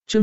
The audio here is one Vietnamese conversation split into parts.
Chương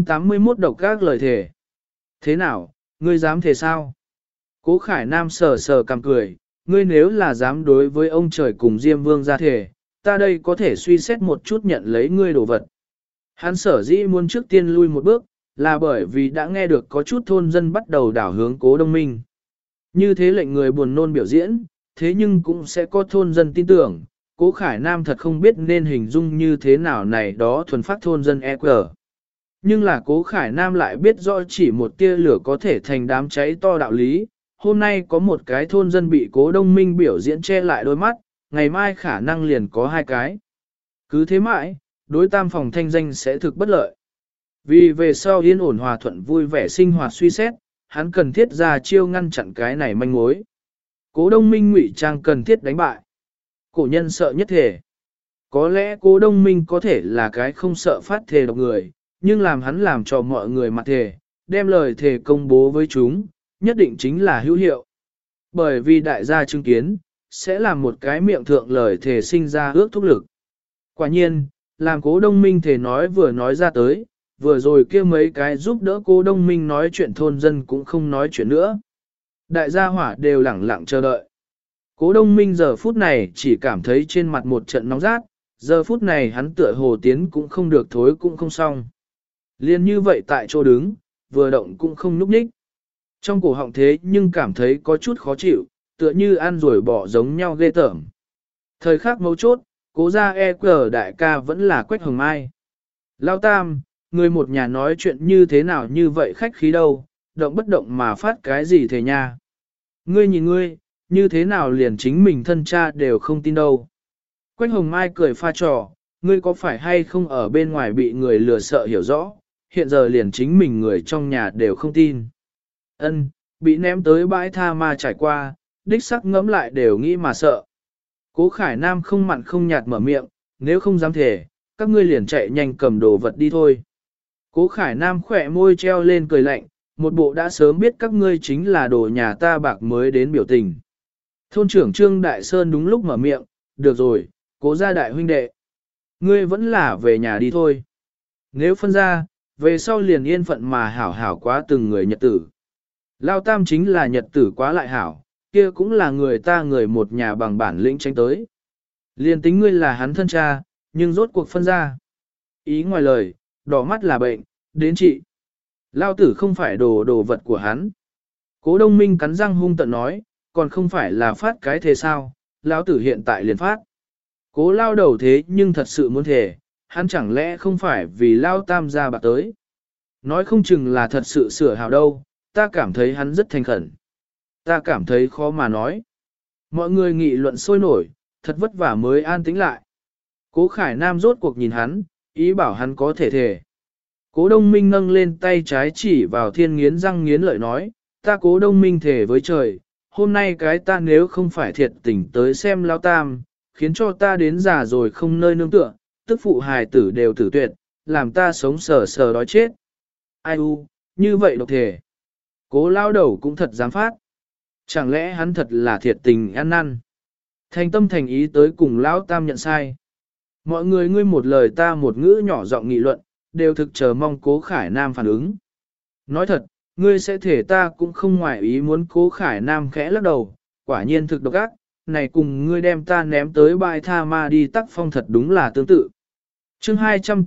281 độc gác lời thề. Thế nào, ngươi dám thề sao? Cố Khải Nam sờ sờ cằm cười, ngươi nếu là dám đối với ông trời cùng Diêm Vương ra thề, ta đây có thể suy xét một chút nhận lấy ngươi đồ vật. Hắn sở dĩ muốn trước tiên lui một bước, là bởi vì đã nghe được có chút thôn dân bắt đầu đảo hướng Cố Đông Minh. Như thế lệnh người buồn nôn biểu diễn, thế nhưng cũng sẽ có thôn dân tin tưởng, Cố Khải Nam thật không biết nên hình dung như thế nào này đó thuần phát thôn dân EQ. Nhưng là Cố Khải Nam lại biết rõ chỉ một tia lửa có thể thành đám cháy to đạo lý. Hôm nay có một cái thôn dân bị Cố Đông Minh biểu diễn che lại đôi mắt, ngày mai khả năng liền có hai cái. Cứ thế mãi, đối tam phòng thanh danh sẽ thực bất lợi. Vì về sau yên ổn hòa thuận vui vẻ sinh hoạt suy xét, hắn cần thiết ra chiêu ngăn chặn cái này manh mối. Cố Đông Minh ngụy trang cần thiết đánh bại. Cổ nhân sợ nhất thể. Có lẽ Cố Đông Minh có thể là cái không sợ phát thề độc người, nhưng làm hắn làm cho mọi người mặt thề, đem lời thề công bố với chúng, nhất định chính là hữu hiệu. Bởi vì đại gia chứng kiến, sẽ làm một cái miệng thượng lời thề sinh ra ước thúc lực. Quả nhiên, làm Cố Đông Minh thề nói vừa nói ra tới, vừa rồi kia mấy cái giúp đỡ Cố Đông Minh nói chuyện thôn dân cũng không nói chuyện nữa. Đại gia hỏa đều lẳng lặng chờ đợi. Cố Đông Minh giờ phút này chỉ cảm thấy trên mặt một trận nóng rát, giờ phút này hắn tựa hồ tiến cũng không được thối cũng không xong. Liên như vậy tại chỗ đứng, vừa động cũng không núp nhích. Trong cổ họng thế nhưng cảm thấy có chút khó chịu, tựa như ăn rồi bỏ giống nhau ghê tởm. Thời khắc mấu chốt, Cố gia EQ đại ca vẫn là Quách Hồng Mai. Lao Tam, người một nhà nói chuyện như thế nào như vậy khách khí đâu, động bất động mà phát cái gì thế nha. Ngươi nhìn ngươi, như thế nào liền chính mình thân cha đều không tin đâu. Quách Hồng Mai cười pha trò, ngươi có phải hay không ở bên ngoài bị người lừa sợ hiểu rõ, hiện giờ liền chính mình người trong nhà đều không tin. Ân, bị ném tới bãi tha ma trải qua, đích sắc ngẫm lại đều nghĩ mà sợ. Cố Khải Nam không mặn không nhạt mở miệng, nếu không dám thể, các ngươi liền chạy nhanh cầm đồ vật đi thôi. Cố Khải Nam khỏe môi treo lên cười lạnh, một bộ đã sớm biết các ngươi chính là đồ nhà ta bạc mới đến biểu tình. Thôn trưởng Trương Đại Sơn đúng lúc mở miệng, được rồi, Cố gia đại huynh đệ. Ngươi vẫn là về nhà đi thôi. Nếu phân ra, về sau liền yên phận mà hảo hảo quá từng người nhật tử. Lao Tam chính là nhật tử quá lại hảo, kia cũng là người ta người một nhà bằng bản lĩnh tranh tới. Liền tính ngươi là hắn thân cha, nhưng rốt cuộc phân ra. Ý ngoài lời, đỏ mắt là bệnh, đến trị. Lao tử không phải đồ vật của hắn. Cố Đông Minh cắn răng hung tận nói, còn không phải là phát cái thế sao, Lão tử hiện tại liền phát. Cố lao đầu thế nhưng thật sự muốn thể, hắn chẳng lẽ không phải vì Lao Tam ra bạc tới. Nói không chừng là thật sự sửa hào đâu, ta cảm thấy hắn rất thành khẩn. Ta cảm thấy khó mà nói. Mọi người nghị luận sôi nổi, thật vất vả mới an tĩnh lại. Cố Khải Nam rốt cuộc nhìn hắn, ý bảo hắn có thể thể. Cố Đông Minh nâng lên tay trái chỉ vào thiên nghiến răng nghiến lợi nói, ta Cố Đông Minh thể với trời, hôm nay cái ta nếu không phải thiệt tình tới xem Lao Tam, khiến cho ta đến già rồi không nơi nương tựa, tức phụ hài tử đều tử tuyệt, làm ta sống sờ sờ đói chết. Ai u, như vậy độc thể. Cố lao đầu cũng thật dám phát. Chẳng lẽ hắn thật là thiệt tình ăn năn. Thành tâm thành ý tới cùng Lão Tam nhận sai. Mọi người ngươi một lời ta một ngữ nhỏ giọng nghị luận, đều thực chờ mong Cố Khải Nam phản ứng. Nói thật, ngươi sẽ thể ta cũng không ngoại ý muốn Cố Khải Nam khẽ lắc đầu, quả nhiên thực độc ác, này cùng ngươi đem ta ném tới bãi tha ma đi tắc phong thật đúng là tương tự. Chương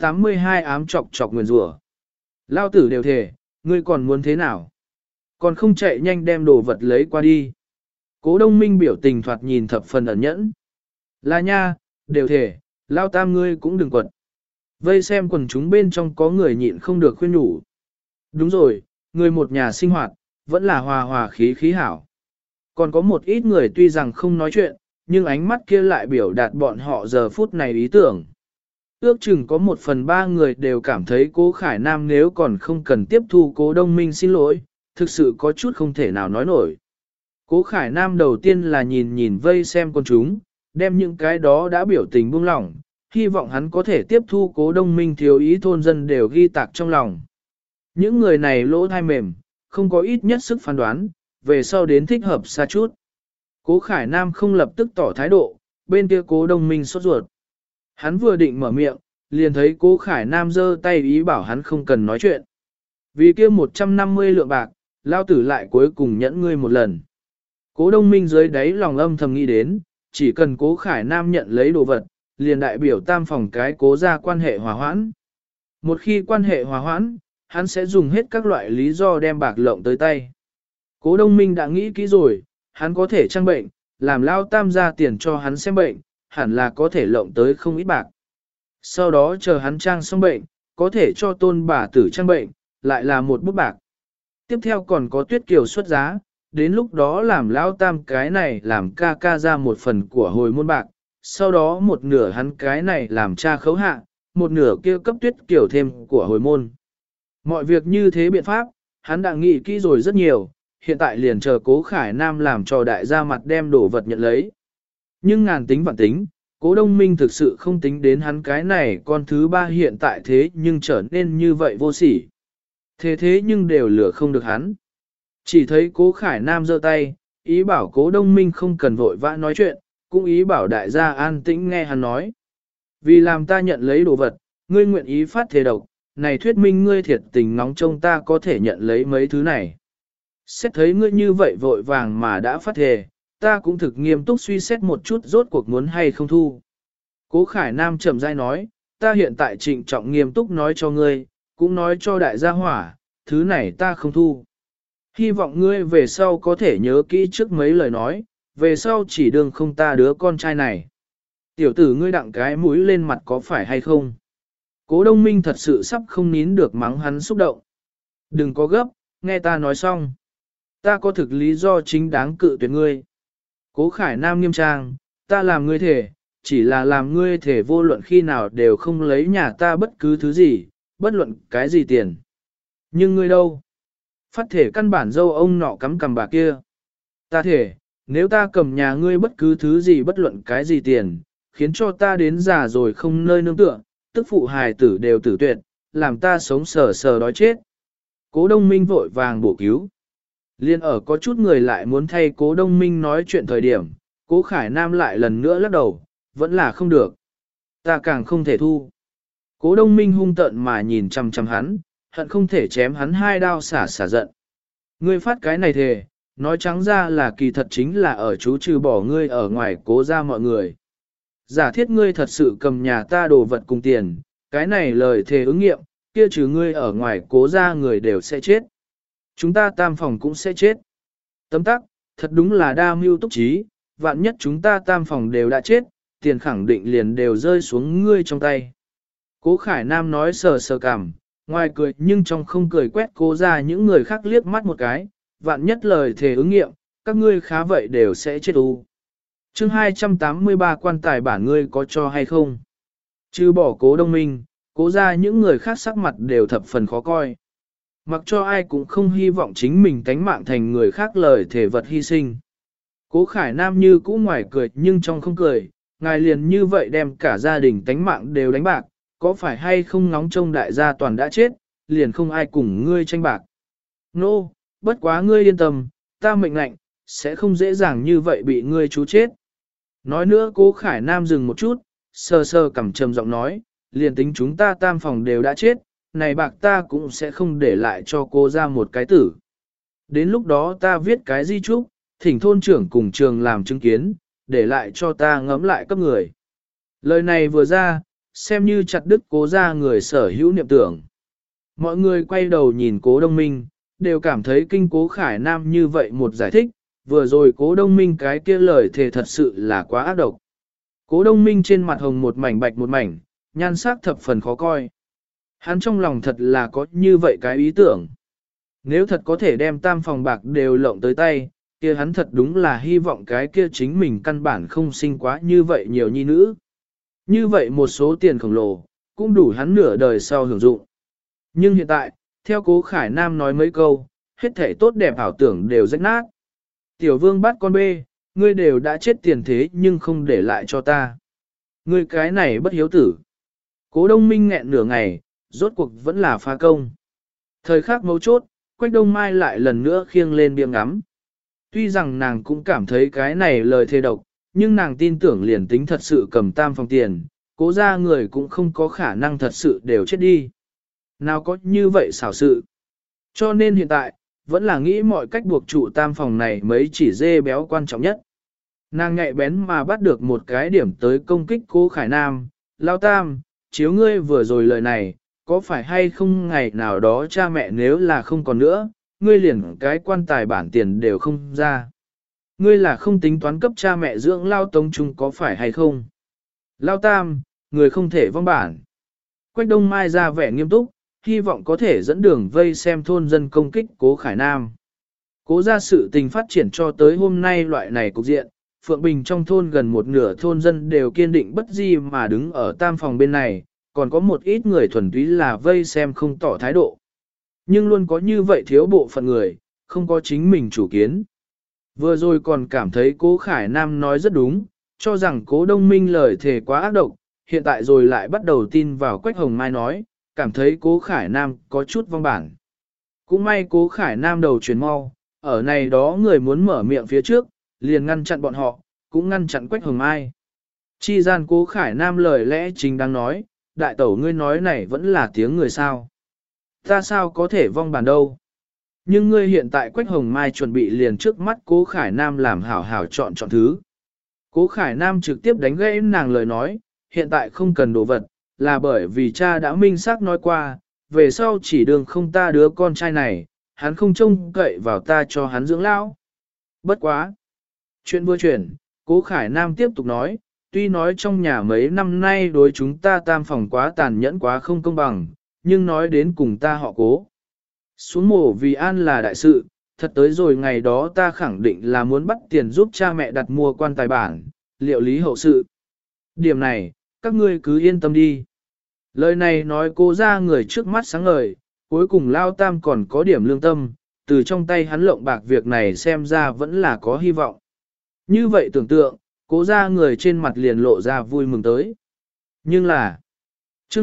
282 ám chọc chọc nguyền rủa. Lao tử đều thể, ngươi còn muốn thế nào? Còn không chạy nhanh đem đồ vật lấy qua đi. Cố Đông Minh biểu tình thoạt nhìn thập phần ẩn nhẫn. Là nha, đều thể, Lao Tam ngươi cũng đừng quật. Vây xem quần chúng bên trong có người nhịn không được khuyên nhủ. Đúng rồi, người một nhà sinh hoạt, vẫn là hòa hòa khí khí hảo. Còn có một ít người tuy rằng không nói chuyện, nhưng ánh mắt kia lại biểu đạt bọn họ giờ phút này ý tưởng. Ước chừng có 1/3 người đều cảm thấy Cố Khải Nam nếu còn không cần tiếp thu Cố Đông Minh xin lỗi, thực sự có chút không thể nào nói nổi. Cố Khải Nam đầu tiên là nhìn vây xem con chúng, đem những cái đó đã biểu tình buông lỏng, hy vọng hắn có thể tiếp thu Cố Đông Minh thiếu ý thôn dân đều ghi tạc trong lòng. Những người này lỗ thai mềm, không có ít nhất sức phán đoán, về sau đến thích hợp xa chút. Cố Khải Nam không lập tức tỏ thái độ, bên kia Cố Đông Minh sốt ruột. Hắn vừa định mở miệng, liền thấy Cố Khải Nam giơ tay ý bảo hắn không cần nói chuyện. Vì kia 150 lượng bạc, lao tử lại cuối cùng nhẫn ngươi một lần. Cố Đông Minh dưới đáy lòng âm thầm nghĩ đến, chỉ cần Cố Khải Nam nhận lấy đồ vật, liền đại biểu tam phòng cái Cố ra quan hệ hòa hoãn. Một khi quan hệ hòa hoãn, hắn sẽ dùng hết các loại lý do đem bạc lộng tới tay. Cố Đông Minh đã nghĩ kỹ rồi, hắn có thể trang bệnh, làm lao tam ra tiền cho hắn xem bệnh, hẳn là có thể lộng tới không ít bạc. Sau đó chờ hắn trang xong bệnh, có thể cho tôn bà tử trang bệnh, lại là một bút bạc. Tiếp theo còn có Tuyết Kiều xuất giá, đến lúc đó làm lao tam cái này làm ca ca ra một phần của hồi môn bạc, sau đó một nửa hắn cái này làm cha khấu hạ, một nửa kia cấp Tuyết Kiều thêm của hồi môn. Mọi việc như thế biện pháp, hắn đã nghĩ kỹ rồi rất nhiều, hiện tại liền chờ Cố Khải Nam làm cho đại gia mặt đem đồ vật nhận lấy. Nhưng ngàn tính vạn tính, Cố Đông Minh thực sự không tính đến hắn cái này con thứ ba hiện tại thế nhưng trở nên như vậy vô sỉ. Thế nhưng đều lừa không được hắn. Chỉ thấy Cố Khải Nam giơ tay, ý bảo Cố Đông Minh không cần vội vã nói chuyện, cũng ý bảo đại gia an tĩnh nghe hắn nói. Vì làm ta nhận lấy đồ vật, ngươi nguyện ý phát thề độc, này thuyết minh ngươi thiệt tình ngóng trông ta có thể nhận lấy mấy thứ này. Xét thấy ngươi như vậy vội vàng mà đã phát thề, ta cũng thực nghiêm túc suy xét một chút rốt cuộc muốn hay không thu. Cố Khải Nam chậm rãi nói, ta hiện tại trịnh trọng nghiêm túc nói cho ngươi, cũng nói cho đại gia hỏa, thứ này ta không thu. Hy vọng ngươi về sau có thể nhớ kỹ trước mấy lời nói, về sau chỉ đừng không ta đứa con trai này. Tiểu tử ngươi đặng cái mũi lên mặt có phải hay không? Cố Đông Minh thật sự sắp không nín được mắng hắn xúc động. Đừng có gấp, nghe ta nói xong. Ta có thực lý do chính đáng cự tuyệt ngươi. Cố Khải Nam nghiêm trang, ta làm ngươi thể, chỉ là làm ngươi thể vô luận khi nào đều không lấy nhà ta bất cứ thứ gì, bất luận cái gì tiền. Nhưng ngươi đâu? Phát thể căn bản dâu ông nọ cắm cầm bà kia. Ta thể, nếu ta cầm nhà ngươi bất cứ thứ gì bất luận cái gì tiền, khiến cho ta đến già rồi không nơi nương tựa, tức phụ hài tử đều tử tuyệt, làm ta sống sờ sờ đói chết. Cố Đông Minh vội vàng bổ cứu. Liên ở có chút người lại muốn thay Cố Đông Minh nói chuyện thời điểm, Cố Khải Nam lại lần nữa lắc đầu, vẫn là không được. Ta càng không thể thu. Cố Đông Minh hung tợn mà nhìn chằm chằm hắn, hận không thể chém hắn hai đao xả giận. Ngươi phát cái này thề, nói trắng ra là kỳ thật chính là ở chú trừ bỏ ngươi ở ngoài Cố ra mọi người. Giả thiết ngươi thật sự cầm nhà ta đồ vật cùng tiền, cái này lời thề ứng nghiệm, kia trừ ngươi ở ngoài Cố ra người đều sẽ chết. Chúng ta tam phòng cũng sẽ chết. Tấm tắc, thật đúng là đa mưu túc trí, vạn nhất chúng ta tam phòng đều đã chết, tiền khẳng định liền đều rơi xuống ngươi trong tay. Cố Khải Nam nói sờ sờ cằm, ngoài cười nhưng trong không cười quét Cố ra những người khác liếc mắt một cái, vạn nhất lời thề ứng nghiệm, các ngươi khá vậy đều sẽ chết u. Chương 283 quan tài bản ngươi có cho hay không? Trừ bỏ Cố Đông Minh, Cố ra những người khác sắc mặt đều thập phần khó coi. Mặc cho ai cũng không hy vọng chính mình tánh mạng thành người khác lời thể vật hy sinh. Cố Khải Nam như cũ ngoài cười nhưng trong không cười, ngài liền như vậy đem cả gia đình tánh mạng đều đánh bạc, có phải hay không ngóng trông đại gia toàn đã chết, liền không ai cùng ngươi tranh bạc. Nô, bất quá ngươi yên tâm, ta mệnh lệnh, sẽ không dễ dàng như vậy bị ngươi chú chết. Nói nữa Cố Khải Nam dừng một chút, sơ sơ cằm trầm giọng nói, liền tính chúng ta tam phòng đều đã chết, này bạc ta cũng sẽ không để lại cho cô ra một cái tử. Đến lúc đó ta viết cái di chúc, thỉnh thôn trưởng cùng trường làm chứng kiến, để lại cho ta ngẫm lại cấp người. Lời này vừa ra, xem như chặt đứt Cố ra người sở hữu niệm tưởng. Mọi người quay đầu nhìn Cố Đông Minh, đều cảm thấy kinh Cố Khải Nam như vậy một giải thích, vừa rồi Cố Đông Minh cái kia lời thề thật sự là quá ác độc. Cố Đông Minh trên mặt hồng một mảnh bạch một mảnh, nhan sắc thập phần khó coi. Hắn trong lòng thật là có như vậy cái ý tưởng. Nếu thật có thể đem tam phòng bạc đều lộng tới tay, kia hắn thật đúng là hy vọng cái kia chính mình căn bản không sinh quá như vậy nhiều nhi nữ. Như vậy một số tiền khổng lồ, cũng đủ hắn nửa đời sau hưởng dụng. Nhưng hiện tại, theo Cố Khải Nam nói mấy câu, hết thể tốt đẹp ảo tưởng đều rách nát. Tiểu vương bắt con bê, ngươi đều đã chết tiền thế nhưng không để lại cho ta. Ngươi cái này bất hiếu tử. Cố Đông Minh nghẹn nửa ngày, rốt cuộc vẫn là phá công. Thời khắc mấu chốt, Quách Đông Mai lại lần nữa khiêng lên bia ngắm. Tuy rằng nàng cũng cảm thấy cái này lời thề độc, nhưng nàng tin tưởng liền tính thật sự cầm tam phòng tiền, cố ra người cũng không có khả năng thật sự đều chết đi. Nào có như vậy xảo sự. Cho nên hiện tại, vẫn là nghĩ mọi cách buộc trụ tam phòng này mấy chỉ dê béo quan trọng nhất. Nàng nhạy bén mà bắt được một cái điểm tới công kích cố Khải Nam, lao tam, chiếu ngươi vừa rồi lời này, có phải hay không ngày nào đó cha mẹ nếu là không còn nữa, ngươi liền cái quan tài bản tiền đều không ra. Ngươi là không tính toán cấp cha mẹ dưỡng lao tông chung có phải hay không? Lao tam, người không thể vong bản. Quách Đông Mai ra vẻ nghiêm túc, hy vọng có thể dẫn đường vây xem thôn dân công kích cố Khải Nam. Cố ra sự tình phát triển cho tới hôm nay loại này cục diện, Phượng Bình trong thôn gần một nửa thôn dân đều kiên định bất di mà đứng ở tam phòng bên này, còn có một ít người thuần túy là vây xem không tỏ thái độ. Nhưng luôn có như vậy thiếu bộ phận người, không có chính mình chủ kiến. Vừa rồi còn cảm thấy cố Khải Nam nói rất đúng, cho rằng cố Đông Minh lời thề quá ác độc, hiện tại rồi lại bắt đầu tin vào Quách Hồng Mai nói, cảm thấy cố Khải Nam có chút vong bản. Cũng may cố Khải Nam đầu chuyển mau, ở này đó người muốn mở miệng phía trước, liền ngăn chặn bọn họ, cũng ngăn chặn Quách Hồng Mai. Chi gian cố Khải Nam lời lẽ chính đang nói, đại tẩu ngươi nói này vẫn là tiếng người sao. Ta sao có thể vong bản đâu. Nhưng ngươi hiện tại Quách Hồng Mai chuẩn bị liền trước mắt cố Khải Nam làm hảo hảo chọn thứ. Cố Khải Nam trực tiếp đánh gãy nàng lời nói, hiện tại không cần đồ vật, là bởi vì cha đã minh xác nói qua, về sau chỉ đường không ta đứa con trai này, hắn không trông cậy vào ta cho hắn dưỡng lão. Bất quá. Chuyện vừa chuyển, cố Khải Nam tiếp tục nói, tuy nói trong nhà mấy năm nay đối chúng ta tam phòng quá tàn nhẫn quá không công bằng, nhưng nói đến cùng ta họ cố. Xuống mổ vì an là đại sự, thật tới rồi ngày đó ta khẳng định là muốn bắt tiền giúp cha mẹ đặt mua quan tài bản, liệu lý hậu sự. Điểm này, các ngươi cứ yên tâm đi. Lời này nói cố ra người trước mắt sáng ngời, cuối cùng lao tam còn có điểm lương tâm, từ trong tay hắn lộng bạc việc này xem ra vẫn là có hy vọng. Như vậy tưởng tượng, cố ra người trên mặt liền lộ ra vui mừng tới. Nhưng là, chương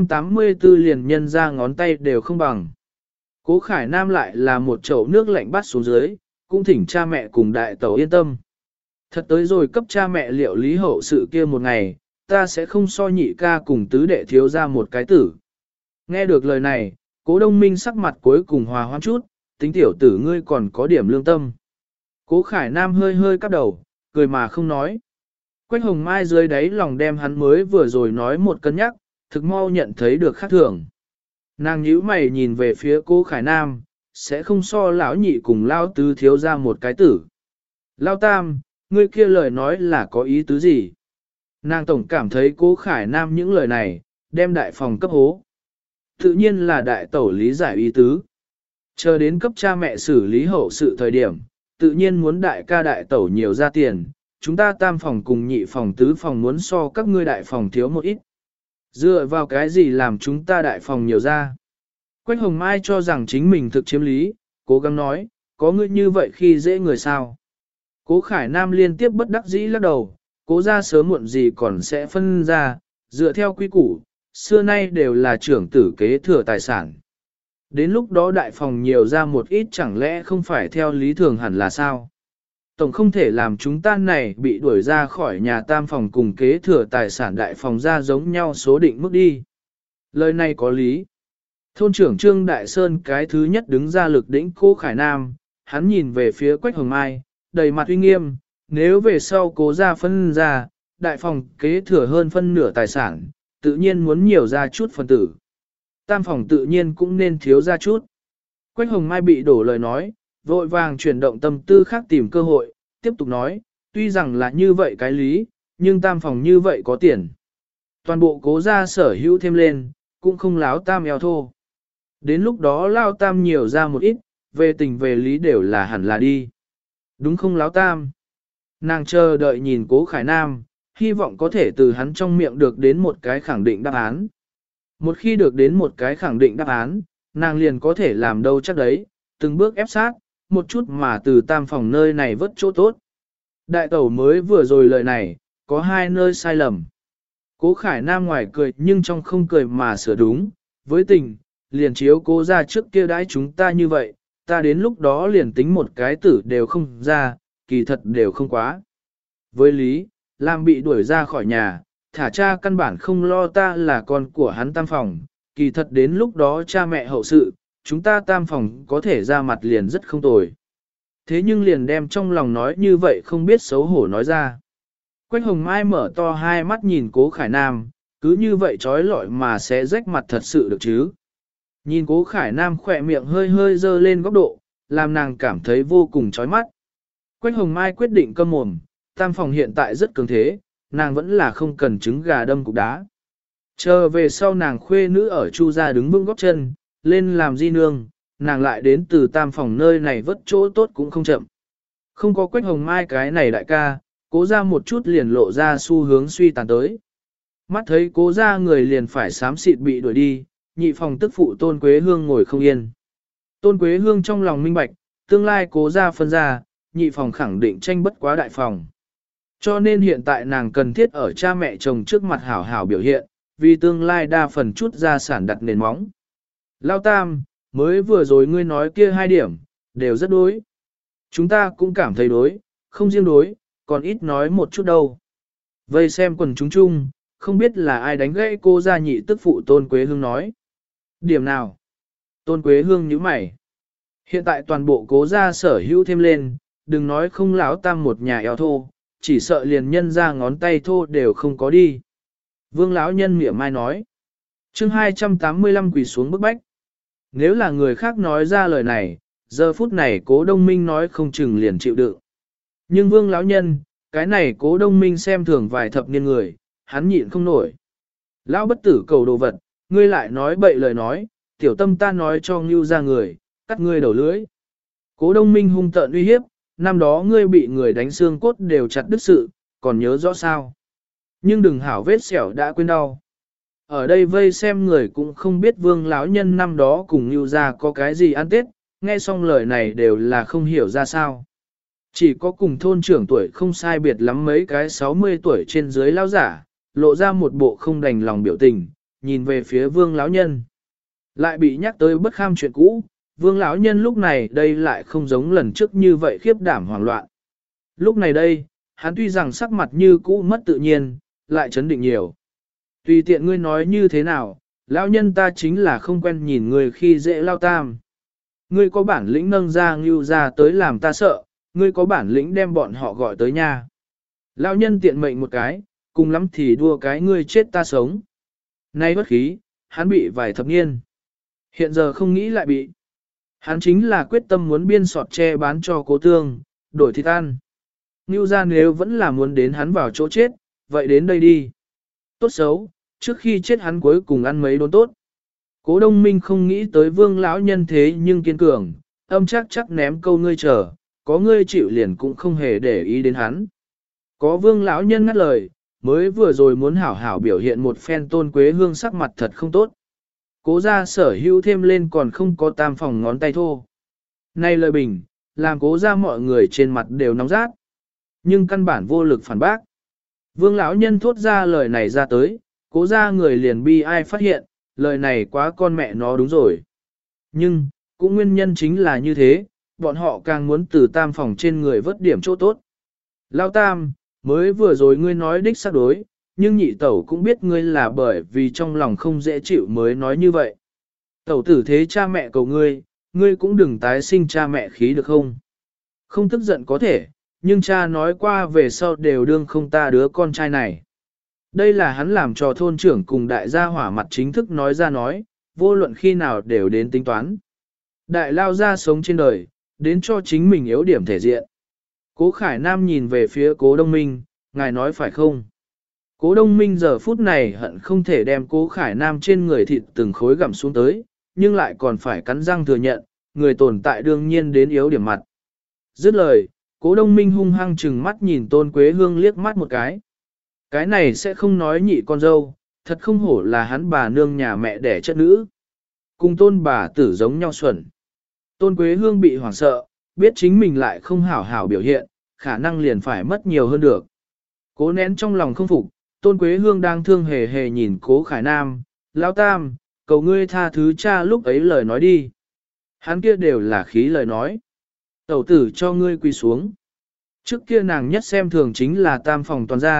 284 liền nhân ra ngón tay đều không bằng. Cố Khải Nam lại là một chậu nước lạnh bắt xuống dưới, cũng thỉnh cha mẹ cùng đại tẩu yên tâm. Thật tới rồi cấp cha mẹ liệu lý hậu sự kia một ngày, ta sẽ không so nhị ca cùng tứ đệ thiếu ra một cái tử. Nghe được lời này, cố Đông Minh sắc mặt cuối cùng hòa hoãn chút, tính tiểu tử ngươi còn có điểm lương tâm. Cố Khải Nam hơi hơi cắp đầu, cười mà không nói. Quách Hồng Mai dưới đáy lòng đem hắn mới vừa rồi nói một cân nhắc, thực mau nhận thấy được khác thường. Nàng nhíu mày nhìn về phía cố Khải Nam, sẽ không so lão nhị cùng lao tứ thiếu ra một cái tử. Lao tam, ngươi kia lời nói là có ý tứ gì? Nàng tổng cảm thấy cố Khải Nam những lời này, đem đại phòng cấp hố. Tự nhiên là đại tẩu lý giải ý tứ. Chờ đến cấp cha mẹ xử lý hậu sự thời điểm, tự nhiên muốn đại ca đại tẩu nhiều ra tiền, chúng ta tam phòng cùng nhị phòng tứ phòng muốn so các ngươi đại phòng thiếu một ít. Dựa vào cái gì làm chúng ta đại phòng nhiều ra? Quách Hồng Mai cho rằng chính mình thực chiếm lý, cố gắng nói, có ngươi như vậy khi dễ người sao? Cố Khải Nam liên tiếp bất đắc dĩ lắc đầu, cố ra sớm muộn gì còn sẽ phân ra, dựa theo quy củ, xưa nay đều là trưởng tử kế thừa tài sản. Đến lúc đó đại phòng nhiều ra một ít chẳng lẽ không phải theo lý thường hẳn là sao? Tổng không thể làm chúng ta này bị đuổi ra khỏi nhà tam phòng cùng kế thừa tài sản đại phòng ra giống nhau số định mức đi. Lời này có lý. Thôn trưởng Trương Đại Sơn cái thứ nhất đứng ra lực đỉnh cố Khải Nam, hắn nhìn về phía Quách Hồng Mai, đầy mặt uy nghiêm, nếu về sau cố ra phân ra, đại phòng kế thừa hơn phân nửa tài sản, tự nhiên muốn nhiều ra chút phần tử. Tam phòng tự nhiên cũng nên thiếu ra chút. Quách Hồng Mai bị đổ lời nói, vội vàng chuyển động tâm tư khác tìm cơ hội, tiếp tục nói, tuy rằng là như vậy cái lý, nhưng tam phòng như vậy có tiền. Toàn bộ cố ra sở hữu thêm lên, cũng không láo tam eo thô. Đến lúc đó lao tam nhiều ra một ít, về tình về lý đều là hẳn là đi. Đúng không láo tam? Nàng chờ đợi nhìn cố Khải Nam, hy vọng có thể từ hắn trong miệng được đến một cái khẳng định đáp án. Một khi được đến một cái khẳng định đáp án, nàng liền có thể làm đâu chắc đấy, từng bước ép sát, một chút mà từ tam phòng nơi này vớt chỗ tốt. Đại tẩu mới vừa rồi lời này, có hai nơi sai lầm. Cố Khải Nam ngoài cười nhưng trong không cười mà sửa đúng, với tình, liền chiếu cố ra trước kia đãi chúng ta như vậy, ta đến lúc đó liền tính một cái tử đều không ra, kỳ thật đều không quá. Với lý, làm bị đuổi ra khỏi nhà, thả cha căn bản không lo ta là con của hắn tam phòng, kỳ thật đến lúc đó cha mẹ hậu sự, chúng ta tam phòng có thể ra mặt liền rất không tồi. Thế nhưng liền đem trong lòng nói như vậy không biết xấu hổ nói ra. Quách Hồng Mai mở to hai mắt nhìn Cố Khải Nam, cứ như vậy trói lọi mà sẽ rách mặt thật sự được chứ. Nhìn Cố Khải Nam khỏe miệng hơi hơi dơ lên góc độ, làm nàng cảm thấy vô cùng chói mắt. Quách Hồng Mai quyết định câm mồm, tam phòng hiện tại rất cường thế, nàng vẫn là không cần trứng gà đâm cục đá. Chờ về sau nàng khuê nữ ở Chu gia đứng vững góp chân, lên làm di nương, nàng lại đến từ tam phòng nơi này vất chỗ tốt cũng không chậm. Không có Quách Hồng Mai cái này đại ca, Cố ra một chút liền lộ ra xu hướng suy tàn tới. Mắt thấy Cố ra người liền phải xám xịt bị đuổi đi, nhị phòng tức phụ Tôn Quế Hương ngồi không yên. Tôn Quế Hương trong lòng minh bạch, tương lai Cố ra phân ra, nhị phòng khẳng định tranh bất quá đại phòng. Cho nên hiện tại nàng cần thiết ở cha mẹ chồng trước mặt hảo hảo biểu hiện, vì tương lai đa phần chút gia sản đặt nền móng. Lao Tam, mới vừa rồi ngươi nói kia 2 điểm, đều rất đối. Chúng ta cũng cảm thấy đối, không riêng đối, còn ít nói một chút đâu. Vây xem quần chúng chung, không biết là ai đánh gãy cô gia nhị tức phụ Tôn Quế Hương nói. Điểm nào? Tôn Quế Hương nhíu mày. Hiện tại toàn bộ Cố gia sở hữu thêm lên, đừng nói không lão Tam một nhà eo thô, chỉ sợ liền nhân ra ngón tay thô đều không có đi. Vương lão nhân mỉa mai nói. Chương 285 quỳ xuống bức bách. Nếu là người khác nói ra lời này, giờ phút này Cố Đông Minh nói không chừng liền chịu đựng. Nhưng Vương lão nhân, cái này Cố Đông Minh xem thường vài thập niên người, hắn nhịn không nổi. Lão bất tử cầu đồ vật, ngươi lại nói bậy lời nói, tiểu tâm ta nói cho Ngưu ra người, cắt ngươi đầu lưỡi. Cố Đông Minh hung tợn uy hiếp, năm đó ngươi bị người đánh xương cốt đều chặt đứt sự, còn nhớ rõ sao. Nhưng đừng hảo vết sẹo đã quên đau. Ở đây vây xem người cũng không biết Vương lão nhân năm đó cùng Ngưu ra có cái gì ăn tết, nghe xong lời này đều là không hiểu ra sao. Chỉ có cùng thôn trưởng tuổi không sai biệt lắm mấy cái 60 tuổi trên dưới lão giả, lộ ra một bộ không đành lòng biểu tình, nhìn về phía Vương lão nhân. Lại bị nhắc tới bất kham chuyện cũ, Vương lão nhân lúc này đây lại không giống lần trước như vậy khiếp đảm hoảng loạn. Lúc này đây, hắn tuy rằng sắc mặt như cũ mất tự nhiên, lại chấn định nhiều. Tùy tiện ngươi nói như thế nào, lão nhân ta chính là không quen nhìn người khi dễ Lao Tam. Ngươi có bản lĩnh nâng ra Ngưu ra tới làm ta sợ, ngươi có bản lĩnh đem bọn họ gọi tới nhà. Lão nhân tiện mệnh một cái, cùng lắm thì đua cái ngươi chết ta sống. Nay bất khí, hắn bị vài thập niên. Hiện giờ không nghĩ lại bị. Hắn chính là quyết tâm muốn biên sọt tre bán cho Cố Tương, đổi thịt ăn. Ngưu ra nếu vẫn là muốn đến hắn vào chỗ chết, vậy đến đây đi. Tốt xấu, trước khi chết hắn cuối cùng ăn mấy đốn tốt. Cố Đông Minh không nghĩ tới Vương lão nhân thế nhưng kiên cường, âm chắc ném câu ngươi chờ, có ngươi chịu liền cũng không hề để ý đến hắn. Có Vương lão nhân ngắt lời, mới vừa rồi muốn hảo hảo biểu hiện một phen Tôn Quế Hương sắc mặt thật không tốt. Cố ra sở hữu thêm lên còn không có tam phòng ngón tay thô. Này lời bình, làm Cố ra mọi người trên mặt đều nóng rát. Nhưng căn bản vô lực phản bác. Vương lão nhân thốt ra lời này ra tới, Cố ra người liền bi ai phát hiện, lời này quá con mẹ nó đúng rồi. Nhưng, cũng nguyên nhân chính là như thế, bọn họ càng muốn từ tam phòng trên người vớt điểm chỗ tốt. Lao Tam, mới vừa rồi ngươi nói đích xác đối, nhưng nhị tẩu cũng biết ngươi là bởi vì trong lòng không dễ chịu mới nói như vậy. Tẩu tử thế cha mẹ cầu ngươi, ngươi cũng đừng tái sinh cha mẹ khí được không? Không tức giận có thể, nhưng cha nói qua về sau đều đương không ta đứa con trai này. Đây là hắn làm cho thôn trưởng cùng đại gia hỏa mặt chính thức nói ra nói, vô luận khi nào đều đến tính toán. Đại lao ra sống trên đời, đến cho chính mình yếu điểm thể diện. Cố Khải Nam nhìn về phía Cố Đông Minh, ngài nói phải không? Cố Đông Minh giờ phút này hận không thể đem Cố Khải Nam trên người thịt từng khối gặm xuống tới, nhưng lại còn phải cắn răng thừa nhận, người tồn tại đương nhiên đến yếu điểm mặt. Dứt lời, Cố Đông Minh hung hăng chừng mắt nhìn Tôn Quế Hương liếc mắt một cái. Cái này sẽ không nói nhị con dâu, thật không hổ là hắn bà nương nhà mẹ đẻ chất nữ. Cùng Tôn bà tử giống nhau xuẩn. Tôn Quế Hương bị hoảng sợ, biết chính mình lại không hảo hảo biểu hiện, khả năng liền phải mất nhiều hơn được. Cố nén trong lòng không phục, Tôn Quế Hương đang thương hề hề nhìn Cố Khải Nam, Lão Tam, cầu ngươi tha thứ cha lúc ấy lời nói đi. Hắn kia đều là khí lời nói. Tẩu tử cho ngươi quỳ xuống. Trước kia nàng nhất xem thường chính là tam phòng toàn gia,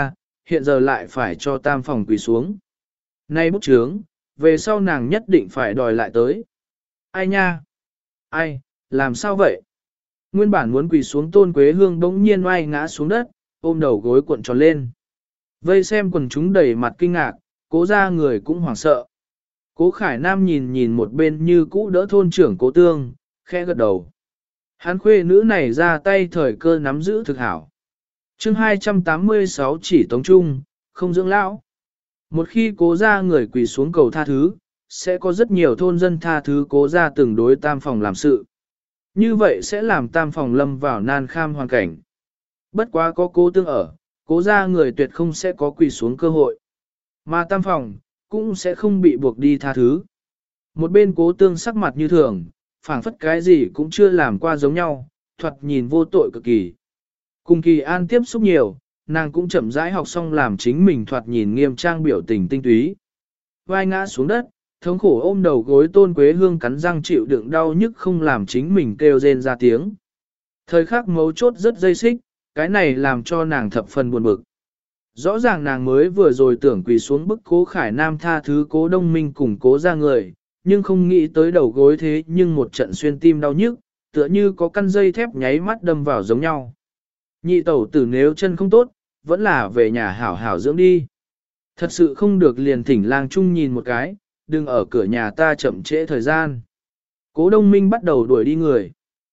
hiện giờ lại phải cho tam phòng quỳ xuống. Nay bút chướng, về sau nàng nhất định phải đòi lại tới. Ai nha? Ai, làm sao vậy? Nguyên bản muốn quỳ xuống Tôn Quế Hương bỗng nhiên oai ngã xuống đất, ôm đầu gối cuộn tròn lên. Vây xem quần chúng đầy mặt kinh ngạc, Cố gia người cũng hoảng sợ. Cố Khải Nam nhìn nhìn một bên như cũ đỡ thôn trưởng Cố Tương, khẽ gật đầu. Hắn khuê nữ này ra tay thời cơ nắm giữ thực hảo. Chương 286 chỉ tống trung, không dưỡng lão. Một khi Cố gia người quỳ xuống cầu tha thứ, sẽ có rất nhiều thôn dân tha thứ Cố gia từng đối tam phòng làm sự. Như vậy sẽ làm tam phòng lâm vào nan kham hoàn cảnh. Bất quá có Cố Tương ở, Cố gia người tuyệt không sẽ có quỳ xuống cơ hội. Mà tam phòng, cũng sẽ không bị buộc đi tha thứ. Một bên Cố Tương sắc mặt như thường, phảng phất cái gì cũng chưa làm qua giống nhau, thoạt nhìn vô tội cực kỳ. Cùng Kỳ An tiếp xúc nhiều, nàng cũng chậm rãi học xong làm chính mình thoạt nhìn nghiêm trang biểu tình tinh túy. Vai ngã xuống đất, thống khổ ôm đầu gối Tôn Quế Hương cắn răng chịu đựng đau nhức không làm chính mình kêu rên ra tiếng. Thời khắc mấu chốt rất dây xích, cái này làm cho nàng thập phần buồn bực. Rõ ràng nàng mới vừa rồi tưởng quỳ xuống bức Cố Khải Nam tha thứ Cố Đông Minh cùng Cố gia người, nhưng không nghĩ tới đầu gối thế nhưng một trận xuyên tim đau nhức, tựa như có căn dây thép nháy mắt đâm vào giống nhau. Nhị tẩu tử nếu chân không tốt, vẫn là về nhà hảo hảo dưỡng đi. Thật sự không được liền thỉnh lang trung nhìn một cái, đừng ở cửa nhà ta chậm trễ thời gian. Cố Đông Minh bắt đầu đuổi đi người.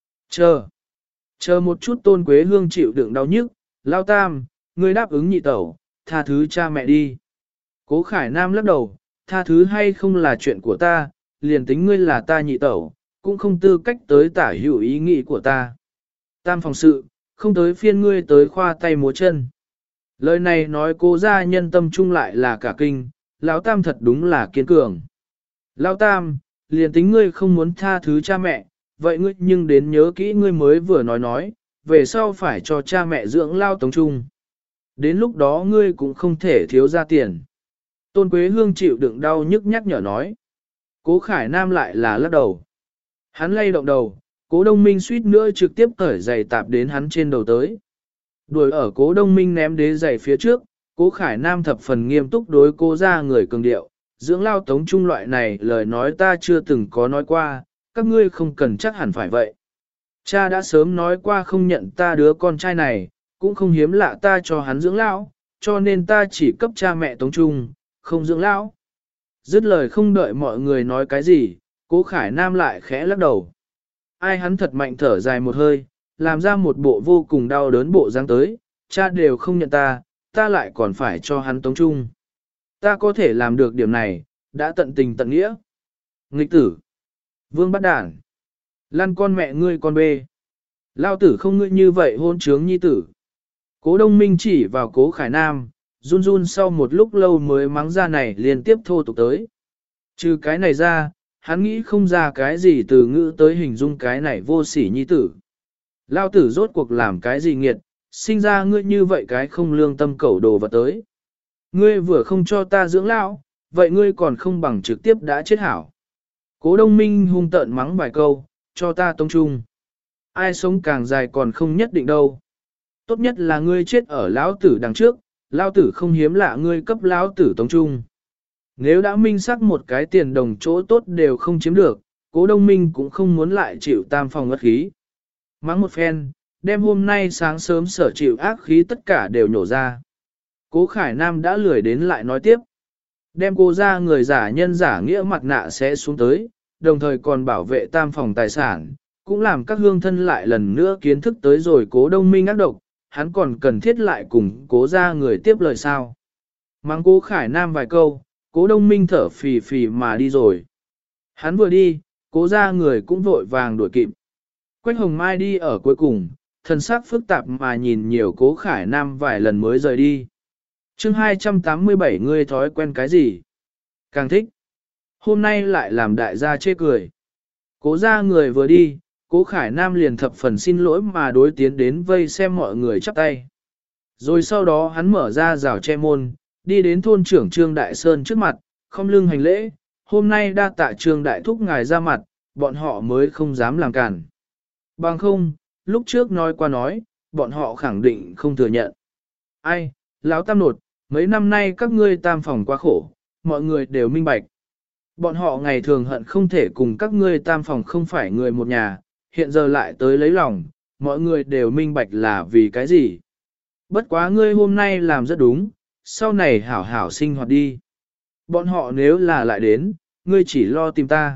Chờ một chút Tôn Quế Hương chịu đựng đau nhức, lao tam, ngươi đáp ứng nhị tẩu, tha thứ cha mẹ đi. Cố Khải Nam lắc đầu, tha thứ hay không là chuyện của ta, liền tính ngươi là ta nhị tẩu, cũng không tư cách tới tả hữu ý nghĩ của ta. Tam phòng sự, không tới phiên ngươi tới khoa tay múa chân. Lời này nói Cố gia nhân tâm trung lại là cả kinh, lão tam thật đúng là kiên cường. Lão tam, liền tính ngươi không muốn tha thứ cha mẹ, vậy ngươi nhưng đến nhớ kỹ ngươi mới vừa nói, về sau phải cho cha mẹ dưỡng lao tống trung. Đến lúc đó ngươi cũng không thể thiếu ra tiền. Tôn Quế Hương chịu đựng đau nhức nhắc nhở nói. Cố Khải Nam lại là lắc đầu. Hắn lay động đầu, Cố Đông Minh suýt nữa trực tiếp cởi giày tạp đến hắn trên đầu tới. Đuổi ở Cố Đông Minh ném đế giày phía trước, Cố Khải Nam thập phần nghiêm túc đối Cố gia người cường điệu. Dưỡng lao tống trung loại này lời nói ta chưa từng có nói qua, các ngươi không cần chắc hẳn phải vậy. Cha đã sớm nói qua không nhận ta đứa con trai này, cũng không hiếm lạ ta cho hắn dưỡng lão, cho nên ta chỉ cấp cha mẹ tống trung, không dưỡng lão. Dứt lời không đợi mọi người nói cái gì, Cố Khải Nam lại khẽ lắc đầu. Ai hắn thật mạnh thở dài một hơi, làm ra một bộ vô cùng đau đớn bộ dáng tới, cha đều không nhận ta, ta lại còn phải cho hắn tống trung. Ta có thể làm được điểm này, đã tận tình tận nghĩa. Nghịch tử, vương bắt đản, lăn con mẹ ngươi con bê. Lao tử không ngươi như vậy hôn trướng nhi tử. Cố Đông Minh chỉ vào Cố Khải Nam, run run sau một lúc lâu mới mắng ra này liên tiếp thô tục tới. Trừ cái này ra, hắn nghĩ không ra cái gì từ ngữ tới hình dung cái này vô sỉ nhi tử. Lao tử rốt cuộc làm cái gì nghiệt, sinh ra ngươi như vậy cái không lương tâm cẩu đồ vật tới. Ngươi vừa không cho ta dưỡng lão, vậy ngươi còn không bằng trực tiếp đã chết hảo. Cố Đông Minh hung tợn mắng vài câu, cho ta tông trung. Ai sống càng dài còn không nhất định đâu. Tốt nhất là ngươi chết ở lão tử đằng trước, lão tử không hiếm lạ ngươi cấp lão tử tống trung. Nếu đã minh xác một cái tiền đồng chỗ tốt đều không chiếm được, Cố Đông Minh cũng không muốn lại chịu tam phòng ngất khí. Mắng một phen, đem hôm nay sáng sớm sở chịu ác khí tất cả đều nhổ ra. Cố Khải Nam đã lười đến lại nói tiếp. Đem cô ra người giả nhân giả nghĩa mặt nạ sẽ xuống tới, đồng thời còn bảo vệ tam phòng tài sản, cũng làm các hương thân lại lần nữa kiến thức tới rồi Cố Đông Minh ác độc, hắn còn cần thiết lại cùng Cố ra người tiếp lời sao. Mắng Cố Khải Nam vài câu, Cố Đông Minh thở phì phì mà đi rồi. Hắn vừa đi, Cố ra người cũng vội vàng đuổi kịp. Quách Hồng Mai đi ở cuối cùng, thân xác phức tạp mà nhìn nhiều Cố Khải Nam vài lần mới rời đi. Chương 287 ngươi thói quen cái gì? Càng thích. Hôm nay lại làm đại gia chê cười. Cố ra người vừa đi, Cố Khải Nam liền thập phần xin lỗi mà đối tiến đến vây xem mọi người chắp tay. Rồi sau đó hắn mở ra rào che môn, đi đến thôn trưởng Trương Đại Sơn trước mặt, không lưng hành lễ. Hôm nay đa tạ Trương Đại Thúc ngài ra mặt, bọn họ mới không dám làm cản. Bằng không, lúc trước nói qua nói, bọn họ khẳng định không thừa nhận. Ai, Lão Tam nột, Mấy năm nay các ngươi tam phòng quá khổ, mọi người đều minh bạch. Bọn họ ngày thường hận không thể cùng các ngươi tam phòng không phải người một nhà, hiện giờ lại tới lấy lòng, mọi người đều minh bạch là vì cái gì. Bất quá ngươi hôm nay làm rất đúng, sau này hảo hảo sinh hoạt đi. Bọn họ nếu là lại đến, ngươi chỉ lo tìm ta.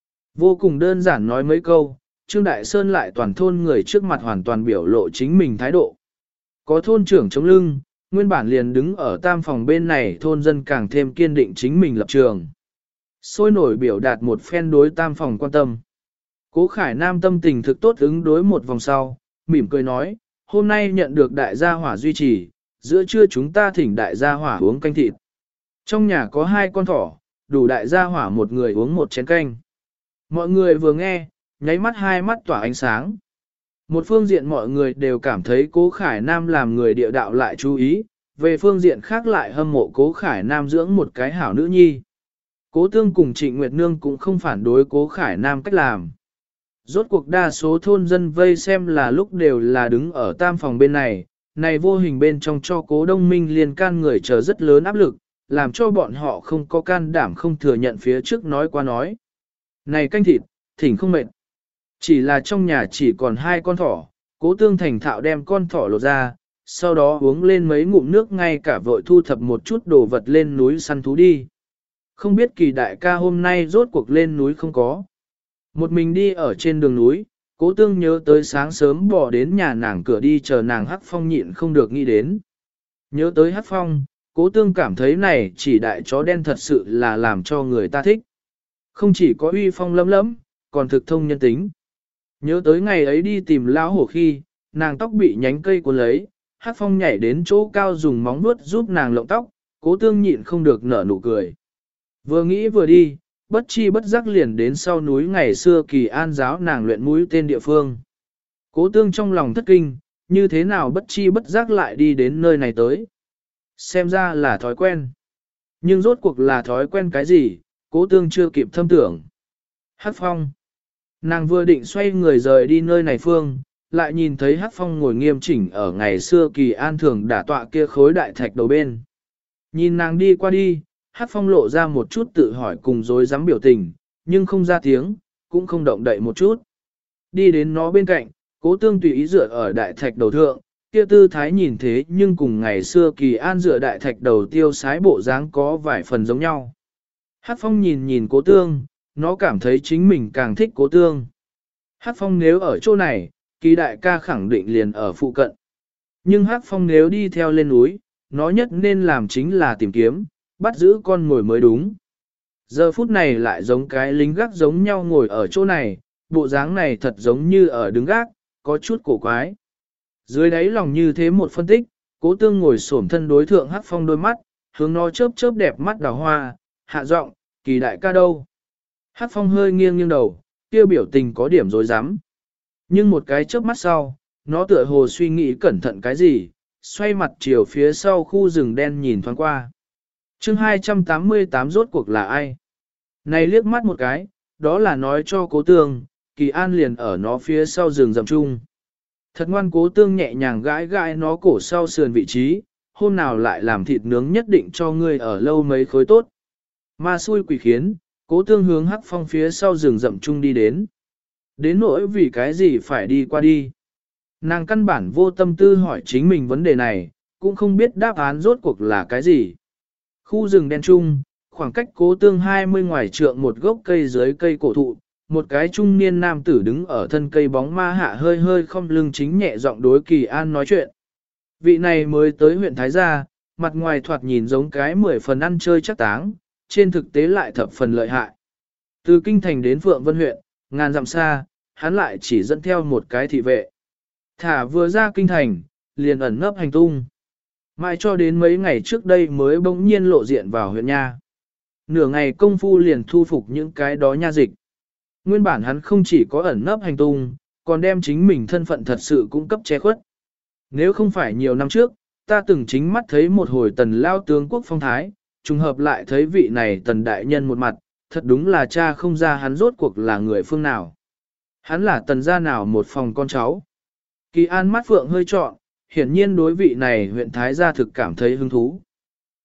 Vô cùng đơn giản nói mấy câu, Trương Đại Sơn lại toàn thôn người trước mặt hoàn toàn biểu lộ chính mình thái độ. Có thôn trưởng chống lưng, nguyên bản liền đứng ở tam phòng bên này thôn dân càng thêm kiên định chính mình lập trường. Sôi nổi biểu đạt một phen đối tam phòng quan tâm. Cố Khải Nam tâm tình thực tốt ứng đối một vòng sau, mỉm cười nói, hôm nay nhận được đại gia hỏa duy trì, giữa trưa chúng ta thỉnh đại gia hỏa uống canh thịt. Trong nhà có 2 con thỏ, đủ đại gia hỏa một người uống 1 chén canh. Mọi người vừa nghe, nháy mắt 2 mắt tỏa ánh sáng. Một phương diện mọi người đều cảm thấy Cố Khải Nam làm người địa đạo lại chú ý, về phương diện khác lại hâm mộ Cố Khải Nam dưỡng một cái hảo nữ nhi. Cố Tương cùng Trịnh Nguyệt Nương cũng không phản đối Cố Khải Nam cách làm. Rốt cuộc đa số thôn dân vây xem là lúc đều là đứng ở tam phòng bên này vô hình bên trong cho Cố Đông Minh liên can người chờ rất lớn áp lực, làm cho bọn họ không có can đảm không thừa nhận phía trước nói qua nói. Này canh thịt, thỉnh không mệt. Chỉ là trong nhà chỉ còn 2 con thỏ, Cố Tương thành thạo đem con thỏ lột ra, sau đó uống lên mấy ngụm nước ngay cả vội thu thập một chút đồ vật lên núi săn thú đi. Không biết Kỳ đại ca hôm nay rốt cuộc lên núi không có. Một mình đi ở trên đường núi, Cố Tương nhớ tới sáng sớm bỏ đến nhà nàng cửa đi chờ nàng Hắc Phong nhịn không được nghĩ đến. Nhớ tới Hắc Phong, Cố Tương cảm thấy này chỉ đại chó đen thật sự là làm cho người ta thích. Không chỉ có uy phong lấm lấm, còn thực thông nhân tính. Nhớ tới ngày ấy đi tìm lão hổ khi, nàng tóc bị nhánh cây cuốn lấy, Hắc Phong nhảy đến chỗ cao dùng móng vuốt giúp nàng lộng tóc, Cố Tương nhịn không được nở nụ cười. Vừa nghĩ vừa đi, bất chi bất giác liền đến sau núi ngày xưa Kỳ An giáo nàng luyện mũi tên địa phương. Cố Tương trong lòng thất kinh, như thế nào bất chi bất giác lại đi đến nơi này tới. Xem ra là thói quen. Nhưng rốt cuộc là thói quen cái gì, Cố Tương chưa kịp thâm tưởng. Hắc Phong. Nàng vừa định xoay người rời đi nơi này phương, lại nhìn thấy Hắc Phong ngồi nghiêm chỉnh ở ngày xưa Kỳ An thường đả tọa kia khối đại thạch đầu bên. Nhìn nàng đi qua đi, Hắc Phong lộ ra một chút tự hỏi cùng dối dám biểu tình, nhưng không ra tiếng, cũng không động đậy một chút. Đi đến nó bên cạnh, Cố Tương tùy ý dựa ở đại thạch đầu thượng, kia tư thái nhìn thế nhưng cùng ngày xưa Kỳ An dựa đại thạch đầu tiêu sái bộ dáng có vài phần giống nhau. Hắc Phong nhìn nhìn Cố Tương, nó cảm thấy chính mình càng thích Cố Tương. Hắc Phong nếu ở chỗ này, Kỳ đại ca khẳng định liền ở phụ cận. Nhưng Hắc Phong nếu đi theo lên núi, nó nhất nên làm chính là tìm kiếm, bắt giữ con mồi mới đúng. Giờ phút này lại giống cái lính gác giống nhau ngồi ở chỗ này, bộ dáng này thật giống như ở đứng gác, có chút cổ quái. Dưới đáy lòng như thế một phân tích, Cố Tương ngồi xổm thân đối thượng Hắc Phong đôi mắt, hướng nó chớp chớp đẹp mắt đào hoa, hạ giọng, Kỳ đại ca đâu? Hắc Phong hơi nghiêng nghiêng đầu, kia biểu tình có điểm rối rắm. Nhưng một cái chớp mắt sau, nó tựa hồ suy nghĩ cẩn thận cái gì, xoay mặt chiều phía sau khu rừng đen nhìn thoáng qua. Chương 288 rốt cuộc là ai? Này liếc mắt một cái, đó là nói cho Cố Tương, Kỳ An liền ở nó phía sau rừng rậm chung. Thật ngoan, Cố Tương nhẹ nhàng gãi gãi nó cổ sau sườn vị trí, hôm nào lại làm thịt nướng nhất định cho ngươi ở lâu mấy khối tốt. Ma xui quỷ khiến, Cố Tương hướng Hắc Phong phía sau rừng rậm chung đi đến. Đến nỗi vì cái gì phải đi qua đi. Nàng căn bản vô tâm tư hỏi chính mình vấn đề này, cũng không biết đáp án rốt cuộc là cái gì. Khu rừng đen trung, khoảng cách Cố Tương 20 ngoài trượng một gốc cây dưới cây cổ thụ, một cái trung niên nam tử đứng ở thân cây bóng ma hạ hơi hơi không lưng chính nhẹ giọng đối Kỳ An nói chuyện. Vị này mới tới huyện Thái Gia, mặt ngoài thoạt nhìn giống cái 10 phần ăn chơi chắc táng, trên thực tế lại thập phần lợi hại. Từ Kinh Thành đến Phượng Vân huyện, ngàn dặm xa, hắn lại chỉ dẫn theo một cái thị vệ. Thả vừa ra Kinh Thành, liền ẩn nấp hành tung. Mãi cho đến mấy ngày trước đây mới bỗng nhiên lộ diện vào huyện nha. Nửa ngày công phu liền thu phục những cái đó nha dịch. Nguyên bản hắn không chỉ có ẩn nấp hành tung, còn đem chính mình thân phận thật sự cung cấp che khuất. Nếu không phải nhiều năm trước, ta từng chính mắt thấy một hồi tần lao tướng quốc phong thái, trùng hợp lại thấy vị này tần đại nhân một mặt, thật đúng là cha không ra hắn rốt cuộc là người phương nào. Hắn là tần gia nào một phòng con cháu. Kỳ An mắt phượng hơi trọn, hiển nhiên đối vị này huyện Thái gia thực cảm thấy hứng thú.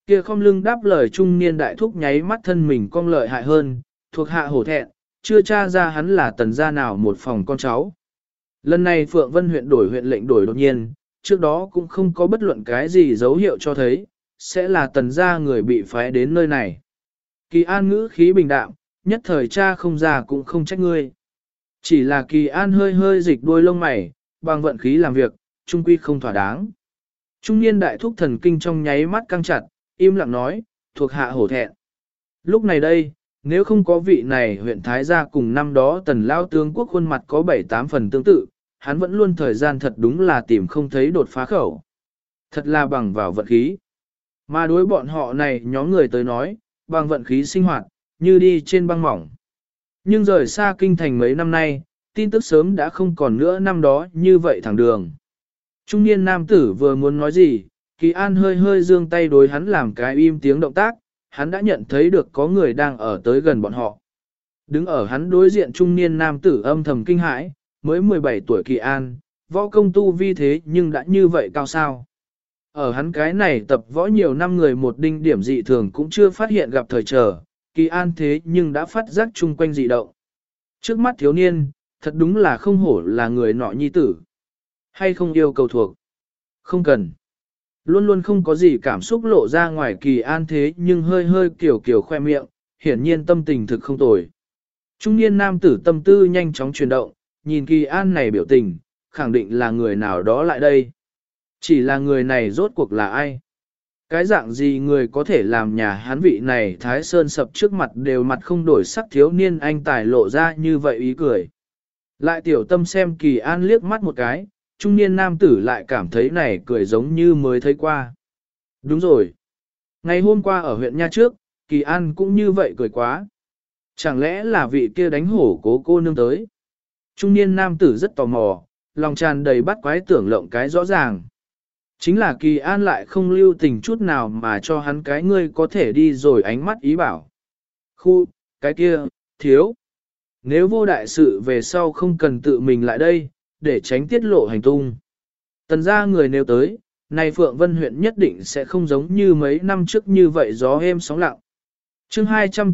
Kia không lưng đáp lời trung niên đại thúc nháy mắt thân mình cong lợi hại hơn, thuộc hạ hổ thẹn, chưa tra ra hắn là tần gia nào một phòng con cháu. Lần này Phượng Vân huyện đổi huyện lệnh đổi đột nhiên, trước đó cũng không có bất luận cái gì dấu hiệu cho thấy, sẽ là tần gia người bị phái đến nơi này. Kỳ An ngữ khí bình đạm, nhất thời cha không ra cũng không trách ngươi. Chỉ là Kỳ An hơi hơi dịch đuôi lông mày, bằng vận khí làm việc, trung quy không thỏa đáng. Trung niên đại thúc thần kinh trong nháy mắt căng chặt, im lặng nói, thuộc hạ hổ thẹn. Lúc này đây, nếu không có vị này huyện Thái gia cùng năm đó tần lao tướng quốc khuôn mặt có 7-8 phần tương tự, hắn vẫn luôn thời gian thật đúng là tìm không thấy đột phá khẩu. Thật là bằng vào vận khí. Mà đối bọn họ này nhóm người tới nói, bằng vận khí sinh hoạt, như đi trên băng mỏng. Nhưng rời xa kinh thành mấy năm nay, tin tức sớm đã không còn nữa năm đó như vậy thẳng đường. Trung niên nam tử vừa muốn nói gì, Kỳ An hơi hơi giương tay đối hắn làm cái im tiếng động tác, hắn đã nhận thấy được có người đang ở tới gần bọn họ. Đứng ở hắn đối diện trung niên nam tử âm thầm kinh hãi, mới 17 tuổi Kỳ An, võ công tu vi thế nhưng đã như vậy cao sao. Ở hắn cái này tập võ nhiều năm người một đinh điểm dị thường cũng chưa phát hiện gặp thời trở, Kỳ An thế nhưng đã phát giác chung quanh dị động. Trước mắt thiếu niên, thật đúng là không hổ là người nọ nhi tử. Hay không yêu cầu thuộc? Không cần. Luôn luôn không có gì cảm xúc lộ ra ngoài Kỳ An thế nhưng hơi hơi kiểu khoe miệng, hiển nhiên tâm tình thực không tồi. Trung niên nam tử tâm tư nhanh chóng chuyển động, nhìn Kỳ An này biểu tình, khẳng định là người nào đó lại đây. Chỉ là người này rốt cuộc là ai? Cái dạng gì người có thể làm nhà hắn vị này Thái Sơn sập trước mặt đều mặt không đổi sắc thiếu niên anh tài lộ ra như vậy ý cười. Lại tiểu tâm xem Kỳ An liếc mắt một cái, trung niên nam tử lại cảm thấy này cười giống như mới thấy qua. Đúng rồi. Ngày hôm qua ở huyện Nha trước, Kỳ An cũng như vậy cười quá. Chẳng lẽ là vị kia đánh hổ cố cô nương tới? Trung niên nam tử rất tò mò, lòng tràn đầy bắt quái tưởng lộng cái rõ ràng. Chính là Kỳ An lại không lưu tình chút nào mà cho hắn cái ngươi có thể đi rồi ánh mắt ý bảo. Khu, cái kia, thiếu. Nếu vô đại sự về sau không cần tự mình lại đây, để tránh tiết lộ hành tung. Tần ra người nếu tới, này Phượng Vân huyện nhất định sẽ không giống như mấy năm trước như vậy gió êm sóng lặng. chương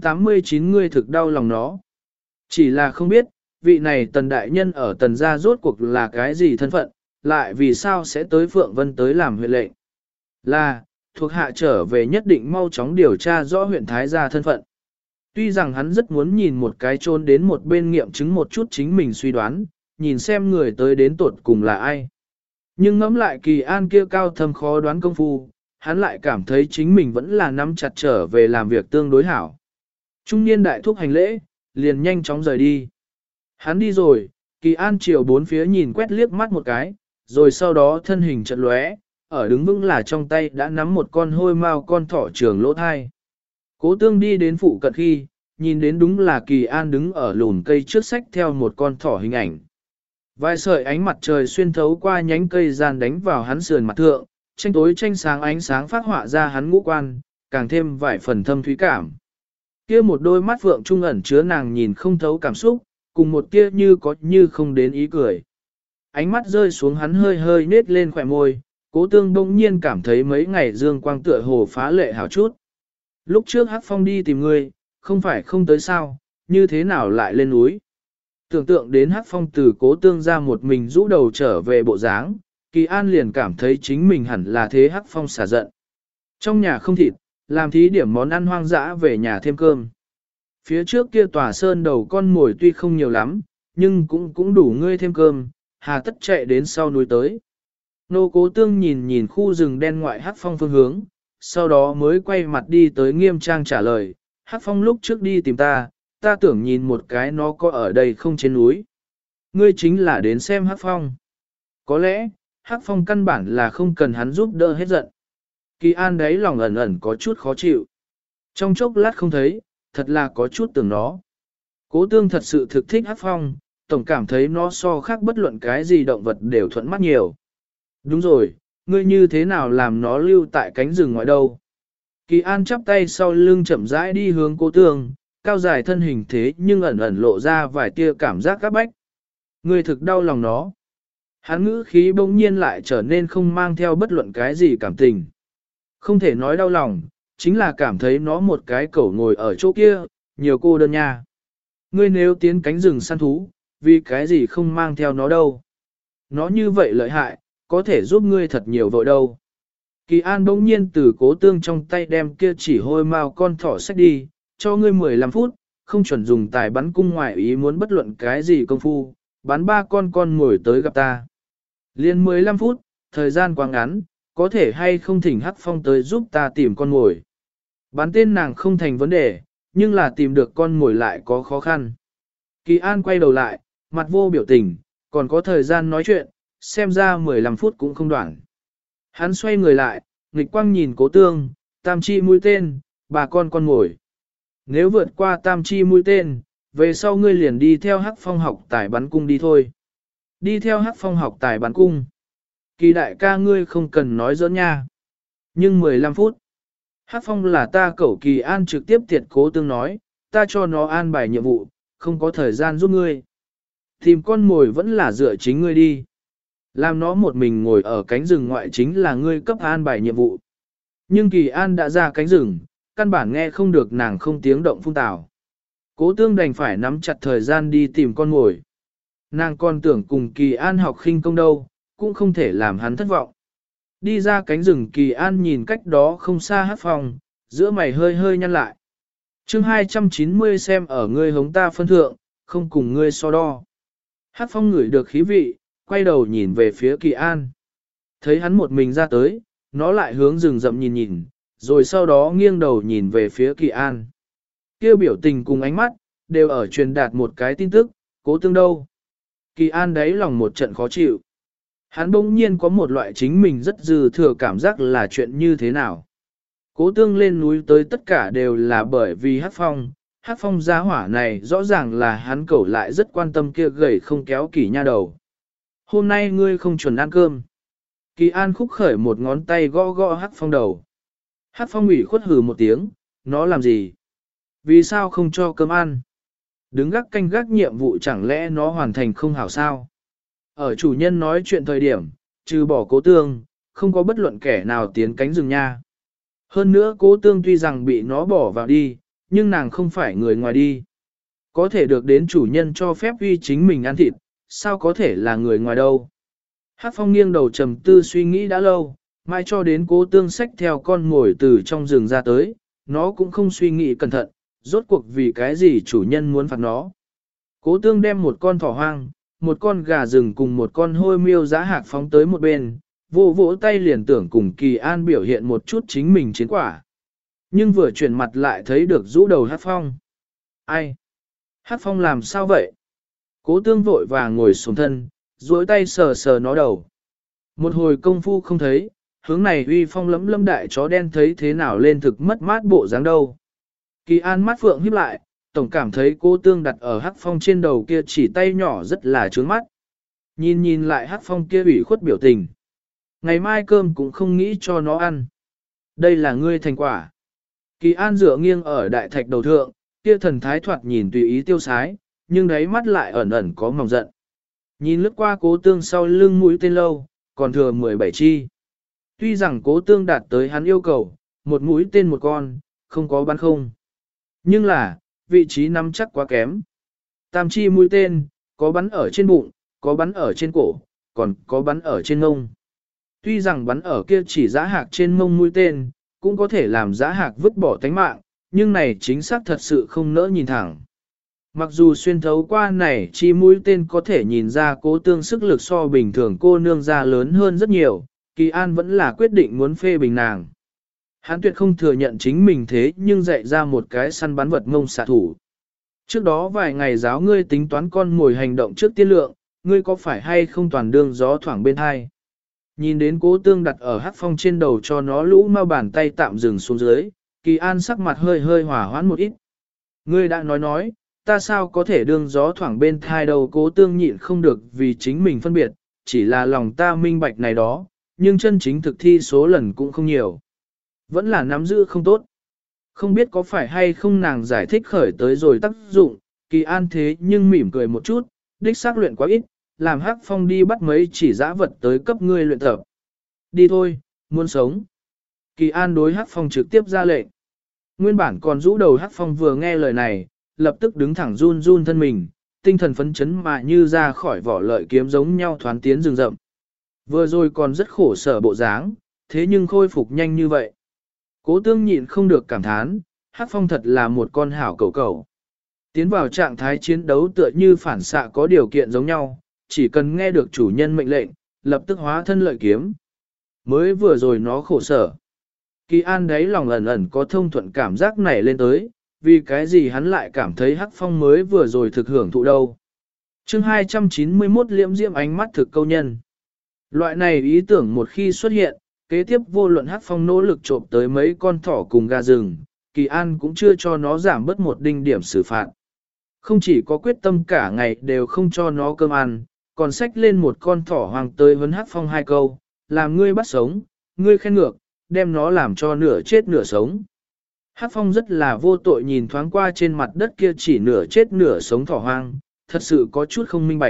289 người thực đau lòng nó. Chỉ là không biết, vị này tần đại nhân ở tần gia rốt cuộc là cái gì thân phận, lại vì sao sẽ tới Phượng Vân tới làm huyện lệnh. Là, thuộc hạ trở về nhất định mau chóng điều tra rõ huyện Thái gia thân phận. Tuy rằng hắn rất muốn nhìn một cái trôn đến một bên nghiệm chứng một chút chính mình suy đoán, nhìn xem người tới đến tuột cùng là ai. Nhưng ngẫm lại Kỳ An kia cao thâm khó đoán công phu, hắn lại cảm thấy chính mình vẫn là nắm chặt trở về làm việc tương đối hảo. Trung niên đại thúc hành lễ, liền nhanh chóng rời đi. Hắn đi rồi, Kỳ An chiều bốn phía nhìn quét liếc mắt một cái, rồi sau đó thân hình chợt lóe, ở đứng vững là trong tay đã nắm một con hôi mao con thỏ trường lỗ thai. Cố tương đi đến phụ cận khi, nhìn đến đúng là Kỳ An đứng ở lùn cây trước sách theo một con thỏ hình ảnh. Vài sợi ánh mặt trời xuyên thấu qua nhánh cây gian đánh vào hắn sườn mặt thượng, tranh tối tranh sáng ánh sáng phát họa ra hắn ngũ quan, càng thêm vài phần thâm thúy cảm. Kia một đôi mắt phượng trung ẩn chứa nàng nhìn không thấu cảm xúc, cùng một tia như có như không đến ý cười. Ánh mắt rơi xuống hắn hơi hơi nết lên khỏe môi, Cố tương đông nhiên cảm thấy mấy ngày dương quang tựa hồ phá lệ hảo chút. Lúc trước Hắc Phong đi tìm ngươi, không phải không tới sao, như thế nào lại lên núi. Tưởng tượng đến Hắc Phong từ Cố tương ra một mình rũ đầu trở về bộ dáng, Kỳ An liền cảm thấy chính mình hẳn là thế Hắc Phong xả giận. Trong nhà không thịt, làm thí điểm món ăn hoang dã về nhà thêm cơm. Phía trước kia tòa sơn đầu con mồi tuy không nhiều lắm, nhưng cũng đủ ngươi thêm cơm, hà tất chạy đến sau núi tới. Nô Cố tương nhìn nhìn khu rừng đen ngoại Hắc Phong phương hướng, sau đó mới quay mặt đi tới Nghiêm Trang trả lời, Hắc Phong lúc trước đi tìm ta tưởng nhìn một cái nó có ở đây không trên núi. Ngươi chính là đến xem Hắc Phong. Có lẽ, Hắc Phong căn bản là không cần hắn giúp đỡ hết giận. Kỳ An đấy lòng ẩn ẩn có chút khó chịu. Trong chốc lát không thấy, thật là có chút tưởng nó. Cố tương thật sự thực thích Hắc Phong, tổng cảm thấy nó so khác bất luận cái gì động vật đều thuận mắt nhiều. Đúng rồi, ngươi như thế nào làm nó lưu tại cánh rừng ngoài đâu? Kỳ An chắp tay sau lưng chậm rãi đi hướng Cố tương, cao dài thân hình thế nhưng ẩn ẩn lộ ra vài tia cảm giác các bách. Ngươi thực đau lòng nó. Hắn ngữ khí bỗng nhiên lại trở nên không mang theo bất luận cái gì cảm tình. Không thể nói đau lòng, chính là cảm thấy nó một cái cẩu ngồi ở chỗ kia, nhiều cô đơn nha. Ngươi nếu tiến cánh rừng săn thú, vì cái gì không mang theo nó đâu. Nó như vậy lợi hại, có thể giúp ngươi thật nhiều vội đâu. Kỳ An bỗng nhiên từ Cố Tương trong tay đem kia chỉ hôi mao con thỏ sách đi, cho ngươi 15 phút, không chuẩn dùng tài bắn cung ngoại ý muốn bất luận cái gì công phu, bắn 3 con ngồi tới gặp ta. Liên 15 phút, thời gian quá ngắn, có thể hay không thỉnh Hắc Phong tới giúp ta tìm con mồi. Bắn tên nàng không thành vấn đề, nhưng là tìm được con mồi lại có khó khăn. Kỳ An quay đầu lại, mặt vô biểu tình, còn có thời gian nói chuyện, xem ra 15 phút cũng không đoạn. Hắn xoay người lại, nghịch quang nhìn Cố Tương, tam chi mũi tên, bà con mồi. Nếu vượt qua tam chi mũi tên, về sau ngươi liền đi theo Hắc Phong học tài bắn cung đi thôi. Đi theo Hắc Phong học tài bắn cung. Kỳ đại ca ngươi không cần nói giỡn nha. Nhưng 15 phút. Hắc Phong là ta cẩu. Kỳ An trực tiếp tiệt Cố Tương nói, ta cho nó an bài nhiệm vụ, không có thời gian giúp ngươi. Tìm con mồi vẫn là dựa chính ngươi đi. Làm nó một mình ngồi ở cánh rừng ngoại chính là ngươi cấp an bài nhiệm vụ. Nhưng Kỳ An đã ra cánh rừng, căn bản nghe không được nàng không tiếng động phun tào. Cố Tương đành phải nắm chặt thời gian đi tìm con mồi. Nàng còn tưởng cùng Kỳ An học khinh công đâu, cũng không thể làm hắn thất vọng. Đi ra cánh rừng, Kỳ An nhìn cách đó không xa Hắc Phong, giữa mày hơi hơi nhăn lại. chương 290 xem ở ngươi hống ta phân thượng, không cùng ngươi so đo. Hắc Phong ngửi được khí vị, quay đầu nhìn về phía Kỳ An. Thấy hắn một mình ra tới, nó lại hướng rừng rậm nhìn nhìn, rồi sau đó nghiêng đầu nhìn về phía Kỳ An. Kêu biểu tình cùng ánh mắt, đều ở truyền đạt một cái tin tức, Cố Tương đâu. Kỳ An đáy lòng một trận khó chịu. Hắn bỗng nhiên có một loại chính mình rất dư thừa cảm giác là chuyện như thế nào. Cố Tương lên núi tới tất cả đều là bởi vì Hắc Phong. Hắc Phong gia hỏa này rõ ràng là hắn cẩu lại rất quan tâm kia gầy không kéo Kỳ nha đầu. Hôm nay ngươi không chuẩn ăn cơm. Kỳ An khúc khởi một ngón tay gõ gõ Hắc Phong đầu. Hắc Phong ủy khuất hừ một tiếng, nó làm gì? Vì sao không cho cơm ăn? Đứng gác canh gác nhiệm vụ chẳng lẽ nó hoàn thành không hảo sao? Ở chủ nhân nói chuyện thời điểm, trừ bỏ Cố Tương, không có bất luận kẻ nào tiến cánh rừng nha. Hơn nữa Cố Tương tuy rằng bị nó bỏ vào đi, nhưng nàng không phải người ngoài đi. Có thể được đến chủ nhân cho phép uy chính mình ăn thịt, sao có thể là người ngoài đâu. Hắc Phong nghiêng đầu trầm tư suy nghĩ đã lâu, mai cho đến Cố Tương xách theo con ngồi từ trong rừng ra tới, nó cũng không suy nghĩ cẩn thận, rốt cuộc vì cái gì chủ nhân muốn phạt nó. Cố Tương đem một con thỏ hoang, một con gà rừng cùng một con hôi miêu giá hạc phóng tới một bên, vỗ vỗ tay liền tưởng cùng Kỳ An biểu hiện một chút chính mình chiến quả. Nhưng vừa chuyển mặt lại thấy được rũ đầu Hắc Phong. Ai? Hắc Phong làm sao vậy? Cố Tương vội vàng ngồi xuống thân, duỗi tay sờ sờ nó đầu. Một hồi công phu không thấy, hướng này uy phong lẫm lâm đại chó đen thấy thế nào lên thực mất mát bộ dáng đâu. Kỳ An mắt phượng híp lại, tổng cảm thấy Cố Tương đặt ở Hắc Phong trên đầu kia chỉ tay nhỏ rất là trướng mắt. Nhìn nhìn lại Hắc Phong kia ủy khuất biểu tình. Ngày mai cơm cũng không nghĩ cho nó ăn. Đây là ngươi thành quả. Kỳ An dựa nghiêng ở đại thạch đầu thượng, kia thần thái thoạt nhìn tùy ý tiêu sái, nhưng đáy mắt lại ẩn ẩn có mỏng giận. Nhìn lướt qua Cố Tương sau lưng mũi tên lâu, còn thừa 17 chi. Tuy rằng Cố Tương đạt tới hắn yêu cầu, một mũi tên một con, không có bắn không. Nhưng là, vị trí nắm chắc quá kém. Tam chi mũi tên, có bắn ở trên bụng, có bắn ở trên cổ, còn có bắn ở trên mông. Tuy rằng bắn ở kia chỉ giã hạc trên mông mũi tên, cũng có thể làm giã hạc vứt bỏ tánh mạng, nhưng này chính xác thật sự không nỡ nhìn thẳng. Mặc dù xuyên thấu qua này chi mũi tên có thể nhìn ra Cố Tương sức lực so bình thường cô nương ra lớn hơn rất nhiều, Kỳ An vẫn là quyết định muốn phê bình nàng. Hắn tuyệt không thừa nhận chính mình thế nhưng dạy ra một cái săn bắn vật ngông xạ thủ. Trước đó vài ngày giáo ngươi tính toán con ngồi hành động trước tiên lượng, ngươi có phải hay không toàn đương gió thoảng bên hai. Nhìn đến Cố Tương đặt ở Hắc Phong trên đầu cho nó lũ mau bàn tay tạm dừng xuống dưới, Kỳ An sắc mặt hơi hơi hỏa hoãn một ít. Ngươi đã nói, ta sao có thể đương gió thoảng bên thai đầu. Cố Tương nhịn không được vì chính mình phân biệt, chỉ là lòng ta minh bạch này đó, nhưng chân chính thực thi số lần cũng không nhiều. Vẫn là nắm giữ không tốt. Không biết có phải hay không nàng giải thích khởi tới rồi tác dụng, Kỳ An thế nhưng mỉm cười một chút, đích xác luyện quá ít, làm Hắc Phong đi bắt mấy chỉ dã vật tới cấp ngươi luyện tập. Đi thôi, muốn sống. Kỳ An đối Hắc Phong trực tiếp ra lệnh. Nguyên bản còn rũ đầu Hắc Phong vừa nghe lời này, lập tức đứng thẳng run run thân mình, tinh thần phấn chấn mà như ra khỏi vỏ lợi kiếm giống nhau thoán tiến rừng rậm. Vừa rồi còn rất khổ sở bộ dáng, thế nhưng khôi phục nhanh như vậy. Cố Tương nhịn không được cảm thán, Hắc Phong thật là một con hảo cẩu cẩu. Tiến vào trạng thái chiến đấu tựa như phản xạ có điều kiện giống nhau, chỉ cần nghe được chủ nhân mệnh lệnh, lập tức hóa thân lợi kiếm. Mới vừa rồi nó khổ sở. Kỳ An đấy lòng ẩn ẩn có thông thuận cảm giác nảy lên tới, vì cái gì hắn lại cảm thấy Hắc Phong mới vừa rồi thực hưởng thụ đâu. Chương 291 liễm diễm ánh mắt thực câu nhân. Loại này ý tưởng một khi xuất hiện, kế tiếp vô luận Hắc Phong nỗ lực trộm tới mấy con thỏ cùng gà rừng, Kỳ An cũng chưa cho nó giảm bớt một đinh điểm xử phạt. Không chỉ có quyết tâm cả ngày đều không cho nó cơm ăn, còn xách lên một con thỏ hoàng tới vấn Hắc Phong hai câu, làm ngươi bắt sống, ngươi khen ngược, đem nó làm cho nửa chết nửa sống. Hắc Phong rất là vô tội nhìn thoáng qua trên mặt đất kia chỉ nửa chết nửa sống thỏ hoang, thật sự có chút không minh bạch.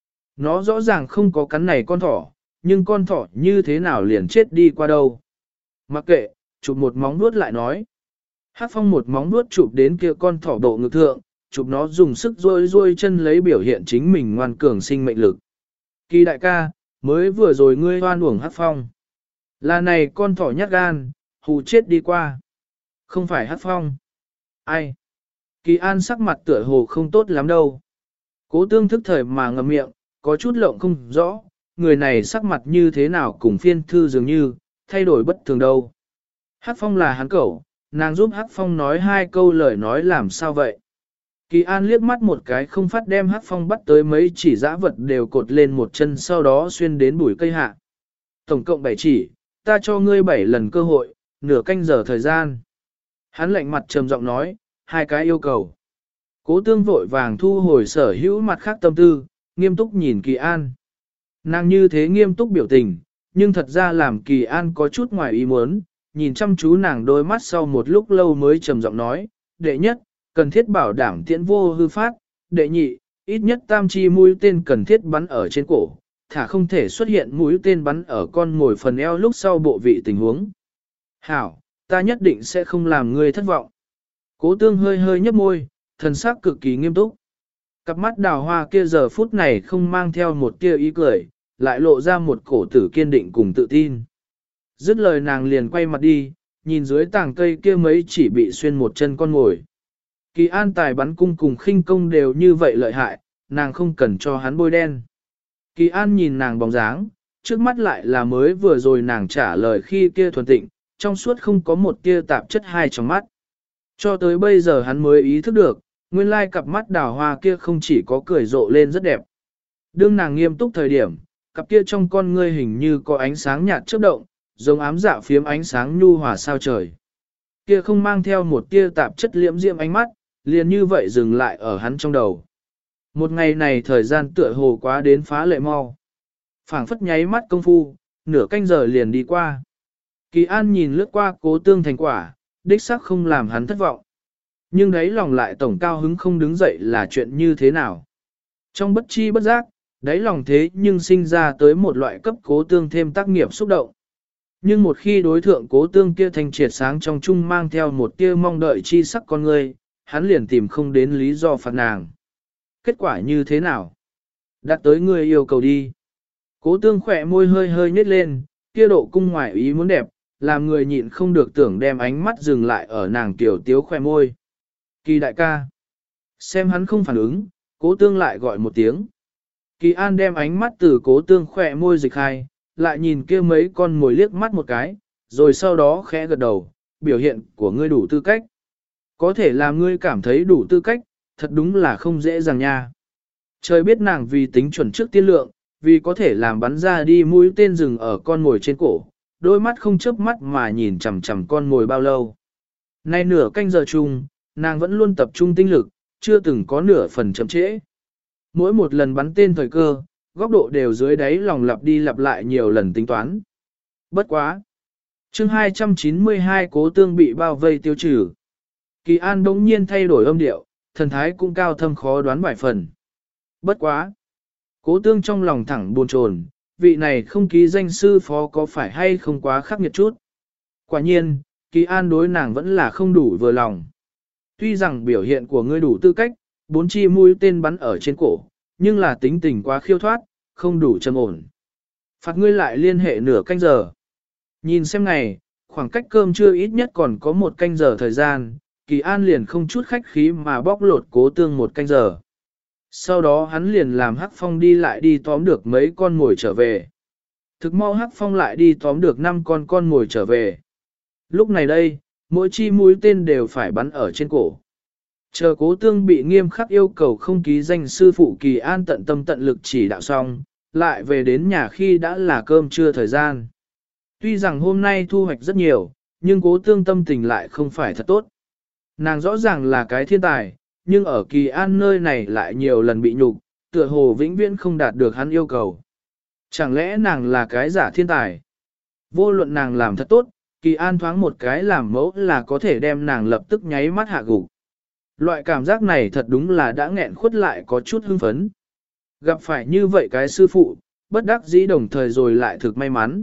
Nó rõ ràng không có cắn này con thỏ, nhưng con thỏ như thế nào liền chết đi qua đâu. Mặc kệ, chụp một móng vuốt lại nói. Hắc Phong một móng vuốt chụp đến kia con thỏ độ ngực thượng, chụp nó dùng sức rôi chân lấy biểu hiện chính mình ngoan cường sinh mệnh lực. Kỳ đại ca, mới vừa rồi ngươi hoan uổng Hắc Phong. Là này con thỏ nhát gan, hù chết đi qua. Không phải Hắc Phong. Ai? Kỳ An sắc mặt tựa hồ không tốt lắm đâu. Cố Tương thức thời mà ngậm miệng, có chút lộng không rõ, người này sắc mặt như thế nào cùng phiên thư dường như, thay đổi bất thường đâu. Hắc Phong là hắn cẩu, nàng giúp Hắc Phong nói hai câu lời nói làm sao vậy. Kỳ An liếc mắt một cái không phát đem Hắc Phong bắt tới mấy chỉ dã vật đều cột lên một chân sau đó xuyên đến bụi cây hạ. Tổng cộng 7 chỉ, ta cho ngươi 7 lần cơ hội, nửa canh giờ thời gian. Hắn lạnh mặt trầm giọng nói, hai cái yêu cầu. Cố Tương vội vàng thu hồi sở hữu mặt khác tâm tư, nghiêm túc nhìn Kỳ An. Nàng như thế nghiêm túc biểu tình, nhưng thật ra làm Kỳ An có chút ngoài ý muốn, nhìn chăm chú nàng đôi mắt sau một lúc lâu mới trầm giọng nói, đệ nhất, cần thiết bảo đảm tiễn vô hư phát, đệ nhị, ít nhất tam chi mũi tên cần thiết bắn ở trên cổ, thả không thể xuất hiện mũi tên bắn ở con ngồi phần eo lúc sau bộ vị tình huống. Hảo, ta nhất định sẽ không làm ngươi thất vọng. Cố Tương hơi hơi nhấp môi, thần sắc cực kỳ nghiêm túc. Cặp mắt đào hoa kia giờ phút này không mang theo một tia ý cười, lại lộ ra một cổ tử kiên định cùng tự tin. Dứt lời nàng liền quay mặt đi, nhìn dưới tảng cây kia mấy chỉ bị xuyên một chân con ngồi. Kỳ An tài bắn cung cùng khinh công đều như vậy lợi hại, nàng không cần cho hắn bôi đen. Kỳ An nhìn nàng bóng dáng, trước mắt lại là mới vừa rồi nàng trả lời khi kia thuần tịnh, trong suốt không có một tia tạp chất hai trong mắt. Cho tới bây giờ hắn mới ý thức được, nguyên lai cặp mắt đào hoa kia không chỉ có cười rộ lên rất đẹp. Đương nàng nghiêm túc thời điểm, cặp kia trong con ngươi hình như có ánh sáng nhạt chớp động, giống ám dạ phiếm ánh sáng nhu hòa sao trời. Kia không mang theo một tia tạp chất liễm diễm ánh mắt, liền như vậy dừng lại ở hắn trong đầu. Một ngày này thời gian tựa hồ quá đến phá lệ mau. Phảng phất nháy mắt công phu, nửa canh giờ liền đi qua. Kỳ An nhìn lướt qua Cố Tương thành quả, đích xác không làm hắn thất vọng. Nhưng đấy lòng lại tổng cao hứng không đứng dậy là chuyện như thế nào. Trong bất chi bất giác, đáy lòng thế nhưng sinh ra tới một loại cấp Cố Tương thêm tác nghiệp xúc động. Nhưng một khi đối thượng Cố Tương kia thanh triệt sáng trong chung mang theo một tia mong đợi chi sắc con người, hắn liền tìm không đến lý do phạt nàng. Kết quả như thế nào? Đặt tới người yêu cầu đi. Cố Tương khỏe môi hơi hơi nhếch lên, kia độ cung ngoài ý muốn đẹp, làm người nhịn không được tưởng đem ánh mắt dừng lại ở nàng tiểu tiếu khỏe môi. Kỳ đại ca. Xem hắn không phản ứng, Cố Tương lại gọi một tiếng. Kỳ An đem ánh mắt từ Cố Tương khỏe môi dịch hai, lại nhìn kia mấy con mồi liếc mắt một cái, rồi sau đó khẽ gật đầu, biểu hiện của ngươi đủ tư cách. Có thể làm ngươi cảm thấy đủ tư cách, thật đúng là không dễ dàng nha. Trời biết nàng vì tính chuẩn trước tiên lượng, vì có thể làm bắn ra đi mũi tên rừng ở con mồi trên cổ, đôi mắt không chớp mắt mà nhìn chằm chằm con mồi bao lâu. Nay nửa canh giờ chung, nàng vẫn luôn tập trung tinh lực, chưa từng có nửa phần chậm trễ. Mỗi một lần bắn tên thời cơ, góc độ đều dưới đáy lòng lặp đi lặp lại nhiều lần tính toán. Bất quá. Chương 292 Cố Tương bị bao vây tiêu trừ. Kỳ An đống nhiên thay đổi âm điệu, thần thái cũng cao thâm khó đoán vài phần. Bất quá. Cố Tương trong lòng thẳng buồn chồn, vị này không ký danh sư phó có phải hay không quá khắc nghiệt chút. Quả nhiên, Kỳ An đối nàng vẫn là không đủ vừa lòng. Tuy rằng biểu hiện của ngươi đủ tư cách, 4 chi mũi tên bắn ở trên cổ, nhưng là tính tình quá khiêu thoát, không đủ trầm ổn. Phạt ngươi lại liên hệ nửa canh giờ. Nhìn xem ngày, khoảng cách cơm trưa ít nhất còn có 1 canh giờ thời gian, Kỳ An liền không chút khách khí mà bóc lột Cố Tương 1 canh giờ. Sau đó hắn liền làm Hắc Phong đi lại đi tóm được mấy con mồi trở về. Thực mau Hắc Phong lại đi tóm được 5 con mồi trở về. Lúc này đây, mỗi chi mũi tên đều phải bắn ở trên cổ. Chờ Cố Tương bị nghiêm khắc yêu cầu không ký danh sư phụ Kỳ An tận tâm tận lực chỉ đạo xong, lại về đến nhà khi đã là cơm trưa thời gian. Tuy rằng hôm nay thu hoạch rất nhiều, nhưng Cố Tương tâm tình lại không phải thật tốt. Nàng rõ ràng là cái thiên tài, nhưng ở Kỳ An nơi này lại nhiều lần bị nhục, tựa hồ vĩnh viễn không đạt được hắn yêu cầu. Chẳng lẽ nàng là cái giả thiên tài? Vô luận nàng làm thật tốt, Kỳ An thoáng một cái làm mẫu là có thể đem nàng lập tức nháy mắt hạ gục. Loại cảm giác này thật đúng là đã nghẹn khuất lại có chút hưng phấn. Gặp phải như vậy cái sư phụ, bất đắc dĩ đồng thời rồi lại thực may mắn.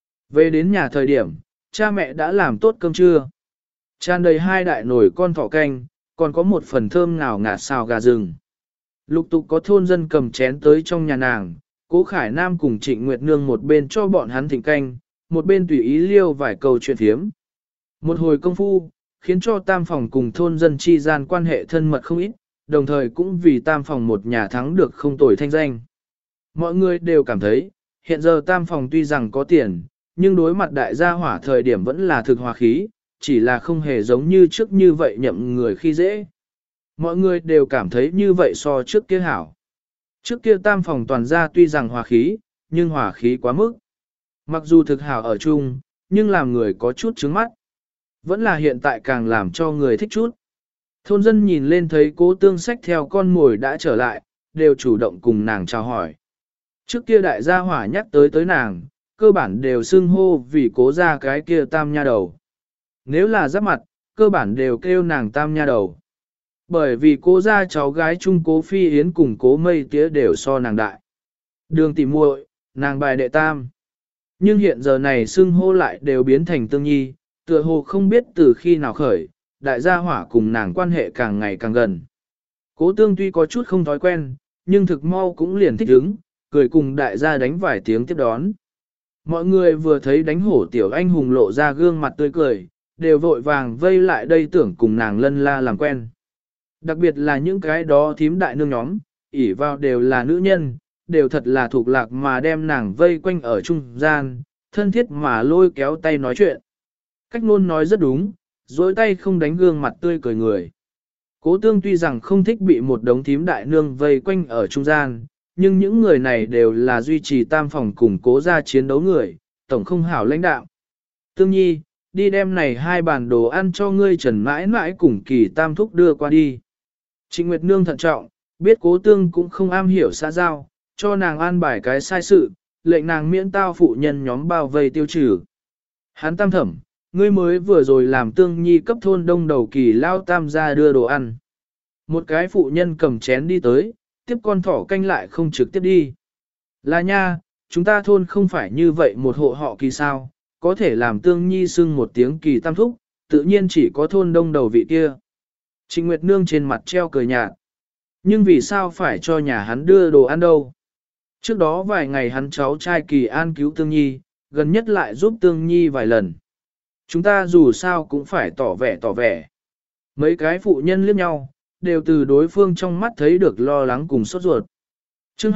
Về đến nhà thời điểm, cha mẹ đã làm tốt cơm trưa. Tràn đầy 2 đại nồi con thỏ canh, còn có một phần thơm ngào ngạt xào gà rừng. Lục tục có thôn dân cầm chén tới trong nhà nàng, Cố Khải Nam cùng Trịnh Nguyệt Nương một bên cho bọn hắn thịnh canh, một bên tùy ý liêu vài câu chuyện thiếm. Một hồi công phu, khiến cho tam phòng cùng thôn dân chi gian quan hệ thân mật không ít, đồng thời cũng vì tam phòng một nhà thắng được không tồi thanh danh. Mọi người đều cảm thấy, hiện giờ tam phòng tuy rằng có tiền, nhưng đối mặt đại gia hỏa thời điểm vẫn là thực hòa khí, chỉ là không hề giống như trước như vậy nhậm người khi dễ. Mọi người đều cảm thấy như vậy so trước kia hảo. Trước kia tam phòng toàn gia tuy rằng hòa khí, nhưng hòa khí quá mức. Mặc dù thực hảo ở chung, nhưng làm người có chút chướng mắt. Vẫn là hiện tại càng làm cho người thích chút. Thôn dân nhìn lên thấy Cố Tương xách theo con mồi đã trở lại, đều chủ động cùng nàng chào hỏi. Trước kia đại gia hỏa nhắc tới nàng, cơ bản đều xưng hô vì Cố ra cái kia tam nha đầu. Nếu là giáp mặt, cơ bản đều kêu nàng tam nha đầu. Bởi vì Cố ra cháu gái chung Cố Phi Yến cùng Cố Mây Tía đều so nàng đại. Đường tỉ muội, nàng bài đệ tam. Nhưng hiện giờ này xưng hô lại đều biến thành Tương Nhi, tựa hồ không biết từ khi nào khởi, đại gia hỏa cùng nàng quan hệ càng ngày càng gần. Cố Tương tuy có chút không thói quen, nhưng thực mau cũng liền thích ứng, cười cùng đại gia đánh vài tiếng tiếp đón. Mọi người vừa thấy đánh hổ tiểu anh hùng lộ ra gương mặt tươi cười, đều vội vàng vây lại đây tưởng cùng nàng lân la làm quen. Đặc biệt là những cái đó thím đại nương nhóm, ỉ vào đều là nữ nhân, đều thật là thuộc lạc mà đem nàng vây quanh ở trung gian, thân thiết mà lôi kéo tay nói chuyện. Cách luôn nói rất đúng, dối tay không đánh gương mặt tươi cười người. Cố Tương tuy rằng không thích bị một đống thím đại nương vây quanh ở trung gian, nhưng những người này đều là duy trì tam phòng cùng Cố ra chiến đấu người, tổng không hảo lãnh đạo. Tương Nhi, đi đem này 2 bàn đồ ăn cho ngươi Trần mãi mãi cùng Kỳ tam thúc đưa qua đi. Trịnh Nguyệt Nương thận trọng, biết Cố Tương cũng không am hiểu xã giao, cho nàng an bài cái sai sự, lệnh nàng miễn tao phụ nhân nhóm bao vây tiêu trừ. Hắn tam thẩm, ngươi mới vừa rồi làm Tương Nhi cấp thôn đông đầu Kỳ lao tam ra đưa đồ ăn. Một cái phụ nhân cầm chén đi tới, tiếp con thỏ canh lại không trực tiếp đi. Là nha, chúng ta thôn không phải như vậy một hộ họ Kỳ sao, có thể làm Tương Nhi xưng một tiếng Kỳ tam thúc, tự nhiên chỉ có thôn đông đầu vị kia. Trịnh Nguyệt Nương trên mặt treo cười nhạt. Nhưng vì sao phải cho nhà hắn đưa đồ ăn đâu? Trước đó vài ngày hắn cháu trai Kỳ An cứu Tương Nhi, gần nhất lại giúp Tương Nhi vài lần. Chúng ta dù sao cũng phải tỏ vẻ. Mấy cái phụ nhân liếc nhau, đều từ đối phương trong mắt thấy được lo lắng cùng sốt ruột. Chương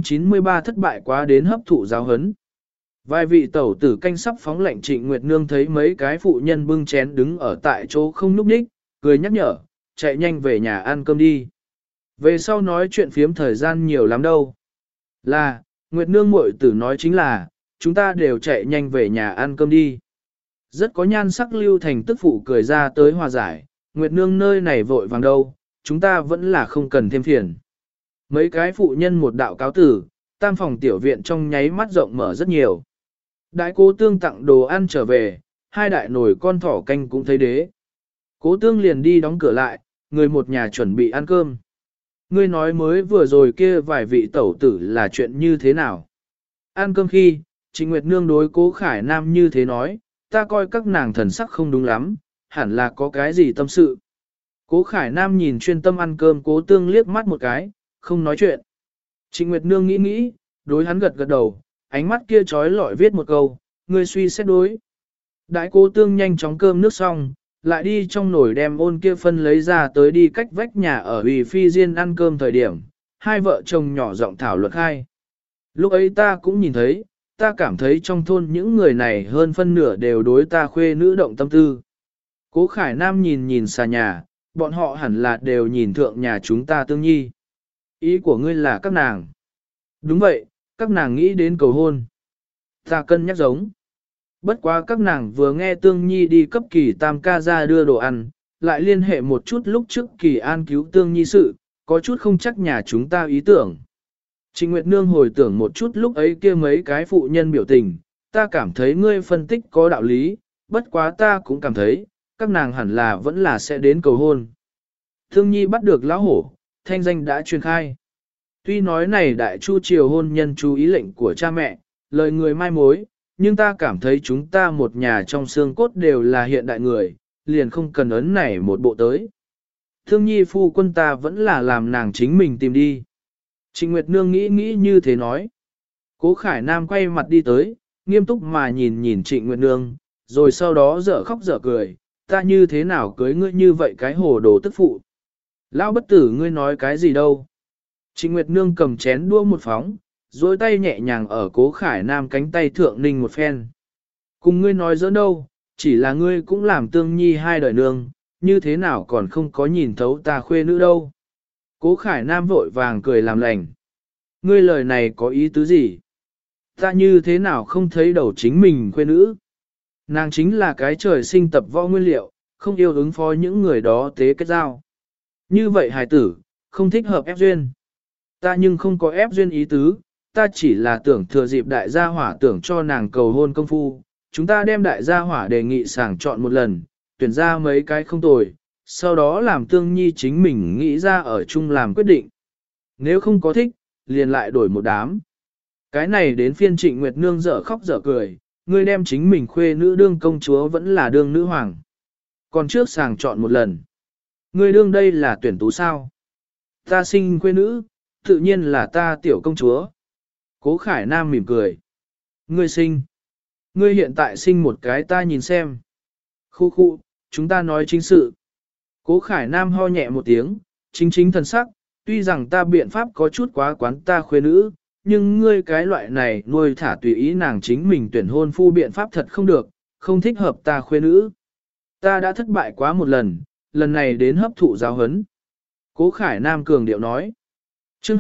293 thất bại quá đến hấp thụ giáo hấn. Vài vị tẩu tử canh sắp phóng lệnh Trịnh Nguyệt Nương thấy mấy cái phụ nhân bưng chén đứng ở tại chỗ không núp đích, cười nhắc nhở, chạy nhanh về nhà ăn cơm đi. Về sau nói chuyện phiếm thời gian nhiều lắm đâu. Là, Nguyệt Nương muội tử nói chính là, chúng ta đều chạy nhanh về nhà ăn cơm đi. Rất có nhan sắc Lưu Thành tức phụ cười ra tới hòa giải, Nguyệt Nương nơi này vội vàng đâu, chúng ta vẫn là không cần thêm phiền. Mấy cái phụ nhân một đạo cáo tử, tam phòng tiểu viện trong nháy mắt rộng mở rất nhiều. Đại Cố Tương tặng đồ ăn trở về, 2 đại nồi con thỏ canh cũng thấy đế. Cố Tương liền đi đóng cửa lại, người một nhà chuẩn bị ăn cơm. Ngươi nói mới vừa rồi kia vài vị tẩu tử là chuyện như thế nào? Ăn cơm khi, Trịnh Nguyệt Nương đối Cố Khải Nam như thế nói, ta coi các nàng thần sắc không đúng lắm, hẳn là có cái gì tâm sự. Cố Khải Nam nhìn chuyên tâm ăn cơm Cố Tương liếc mắt một cái, không nói chuyện. Trịnh Nguyệt Nương nghĩ nghĩ, đối hắn gật gật đầu, ánh mắt kia trói lọi viết một câu, ngươi suy xét đối. Đại Cố Tương nhanh chóng cơm nước xong, lại đi trong nồi đem ôn kia phân lấy ra tới đi cách vách nhà ở Ủy Phi Diên ăn cơm thời điểm, hai vợ chồng nhỏ giọng thảo luận khai. Lúc ấy ta cũng nhìn thấy, ta cảm thấy trong thôn những người này hơn phân nửa đều đối ta khuê nữ động tâm tư. Cố Khải Nam nhìn nhìn xà nhà, bọn họ hẳn là đều nhìn thượng nhà chúng ta Tương Nhi. Ý của ngươi là các nàng. Đúng vậy, các nàng nghĩ đến cầu hôn. Ta cân nhắc giống. Bất quá các nàng vừa nghe Tương Nhi đi cấp Kỳ Tam ca ra đưa đồ ăn, lại liên hệ một chút lúc trước Kỳ An cứu Tương Nhi sự, có chút không chắc nhà chúng ta ý tưởng. Trịnh Nguyệt Nương hồi tưởng một chút lúc ấy kia mấy cái phụ nhân biểu tình, ta cảm thấy ngươi phân tích có đạo lý, bất quá ta cũng cảm thấy, các nàng hẳn là vẫn là sẽ đến cầu hôn. Tương Nhi bắt được lão hổ, thanh danh đã truyền khai. Tuy nói này đại chu triều hôn nhân chú ý lệnh của cha mẹ, lời người mai mối, nhưng ta cảm thấy chúng ta một nhà trong xương cốt đều là hiện đại người, liền không cần ấn này một bộ tới. Thương Nhi phu quân ta vẫn là làm nàng chính mình tìm đi. Trịnh Nguyệt Nương nghĩ nghĩ như thế nói. Cố Khải Nam quay mặt đi tới, nghiêm túc mà nhìn nhìn Trịnh Nguyệt Nương, rồi sau đó dở khóc dở cười, ta như thế nào cưới ngươi như vậy cái hồ đồ tức phụ. Lão bất tử ngươi nói cái gì đâu. Trịnh Nguyệt Nương cầm chén đua một phóng, duỗi tay nhẹ nhàng ở Cố Khải Nam cánh tay thượng ninh một phen. Cùng ngươi nói giỡn đâu, chỉ là ngươi cũng làm Tương Nhi hai đời nương, như thế nào còn không có nhìn thấu ta khuê nữ đâu. Cố Khải Nam vội vàng cười làm lành. Ngươi lời này có ý tứ gì? Ta như thế nào không thấy đầu chính mình khuê nữ? Nàng chính là cái trời sinh tập võ nguyên liệu, không yêu ứng phó những người đó tế kết giao. Như vậy hài tử, không thích hợp ép duyên. Ta nhưng không có ép duyên ý tứ, ta chỉ là tưởng thừa dịp đại gia hỏa tưởng cho nàng cầu hôn công phu. Chúng ta đem đại gia hỏa đề nghị sàng chọn một lần, tuyển ra mấy cái không tồi, sau đó làm Tương Nhi chính mình nghĩ ra ở chung làm quyết định. Nếu không có thích, liền lại đổi một đám. Cái này đến phiên Trịnh Nguyệt Nương dở khóc dở cười, ngươi đem chính mình khuê nữ đương công chúa vẫn là đương nữ hoàng. Còn trước sàng chọn một lần. Ngươi đương đây là tuyển tú sao? Ta sinh khuê nữ, tự nhiên là ta tiểu công chúa. Cố Khải Nam mỉm cười. Ngươi sinh. Ngươi hiện tại sinh một cái ta nhìn xem. Khu khu, chúng ta nói chính sự. Cố Khải Nam ho nhẹ một tiếng, chính thần sắc, tuy rằng ta biện pháp có chút quá quán ta khuê nữ, nhưng ngươi cái loại này nuôi thả tùy ý nàng chính mình tuyển hôn phu biện pháp thật không được, không thích hợp ta khuê nữ. Ta đã thất bại quá một lần này đến hấp thụ giáo huấn. Cố Khải Nam cường điệu nói. Chương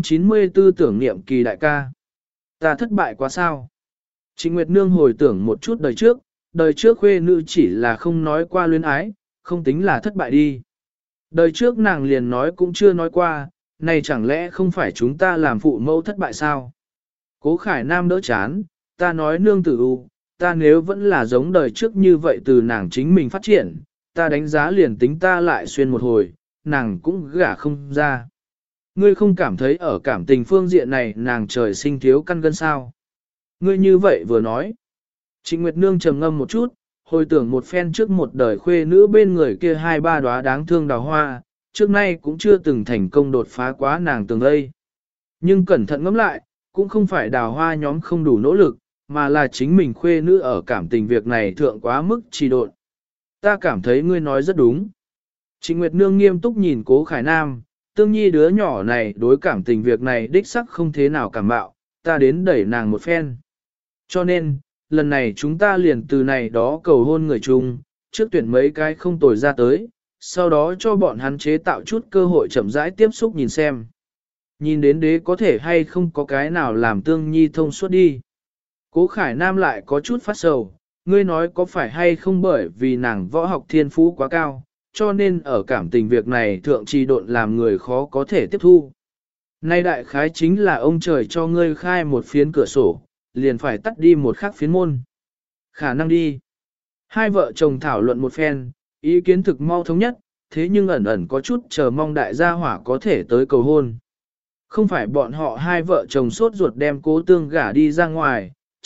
294 tưởng niệm Kỳ đại ca. Ta thất bại quá sao? Trịnh Nguyệt Nương hồi tưởng một chút đời trước khuê nữ chỉ là không nói qua luyến ái, không tính là thất bại đi. Đời trước nàng liền nói cũng chưa nói qua, này chẳng lẽ không phải chúng ta làm phụ mẫu thất bại sao? Cố Khải Nam đỡ chán, ta nói nương tử u, ta nếu vẫn là giống đời trước như vậy từ nàng chính mình phát triển, ta đánh giá liền tính ta lại xuyên một hồi, nàng cũng gả không ra. Ngươi không cảm thấy ở cảm tình phương diện này nàng trời sinh thiếu căn gân sao? Ngươi như vậy vừa nói. Trịnh Nguyệt Nương trầm ngâm một chút, hồi tưởng một phen trước một đời khuê nữ bên người kia hai ba đóa đáng thương đào hoa, trước nay cũng chưa từng thành công đột phá quá nàng tường đây. Nhưng cẩn thận ngẫm lại, cũng không phải đào hoa nhóm không đủ nỗ lực, mà là chính mình khuê nữ ở cảm tình việc này thượng quá mức trì độn. Ta cảm thấy ngươi nói rất đúng. Trịnh Nguyệt Nương nghiêm túc nhìn Cố Khải Nam, Tương Nhi đứa nhỏ này đối cảm tình việc này đích sắc không thế nào cảm bạo, ta đến đẩy nàng một phen. Cho nên, lần này chúng ta liền từ này đó cầu hôn người chung, trước tuyển mấy cái không tồi ra tới, sau đó cho bọn hắn chế tạo chút cơ hội chậm rãi tiếp xúc nhìn xem. Nhìn đến đế có thể hay không có cái nào làm Tương Nhi thông suốt đi. Cố Khải Nam lại có chút phát sầu, ngươi nói có phải hay không bởi vì nàng võ học thiên phú quá cao, cho nên ở cảm tình việc này thượng trì độn làm người khó có thể tiếp thu. Nay đại khái chính là ông trời cho ngươi khai một phiến cửa sổ, liền phải tắt đi một khắc phiến môn. Khả năng đi. Hai vợ chồng thảo luận một phen, ý kiến thực mau thống nhất, thế nhưng ẩn ẩn có chút chờ mong đại gia hỏa có thể tới cầu hôn. Không phải bọn họ hai vợ chồng sốt ruột đem Cố Tương gả đi ra ngoài,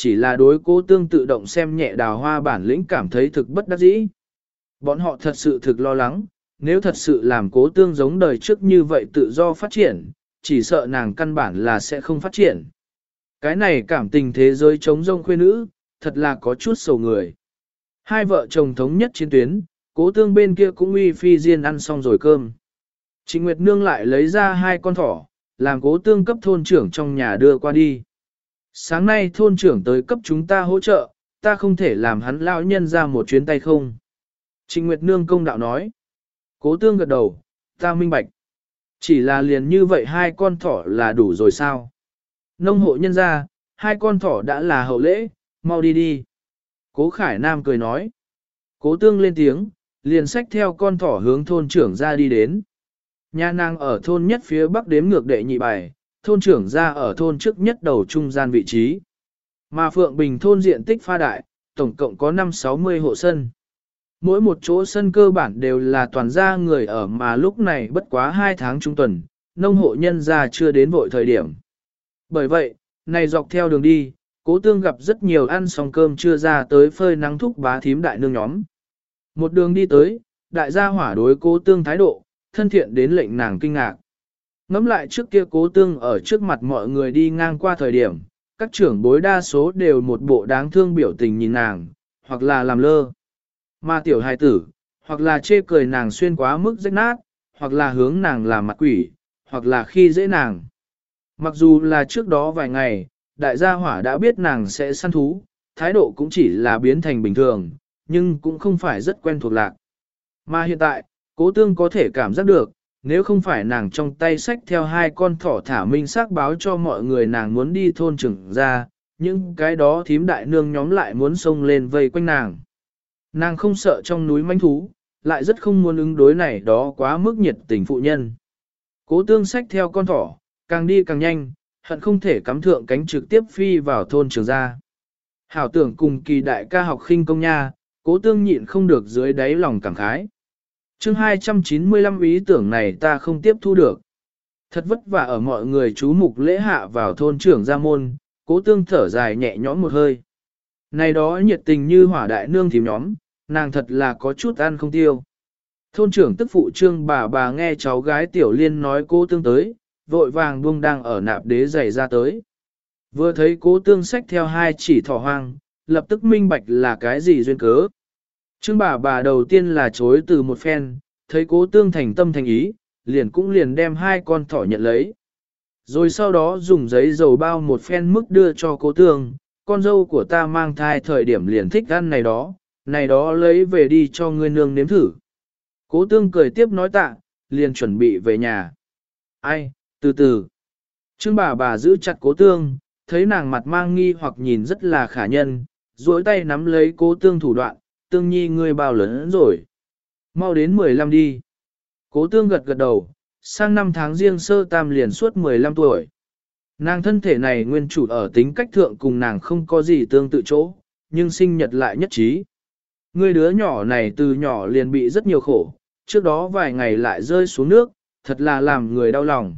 chỉ là đối Cố Tương tự động xem nhẹ Đào Hoa bản lĩnh cảm thấy thực bất đắc dĩ. Bọn họ thật sự thực lo lắng, nếu thật sự làm Cố Tương giống đời trước như vậy tự do phát triển, chỉ sợ nàng căn bản là sẽ không phát triển. Cái này cảm tình thế giới chống rông khuê nữ, thật là có chút sầu người. Hai vợ chồng thống nhất chiến tuyến, Cố Tương bên kia cũng uy phi diên ăn xong rồi cơm. Trịnh Nguyệt Nương lại lấy ra 2 con thỏ, làm Cố Tương cấp thôn trưởng trong nhà đưa qua đi. Sáng nay thôn trưởng tới cấp chúng ta hỗ trợ, ta không thể làm hắn lão nhân ra một chuyến tay không. Trịnh Nguyệt Nương công đạo nói. Cố Tương gật đầu, ta minh bạch. Chỉ là liền như vậy 2 con thỏ là đủ rồi sao? Nông hộ nhân ra, 2 con thỏ đã là hậu lễ, mau đi đi. Cố Khải Nam cười nói. Cố Tương lên tiếng, liền xách theo con thỏ hướng thôn trưởng ra đi đến. Nhà nàng ở thôn nhất phía bắc đếm ngược đệ nhị bài, thôn trưởng ra ở thôn trước nhất đầu trung gian vị trí. Mà Phượng Bình thôn diện tích pha đại, tổng cộng có 5-60 hộ sân. Mỗi một chỗ sân cơ bản đều là toàn gia người ở mà lúc này bất quá 2 tháng trung tuần, nông hộ nhân gia chưa đến vội thời điểm. Bởi vậy, này dọc theo đường đi, Cố Tương gặp rất nhiều ăn xong cơm chưa ra tới phơi nắng thúc bá thím đại nương nhóm. Một đường đi tới, đại gia hỏa đối Cố Tương thái độ, thân thiện đến lệnh nàng kinh ngạc. Ngắm lại trước kia Cố Tương ở trước mặt mọi người đi ngang qua thời điểm, các trưởng bối đa số đều một bộ đáng thương biểu tình nhìn nàng, hoặc là làm lơ. Mà tiểu hài tử, hoặc là chê cười nàng xuyên quá mức rách nát, hoặc là hướng nàng làm mặt quỷ, hoặc là khi dễ nàng. Mặc dù là trước đó vài ngày, đại gia hỏa đã biết nàng sẽ săn thú, thái độ cũng chỉ là biến thành bình thường, nhưng cũng không phải rất quen thuộc lạc. Mà hiện tại, Cố Tương có thể cảm giác được, nếu không phải nàng trong tay xách theo 2 con thỏ thả minh xác báo cho mọi người nàng muốn đi thôn trưởng ra, những cái đó thím đại nương nhóm lại muốn xông lên vây quanh nàng. Nàng không sợ trong núi manh thú, lại rất không muốn ứng đối này đó quá mức nhiệt tình phụ nhân. Cố Tương xách theo con thỏ, càng đi càng nhanh, hận không thể cắm thượng cánh trực tiếp phi vào thôn trường ra. Hảo tưởng cùng Kỳ đại ca học khinh công nha, Cố Tương nhịn không được dưới đáy lòng cảm khái. Chương 295 ý tưởng này ta không tiếp thu được. Thật vất vả ở mọi người chú mục lễ hạ vào thôn trưởng gia môn, Cố Tương thở dài nhẹ nhõm một hơi. Này đó nhiệt tình như hỏa đại nương thím nhóm, nàng thật là có chút ăn không tiêu. Thôn trưởng tức phụ trương bà nghe cháu gái Tiểu Liên nói Cố Tương tới, vội vàng buông đang ở nạp đế giày ra tới. Vừa thấy Cố Tương xách theo 2 chỉ thỏ hoang, lập tức minh bạch là cái gì duyên cớ. Trương bà đầu tiên là chối từ một phen, thấy Cố Tương thành tâm thành ý, liền đem 2 con thỏ nhận lấy. Rồi sau đó dùng giấy dầu bao một phen mức đưa cho Cố Tương, con dâu của ta mang thai thời điểm liền thích ăn này đó lấy về đi cho ngươi nương nếm thử. Cố Tương cười tiếp nói tạ, liền chuẩn bị về nhà. Ai, từ từ. Trương bà giữ chặt Cố Tương, thấy nàng mặt mang nghi hoặc nhìn rất là khả nhân, duỗi tay nắm lấy Cố Tương thủ đoạn, Tương nhi ngươi bao lớn rồi. Mau đến 15 đi. Cố Tương gật gật đầu, sang năm tháng riêng sơ tam liền suốt 15 tuổi. Nàng thân thể này nguyên chủ ở tính cách thượng cùng nàng không có gì tương tự chỗ, nhưng sinh nhật lại nhất trí. Ngươi đứa nhỏ này từ nhỏ liền bị rất nhiều khổ, trước đó vài ngày lại rơi xuống nước, thật là làm người đau lòng.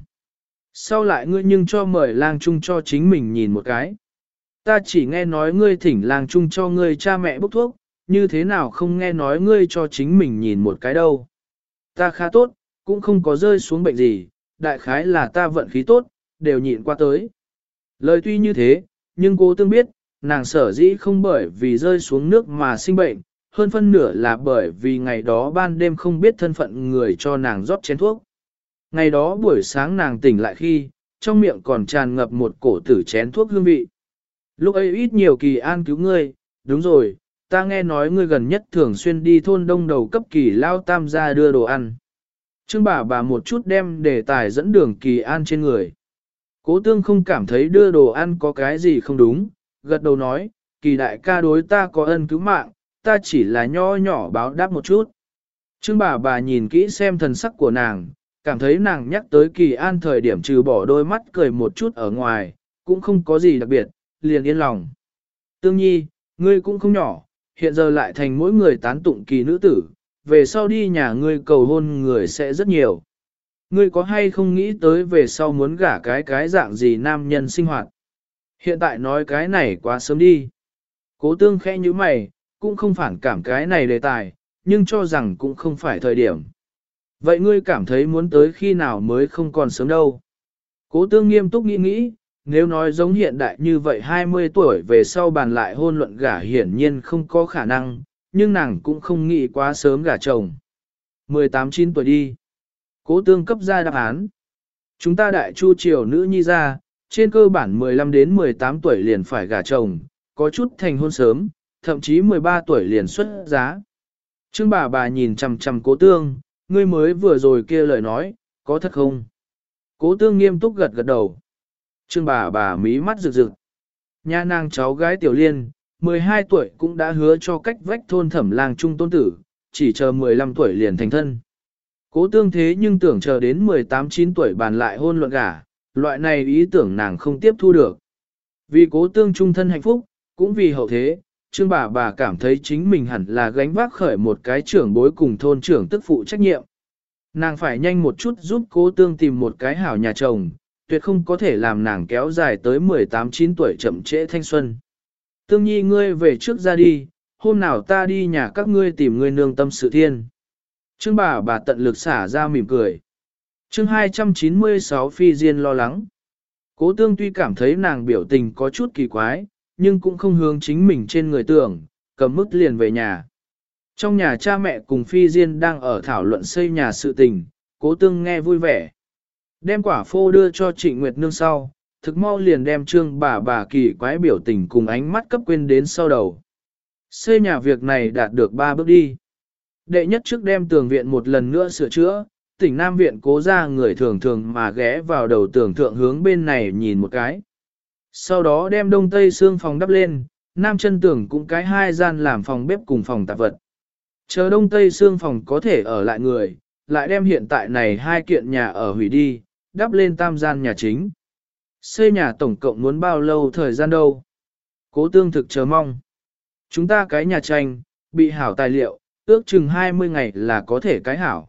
Sau lại ngươi nhưng cho mời lang trung cho chính mình nhìn một cái. Ta chỉ nghe nói ngươi thỉnh lang trung cho ngươi cha mẹ bốc thuốc, như thế nào không nghe nói ngươi cho chính mình nhìn một cái đâu. Ta khá tốt, cũng không có rơi xuống bệnh gì, đại khái là ta vận khí tốt, đều nhịn qua tới. Lời tuy như thế, nhưng Cố Tương biết, nàng sở dĩ không bởi vì rơi xuống nước mà sinh bệnh, hơn phân nửa là bởi vì ngày đó ban đêm không biết thân phận người cho nàng rót chén thuốc. Ngày đó buổi sáng nàng tỉnh lại khi, trong miệng còn tràn ngập một cổ tử chén thuốc hương vị. Lúc ấy ít nhiều Kỳ An cứu ngươi, đúng rồi, ta nghe nói ngươi gần nhất thường xuyên đi thôn đông đầu cấp Kỳ lao tam ra đưa đồ ăn. Trương bà một chút đem đề tài dẫn đường Kỳ An trên người. Cố Tương không cảm thấy đưa đồ ăn có cái gì không đúng, gật đầu nói, Kỳ đại ca đối ta có ân cứu mạng, ta chỉ là nho nhỏ báo đáp một chút. Trương bà nhìn kỹ xem thần sắc của nàng, cảm thấy nàng nhắc tới Kỳ An thời điểm trừ bỏ đôi mắt cười một chút ở ngoài, cũng không có gì đặc biệt, liền yên lòng. Tương nhi, ngươi cũng không nhỏ, hiện giờ lại thành mỗi người tán tụng Kỳ nữ tử, về sau đi nhà ngươi cầu hôn người sẽ rất nhiều. Ngươi có hay không nghĩ tới về sau muốn gả cái dạng gì nam nhân sinh hoạt? Hiện tại nói cái này quá sớm đi. Cố tương khẽ như mày, cũng không phản cảm cái này đề tài, nhưng cho rằng cũng không phải thời điểm. Vậy ngươi cảm thấy muốn tới khi nào mới không còn sớm đâu? Cố tương nghiêm túc nghĩ nghĩ, nếu nói giống hiện đại như vậy 20 tuổi về sau bàn lại hôn luận gả hiển nhiên không có khả năng, nhưng nàng cũng không nghĩ quá sớm gả chồng. 18-9 tuổi đi. Cố tương cấp ra đáp án. Chúng ta đại chu triều nữ nhi ra, trên cơ bản 15 đến 18 tuổi liền phải gả chồng, có chút thành hôn sớm, thậm chí 13 tuổi liền xuất giá. Trương bà nhìn chằm chằm cố tương, ngươi mới vừa rồi kia lời nói, có thật không? Cố tương nghiêm túc gật gật đầu. Trương bà mí mắt rực rực. Nhà nàng cháu gái Tiểu Liên, 12 tuổi cũng đã hứa cho cách vách thôn Thẩm Lang trung tôn tử, chỉ chờ 15 tuổi liền thành thân. Cố tương thế nhưng tưởng chờ đến 18-9 tuổi bàn lại hôn luận gả, loại này ý tưởng nàng không tiếp thu được. Vì cố tương trung thân hạnh phúc, cũng vì hậu thế, Trương bà cảm thấy chính mình hẳn là gánh vác khởi một cái trưởng bối cùng thôn trưởng tức phụ trách nhiệm. Nàng phải nhanh một chút giúp cố tương tìm một cái hảo nhà chồng, tuyệt không có thể làm nàng kéo dài tới 18-9 tuổi chậm trễ thanh xuân. Tương nhi ngươi về trước ra đi, hôm nào ta đi nhà các ngươi tìm ngươi nương tâm sự thiên. Trương bà tận lực xả ra mỉm cười. Chương 296 Phi Diên lo lắng. Cố tương tuy cảm thấy nàng biểu tình có chút kỳ quái, nhưng cũng không hướng chính mình trên người tưởng, cầm mức liền về nhà. Trong nhà cha mẹ cùng Phi Diên đang ở thảo luận xây nhà sự tình, cố tương nghe vui vẻ. Đem quả phô đưa cho Trịnh Nguyệt Nương sau, thực mau liền đem Trương bà kỳ quái biểu tình cùng ánh mắt cấp quên đến sau đầu. Xây nhà việc này đạt được 3 bước đi. Đệ nhất trước đem tường viện một lần nữa sửa chữa, tỉnh Nam viện cố ra người thường thường mà ghé vào đầu tường thượng hướng bên này nhìn một cái. Sau đó đem đông tây xương phòng đắp lên, nam chân tường cũng cái 2 gian làm phòng bếp cùng phòng tạp vật. Chờ đông tây xương phòng có thể ở lại người, lại đem hiện tại này 2 kiện nhà ở hủy đi, đắp lên tam gian nhà chính. Xây nhà tổng cộng muốn bao lâu thời gian đâu? Cố tương thực chờ mong. Chúng ta cái nhà tranh, bị hảo tài liệu, ước chừng 20 ngày là có thể cái hảo.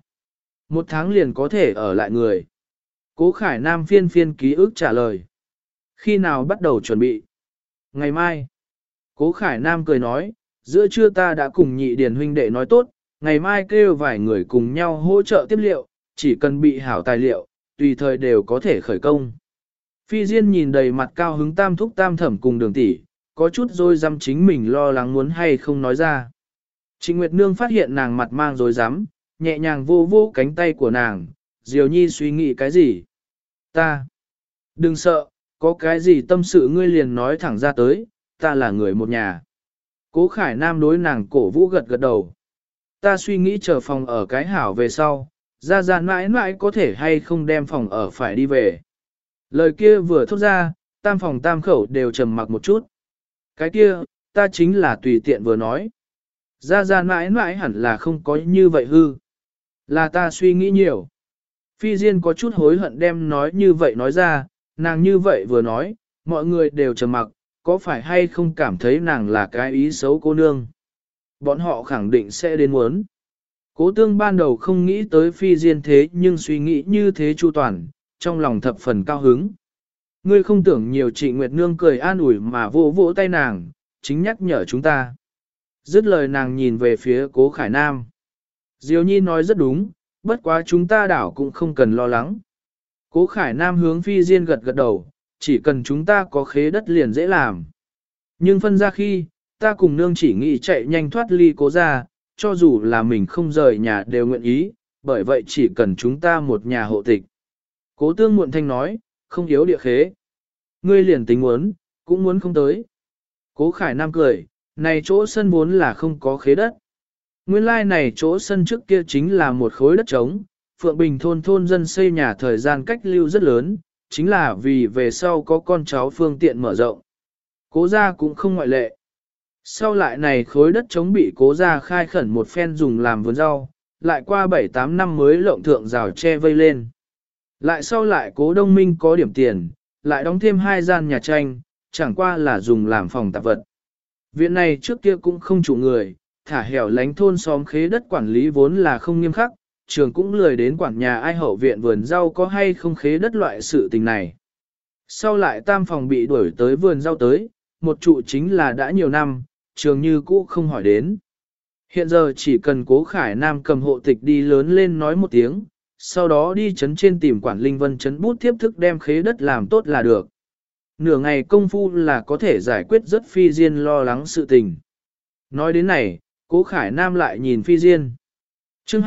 1 tháng liền có thể ở lại người. Cố Khải Nam phiên ký ức trả lời. Khi nào bắt đầu chuẩn bị? Ngày mai. Cố Khải Nam cười nói, giữa trưa ta đã cùng nhị điền huynh đệ nói tốt, ngày mai kêu vài người cùng nhau hỗ trợ tiếp liệu, chỉ cần bị hảo tài liệu, tùy thời đều có thể khởi công. Phi Diên nhìn đầy mặt cao hứng tam thúc tam thẩm cùng đường tỷ, có chút rồi dám chính mình lo lắng muốn hay không nói ra. Trịnh Nguyệt Nương phát hiện nàng mặt mang rồi dám, nhẹ nhàng vô vô cánh tay của nàng, Diều Nhi suy nghĩ cái gì? Ta. Đừng sợ, có cái gì tâm sự ngươi liền nói thẳng ra tới, ta là người một nhà. Cố Khải Nam đối nàng cổ vũ gật gật đầu. Ta suy nghĩ chờ phòng ở cái hảo về sau, ra mãi mãi có thể hay không đem phòng ở phải đi về. Lời kia vừa thốt ra, tam phòng tam khẩu đều trầm mặc một chút. Cái kia, ta chính là tùy tiện vừa nói. Ra mãi mãi hẳn là không có như vậy hư. Là ta suy nghĩ nhiều. Phi Diên có chút hối hận đem nói như vậy nói ra, nàng như vậy vừa nói, mọi người đều trầm mặc, có phải hay không cảm thấy nàng là cái ý xấu cô nương. Bọn họ khẳng định sẽ đến muốn. Cố tương ban đầu không nghĩ tới Phi Diên thế nhưng suy nghĩ như thế chu toàn, trong lòng thập phần cao hứng. Ngươi không tưởng nhiều. Trịnh Nguyệt Nương cười an ủi mà vỗ vỗ tay nàng, chính nhắc nhở chúng ta. Dứt lời nàng nhìn về phía Cố Khải Nam. Diều Nhi nói rất đúng, bất quá chúng ta đảo cũng không cần lo lắng. Cố Khải Nam hướng Phi Diên gật gật đầu, chỉ cần chúng ta có khế đất liền dễ làm. Nhưng phân ra khi, ta cùng nương chỉ nghĩ chạy nhanh thoát ly Cố ra, cho dù là mình không rời nhà đều nguyện ý, bởi vậy chỉ cần chúng ta một nhà hộ tịch. Cố tương muộn thanh nói, không yếu địa khế. Ngươi liền tính muốn, cũng muốn không tới. Cố Khải Nam cười, này chỗ sân vốn là không có khế đất. Nguyên lai này chỗ sân trước kia chính là một khối đất trống, Phượng Bình thôn dân xây nhà thời gian cách lưu rất lớn, chính là vì về sau có con cháu phương tiện mở rộng. Cố gia cũng không ngoại lệ. Sau lại này khối đất trống bị cố gia khai khẩn một phen dùng làm vườn rau, lại qua 7-8 năm mới lộng thượng rào che vây lên. Lại sau lại cố Đông Minh có điểm tiền, lại đóng thêm 2 gian nhà tranh, chẳng qua là dùng làm phòng tạp vật. Viện này trước kia cũng không chủ người, thả hẻo lánh thôn xóm khế đất quản lý vốn là không nghiêm khắc, trường cũng lười đến quản nhà ai hậu viện vườn rau có hay không khế đất loại sự tình này. Sau lại tam phòng bị đuổi tới vườn rau tới, một trụ chính là đã nhiều năm, trường như cũ không hỏi đến. Hiện giờ chỉ cần Cố Khải Nam cầm hộ tịch đi lớn lên nói một tiếng, sau đó đi chấn trên tìm quản linh vân chấn bút tiếp thức đem khế đất làm tốt là được. Nửa ngày công phu là có thể giải quyết rất Phi Diên lo lắng sự tình. Nói đến này, Cố Khải Nam lại nhìn Phi Diên. chương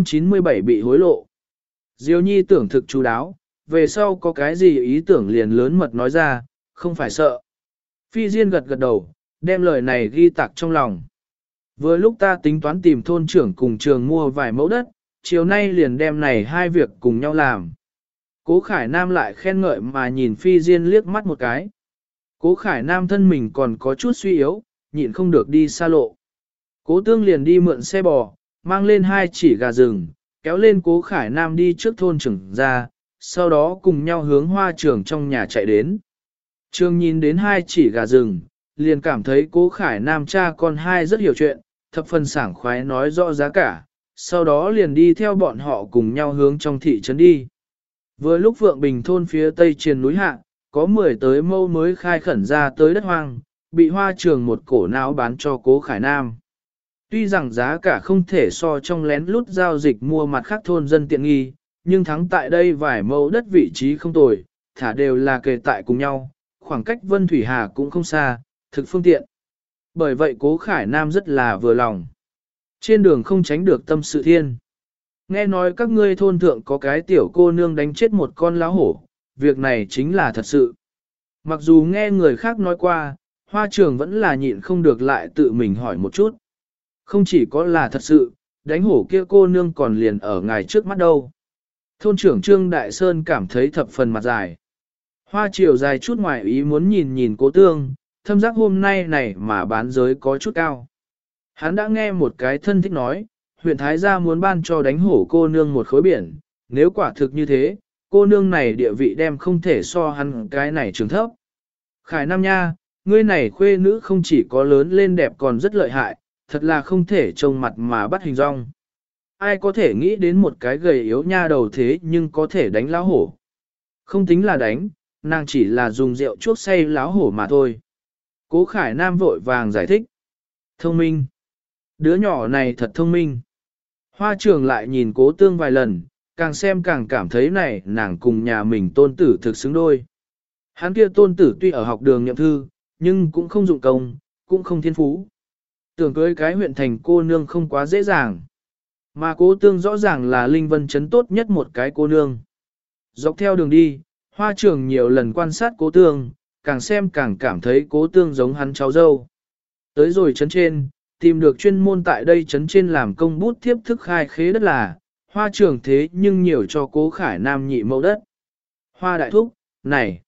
297 bị hối lộ. Diêu Nhi tưởng thực chú đáo, về sau có cái gì ý tưởng liền lớn mật nói ra, không phải sợ. Phi Diên gật gật đầu, đem lời này ghi tạc trong lòng. Vừa lúc ta tính toán tìm thôn trưởng cùng trường mua vài mẫu đất, chiều nay liền đem này hai việc cùng nhau làm. Cố Khải Nam lại khen ngợi mà nhìn Phi Diên liếc mắt một cái. Cố Khải Nam thân mình còn có chút suy yếu, nhịn không được đi xa lộ. Cố Tương liền đi mượn xe bò, mang lên hai chỉ gà rừng, kéo lên Cố Khải Nam đi trước thôn trưởng ra, sau đó cùng nhau hướng Hoa Trường trong nhà chạy đến. Trương nhìn đến hai chỉ gà rừng, liền cảm thấy Cố Khải Nam cha con hai rất hiểu chuyện, thập phần sảng khoái nói rõ giá cả, sau đó liền đi theo bọn họ cùng nhau hướng trong thị trấn đi. Vừa lúc Vượng Bình thôn phía tây trên núi hạ, có 10 tới mâu mới khai khẩn ra tới đất hoang, bị Hoa Trường một cổ não bán cho Cố Khải Nam. Tuy rằng giá cả không thể so trong lén lút giao dịch mua mặt khác thôn dân tiện nghi, nhưng thắng tại đây vài mẫu đất vị trí không tồi, thả đều là kề tại cùng nhau, khoảng cách Vân Thủy Hà cũng không xa, thực phương tiện. Bởi vậy Cố Khải Nam rất là vừa lòng. Trên đường không tránh được tâm sự thiên. Nghe nói các ngươi thôn thượng có cái tiểu cô nương đánh chết một con lão hổ, việc này chính là thật sự. Mặc dù nghe người khác nói qua, Hoa Trường vẫn là nhịn không được lại tự mình hỏi một chút. Không chỉ có là thật sự, đánh hổ kia cô nương còn liền ở ngài trước mắt đâu. Thôn trưởng Trương Đại Sơn cảm thấy thập phần mặt dài. Hoa Triều dài chút ngoài ý muốn nhìn nhìn Cố Tương, thâm giác hôm nay này mà bán giới có chút cao. Hắn đã nghe một cái thân thích nói, huyện Thái Gia muốn ban cho đánh hổ cô nương một khối biển, nếu quả thực như thế, cô nương này địa vị đem không thể so hắn cái này trường thấp. Khải Nam nha, ngươi này khuê nữ không chỉ có lớn lên đẹp còn rất lợi hại, thật là không thể trông mặt mà bắt hình dong. Ai có thể nghĩ đến một cái gầy yếu nha đầu thế nhưng có thể đánh lão hổ. Không tính là đánh, nàng chỉ là dùng rượu chuốc say lão hổ mà thôi. Cố Khải Nam vội vàng giải thích. Thông minh. Đứa nhỏ này thật thông minh. Hoa Trường lại nhìn Cố Tương vài lần, càng xem càng cảm thấy này nàng cùng nhà mình tôn tử thực xứng đôi. Hắn kia tôn tử tuy ở học đường nhậm thư, nhưng cũng không dụng công, cũng không thiên phú. Tưởng cưới cái huyện thành cô nương không quá dễ dàng. Mà Cố Tương rõ ràng là Linh Vân Trấn tốt nhất một cái cô nương. Dọc theo đường đi, Hoa Trường nhiều lần quan sát Cố Tương, càng xem càng cảm thấy Cố Tương giống hắn cháu dâu. Tới rồi trấn trên, tìm được chuyên môn tại đây trấn trên làm công bút thiếp thức khai khế đất là, Hoa Trường thế nhưng nhiều cho Cố Khải Nam nhị mẫu đất. Hoa đại thúc, này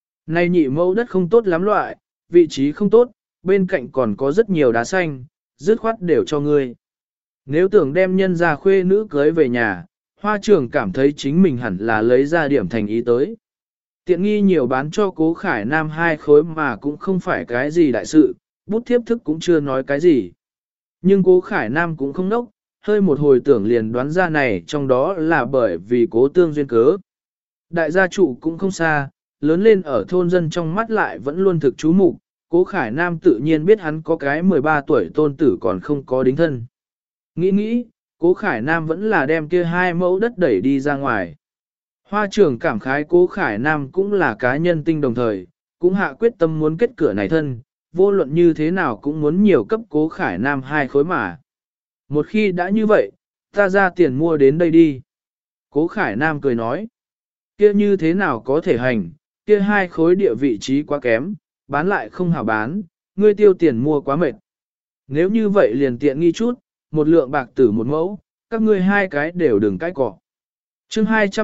nhị mẫu đất không tốt lắm loại, vị trí không tốt, bên cạnh còn có rất nhiều đá xanh, dứt khoát đều cho ngươi. Nếu tưởng đem nhân gia khuê nữ cưới về nhà, Hoa Trường cảm thấy chính mình hẳn là lấy ra điểm thành ý tới. Tiện nghi nhiều bán cho Cố Khải Nam 2 khối mà cũng không phải cái gì đại sự, bút thiếp thức cũng chưa nói cái gì. Nhưng Cố Khải Nam cũng không nốc, hơi một hồi tưởng liền đoán ra này trong đó là bởi vì Cố Tương duyên cớ. Đại gia trụ cũng không xa, lớn lên ở thôn dân trong mắt lại vẫn luôn thực chú mục. Cố Khải Nam tự nhiên biết hắn có cái 13 tuổi tôn tử còn không có đính thân. Nghĩ, Cố Khải Nam vẫn là đem kia 2 mẫu đất đẩy đi ra ngoài. Hoa Trường cảm khái Cố Khải Nam cũng là cá nhân tinh đồng thời, cũng hạ quyết tâm muốn kết cửa này thân, vô luận như thế nào cũng muốn nhiều cấp Cố Khải Nam 2 khối mà. Một khi đã như vậy, ta ra tiền mua đến đây đi. Cố Khải Nam cười nói, kia như thế nào có thể hành, kia 2 khối địa vị trí quá kém, bán lại không hảo bán, ngươi tiêu tiền mua quá mệt. Nếu như vậy liền tiện nghi chút, một lượng bạc tử một mẫu, các ngươi 2 cái đều đừng cãi cọ. chương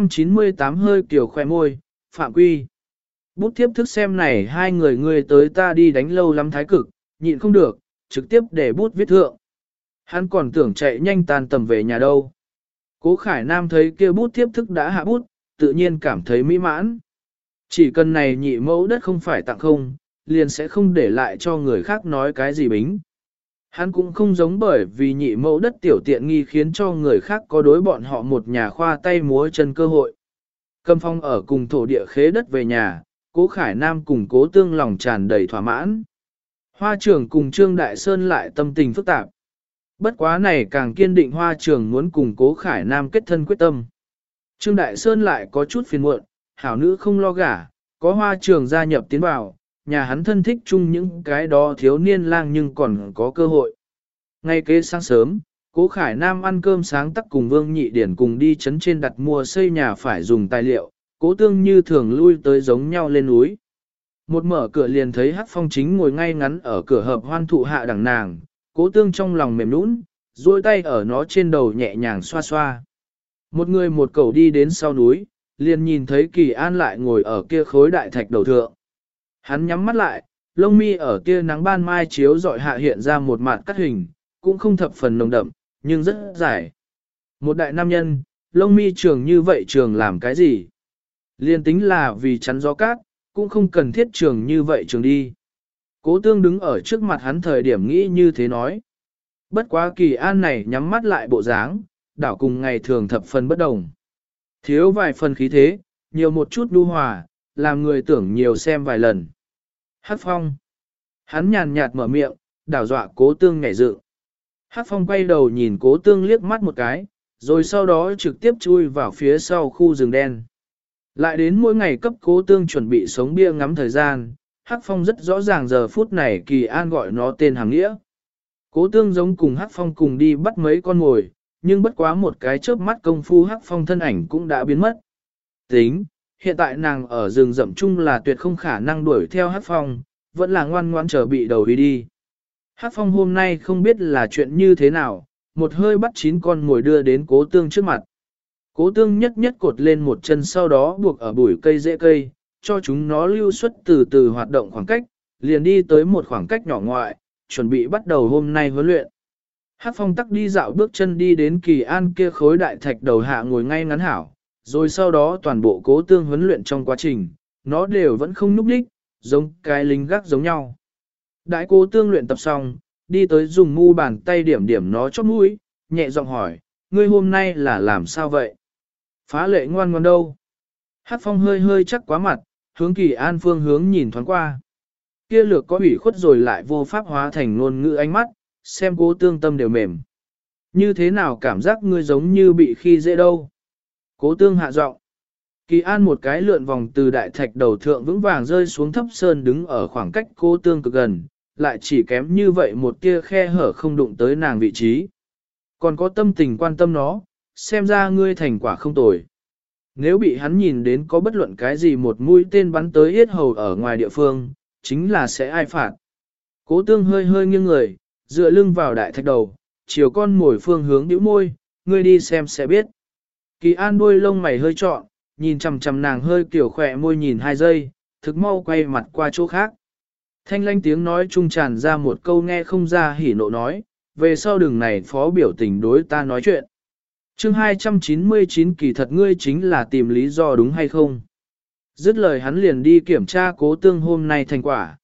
298 hơi kiểu khoe môi, phạm quy. Bút thiếp thức xem này 2 người ngươi tới ta đi đánh lâu lắm thái cực, nhịn không được, trực tiếp để bút viết thượng. Hắn còn tưởng chạy nhanh tan tầm về nhà đâu. Cố Khải Nam thấy kia bút thiếp thức đã hạ bút, tự nhiên cảm thấy mỹ mãn. Chỉ cần này nhị mẫu đất không phải tặng không, liền sẽ không để lại cho người khác nói cái gì bính. Hắn cũng không giống bởi vì nhị mẫu đất tiểu tiện nghi khiến cho người khác có đối bọn họ một nhà khoa tay múa chân cơ hội. Cầm phong ở cùng thổ địa khế đất về nhà, Cố Khải Nam cùng Cố Tương lòng tràn đầy thỏa mãn. Hoa trưởng cùng Trương Đại Sơn lại tâm tình phức tạp. Bất quá này càng kiên định Hoa trưởng muốn cùng Cố Khải Nam kết thân quyết tâm. Trương Đại Sơn lại có chút phiền muộn, hảo nữ không lo gả, có Hoa trưởng gia nhập tiến vào, nhà hắn thân thích chung những cái đó thiếu niên lang nhưng còn có cơ hội. Ngay kế sáng sớm, Cố Khải Nam ăn cơm sáng tắc cùng Vương Nhị Điển cùng đi chấn trên đặt mua xây nhà phải dùng tài liệu, Cố Tương như thường lui tới giống nhau lên núi. Một mở cửa liền thấy Hắc Phong chính ngồi ngay ngắn ở cửa hợp hoan thụ hạ đằng nàng, Cố Tương trong lòng mềm nũng, duỗi tay ở nó trên đầu nhẹ nhàng xoa xoa. Một người một cậu đi đến sau núi, liền nhìn thấy Kỳ An lại ngồi ở kia khối đại thạch đầu thượng. Hắn nhắm mắt lại, lông mi ở kia nắng ban mai chiếu dọi hạ hiện ra một mặt cắt hình, cũng không thập phần nồng đậm, nhưng rất dài. Một đại nam nhân, lông mi trường như vậy trường làm cái gì? Liên tính là vì chắn gió cát, cũng không cần thiết trường như vậy trường đi. Cố Tương đứng ở trước mặt hắn thời điểm nghĩ như thế nói. Bất quá Kỳ An này nhắm mắt lại bộ dáng, đảo cùng ngày thường thập phần bất đồng. Thiếu vài phần khí thế, nhiều một chút nhu hòa, làm người tưởng nhiều xem vài lần. Hắc Phong. Hắn nhàn nhạt mở miệng, đảo dọa Cố Tương nhảy dựng. Hắc Phong quay đầu nhìn Cố Tương liếc mắt một cái, rồi sau đó trực tiếp chui vào phía sau khu rừng đen. Lại đến mỗi ngày cấp Cố Tương chuẩn bị sống bia ngắm thời gian, Hắc Phong rất rõ ràng giờ phút này Kỳ An gọi nó tên hàng nghĩa. Cố Tương giống cùng Hắc Phong cùng đi bắt mấy con mồi, nhưng bất quá một cái chớp mắt công phu Hắc Phong thân ảnh cũng đã biến mất. Tính, hiện tại nàng ở rừng rậm chung là tuyệt không khả năng đuổi theo Hắc Phong, vẫn là ngoan ngoan chờ bị đầu đi. Hắc Phong hôm nay không biết là chuyện như thế nào, một hơi bắt 9 con mồi đưa đến Cố Tương trước mặt. Cố Tương nhất nhất cột lên một chân sau đó buộc ở bụi cây rễ cây, cho chúng nó lưu xuất từ từ hoạt động khoảng cách, liền đi tới một khoảng cách nhỏ ngoại, chuẩn bị bắt đầu hôm nay huấn luyện. Hắc Phong tắc đi dạo bước chân đi đến Kỳ An kia khối đại thạch đầu hạ ngồi ngay ngắn hảo, rồi sau đó toàn bộ Cố Tương huấn luyện trong quá trình, nó đều vẫn không núp đích, giống cái lính gác giống nhau. Đại Cố Tương luyện tập xong, đi tới dùng mu bàn tay điểm điểm nó chóp mũi, nhẹ giọng hỏi, ngươi hôm nay là làm sao vậy? Phá lệ ngoan ngoan đâu? Hắc Phong hơi hơi chắc quá mặt, hướng Kỳ An phương hướng nhìn thoáng qua. Kia lược có ủy khuất rồi lại vô pháp hóa thành ngôn ngữ ánh mắt, xem Cố Tương tâm đều mềm. Như thế nào cảm giác ngươi giống như bị khi dễ đâu? Cố Tương hạ giọng. Kỳ An một cái lượn vòng từ đại thạch đầu thượng vững vàng rơi xuống thấp sơn đứng ở khoảng cách Cố Tương cực gần, lại chỉ kém như vậy một tia khe hở không đụng tới nàng vị trí. Còn có tâm tình quan tâm nó, xem ra ngươi thành quả không tồi. Nếu bị hắn nhìn đến có bất luận cái gì một mũi tên bắn tới yết hầu ở ngoài địa phương, chính là sẽ ai phạt. Cố Tương hơi hơi nghiêng người, dựa lưng vào đại thạch đầu, chiều con mồi phương hướng nhíu môi, ngươi đi xem sẽ biết. Kỳ An đuôi lông mày hơi trọn, nhìn chằm chằm nàng hơi kiểu khỏe môi nhìn 2 giây, thực mau quay mặt qua chỗ khác. Thanh lanh tiếng nói trung tràn ra một câu nghe không ra hỉ nộ nói, về sau đường này phó biểu tình đối ta nói chuyện. Chương 299 kỳ thật ngươi chính là tìm lý do đúng hay không? Dứt lời hắn liền đi kiểm tra Cố Tương hôm nay thành quả.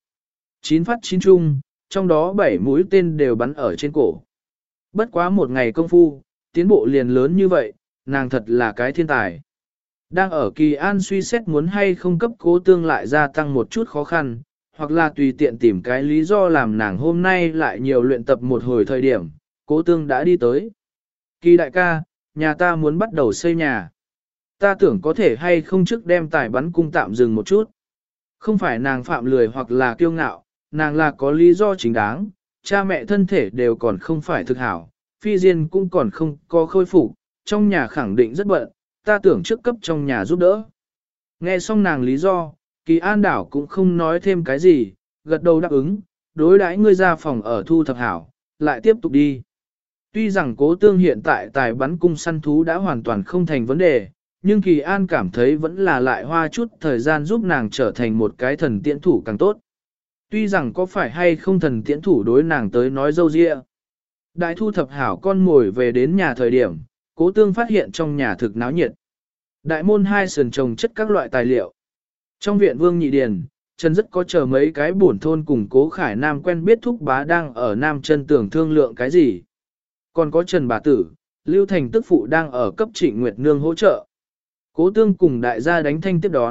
9 phát 9 chung, trong đó 7 mũi tên đều bắn ở trên cổ. Bất quá một ngày công phu, tiến bộ liền lớn như vậy, nàng thật là cái thiên tài. Đang ở Kỳ An suy xét muốn hay không cấp Cố Tương lại gia tăng một chút khó khăn, hoặc là tùy tiện tìm cái lý do làm nàng hôm nay lại nhiều luyện tập một hồi thời điểm, Cố Tương đã đi tới. Kỳ đại ca, nhà ta muốn bắt đầu xây nhà. Ta tưởng có thể hay không trước đem tài bắn cung tạm dừng một chút. Không phải nàng phạm lười hoặc là kiêu ngạo, nàng là có lý do chính đáng, cha mẹ thân thể đều còn không phải thực hảo, phi diên cũng còn không có khôi phục, trong nhà khẳng định rất bận, ta tưởng trước cấp trong nhà giúp đỡ. Nghe xong nàng lý do, Kỳ An đảo cũng không nói thêm cái gì, gật đầu đáp ứng, đối đãi ngươi ra phòng ở thu thập hảo, lại tiếp tục đi. Tuy rằng Cố Tương hiện tại tài bắn cung săn thú đã hoàn toàn không thành vấn đề, nhưng Kỳ An cảm thấy vẫn là lại hoa chút thời gian giúp nàng trở thành một cái thần tiễn thủ càng tốt. Tuy rằng có phải hay không thần tiễn thủ đối nàng tới nói dâu dịa. Đại thu thập hảo con mồi về đến nhà thời điểm, Cố Tương phát hiện trong nhà thực náo nhiệt. Đại môn 2 sườn trồng chất các loại tài liệu. Trong viện Vương Nhị Điền, Trần rất có chờ mấy cái bổn thôn cùng Cố Khải Nam quen biết thúc bá đang ở Nam Chân tưởng thương lượng cái gì. Còn có Trần bà tử, Lưu Thành tức phụ đang ở cấp Trịnh Nguyệt Nương hỗ trợ. Cố Tương cùng đại gia đánh thanh tiếp đón,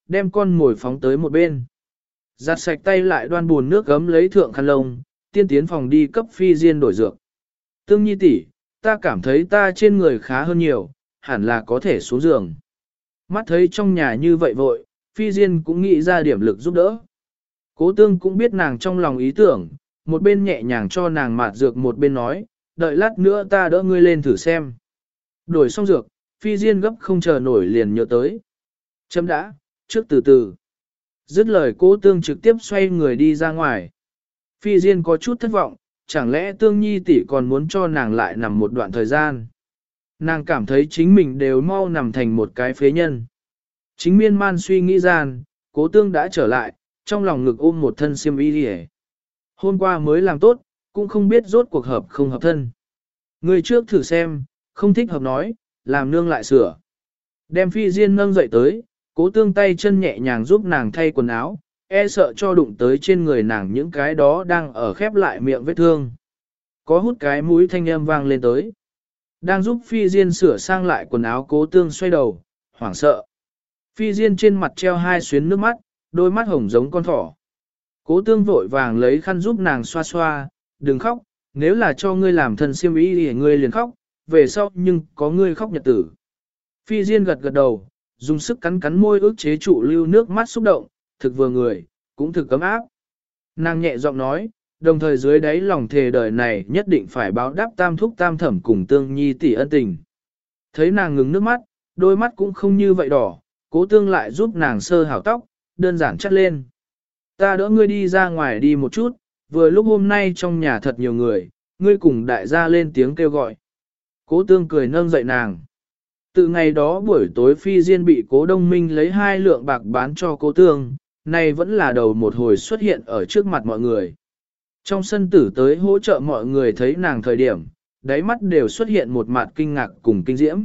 đem con mồi phóng tới một bên. Giặt sạch tay lại đoan buồn nước gấm lấy thượng khăn lông, tiên tiến phòng đi cấp Phi Diên đổi dược. Tương Nhi tỷ, ta cảm thấy ta trên người khá hơn nhiều, hẳn là có thể xuống giường. Mắt thấy trong nhà như vậy vội, Phi Diên cũng nghĩ ra điểm lực giúp đỡ. Cố Tương cũng biết nàng trong lòng ý tưởng, một bên nhẹ nhàng cho nàng mạt dược một bên nói, đợi lát nữa ta đỡ ngươi lên thử xem. Đổi xong dược, Phi Diên gấp không chờ nổi liền nhớ tới. Chấm đã, trước từ từ. Dứt lời Cố Tương trực tiếp xoay người đi ra ngoài. Phi Diên có chút thất vọng, chẳng lẽ Tương Nhi tỷ còn muốn cho nàng lại nằm một đoạn thời gian. Nàng cảm thấy chính mình đều mau nằm thành một cái phế nhân. Chính miên man suy nghĩ gian, Cố Tương đã trở lại, trong lòng ngực ôm một thân xiêm y đi. Hôm qua mới làm tốt, cũng không biết rốt cuộc hợp không hợp thân. Người trước thử xem, không thích hợp nói, làm nương lại sửa. Đem Phi Diên nâng dậy tới, Cố Tương tay chân nhẹ nhàng giúp nàng thay quần áo, e sợ cho đụng tới trên người nàng những cái đó đang ở khép lại miệng vết thương. Có hút cái mũi thanh âm vang lên tới. Đang giúp Phi Diên sửa sang lại quần áo Cố Tương xoay đầu, hoảng sợ. Phi Diên trên mặt treo hai xuyến nước mắt, đôi mắt hồng giống con thỏ. Cố Tương vội vàng lấy khăn giúp nàng xoa xoa, đừng khóc, nếu là cho ngươi làm thân siêm ý thì ngươi liền khóc, về sau nhưng có ngươi khóc nhật tử. Phi Diên gật gật đầu, dùng sức cắn cắn môi ước chế trụ lưu nước mắt xúc động, thực vừa người, cũng thực cấm áp. Nàng nhẹ giọng nói, đồng thời dưới đáy lòng thề đời này nhất định phải báo đáp tam thúc tam thẩm cùng Tương Nhi tỷ ân tình. Thấy nàng ngừng nước mắt, đôi mắt cũng không như vậy đỏ, Cố Tương lại giúp nàng sơ hảo tóc, đơn giản chắt lên. Ta đỡ ngươi đi ra ngoài đi một chút, vừa lúc hôm nay trong nhà thật nhiều người, ngươi cùng đại gia lên tiếng kêu gọi. Cố Tương cười nâng dậy nàng. Từ ngày đó buổi tối Phi Diên bị Cố Đông Minh lấy 2 lượng bạc bán cho Cố Tương, nay vẫn là đầu một hồi xuất hiện ở trước mặt mọi người. Trong sân tử tới hỗ trợ mọi người thấy nàng thời điểm, đáy mắt đều xuất hiện một mặt kinh ngạc cùng kinh diễm.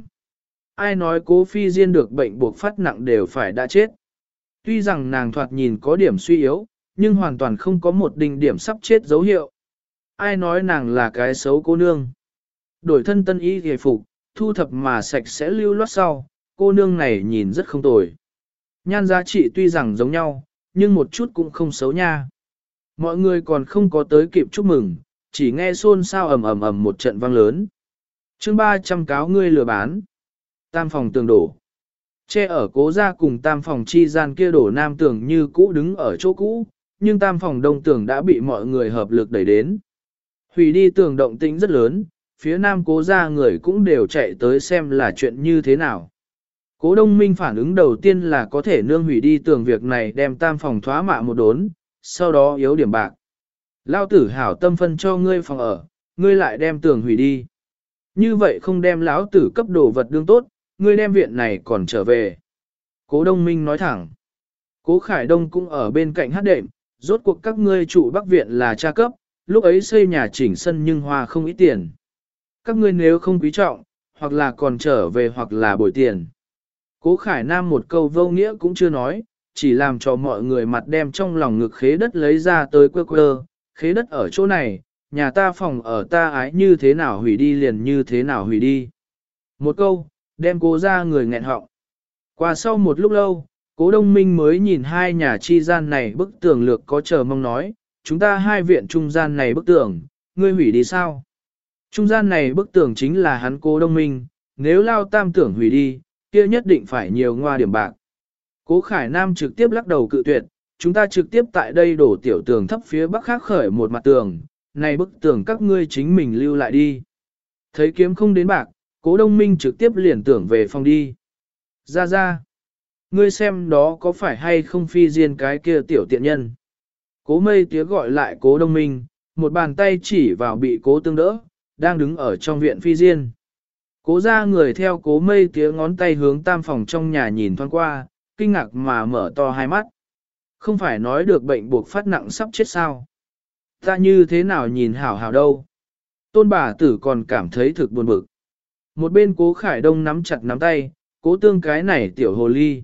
Ai nói Cố Phi Diên được bệnh buộc phát nặng đều phải đã chết. Tuy rằng nàng thoạt nhìn có điểm suy yếu, nhưng hoàn toàn không có một đỉnh điểm sắp chết dấu hiệu. Ai nói nàng là cái xấu cô nương. Đổi thân tân y hề phục, thu thập mà sạch sẽ lưu loát sau, cô nương này nhìn rất không tồi. Nhan giá trị tuy rằng giống nhau, nhưng một chút cũng không xấu nha. Mọi người còn không có tới kịp chúc mừng, chỉ nghe xôn xao ầm ầm ầm một trận vang lớn. Chương 300 cáo ngươi lừa bán. Tam phòng tường đổ. Che ở Cố gia cùng tam phòng chi gian kia đổ nam tường như cũ đứng ở chỗ cũ, nhưng tam phòng đông tường đã bị mọi người hợp lực đẩy đến. Hủy đi tường động tĩnh rất lớn, phía nam Cố gia người cũng đều chạy tới xem là chuyện như thế nào. Cố Đông Minh phản ứng đầu tiên là có thể nương hủy đi tường việc này đem tam phòng thoá mạ một đốn, sau đó yếu điểm bạc. Lao tử hảo tâm phân cho ngươi phòng ở, ngươi lại đem tường hủy đi. Như vậy không đem lão tử cấp đồ vật đương tốt, ngươi đem viện này còn trở về. Cố Đông Minh nói thẳng. Cố Khải Đông cũng ở bên cạnh hát đệm, rốt cuộc các ngươi trụ Bắc Viện là cha cấp, lúc ấy xây nhà chỉnh sân nhưng hoa không ít tiền. Các ngươi nếu không quý trọng, hoặc là còn trở về hoặc là bồi tiền. Cố Khải Nam một câu vô nghĩa cũng chưa nói, chỉ làm cho mọi người mặt đem trong lòng ngực khế đất lấy ra tới quơ quơ, khế đất ở chỗ này, nhà ta phòng ở ta ái như thế nào hủy đi liền như thế nào hủy đi. Một câu, đem Cố ra người nghẹn họng. Qua sau một lúc lâu, Cố Đông Minh mới nhìn hai nhà chi gian này bức tường lược có chờ mong nói, chúng ta hai viện trung gian này bức tường, ngươi hủy đi sao? Trung gian này bức tường chính là hắn Cố Đông Minh, nếu Lao Tam tưởng hủy đi, kia nhất định phải nhiều ngoa điểm bạc. Cố Khải Nam trực tiếp lắc đầu cự tuyệt, chúng ta trực tiếp tại đây đổ tiểu tường thấp phía bắc khác khởi một mặt tường, này bức tường các ngươi chính mình lưu lại đi. Thấy kiếm không đến bạc, Cố Đông Minh trực tiếp liền tưởng về phòng đi. Ra, ngươi xem đó có phải hay không Phi Diên cái kia tiểu tiện nhân. Cố Mây Tía gọi lại Cố Đông Minh, một bàn tay chỉ vào bị Cố Tương đỡ, đang đứng ở trong viện Phi Diên. Cố ra người theo Cố Mây Tía ngón tay hướng tam phòng trong nhà nhìn thoáng qua, kinh ngạc mà mở to hai mắt. Không phải nói được bệnh buộc phát nặng sắp chết sao. Ta như thế nào nhìn hảo hảo đâu. Tôn bà tử còn cảm thấy thực buồn bực. Một bên Cố Khải Đông nắm chặt nắm tay, Cố Tương cái này tiểu hồ ly.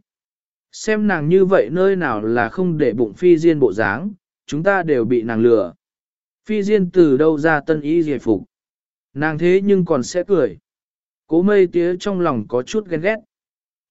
Xem nàng như vậy nơi nào là không để bụng Phi Diên bộ dáng, chúng ta đều bị nàng lừa. Phi Diên từ đâu ra tân ý giải phục. Nàng thế nhưng còn sẽ cười. Cố Mây Tía trong lòng có chút ghen ghét.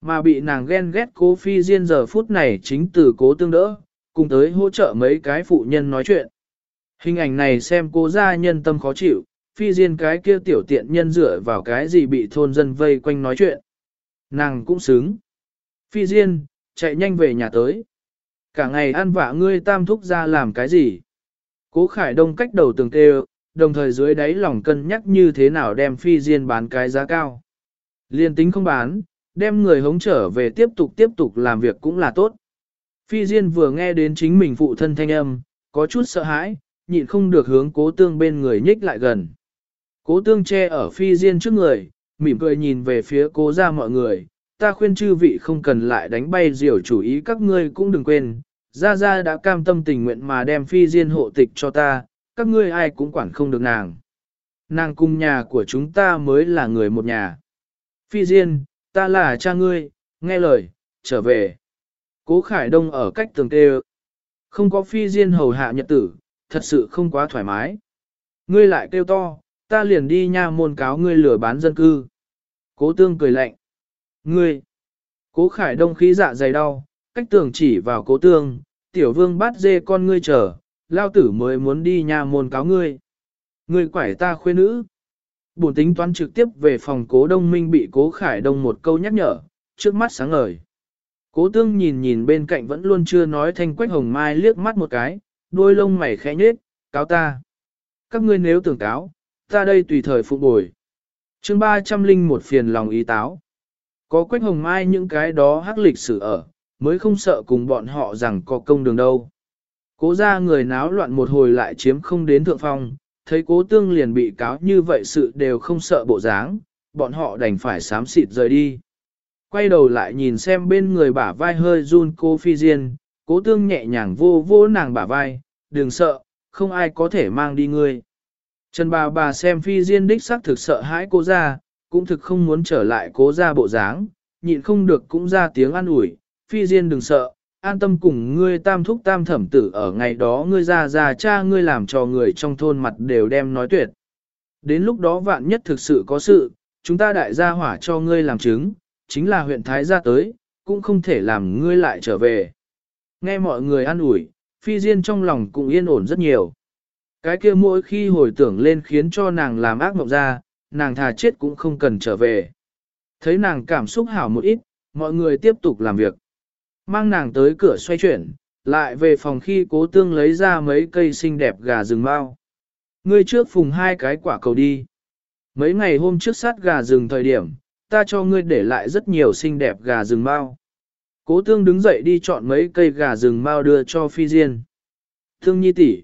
Mà bị nàng ghen ghét Cố Phi Diên giờ phút này chính từ Cố Tương đỡ, cùng tới hỗ trợ mấy cái phụ nhân nói chuyện. Hình ảnh này xem Cố gia nhân tâm khó chịu, Phi Diên cái kia tiểu tiện nhân dựa vào cái gì bị thôn dân vây quanh nói chuyện. Nàng cũng xứng. Phi Diên, chạy nhanh về nhà tới. Cả ngày ăn vạ ngươi tam thúc ra làm cái gì? Cố Khải Đông cách đầu tường tê, đồng thời dưới đáy lòng cân nhắc như thế nào đem Phi Diên bán cái giá cao. Liên tính không bán, đem người hống trở về tiếp tục làm việc cũng là tốt. Phi Diên vừa nghe đến chính mình phụ thân thanh âm, có chút sợ hãi, nhịn không được hướng Cố Tương bên người nhích lại gần. Cố Tương che ở Phi Diên trước người, mỉm cười nhìn về phía Cố gia mọi người, ta khuyên chư vị không cần lại đánh bay diều chủ ý, các ngươi cũng đừng quên, Gia Gia đã cam tâm tình nguyện mà đem Phi Diên hộ tịch cho ta, các ngươi ai cũng quản không được nàng. Nàng cùng nhà của chúng ta mới là người một nhà. Phi Diên, ta là cha ngươi, nghe lời, trở về. Cố Khải Đông ở cách tường tê, không có Phi Diên hầu hạ nhật tử, thật sự không quá thoải mái. Ngươi lại kêu to, ta liền đi nha môn cáo ngươi lừa bán dân cư. Cố Tương cười lạnh. Ngươi! Cố Khải Đông khí dạ dày đau, cách tường chỉ vào Cố Tương, tiểu vương bắt dê con ngươi chờ, lao tử mới muốn đi nha môn cáo ngươi. Ngươi quải ta khuê nữ. Bổn tính toán trực tiếp về phòng Cố Đông Minh bị Cố Khải Đông một câu nhắc nhở, trước mắt sáng ngời. Cố Tương nhìn bên cạnh vẫn luôn chưa nói thanh Quách Hồng Mai liếc mắt một cái, đôi lông mày khẽ nhếch, cáo ta. Các ngươi nếu tưởng cáo, ta đây tùy thời phục bồi. Chương 301 phiền lòng ý táo. Có Quách Hồng Mai những cái đó hắc lịch sử ở, mới không sợ cùng bọn họ rằng có công đường đâu. Cố ra người náo loạn một hồi lại chiếm không đến thượng phong, thấy Cố Tương liền bị cáo như vậy sự đều không sợ bộ dáng, bọn họ đành phải xám xịt rời đi. Quay đầu lại nhìn xem bên người bả vai hơi run cô Phi Diên, Cố Tương nhẹ nhàng vô vô nàng bả vai, đừng sợ, không ai có thể mang đi ngươi. Trần bà xem Phi Diên đích xác thực sợ hãi Cố ra, cũng thực không muốn trở lại Cố ra bộ dáng, nhịn không được cũng ra tiếng an ủi, Phi Diên đừng sợ, an tâm cùng ngươi tam thúc tam thẩm tử ở ngày đó ngươi ra cha ngươi làm cho người trong thôn mặt đều đem nói tuyệt. Đến lúc đó vạn nhất thực sự có sự, chúng ta đại gia hỏa cho ngươi làm chứng, chính là huyện Thái gia tới, cũng không thể làm ngươi lại trở về. Nghe mọi người an ủi, Phi Diên trong lòng cũng yên ổn rất nhiều. Cái kia mỗi khi hồi tưởng lên khiến cho nàng làm ác mộng ra, nàng thà chết cũng không cần trở về. Thấy nàng cảm xúc hảo một ít, mọi người tiếp tục làm việc. Mang nàng tới cửa xoay chuyển, lại về phòng khi Cố Tương lấy ra mấy cây xinh đẹp gà rừng mao. Ngươi trước phùng 2 cái quả cầu đi. Mấy ngày hôm trước sát gà rừng thời điểm, ta cho ngươi để lại rất nhiều xinh đẹp gà rừng mao. Cố Tương đứng dậy đi chọn mấy cây gà rừng mao đưa cho Phi Diên. Thương nhi tỷ,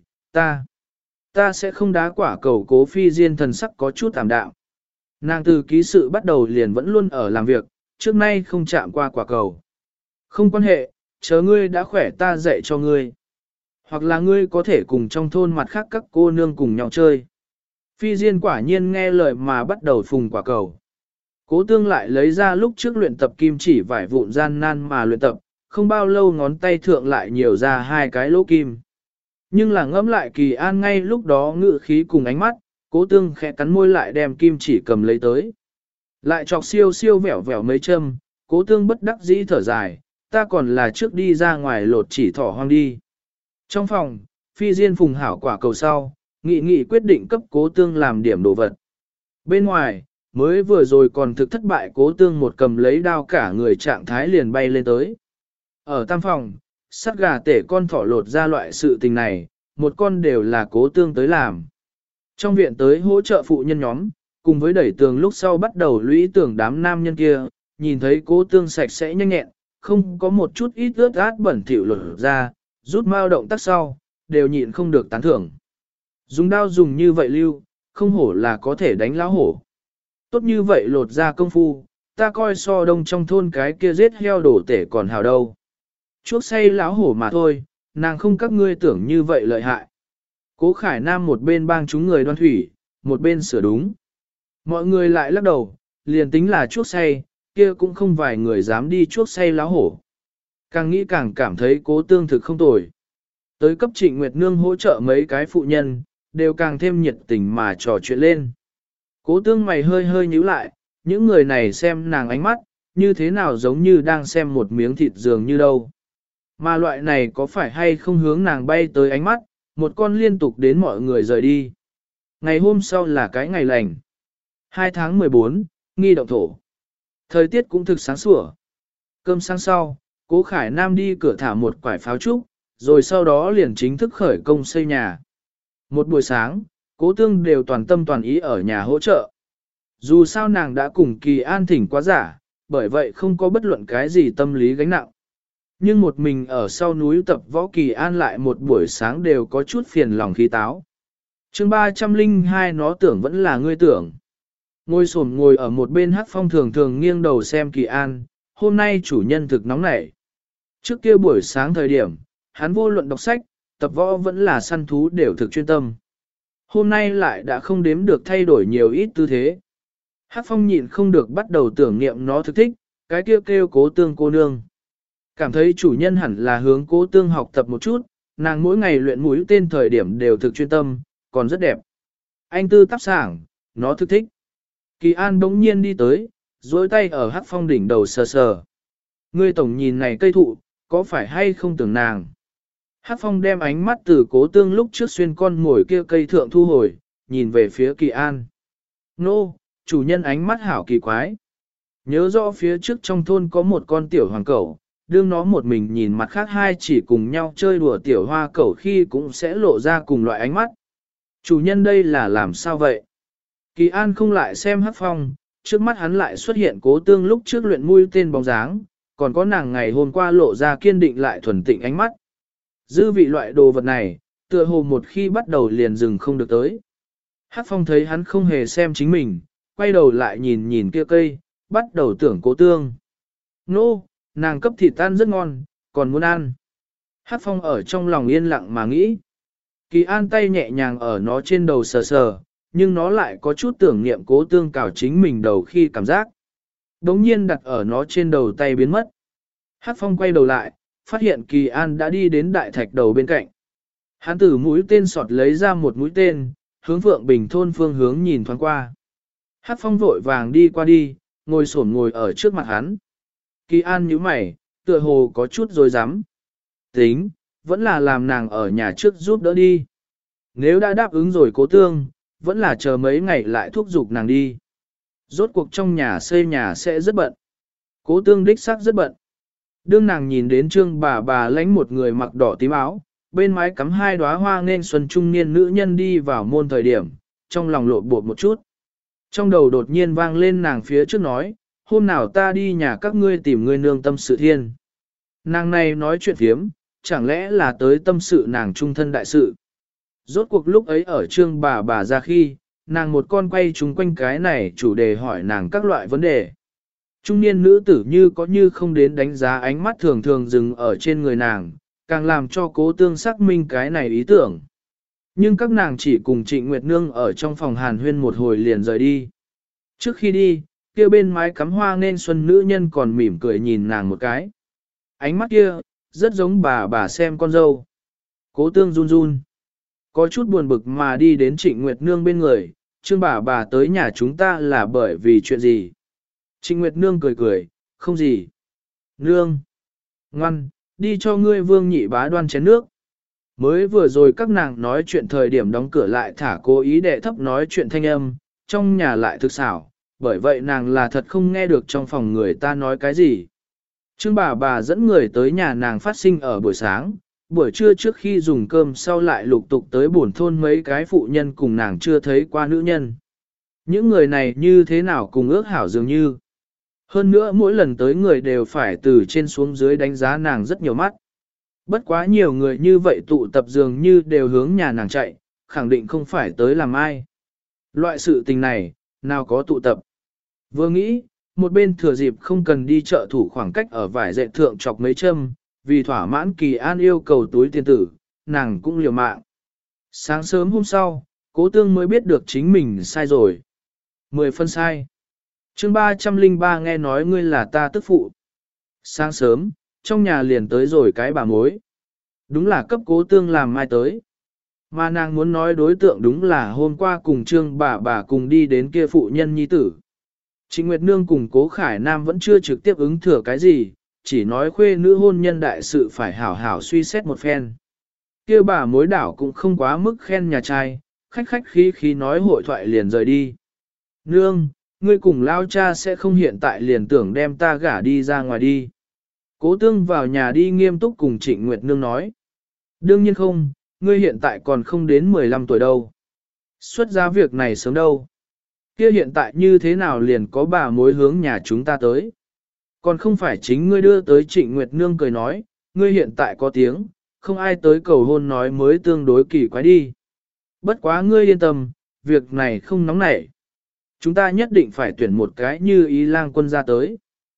ta sẽ không đá quả cầu. Cố Phi Diên thần sắc có chút tạm đạm. Nàng từ ký sự bắt đầu liền vẫn luôn ở làm việc, trước nay không chạm qua quả cầu. Không quan hệ, chờ ngươi đã khỏe ta dạy cho ngươi. Hoặc là ngươi có thể cùng trong thôn mặt khác các cô nương cùng nhau chơi. Phi Diên quả nhiên nghe lời mà bắt đầu phùng quả cầu. Cố Tương lại lấy ra lúc trước luyện tập kim chỉ vải vụn gian nan mà luyện tập, không bao lâu ngón tay thượng lại nhiều ra 2 cái lỗ kim. Nhưng là ngẫm lại Kỳ An ngay lúc đó ngự khí cùng ánh mắt, Cố Tương khẽ cắn môi lại đem kim chỉ cầm lấy tới. Lại chọc siêu siêu vẻo vẻo mấy châm, Cố Tương bất đắc dĩ thở dài, ta còn là trước đi ra ngoài lột chỉ thỏ hoang đi. Trong phòng, Phi Diên phùng hảo quả cầu sau, nghị quyết định cấp Cố Tương làm điểm đồ vật. Bên ngoài, mới vừa rồi còn thực thất bại Cố Tương một cầm lấy đao cả người trạng thái liền bay lên tới. Ở tam phòng, sắt gà tể con thỏ lột ra loại sự tình này, một con đều là Cố Tương tới làm. Trong viện tới hỗ trợ phụ nhân nhóm, cùng với đẩy tường lúc sau bắt đầu lũy tưởng đám nam nhân kia, nhìn thấy Cố Tương sạch sẽ nhanh nhẹn, không có một chút ít ướt át bẩn thỉu lột ra, rút mao động tác sau, đều nhịn không được tán thưởng. Dùng đao dùng như vậy lưu, không hổ là có thể đánh lão hổ. Tốt như vậy lột ra công phu, ta coi so đông trong thôn cái kia giết heo đổ tể còn hào đâu. Chuốc say lão hổ mà thôi, nàng không các ngươi tưởng như vậy lợi hại. Cố Khải Nam một bên bang chúng người đoan thủy, một bên sửa đúng. Mọi người lại lắc đầu, liền tính là chuốc say, kia cũng không vài người dám đi chuốc say lão hổ. Càng nghĩ càng cảm thấy Cố Tương thực không tồi. Tới cấp Trịnh Nguyệt Nương hỗ trợ mấy cái phụ nhân, đều càng thêm nhiệt tình mà trò chuyện lên. Cố Tương mày hơi nhíu lại, những người này xem nàng ánh mắt, như thế nào giống như đang xem một miếng thịt dường như đâu. Mà loại này có phải hay không hướng nàng bay tới ánh mắt, một con liên tục đến mọi người rời đi. Ngày hôm sau là cái ngày lành. 2 tháng 14, nghi động thổ. Thời tiết cũng thực sáng sủa. Cơm sáng sau, Cố Khải Nam đi cửa thả một quải pháo trúc, rồi sau đó liền chính thức khởi công xây nhà. Một buổi sáng, Cố Tương đều toàn tâm toàn ý ở nhà hỗ trợ. Dù sao nàng đã cùng Kỳ An thỉnh quá giả, bởi vậy không có bất luận cái gì tâm lý gánh nặng. Nhưng một mình ở sau núi tập võ Kỳ An lại một buổi sáng đều có chút phiền lòng khí táo. Chương 302 nó tưởng vẫn là ngươi tưởng. Ngồi ở một bên Hắc Phong thường thường nghiêng đầu xem Kỳ An, hôm nay chủ nhân thực nóng nảy. Trước kia buổi sáng thời điểm, hắn vô luận đọc sách, tập võ vẫn là săn thú đều thực chuyên tâm. Hôm nay lại đã không đếm được thay đổi nhiều ít tư thế. Hắc Phong nhịn không được bắt đầu tưởng niệm nó thực thích, cái kêu Cố Tương cô nương. Cảm thấy chủ nhân hẳn là hướng Cố Tương học tập một chút, nàng mỗi ngày luyện mũi tên thời điểm đều thực chuyên tâm, còn rất đẹp. Anh tư tác sảng, nó thực thích. Kỳ An bỗng nhiên đi tới, duỗi tay ở Hắc Phong đỉnh đầu sờ sờ. Ngươi tổng nhìn này cây thụ, có phải hay không tưởng nàng? Hắc Phong đem ánh mắt từ Cố Tương lúc trước xuyên con ngồi kia cây thượng thu hồi, nhìn về phía Kỳ An. Nô, chủ nhân ánh mắt hảo kỳ quái. Nhớ rõ phía trước trong thôn có một con tiểu hoàng cẩu, đương nó một mình nhìn mặt khác hai chỉ cùng nhau chơi đùa tiểu hoa cẩu khi cũng sẽ lộ ra cùng loại ánh mắt. Chủ nhân đây là làm sao vậy? Kỳ An không lại xem Hắc Phong, trước mắt hắn lại xuất hiện Cố Tương lúc trước luyện mũi tên bóng dáng, còn có nàng ngày hôm qua lộ ra kiên định lại thuần tịnh ánh mắt. Dư vị loại đồ vật này, tựa hồ một khi bắt đầu liền dừng không được tới. Hắc Phong thấy hắn không hề xem chính mình, quay đầu lại nhìn nhìn kia cây, bắt đầu tưởng Cố Tương. Nô, nàng cấp thịt tan rất ngon, còn muốn ăn. Hắc Phong ở trong lòng yên lặng mà nghĩ. Kỳ An tay nhẹ nhàng ở nó trên đầu sờ sờ, nhưng nó lại có chút tưởng niệm Cố Tương cào chính mình đầu khi cảm giác. Đống nhiên đặt ở nó trên đầu tay biến mất. Hắc Phong quay đầu lại, phát hiện Kỳ An đã đi đến đại thạch đầu bên cạnh. Hắn từ mũi tên sọt lấy ra một mũi tên, hướng Phượng Bình thôn phương hướng nhìn thoáng qua. Hắc Phong vội vàng đi qua đi, ngồi ở trước mặt hắn. Kỳ An nhíu mày, tựa hồ có chút rối rắm. Tính, vẫn là làm nàng ở nhà trước giúp đỡ đi. Nếu đã đáp ứng rồi Cố Tương, vẫn là chờ mấy ngày lại thúc giục nàng đi. Rốt cuộc trong nhà xây nhà sẽ rất bận. Cố Tương đích xác rất bận. Đương nàng nhìn đến Trương bà lãnh một người mặc đỏ tím áo, bên mái cắm hai đóa hoa nên xuân trung niên nữ nhân đi vào môn thời điểm, trong lòng lộ bột một chút. Trong đầu đột nhiên vang lên nàng phía trước nói, hôm nào ta đi nhà các ngươi tìm ngươi nương tâm sự thiên. Nàng này nói chuyện phiếm, chẳng lẽ là tới tâm sự nàng trung thân đại sự. Rốt cuộc lúc ấy ở Trương bà ra khi, nàng một con quay chúng quanh cái này chủ đề hỏi nàng các loại vấn đề. Trung niên nữ tử như có như không đến đánh giá ánh mắt thường thường dừng ở trên người nàng, càng làm cho Cố Tương xác minh cái này ý tưởng. Nhưng các nàng chỉ cùng Trịnh Nguyệt Nương ở trong phòng hàn huyên một hồi liền rời đi. Trước khi đi, kia bên mái cắm hoa nên xuân nữ nhân còn mỉm cười nhìn nàng một cái. Ánh mắt kia, rất giống bà xem con dâu. Cố Tương run run. Có chút buồn bực mà đi đến Trịnh Nguyệt Nương bên người, Trương bà tới nhà chúng ta là bởi vì chuyện gì? Trịnh Nguyệt Nương cười cười, không gì. Nương! Ngoan, đi cho ngươi Vương Nhị Bá đoan chén nước. Mới vừa rồi các nàng nói chuyện thời điểm đóng cửa lại thả cố ý đệ thấp nói chuyện thanh âm, trong nhà lại thực xảo, bởi vậy nàng là thật không nghe được trong phòng người ta nói cái gì. Trương bà dẫn người tới nhà nàng phát sinh ở buổi sáng, buổi trưa trước khi dùng cơm sau lại lục tục tới buồn thôn mấy cái phụ nhân cùng nàng chưa thấy qua nữ nhân. Những người này như thế nào cùng ước hảo dường như. Hơn nữa mỗi lần tới người đều phải từ trên xuống dưới đánh giá nàng rất nhiều mắt. Bất quá nhiều người như vậy tụ tập dường như đều hướng nhà nàng chạy, khẳng định không phải tới làm ai. Loại sự tình này, nào có tụ tập. Vừa nghĩ, một bên thừa dịp không cần đi chợ thủ khoảng cách ở vải dệt thượng chọc mấy châm, vì thỏa mãn Kỳ An yêu cầu túi tiền tử, nàng cũng liều mạng. Sáng sớm hôm sau, Cố Tương mới biết được chính mình sai rồi. 10 phân sai. Chương 303 nghe nói ngươi là ta tức phụ. Sáng sớm, trong nhà liền tới rồi cái bà mối. Đúng là cấp Cố Tương làm mai tới. Mà nàng muốn nói đối tượng đúng là hôm qua cùng Trương bà cùng đi đến kia phụ nhân nhi tử. Trịnh Nguyệt Nương cùng Cố Khải Nam vẫn chưa trực tiếp ứng thừa cái gì, chỉ nói khuê nữ hôn nhân đại sự phải hảo hảo suy xét một phen. Kêu bà mối đảo cũng không quá mức khen nhà trai, khách khách khí khí nói hội thoại liền rời đi. Nương, ngươi cùng lao cha sẽ không hiện tại liền tưởng đem ta gả đi ra ngoài đi. Cố tương vào nhà đi nghiêm túc cùng Trịnh Nguyệt Nương nói. Đương nhiên không, ngươi hiện tại còn không đến 15 tuổi đâu. Xuất ra việc này sớm đâu. Kia hiện tại như thế nào liền có bà mối hướng nhà chúng ta tới. Còn không phải chính ngươi đưa tới Trịnh Nguyệt Nương cười nói, ngươi hiện tại có tiếng, không ai tới cầu hôn nói mới tương đối kỳ quái đi. Bất quá ngươi yên tâm, việc này không nóng nảy. Chúng ta nhất định phải tuyển một cái như ý lang quân ra tới.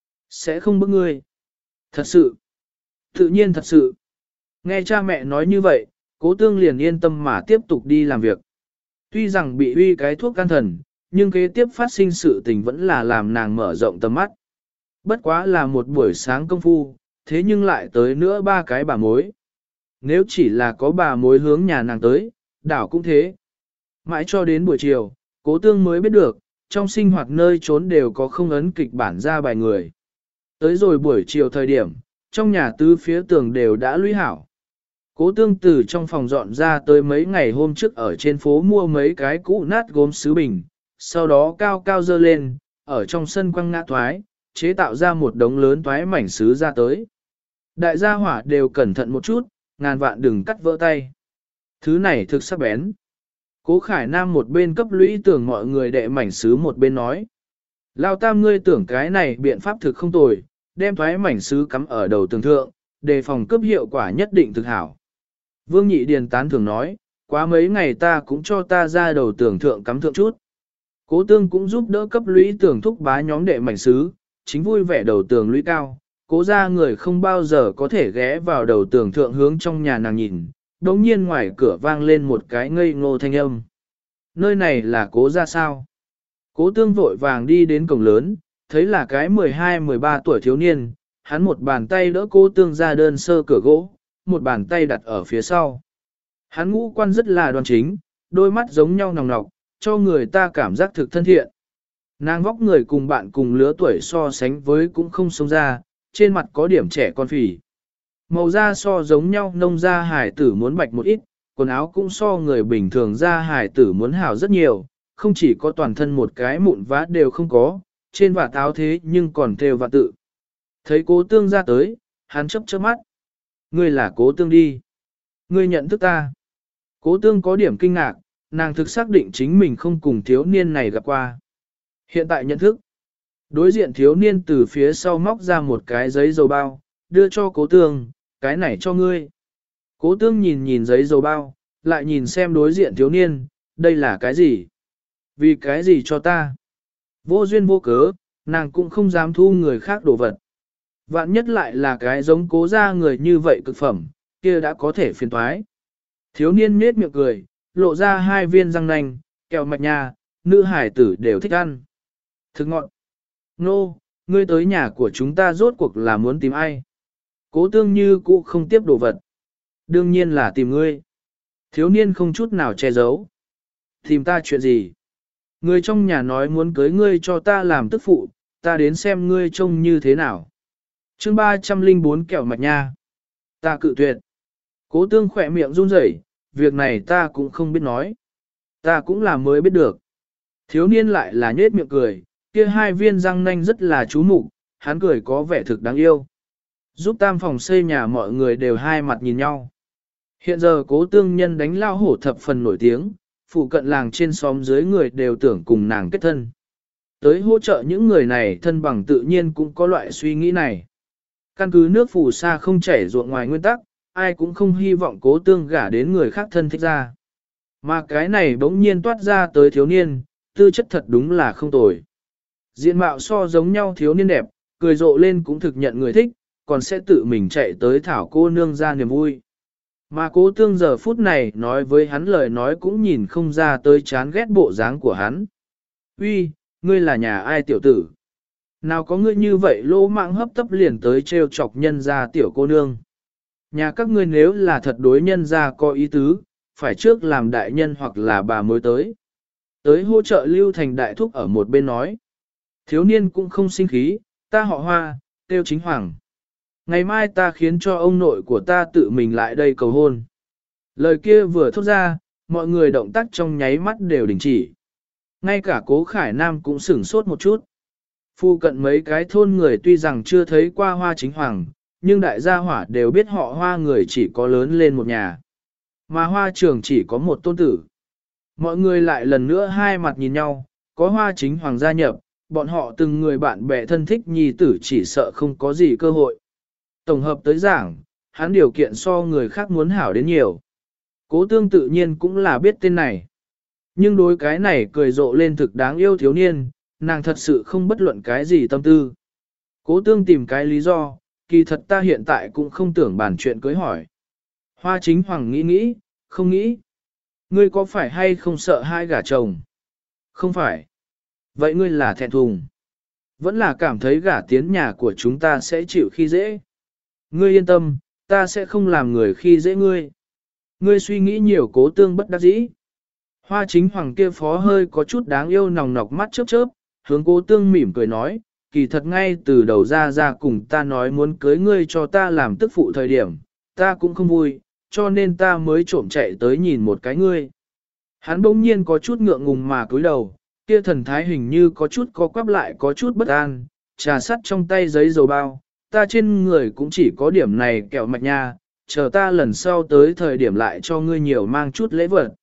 Sẽ không bức ngươi. Thật sự. Tự nhiên thật sự. Nghe cha mẹ nói như vậy, Cố tương liền yên tâm mà tiếp tục đi làm việc. Tuy rằng bị uy cái thuốc can thần, nhưng kế tiếp phát sinh sự tình vẫn là làm nàng mở rộng tầm mắt. Bất quá là một buổi sáng công phu, thế nhưng lại tới nữa 3 cái bà mối. Nếu chỉ là có bà mối hướng nhà nàng tới, đảo cũng thế. Mãi cho đến buổi chiều, Cố tương mới biết được, trong sinh hoạt nơi trốn đều có không ấn kịch bản ra bài người. Tới rồi buổi chiều thời điểm, trong nhà tứ phía tường đều đã lũy hảo. Cố tương từ trong phòng dọn ra tới mấy ngày hôm trước ở trên phố mua mấy cái cũ nát gốm sứ bình, sau đó cao cao dơ lên, ở trong sân quăng ngã toái, chế tạo ra một đống lớn toái mảnh sứ ra tới. Đại gia hỏa đều cẩn thận một chút, ngàn vạn đừng cắt vỡ tay. Thứ này thực sắc bén. Cố Khải Nam một bên cấp lũy tưởng mọi người đệ mảnh sứ một bên nói. Lao tam ngươi tưởng cái này biện pháp thực không tồi, đem toái mảnh sứ cắm ở đầu tường thượng, đề phòng cấp hiệu quả nhất định thực hảo. Vương Nhị Điền tán thường nói, quá mấy ngày ta cũng cho ta ra đầu tường thượng cắm thượng chút. Cố tương cũng giúp đỡ cấp lũy tưởng thúc bá nhóm đệ mảnh sứ, chính vui vẻ đầu tường lũy cao, cố ra người không bao giờ có thể ghé vào đầu tường thượng hướng trong nhà nàng nhìn, đống nhiên ngoài cửa vang lên một cái ngây ngô thanh âm. Nơi này là cố ra sao? Cố tương vội vàng đi đến cổng lớn, thấy là cái 12-13 tuổi thiếu niên, hắn một bàn tay đỡ cố tương ra đơn sơ cửa gỗ, một bàn tay đặt ở phía sau. Hắn ngũ quan rất là đoan chính, đôi mắt giống nhau nòng nọc, cho người ta cảm giác thực thân thiện. Nàng vóc người cùng bạn cùng lứa tuổi so sánh với cũng không sống ra, trên mặt có điểm trẻ con phì. Màu da so giống nhau nông da hải tử muốn bạch một ít, quần áo cũng so người bình thường da hải tử muốn hảo rất nhiều, không chỉ có toàn thân một cái mụn vá đều không có, trên vạt áo thế nhưng còn thêu vạt tự. Thấy cố tương ra tới, hắn chớp chớp mắt. Ngươi là cố tương đi. Ngươi nhận thức ta. Cố tương có điểm kinh ngạc, nàng thực xác định chính mình không cùng thiếu niên này gặp qua. Hiện tại nhận thức. Đối diện thiếu niên từ phía sau móc ra một cái giấy dầu bao, đưa cho cố tương, cái này cho ngươi. Cố tương nhìn nhìn giấy dầu bao, lại nhìn xem đối diện thiếu niên, đây là cái gì? Vì cái gì cho ta? Vô duyên vô cớ, nàng cũng không dám thu người khác đồ vật. Vạn nhất lại là cái giống cố ra người như vậy cực phẩm, kia đã có thể phiền toái. Thiếu niên nết miệng cười, lộ ra 2 viên răng nanh, kẹo mạch nha, nữ hải tử đều thích ăn. Thực ngọn. Nô, ngươi tới nhà của chúng ta rốt cuộc là muốn tìm ai? Cố tương như cũ không tiếp đồ vật. Đương nhiên là tìm ngươi. Thiếu niên không chút nào che giấu. Tìm ta chuyện gì? Người trong nhà nói muốn cưới ngươi cho ta làm tức phụ, ta đến xem ngươi trông như thế nào. Chương 304 kẹo mạch nha. Ta cự tuyệt. Cố tương khỏe miệng run rẩy, việc này ta cũng không biết nói. Ta cũng là mới biết được. Thiếu niên lại là nhết miệng cười, kia 2 viên răng nanh rất là chú mục, hắn cười có vẻ thực đáng yêu. Giúp tam phòng xây nhà mọi người đều hai mặt nhìn nhau. Hiện giờ cố tương nhân đánh lao hổ thập phần nổi tiếng, phụ cận làng trên xóm dưới người đều tưởng cùng nàng kết thân. Tới hỗ trợ những người này thân bằng tự nhiên cũng có loại suy nghĩ này. Căn cứ nước phù sa không chảy ruộng ngoài nguyên tắc, ai cũng không hy vọng cố tương gả đến người khác thân thích ra. Mà cái này bỗng nhiên toát ra tới thiếu niên, tư chất thật đúng là không tồi. Diện mạo so giống nhau thiếu niên đẹp, cười rộ lên cũng thực nhận người thích, còn sẽ tự mình chạy tới thảo cô nương ra niềm vui. Mà cố tương giờ phút này nói với hắn lời nói cũng nhìn không ra tới chán ghét bộ dáng của hắn. Uy, ngươi là nhà ai tiểu tử? Nào có ngươi như vậy lỗ mạng hấp tấp liền tới trêu chọc nhân ra tiểu cô nương. Nhà các ngươi nếu là thật đối nhân ra có ý tứ, phải trước làm đại nhân hoặc là bà mới tới. Tới hỗ trợ Lưu Thành đại thúc ở một bên nói. Thiếu niên cũng không sinh khí, ta họ Hoa, tiêu Chính Hoàng. Ngày mai ta khiến cho ông nội của ta tự mình lại đây cầu hôn. Lời kia vừa thốt ra, mọi người động tác trong nháy mắt đều đình chỉ. Ngay cả Cố Khải Nam cũng sửng sốt một chút. Phu cận mấy cái thôn người tuy rằng chưa thấy qua Hoa Chính Hoàng, nhưng đại gia hỏa đều biết họ Hoa người chỉ có lớn lên một nhà. Mà Hoa Trường chỉ có một tôn tử. Mọi người lại lần nữa hai mặt nhìn nhau, có Hoa Chính Hoàng gia nhập, bọn họ từng người bạn bè thân thích nhi tử chỉ sợ không có gì cơ hội. Tổng hợp tới giảng, hắn điều kiện so người khác muốn hảo đến nhiều. Cố Tương tự nhiên cũng là biết tên này. Nhưng đối cái này cười rộ lên thực đáng yêu thiếu niên, nàng thật sự không bất luận cái gì tâm tư. Cố Tương tìm cái lý do, kỳ thật ta hiện tại cũng không tưởng bàn chuyện cưới hỏi. Hoa Chính Hoàng nghĩ, không nghĩ. Ngươi có phải hay không sợ hai gả chồng? Không phải. Vậy ngươi là thẹn thùng. Vẫn là cảm thấy gả tiến nhà của chúng ta sẽ chịu khi dễ. Ngươi yên tâm, ta sẽ không làm người khi dễ ngươi. Ngươi suy nghĩ nhiều. Cố Tương bất đắc dĩ. Hoa Chính Hoàng kia phó hơi có chút đáng yêu nòng nọc mắt chớp chớp, hướng Cố Tương mỉm cười nói, kỳ thật ngay từ đầu ra cùng ta nói muốn cưới ngươi cho ta làm tức phụ thời điểm, ta cũng không vui, cho nên ta mới trộm chạy tới nhìn một cái ngươi. Hắn bỗng nhiên có chút ngượng ngùng mà cúi đầu, kia thần thái hình như có chút co quắp lại có chút bất an, trà sắt trong tay giấy dầu bao, ta trên người cũng chỉ có điểm này kẹo mạch nha, chờ ta lần sau tới thời điểm lại cho ngươi nhiều mang chút lễ vật.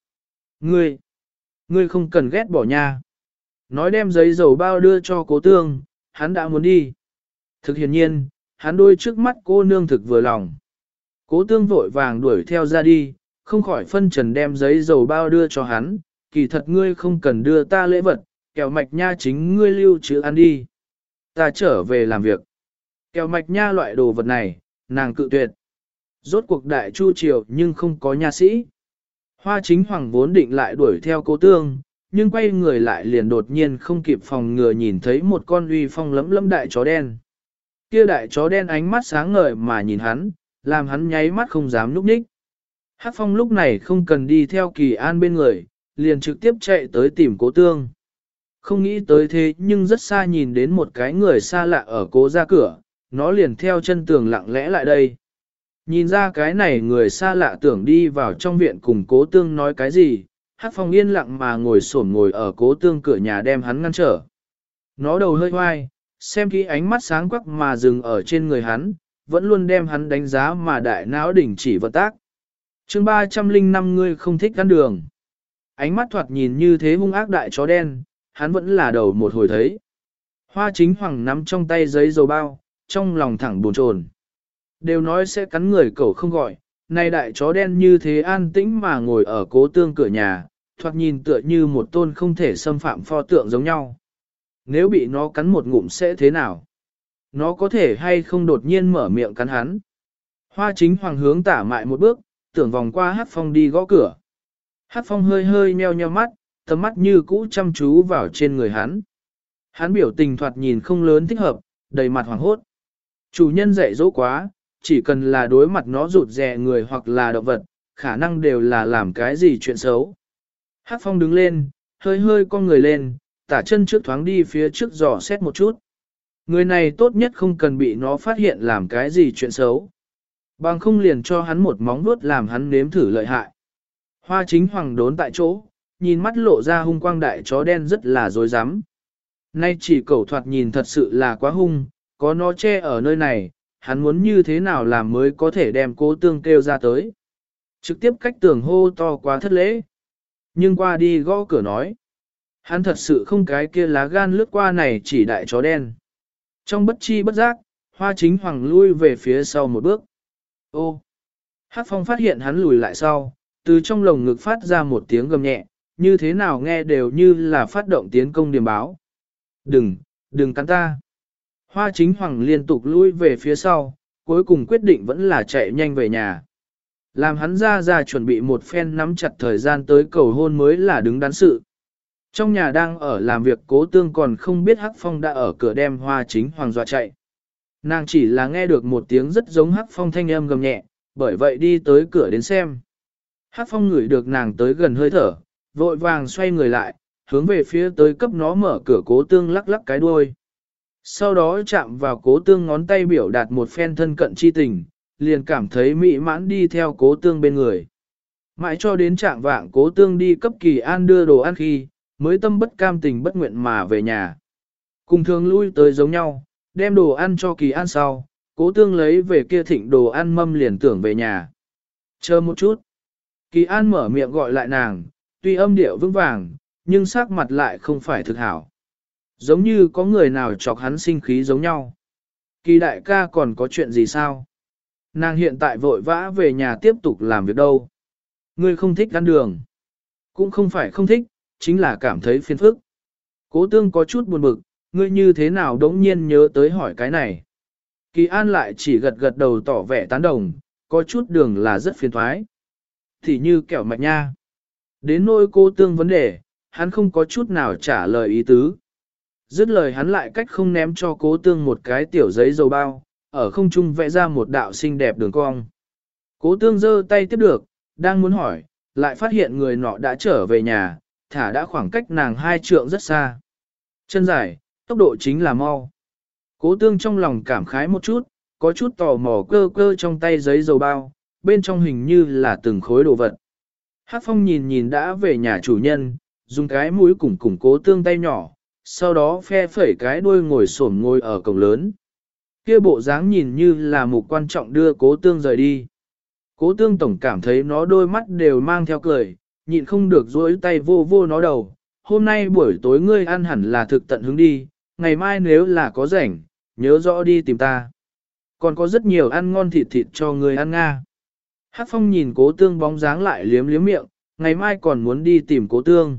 Ngươi không cần ghét bỏ nha. Nói đem giấy dầu bao đưa cho Cố Tương, hắn đã muốn đi. Thực hiện nhiên, hắn đôi trước mắt cô nương thực vừa lòng. Cố Tương vội vàng đuổi theo ra đi, không khỏi phân trần đem giấy dầu bao đưa cho hắn, kỳ thật ngươi không cần đưa ta lễ vật, kẹo mạch nha chính ngươi lưu trữ ăn đi. Ta trở về làm việc. Kẹo mạch nha loại đồ vật này, nàng cự tuyệt. Rốt cuộc đại chu triều nhưng không có nha sĩ. Hoa Chính Hoàng vốn định lại đuổi theo Cố Tương, nhưng quay người lại liền đột nhiên không kịp phòng ngừa nhìn thấy một con uy phong lẫm lẫm đại chó đen. Kia đại chó đen ánh mắt sáng ngời mà nhìn hắn, làm hắn nháy mắt không dám núp nhích. Hắc Phong lúc này không cần đi theo Kỳ An bên người, liền trực tiếp chạy tới tìm Cố Tương. Không nghĩ tới thế nhưng rất xa nhìn đến một cái người xa lạ ở Cố ra cửa, nó liền theo chân tường lặng lẽ lại đây. Nhìn ra cái này người xa lạ tưởng đi vào trong viện cùng Cố Tương nói cái gì, Hắc Phong yên lặng mà ngồi ở Cố Tương cửa nhà đem hắn ngăn trở. Nó đầu hơi hoai, xem kỹ ánh mắt sáng quắc mà dừng ở trên người hắn, vẫn luôn đem hắn đánh giá mà đại não đỉnh chỉ vận tác. Chương 305 ngươi không thích ăn đường. Ánh mắt thoạt nhìn như thế hung ác đại chó đen, hắn vẫn là đầu một hồi thấy. Hoa Chính Hoàng nắm trong tay giấy dầu bao, trong lòng thẳng buồn chồn. Đều nói sẽ cắn người cẩu không gọi, này đại chó đen như thế an tĩnh mà ngồi ở Cố Tương cửa nhà, thoạt nhìn tựa như một tôn không thể xâm phạm pho tượng giống nhau. Nếu bị nó cắn một ngụm sẽ thế nào? Nó có thể hay không đột nhiên mở miệng cắn hắn? Hoa Chính Hoàng hướng tả mại một bước, tưởng vòng qua Hắc Phong đi gõ cửa. Hắc Phong hơi hơi meo nheo mắt, tầm mắt như cũ chăm chú vào trên người hắn. Hắn biểu tình thoạt nhìn không lớn thích hợp, đầy mặt hoảng hốt. Chủ nhân dạy dỗ quá, chỉ cần là đối mặt nó rụt rè người hoặc là động vật, khả năng đều là làm cái gì chuyện xấu. Hắc Phong đứng lên, hơi hơi cong người lên, tả chân trước thoáng đi phía trước dò xét một chút. Người này tốt nhất không cần bị nó phát hiện làm cái gì chuyện xấu. Bằng không liền cho hắn một móng vuốt làm hắn nếm thử lợi hại. Hoa Chính Hoàng đốn tại chỗ, nhìn mắt lộ ra hung quang đại chó đen rất là dối rắm. Nay chỉ cẩu thoạt nhìn thật sự là quá hung, có nó che ở nơi này, hắn muốn như thế nào làm mới có thể đem Cố Tương kêu ra tới. Trực tiếp cách tường hô to quá thất lễ. Nhưng qua đi gõ cửa nói. Hắn thật sự không cái kia lá gan lướt qua này chỉ đại chó đen. Trong bất chi bất giác, Hoa Chính Hoàng lui về phía sau một bước. Ô! Hắc Phong phát hiện hắn lùi lại sau, từ trong lồng ngực phát ra một tiếng gầm nhẹ, như thế nào nghe đều như là phát động tiến công điềm báo. Đừng cắn ta! Hoa Chính Hoàng liên tục lui về phía sau, cuối cùng quyết định vẫn là chạy nhanh về nhà. Làm hắn ra chuẩn bị một phen nắm chặt thời gian tới cầu hôn mới là đứng đắn sự. Trong nhà đang ở làm việc Cố Tương còn không biết Hắc Phong đã ở cửa đem Hoa Chính Hoàng dọa chạy. Nàng chỉ là nghe được một tiếng rất giống Hắc Phong thanh âm gầm nhẹ, bởi vậy đi tới cửa đến xem. Hắc Phong ngửi được nàng tới gần hơi thở, vội vàng xoay người lại, hướng về phía tới cấp nó mở cửa Cố Tương lắc lắc cái đuôi. Sau đó chạm vào Cố Tương ngón tay biểu đạt một phen thân cận chi tình, liền cảm thấy mỹ mãn đi theo Cố Tương bên người. Mãi cho đến trạng vạng Cố Tương đi cấp Kỳ An đưa đồ ăn khi, mới tâm bất cam tình bất nguyện mà về nhà. Cùng thường lui tới giống nhau, đem đồ ăn cho Kỳ An sau, Cố Tương lấy về kia thịnh đồ ăn mâm liền tưởng về nhà. Chờ một chút. Kỳ An mở miệng gọi lại nàng, tuy âm điệu vững vàng, nhưng sắc mặt lại không phải thực hảo. Giống như có người nào chọc hắn sinh khí giống nhau. Kỳ đại ca còn có chuyện gì sao? Nàng hiện tại vội vã về nhà tiếp tục làm việc đâu. Ngươi không thích ăn đường. Cũng không phải không thích, chính là cảm thấy phiền phức. Cố Tương có chút buồn bực, ngươi như thế nào đống nhiên nhớ tới hỏi cái này. Kỳ An lại chỉ gật gật đầu tỏ vẻ tán đồng, có chút đường là rất phiền thoái. Thì như kẹo mạch nha. Đến nỗi Cố Tương vấn đề, hắn không có chút nào trả lời ý tứ. Dứt lời hắn lại cách không ném cho Cố Tương một cái tiểu giấy dầu bao, ở không trung vẽ ra một đạo xinh đẹp đường cong. Cố Tương giơ tay tiếp được, đang muốn hỏi, lại phát hiện người nọ đã trở về nhà, thả đã khoảng cách nàng 2 trượng rất xa. Chân dài, tốc độ chính là mau. Cố Tương trong lòng cảm khái một chút, có chút tò mò cơ cơ trong tay giấy dầu bao, bên trong hình như là từng khối đồ vật. Hắc Phong nhìn nhìn đã về nhà chủ nhân, dùng cái mũi củng Cố Tương tay nhỏ, sau đó phe phẩy cái đuôi ngồi xổm ngồi ở cổng lớn. Kia bộ dáng nhìn như là mục quan trọng đưa Cố Tương rời đi. Cố Tương tổng cảm thấy nó đôi mắt đều mang theo cười, nhịn không được dối tay vô vô nó đầu. Hôm nay buổi tối ngươi ăn hẳn là thực tận hứng đi, ngày mai nếu là có rảnh, nhớ rõ đi tìm ta. Còn có rất nhiều ăn ngon thịt thịt cho ngươi ăn nga. Hắc Phong nhìn Cố Tương bóng dáng lại liếm liếm miệng, ngày mai còn muốn đi tìm Cố Tương.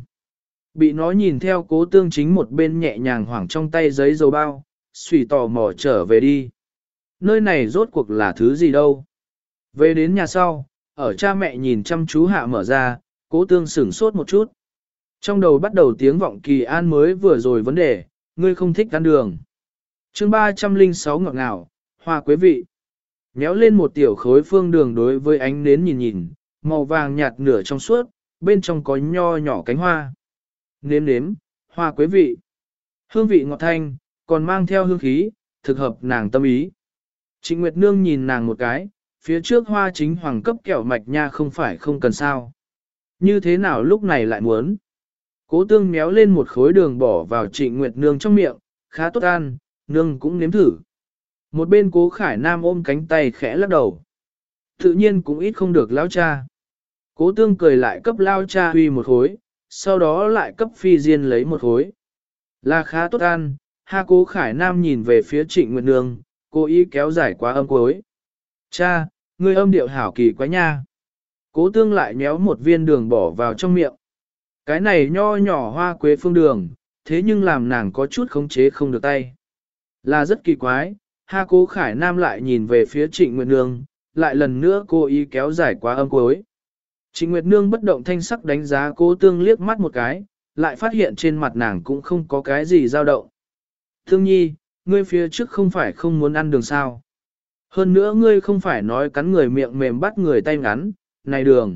Bị nó nhìn theo Cố Tương chính một bên nhẹ nhàng hoảng trong tay giấy dầu bao, suy tò mò trở về đi. Nơi này rốt cuộc là thứ gì đâu. Về đến nhà sau, ở cha mẹ nhìn chăm chú hạ mở ra, Cố Tương sửng sốt một chút. Trong đầu bắt đầu tiếng vọng Kỳ An mới vừa rồi vấn đề, ngươi không thích ăn đường. Chương 306 ngọt ngào, hoa quế vị. Méo lên một tiểu khối phương đường đối với ánh nến nhìn nhìn, màu vàng nhạt nửa trong suốt, bên trong có nho nhỏ cánh hoa. Nếm nếm, hoa quế vị. Hương vị ngọt thanh, còn mang theo hương khí, thực hợp nàng tâm ý. Trịnh Nguyệt Nương nhìn nàng một cái, phía trước hoa chính hoàng cấp kẹo mạch nha không phải không cần sao. Như thế nào lúc này lại muốn? Cố Tương méo lên một khối đường bỏ vào Trịnh Nguyệt Nương trong miệng, khá tốt ăn, Nương cũng nếm thử. Một bên Cố Khải Nam ôm cánh tay khẽ lắc đầu. Tự nhiên cũng ít không được lao cha. Cố Tương cười lại cấp lao cha huy một khối, sau đó lại cấp Phi Diên lấy một khối. Là khá tốt ăn, ha. Cố Khải Nam nhìn về phía Trịnh Nguyệt Nương, cố ý kéo dài quá âm cuối. Cha, ngươi âm điệu hảo kỳ quá nha. Cố Tương lại nhéo một viên đường bỏ vào trong miệng. Cái này nho nhỏ hoa quế phương đường, thế nhưng làm nàng có chút khống chế không được tay. Là rất kỳ quái, ha. Cố Khải Nam lại nhìn về phía Trịnh Nguyệt Nương, lại lần nữa cố ý kéo dài quá âm cuối. Trịnh Nguyệt Nương bất động thanh sắc đánh giá Cố Tương liếc mắt một cái, lại phát hiện trên mặt nàng cũng không có cái gì dao động. Thương nhi, ngươi phía trước không phải không muốn ăn đường sao. Hơn nữa ngươi không phải nói cắn người miệng mềm bắt người tay ngắn, này đường.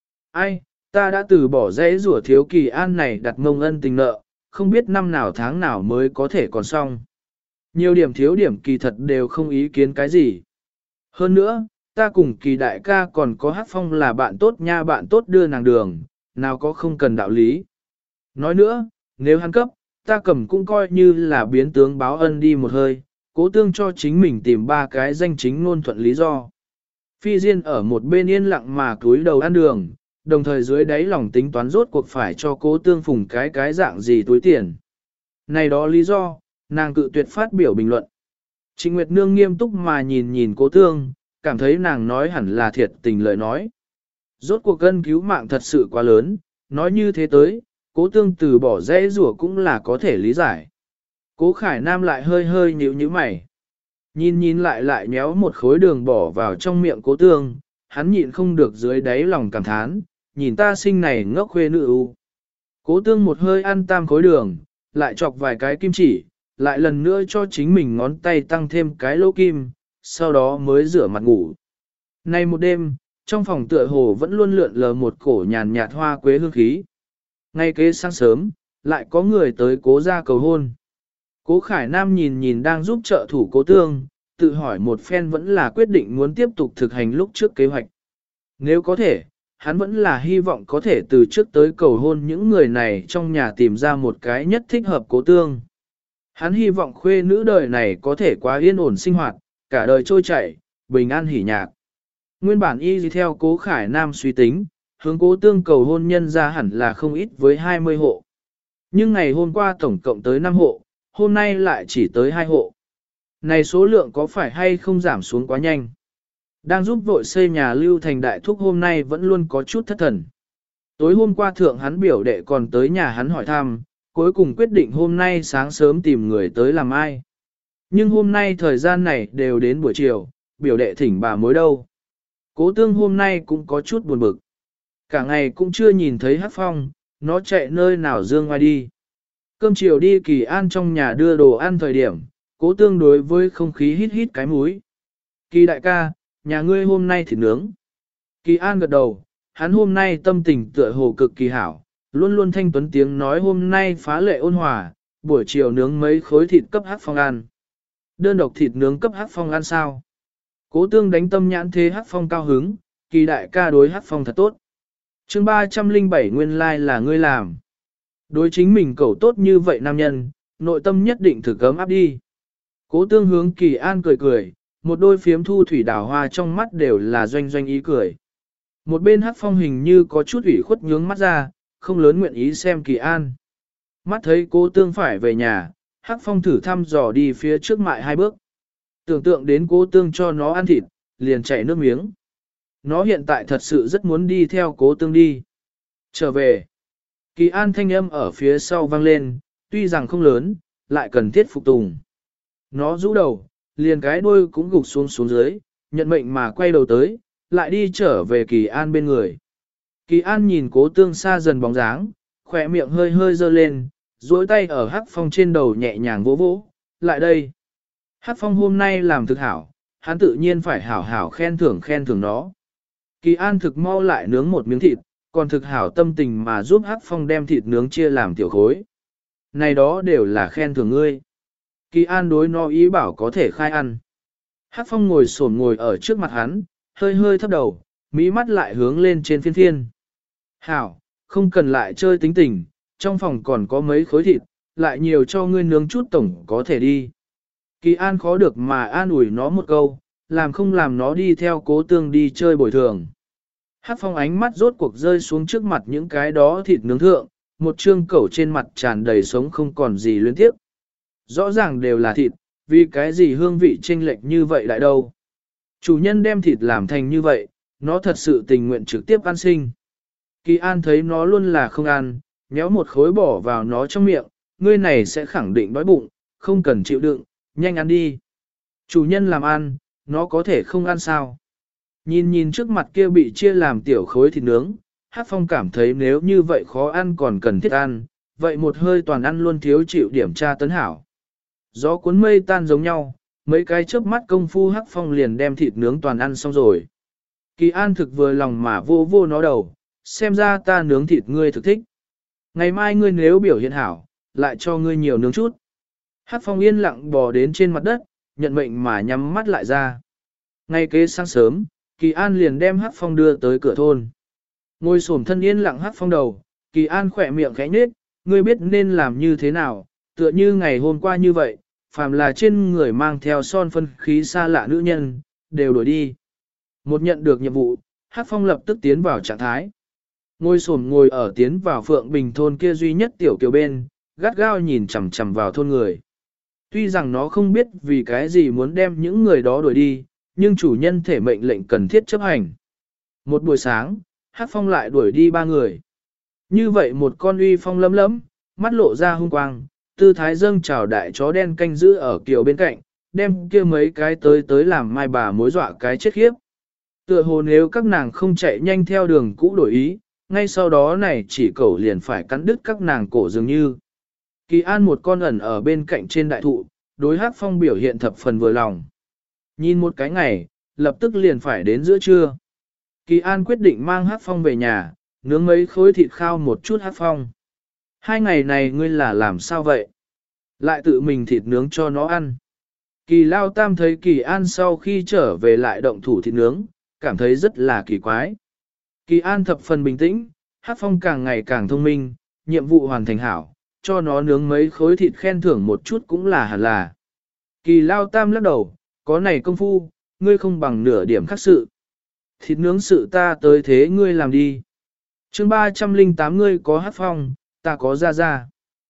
Ai, ta đã từ bỏ dãy rủa thiếu Kỳ An này đặt mông ân tình nợ, không biết năm nào tháng nào mới có thể còn xong. Nhiều điểm thiếu điểm kỳ thật đều không ý kiến cái gì. Hơn nữa, ta cùng Kỳ đại ca còn có Hắc Phong là bạn tốt nha, bạn tốt đưa nàng đường, nào có không cần đạo lý. Nói nữa, nếu hắn cấp, ta cầm cũng coi như là biến tướng báo ân đi một hơi, Cố Tương cho chính mình tìm 3 cái danh chính ngôn thuận lý do. Phi Diên ở một bên yên lặng mà cúi đầu ăn đường, đồng thời dưới đáy lòng tính toán rốt cuộc phải cho Cố Tương phùng cái dạng gì túi tiền. Này đó lý do, nàng cự tuyệt phát biểu bình luận. Trịnh Nguyệt Nương nghiêm túc mà nhìn nhìn Cố Tương, cảm thấy nàng nói hẳn là thiệt tình lời nói. Rốt cuộc ân cứu mạng thật sự quá lớn, nói như thế tới, Cố Tương từ bỏ dễ rủa cũng là có thể lý giải. Cố Khải Nam lại hơi hơi nhíu mày. Nhìn lại nhéo một khối đường bỏ vào trong miệng Cố Tương, hắn nhịn không được dưới đáy lòng cảm thán, nhìn ta sinh này ngốc khuê nữ u. Cố Tương một hơi ăn 3 khối đường, lại chọc vài cái kim chỉ, lại lần nữa cho chính mình ngón tay tăng thêm cái lỗ kim, sau đó mới rửa mặt ngủ. Nay một đêm, trong phòng tựa hồ vẫn luôn lượn lờ một cổ nhàn nhạt hoa quế hương khí. Ngay kế sáng sớm, lại có người tới cố ra cầu hôn. Cố Khải Nam nhìn nhìn đang giúp trợ thủ Cố Tương, tự hỏi một phen vẫn là quyết định muốn tiếp tục thực hành lúc trước kế hoạch. Nếu có thể, hắn vẫn là hy vọng có thể từ trước tới cầu hôn những người này trong nhà tìm ra một cái nhất thích hợp Cố Tương. Hắn hy vọng khuê nữ đời này có thể quá yên ổn sinh hoạt, cả đời trôi chảy, bình an hỉ nhạc. Nguyên bản y theo Cố Khải Nam suy tính, hướng Cố Tương cầu hôn nhân ra hẳn là không ít với 20 hộ. Nhưng ngày hôm qua tổng cộng tới 5 hộ, hôm nay lại chỉ tới 2 hộ. Này số lượng có phải hay không giảm xuống quá nhanh? Đang giúp vội xây nhà Lưu Thành Đại Thúc hôm nay vẫn luôn có chút thất thần. Tối hôm qua thượng hắn biểu đệ còn tới nhà hắn hỏi thăm, cuối cùng quyết định hôm nay sáng sớm tìm người tới làm ai. Nhưng hôm nay thời gian này đều đến buổi chiều, biểu đệ thỉnh bà mối đâu. Cố Tương hôm nay cũng có chút buồn bực. Cả ngày cũng chưa nhìn thấy Hắc Phong, nó chạy nơi nào dương ngoài đi. Cơm chiều đi Kỳ An trong nhà đưa đồ ăn thời điểm, Cố Tương đối với không khí hít hít cái mũi. Kỳ đại ca, nhà ngươi hôm nay thịt nướng. Kỳ An gật đầu, hắn hôm nay tâm tình tựa hồ cực kỳ hảo, luôn luôn thanh tuấn tiếng nói hôm nay phá lệ ôn hòa, buổi chiều nướng mấy khối thịt cấp Hắc Phong ăn. Đơn độc thịt nướng cấp Hắc Phong ăn sao? Cố Tương đánh tâm nhãn thế Hắc Phong cao hứng, Kỳ đại ca đối Hắc Phong thật tốt. Chương 307 nguyên lai là ngươi làm. Đối chính mình cầu tốt như vậy nam nhân, nội tâm nhất định thử cấm áp đi. Cố Tương hướng Kỳ An cười cười, một đôi phiếm thu thủy đào hoa trong mắt đều là doanh doanh ý cười. Một bên Hắc Phong hình như có chút ủy khuất nhướng mắt ra, không lớn nguyện ý xem Kỳ An. Mắt thấy Cố Tương phải về nhà, Hắc Phong thử thăm dò đi phía trước mại 2 bước. Tưởng tượng đến Cố Tương cho nó ăn thịt, liền chảy nước miếng. Nó hiện tại thật sự rất muốn đi theo Cố Tương đi. Trở về. Kỳ An thanh âm ở phía sau vang lên, tuy rằng không lớn, lại cần thiết phục tùng. Nó rũ đầu, liền cái đuôi cũng gục xuống xuống dưới, nhận mệnh mà quay đầu tới, lại đi trở về Kỳ An bên người. Kỳ An nhìn Cố Tương xa dần bóng dáng, khỏe miệng hơi hơi dơ lên, duỗi tay ở Hắc Phong trên đầu nhẹ nhàng vỗ vỗ, lại đây. Hắc Phong hôm nay làm thực hảo, hắn tự nhiên phải hảo hảo khen thưởng nó. Kỳ An thực mau lại nướng một miếng thịt, còn thực hảo tâm tình mà giúp Hắc Phong đem thịt nướng chia làm tiểu khối. Này đó đều là khen thưởng ngươi. Kỳ An đối nó ý bảo có thể khai ăn. Hắc Phong ngồi xổm ngồi ở trước mặt hắn, hơi hơi thấp đầu, mí mắt lại hướng lên trên phiên phiên. Hảo, không cần lại chơi tính tình, trong phòng còn có mấy khối thịt, lại nhiều cho ngươi nướng chút tổng có thể đi. Kỳ An khó được mà an ủi nó một câu, làm không làm nó đi theo Cố Tương đi chơi bồi thường. Hắc Phong ánh mắt rốt cuộc rơi xuống trước mặt những cái đó thịt nướng thượng, một trương cẩu trên mặt tràn đầy sống không còn gì luyến tiếp. Rõ ràng đều là thịt, vì cái gì hương vị chênh lệch như vậy lại đâu. Chủ nhân đem thịt làm thành như vậy, nó thật sự tình nguyện trực tiếp ăn sinh. Kỳ An thấy nó luôn là không ăn, nhéo một khối bỏ vào nó trong miệng, ngươi này sẽ khẳng định đói bụng, không cần chịu đựng, nhanh ăn đi. Chủ nhân làm ăn, nó có thể không ăn sao. Nhìn nhìn trước mặt kia bị chia làm tiểu khối thịt nướng, Hắc Phong cảm thấy nếu như vậy khó ăn còn cần thiết ăn, vậy một hơi toàn ăn luôn thiếu chịu điểm tra tấn hảo. Gió cuốn mây tan giống nhau, mấy cái chớp mắt công phu Hắc Phong liền đem thịt nướng toàn ăn xong rồi. Kỳ An thực vừa lòng mà vô vô nó đầu, xem ra ta nướng thịt ngươi thực thích. Ngày mai ngươi nếu biểu hiện hảo, lại cho ngươi nhiều nướng chút. Hắc Phong yên lặng bò đến trên mặt đất, nhận mệnh mà nhắm mắt lại ra. Ngay kế sáng sớm, Kỳ An liền đem Hắc Phong đưa tới cửa thôn. Ngồi xổm thân yên lặng Hắc Phong đầu, Kỳ An khỏe miệng khẽ nhếch, ngươi biết nên làm như thế nào, tựa như ngày hôm qua như vậy, phàm là trên người mang theo son phân khí xa lạ nữ nhân, đều đuổi đi. Một nhận được nhiệm vụ, Hắc Phong lập tức tiến vào trạng thái. Ngồi xổm ngồi ở tiến vào Phượng Bình thôn kia duy nhất tiểu kiều bên, gắt gao nhìn chằm chằm vào thôn người. Tuy rằng nó không biết vì cái gì muốn đem những người đó đuổi đi, nhưng chủ nhân thể mệnh lệnh cần thiết chấp hành. Một buổi sáng, Hắc Phong lại đuổi đi 3 người. Như vậy một con uy phong lấm lấm, mắt lộ ra hung quang, tư thái dâng trào đại chó đen canh giữ ở kiều bên cạnh, đem kia mấy cái tới làm mai bà mối dọa cái chết khiếp. Tựa hồ nếu các nàng không chạy nhanh theo đường cũ đổi ý, ngay sau đó này chỉ cẩu liền phải cắn đứt các nàng cổ dường như. Kỳ An một con ẩn ở bên cạnh trên đại thụ, đối Hắc Phong biểu hiện thập phần vừa lòng. Nhìn một cái ngày, lập tức liền phải đến giữa trưa. Kỳ An quyết định mang Hắc Phong về nhà, nướng mấy khối thịt khao một chút Hắc Phong. 2 ngày này ngươi là làm sao vậy? Lại tự mình thịt nướng cho nó ăn. Kỳ Lao Tam thấy Kỳ An sau khi trở về lại động thủ thịt nướng, cảm thấy rất là kỳ quái. Kỳ An thập phần bình tĩnh, Hắc Phong càng ngày càng thông minh, nhiệm vụ hoàn thành hảo, cho nó nướng mấy khối thịt khen thưởng một chút cũng là hẳn là. Kỳ Lao Tam lắc đầu, có này công phu, ngươi không bằng nửa điểm khác sự. Thịt nướng sự ta tới thế ngươi làm đi. chương 308 ngươi có Hắc Phong, ta có Gia Gia.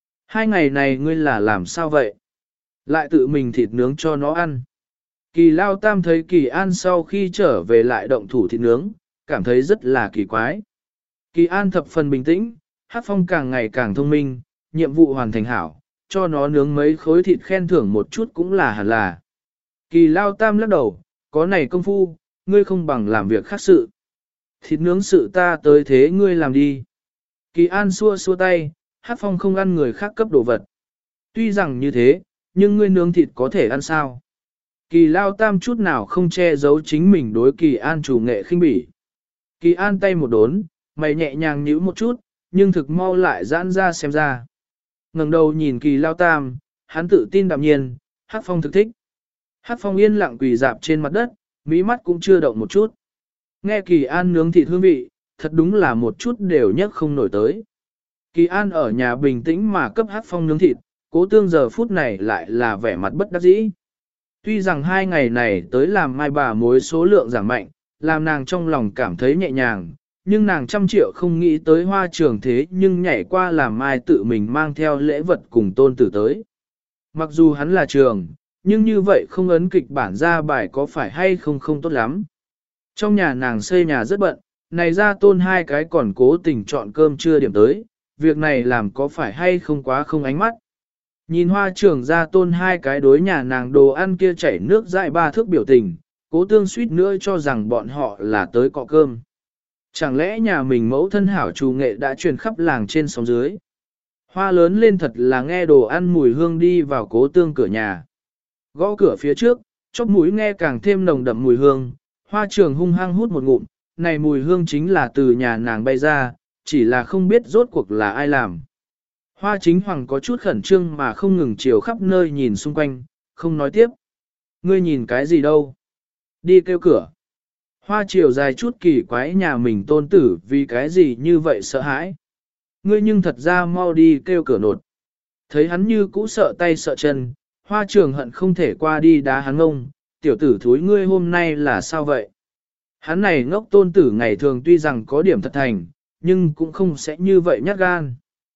2 ngày này ngươi là làm sao vậy? Lại tự mình thịt nướng cho nó ăn. Kỳ Lao Tam thấy Kỳ An sau khi trở về lại động thủ thịt nướng, cảm thấy rất là kỳ quái. Kỳ An thập phần bình tĩnh, Hắc Phong càng ngày càng thông minh, nhiệm vụ hoàn thành hảo, cho nó nướng mấy khối thịt khen thưởng một chút cũng là hẳn là. Kỳ Lao Tam lắc đầu, có này công phu, ngươi không bằng làm việc khác sự. Thịt nướng sự ta tới thế ngươi làm đi. Kỳ An xua xua tay, Hắc Phong không ăn người khác cấp đồ vật. Tuy rằng như thế, nhưng ngươi nướng thịt có thể ăn sao? Kỳ Lao Tam chút nào không che giấu chính mình đối Kỳ An chủ nghệ khinh bỉ. Kỳ An tay một đốn, mày nhẹ nhàng nhíu một chút, nhưng thực mau lại giãn ra xem ra. Ngẩng đầu nhìn Kỳ Lao Tam, hắn tự tin đạm nhiên, Hắc Phong thực thích. Hắc Phong yên lặng quỳ dạp trên mặt đất, mí mắt cũng chưa động một chút. Nghe Kỳ An nướng thịt hương vị, thật đúng là một chút đều nhấc không nổi tới. Kỳ An ở nhà bình tĩnh mà cấp Hắc Phong nướng thịt, Cố Tương giờ phút này lại là vẻ mặt bất đắc dĩ. Tuy rằng 2 ngày này tới làm mai bà mối số lượng giảm mạnh, làm nàng trong lòng cảm thấy nhẹ nhàng, nhưng nàng trăm triệu không nghĩ tới Hoa Trường thế nhưng nhảy qua làm mai tự mình mang theo lễ vật cùng tôn tử tới. Mặc dù hắn là Trường, nhưng như vậy không ấn kịch bản ra bài có phải hay không không tốt lắm. Trong nhà nàng xây nhà rất bận, này ra tôn 2 cái còn cố tình chọn cơm chưa điểm tới, việc này làm có phải hay không quá không ánh mắt. Nhìn Hoa Trường ra tôn 2 cái đối nhà nàng đồ ăn kia chảy nước dại 3 thước biểu tình, Cố Tương suýt nữa cho rằng bọn họ là tới cọ cơm. Chẳng lẽ nhà mình mẫu thân hảo trù nghệ đã truyền khắp làng trên sóng dưới. Hoa lớn lên thật là nghe đồ ăn mùi hương đi vào Cố Tương cửa nhà. Gõ cửa phía trước, chóp mũi nghe càng thêm nồng đậm mùi hương, Hoa Trường hung hăng hút một ngụm, này mùi hương chính là từ nhà nàng bay ra, chỉ là không biết rốt cuộc là ai làm. Hoa Chính Hoàng có chút khẩn trương mà không ngừng chiều khắp nơi nhìn xung quanh, không nói tiếp. Ngươi nhìn cái gì đâu? Đi kêu cửa. Hoa chiều dài chút kỳ quái nhà mình tôn tử vì cái gì như vậy sợ hãi. Ngươi nhưng thật ra mau đi kêu cửa nột. Thấy hắn như cũ sợ tay sợ chân, Hoa Trường hận không thể qua đi đá hắn ngông, tiểu tử thúi ngươi hôm nay là sao vậy? Hắn này ngốc tôn tử ngày thường tuy rằng có điểm thật thành, nhưng cũng không sẽ như vậy nhát gan.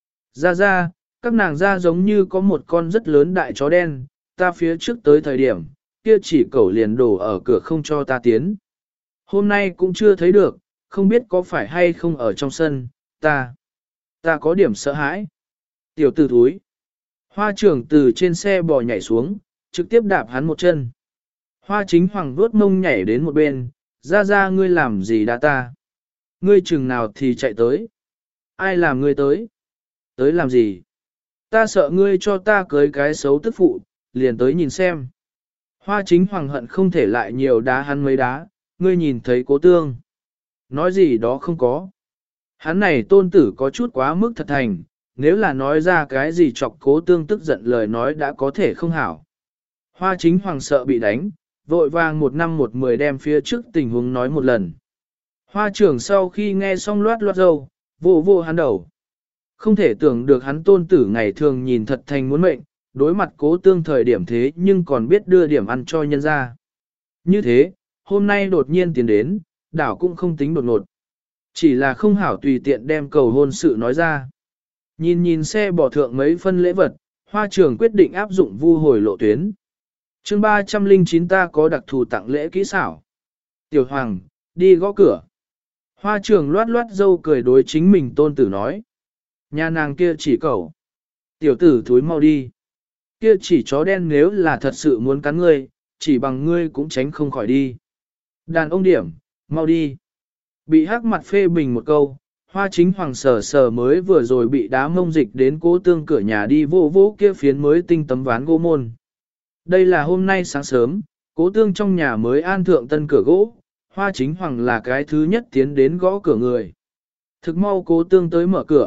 Ra, các nàng ra giống như có một con rất lớn đại chó đen, ta phía trước tới thời điểm, kia chỉ cẩu liền đổ ở cửa không cho ta tiến. Hôm nay cũng chưa thấy được, không biết có phải hay không ở trong sân, ta có điểm sợ hãi. Tiểu tử thúi. Hoa Trường từ trên xe bò nhảy xuống, trực tiếp đạp hắn một chân. Hoa Chính Hoàng vuốt mông nhảy đến một bên, ra ngươi làm gì đã ta? Ngươi chừng nào thì chạy tới? Ai làm ngươi tới? Tới làm gì? Ta sợ ngươi cho ta cưới cái xấu tức phụ, liền tới nhìn xem. Hoa Chính Hoàng hận không thể lại nhiều đá hắn mấy đá, ngươi nhìn thấy Cố Tương. Nói gì đó không có. Hắn này tôn tử có chút quá mức thật thành, nếu là nói ra cái gì chọc Cố Tương tức giận lời nói đã có thể không hảo. Hoa Chính Hoàng sợ bị đánh, vội vàng 1 năm 1 mười đem phía trước tình huống nói một lần. Hoa Trưởng sau khi nghe xong loát loát dâu, vô hắn đầu. Không thể tưởng được hắn tôn tử ngày thường nhìn thật thành muốn mệnh, đối mặt Cố Tương thời điểm thế nhưng còn biết đưa điểm ăn cho nhân ra. Như thế, hôm nay đột nhiên tiến đến, đảo cũng không tính đột ngột. Chỉ là không hảo tùy tiện đem cầu hôn sự nói ra. Nhìn xe bỏ thượng mấy phân lễ vật, Hoa Trường quyết định áp dụng vu hồi lộ tuyến. chương 309 ta có đặc thù tặng lễ kỹ xảo. Tiểu Hoàng, đi gõ cửa. Hoa Trường loát loát dâu cười đối chính mình tôn tử nói. Nhà nàng kia chỉ cẩu. Tiểu tử thúi mau đi. Kia chỉ chó đen nếu là thật sự muốn cắn ngươi, chỉ bằng ngươi cũng tránh không khỏi đi. Đàn ông điểm, mau đi. Bị hắc mặt phê bình một câu, Hoa Chính Hoàng sờ mới vừa rồi bị đá mông dịch đến Cố Tương cửa nhà đi vô kia phiến mới tinh tấm ván gỗ môn. Đây là hôm nay sáng sớm, Cố Tương trong nhà mới an thượng tân cửa gỗ, Hoa Chính Hoàng là cái thứ nhất tiến đến gõ cửa người. Thực mau Cố Tương tới mở cửa,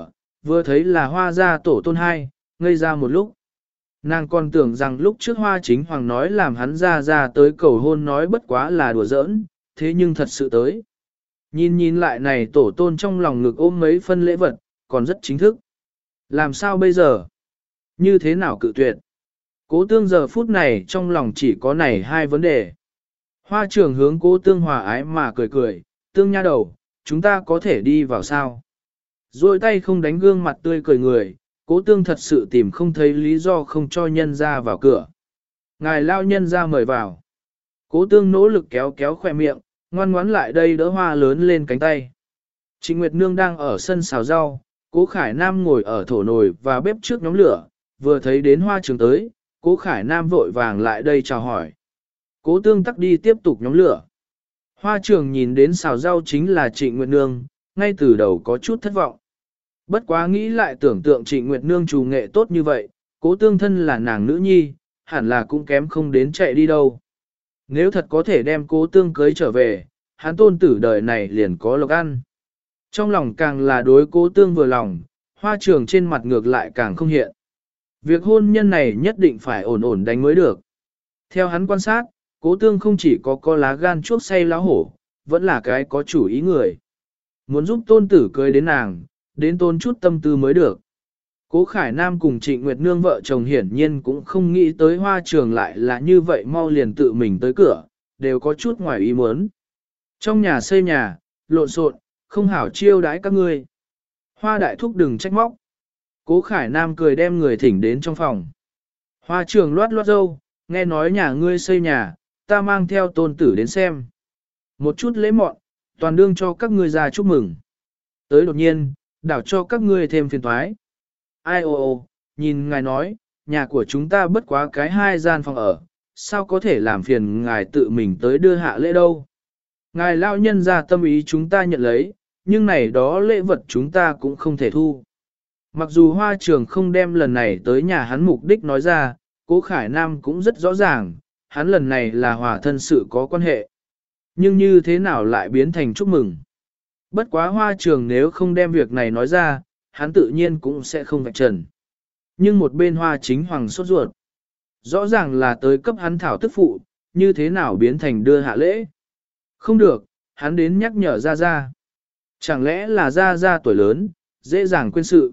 Vừa thấy là hoa gia tổ tôn hai, ngây ra một lúc. Nàng còn tưởng rằng lúc trước hoa chính hoàng nói làm hắn ra tới cầu hôn nói bất quá là đùa giỡn, thế nhưng thật sự tới. Nhìn lại này tổ tôn trong lòng ngực ôm mấy phân lễ vật, còn rất chính thức. Làm sao bây giờ? Như thế nào cự tuyệt? Cố tương giờ phút này trong lòng chỉ có này hai vấn đề. Hoa trưởng hướng cố tương hòa ái mà cười, tương nha đầu, chúng ta có thể đi vào sao? Rồi tay không đánh gương mặt tươi cười người, cố tương thật sự tìm không thấy lý do không cho nhân ra vào cửa. Ngài lao nhân ra mời vào. Cố tương nỗ lực kéo khỏe miệng, ngoan ngoãn lại đây đỡ hoa lớn lên cánh tay. Trịnh Nguyệt Nương đang ở sân xào rau, Cố Khải Nam ngồi ở thổ nồi và bếp trước nhóm lửa, vừa thấy đến hoa trường tới, Cố Khải Nam vội vàng lại đây chào hỏi. Cố tương tắc đi tiếp tục nhóm lửa. Hoa trường nhìn đến xào rau chính là Trịnh Nguyệt Nương, ngay từ đầu có chút thất vọng. Bất quá nghĩ lại tưởng tượng Trịnh Nguyệt Nương trù nghệ tốt như vậy, cố tương thân là nàng nữ nhi, hẳn là cũng kém không đến chạy đi đâu. Nếu thật có thể đem cố tương cưới trở về, hắn tôn tử đời này liền có lộc ăn. Trong lòng càng là đối cố tương vừa lòng, hoa trường trên mặt ngược lại càng không hiện. Việc hôn nhân này nhất định phải ổn đánh mới được. Theo hắn quan sát, cố tương không chỉ có lá gan chuốc say lá hổ, vẫn là cái có chủ ý người. Muốn giúp tôn tử cưới đến nàng, đến tôn chút tâm tư mới được. Cố Khải Nam cùng Trịnh Nguyệt Nương vợ chồng hiển nhiên cũng không nghĩ tới hoa trường lại là như vậy mau liền tự mình tới cửa, đều có chút ngoài ý muốn. Trong nhà xây nhà, lộn xộn, không hảo chiêu đãi các ngươi. Hoa đại thúc đừng trách móc. Cố Khải Nam cười đem người thỉnh đến trong phòng. Hoa trường loát râu, nghe nói nhà ngươi xây nhà, ta mang theo tôn tử đến xem. Một chút lễ mọn, toàn đương cho các ngươi ra chúc mừng. Tới đột nhiên, đảo cho các ngươi thêm phiền toái. Ai nhìn ngài nói, nhà của chúng ta bất quá cái 2 gian phòng ở, sao có thể làm phiền ngài tự mình tới đưa hạ lễ đâu. Ngài lao nhân ra tâm ý chúng ta nhận lấy, nhưng này đó lễ vật chúng ta cũng không thể thu. Mặc dù hoa trường không đem lần này tới nhà hắn mục đích nói ra, Cố Khải Nam cũng rất rõ ràng, hắn lần này là hòa thân sự có quan hệ. Nhưng như thế nào lại biến thành chúc mừng? Bất quá hoa trường nếu không đem việc này nói ra, hắn tự nhiên cũng sẽ không vạch trần. Nhưng một bên hoa chính hoàng sốt ruột. Rõ ràng là tới cấp hắn thảo tức phụ, như thế nào biến thành đưa hạ lễ? Không được, hắn đến nhắc nhở Ra. Chẳng lẽ là Ra tuổi lớn, dễ dàng quên sự.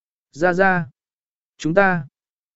Ra, chúng ta.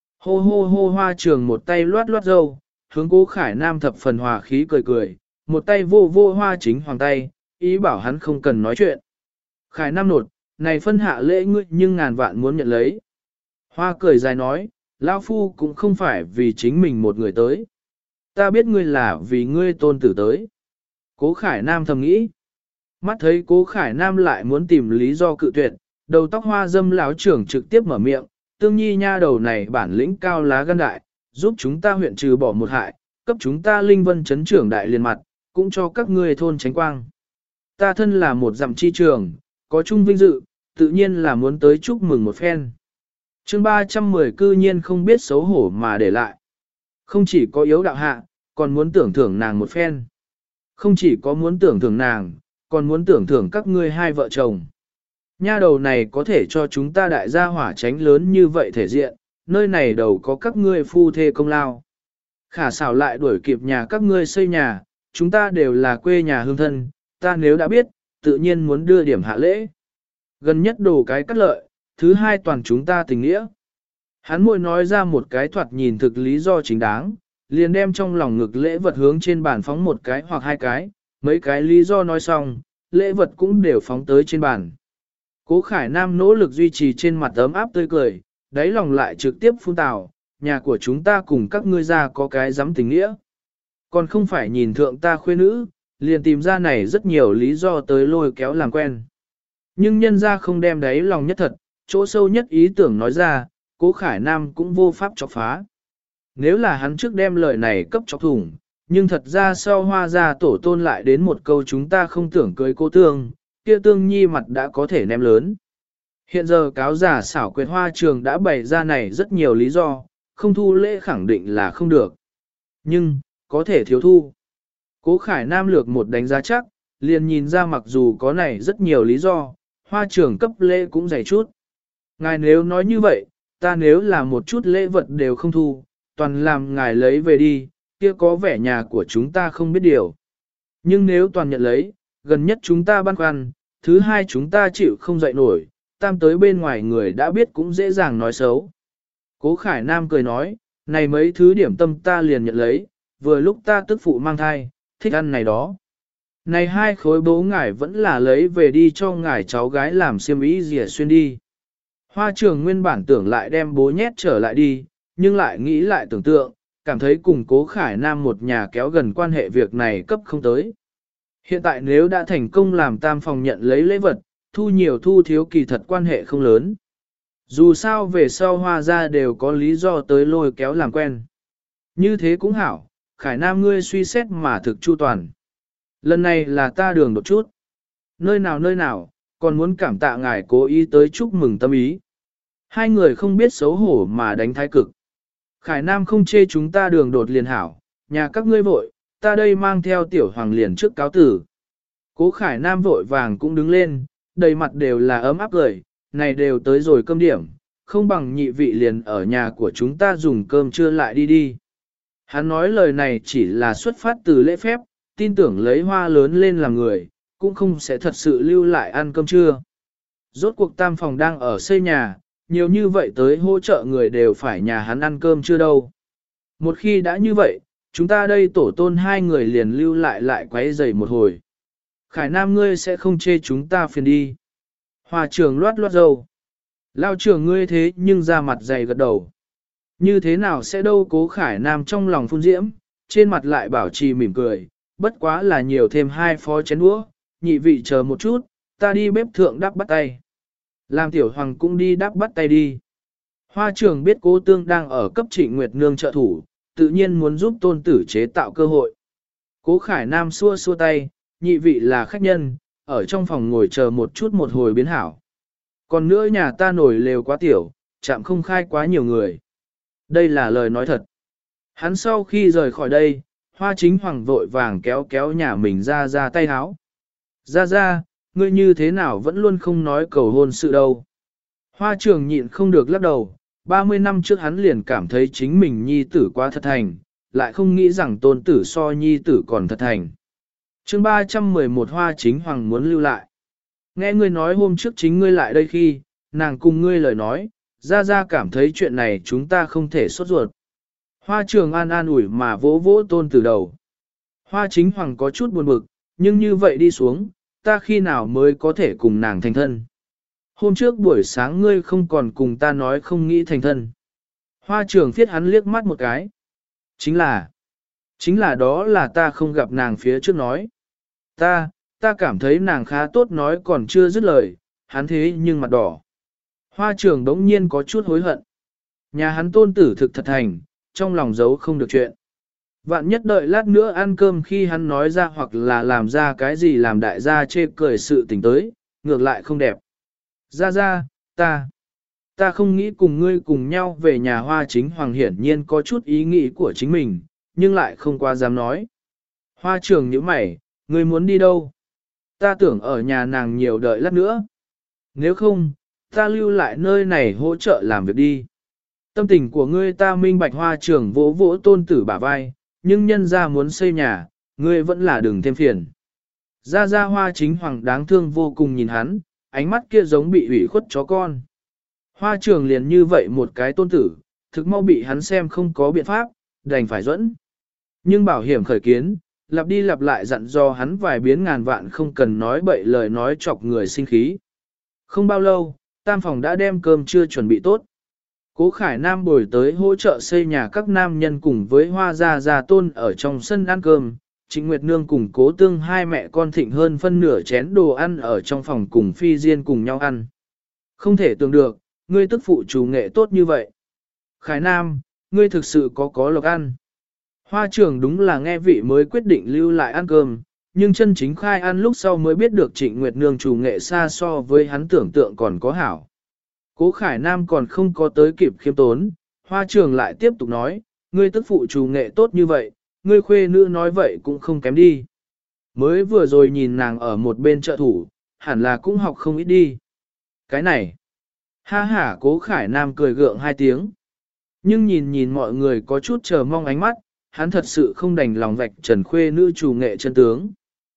Hô hoa trường một tay loát râu, hướng Cố Khải Nam thập phần hòa khí cười, một tay vô hoa chính hoàng tay, ý bảo hắn không cần nói chuyện. Khải Nam nột, này phân hạ lễ ngươi nhưng ngàn vạn muốn nhận lấy. Hoa cười dài nói, Lão Phu cũng không phải vì chính mình một người tới. Ta biết ngươi là vì ngươi tôn tử tới. Cố Khải Nam thầm nghĩ. Mắt thấy Cố Khải Nam lại muốn tìm lý do cự tuyệt, đầu tóc hoa dâm lão trưởng trực tiếp mở miệng, tương nhi nha đầu này bản lĩnh cao lá gan đại, giúp chúng ta huyện trừ bỏ một hại, cấp chúng ta linh vân chấn trưởng đại liền mặt, cũng cho các ngươi thôn tránh quang. Ta thân là một dặm chi trường, có chung vinh dự, tự nhiên là muốn tới chúc mừng một phen. Chương 310 cư nhiên không biết xấu hổ mà để lại. Không chỉ có yếu đạo hạ, còn muốn tưởng thưởng nàng một phen. Không chỉ có muốn tưởng thưởng nàng, còn muốn tưởng thưởng các ngươi hai vợ chồng. Nha đầu này có thể cho chúng ta đại gia hỏa tránh lớn như vậy thể diện, nơi này đầu có các ngươi phu thê công lao. Khả xảo lại đuổi kịp nhà các ngươi xây nhà, chúng ta đều là quê nhà hương thân, ta nếu đã biết, tự nhiên muốn đưa điểm hạ lễ. Gần nhất đồ cái cắt lợi, thứ hai toàn chúng ta tình nghĩa. Hắn môi nói ra một cái thoạt nhìn thực lý do chính đáng, liền đem trong lòng ngực lễ vật hướng trên bàn phóng một cái hoặc hai cái, mấy cái lý do nói xong, lễ vật cũng đều phóng tới trên bàn. Cố Khải Nam nỗ lực duy trì trên mặt ấm áp tươi cười, đáy lòng lại trực tiếp phun tào, nhà của chúng ta cùng các ngươi ra có cái dám tình nghĩa. Còn không phải nhìn thượng ta khuê nữ, liền tìm ra này rất nhiều lý do tới lôi kéo làm quen. Nhưng nhân ra không đem đáy lòng nhất thật, chỗ sâu nhất ý tưởng nói ra, Cố Khải Nam cũng vô pháp chọc phá. Nếu là hắn trước đem lời này cấp chọc thủng, nhưng thật ra sau hoa ra tổ tôn lại đến một câu chúng ta không tưởng cưới cô tương, kia tương nhi mặt đã có thể ném lớn. Hiện giờ cáo giả xảo quyệt hoa trường đã bày ra này rất nhiều lý do, không thu lễ khẳng định là không được. Nhưng, có thể thiếu thu. Cố Khải Nam lược một đánh giá chắc, liền nhìn ra mặc dù có này rất nhiều lý do, hoa trường cấp lễ cũng dày chút. Ngài nếu nói như vậy, ta nếu là một chút lễ vật đều không thu, toàn làm ngài lấy về đi, kia có vẻ nhà của chúng ta không biết điều. Nhưng nếu toàn nhận lấy, gần nhất chúng ta băn khoăn, thứ hai chúng ta chịu không dậy nổi, tam tới bên ngoài người đã biết cũng dễ dàng nói xấu. Cố Khải Nam cười nói, này mấy thứ điểm tâm ta liền nhận lấy, vừa lúc ta tức phụ mang thai, thích ăn này đó. Này hai khối bố ngải vẫn là lấy về đi cho ngải cháu gái làm xiêm y rìa xuyên đi. Hoa Trường nguyên bản tưởng lại đem bố nhét trở lại đi, nhưng lại nghĩ lại tưởng tượng, cảm thấy cùng Cố Khải Nam một nhà kéo gần quan hệ việc này cấp không tới. Hiện tại nếu đã thành công làm tam phòng nhận lấy lễ vật, thu nhiều thu thiếu kỳ thật quan hệ không lớn. Dù sao về sau Hoa ra đều có lý do tới lôi kéo làm quen. Như thế cũng hảo, Khải Nam ngươi suy xét mà thực chu toàn. Lần này là ta đường đột chút. Nơi nào, còn muốn cảm tạ ngài cố ý tới chúc mừng tâm ý. Hai người không biết xấu hổ mà đánh thái cực. Khải Nam không chê chúng ta đường đột liền hảo, nhà các ngươi vội, ta đây mang theo tiểu hoàng liền trước cáo tử. Cố Khải Nam vội vàng cũng đứng lên, đầy mặt đều là ấm áp cười, này đều tới rồi cơm điểm, không bằng nhị vị liền ở nhà của chúng ta dùng cơm trưa lại đi đi. Hắn nói lời này chỉ là xuất phát từ lễ phép, tin tưởng lấy Hoa lớn lên làm người, cũng không sẽ thật sự lưu lại ăn cơm trưa. Rốt cuộc tam phòng đang ở xây nhà, nhiều như vậy tới hỗ trợ người đều phải nhà hắn ăn cơm trưa đâu. Một khi đã như vậy, chúng ta đây tổ tôn hai người liền lưu lại quấy rầy một hồi. Khải Nam ngươi sẽ không chê chúng ta phiền đi. Hòa trường loát dâu. Lao trường ngươi thế nhưng ra mặt dày gật đầu. Như thế nào sẽ đâu Cố Khải Nam trong lòng phun diễm, trên mặt lại bảo trì mỉm cười, bất quá là nhiều thêm hai phó chén đũa, nhị vị chờ một chút, ta đi bếp thượng đắp bắt tay. Làm tiểu hoàng cũng đi đắp bắt tay đi. Hoa trường biết Cố Tương đang ở cấp Trịnh Nguyệt Nương trợ thủ, tự nhiên muốn giúp tôn tử chế tạo cơ hội. Cố Khải Nam xua xua tay, nhị vị là khách nhân, ở trong phòng ngồi chờ một chút một hồi biến hảo. Còn nữa nhà ta nổi lều quá tiểu, chạm không khai quá nhiều người. Đây là lời nói thật. Hắn sau khi rời khỏi đây, Hoa Chính Hoàng vội vàng kéo nhà mình ra tay háo. Ra, ngươi như thế nào vẫn luôn không nói cầu hôn sự đâu. Hoa Trường nhịn không được lắc đầu, 30 năm trước hắn liền cảm thấy chính mình nhi tử quá thật thành, lại không nghĩ rằng tôn tử so nhi tử còn thật thành. Chương 311 Hoa Chính Hoàng muốn lưu lại. Nghe ngươi nói hôm trước chính ngươi lại đây khi, nàng cùng ngươi lời nói, ra cảm thấy chuyện này chúng ta không thể sốt ruột. Hoa Trường an ủi mà vỗ tôn tử đầu. Hoa Chính Hoàng có chút buồn bực, nhưng như vậy đi xuống, ta khi nào mới có thể cùng nàng thành thân. Hôm trước buổi sáng ngươi không còn cùng ta nói không nghĩ thành thân. Hoa Trường phiết hắn liếc mắt một cái. Chính là đó là ta không gặp nàng phía trước nói. Ta cảm thấy nàng khá tốt nói còn chưa dứt lời, hắn thế nhưng mặt đỏ. Hoa Trường đống nhiên có chút hối hận. Nhà hắn tôn tử thực thật thành, trong lòng giấu không được chuyện. Vạn nhất đợi lát nữa ăn cơm khi hắn nói ra hoặc là làm ra cái gì làm đại gia chê cười sự tình tới, ngược lại không đẹp. Ra, ta không nghĩ cùng ngươi cùng nhau về nhà Hoa Chính Hoàng hiển nhiên có chút ý nghĩ của chính mình, nhưng lại không quá dám nói. Hoa Trường nhíu mày, ngươi muốn đi đâu? Ta tưởng ở nhà nàng nhiều đợi lát nữa. Nếu không, ta lưu lại nơi này hỗ trợ làm việc đi. Tâm tình của ngươi ta minh bạch. Hoa Trường vỗ vỗ tôn tử bả vai, nhưng nhân ra muốn xây nhà, ngươi vẫn là đừng thêm phiền. Ra Hoa Chính Hoàng đáng thương vô cùng nhìn hắn, ánh mắt kia giống bị ủy khuất chó con. Hoa Trường liền như vậy một cái tôn tử, thực mau bị hắn xem không có biện pháp, đành phải dẫn. Nhưng bảo hiểm khởi kiến, lặp đi lặp lại dặn dò hắn vài biến ngàn vạn không cần nói bậy lời nói chọc người sinh khí. Không bao lâu, tam phòng đã đem cơm trưa chuẩn bị tốt. Cố Khải Nam bồi tới hỗ trợ xây nhà các nam nhân cùng với Hoa gia tôn ở trong sân ăn cơm. Trịnh Nguyệt Nương cùng Cố Tương hai mẹ con thịnh hơn phân nửa chén đồ ăn ở trong phòng cùng Phi Diên cùng nhau ăn. Không thể tưởng được, ngươi tức phụ chủ nghệ tốt như vậy. Khải Nam, ngươi thực sự có lộc ăn. Hoa Trường đúng là nghe vị mới quyết định lưu lại ăn cơm, nhưng chân chính khai ăn lúc sau mới biết được Trịnh Nguyệt Nương chủ nghệ xa so với hắn tưởng tượng còn có hảo. Cố Khải Nam còn không có tới kịp khiêm tốn, Hoa Trường lại tiếp tục nói, ngươi tức phụ chủ nghệ tốt như vậy, ngươi khuê nữ nói vậy cũng không kém đi. Mới vừa rồi nhìn nàng ở một bên trợ thủ, hẳn là cũng học không ít đi. Cái này, Ha ha, Cố Khải Nam cười gượng hai tiếng. Nhưng nhìn nhìn mọi người có chút chờ mong ánh mắt, hắn thật sự không đành lòng vạch trần khuê nữ chủ nghệ chân tướng.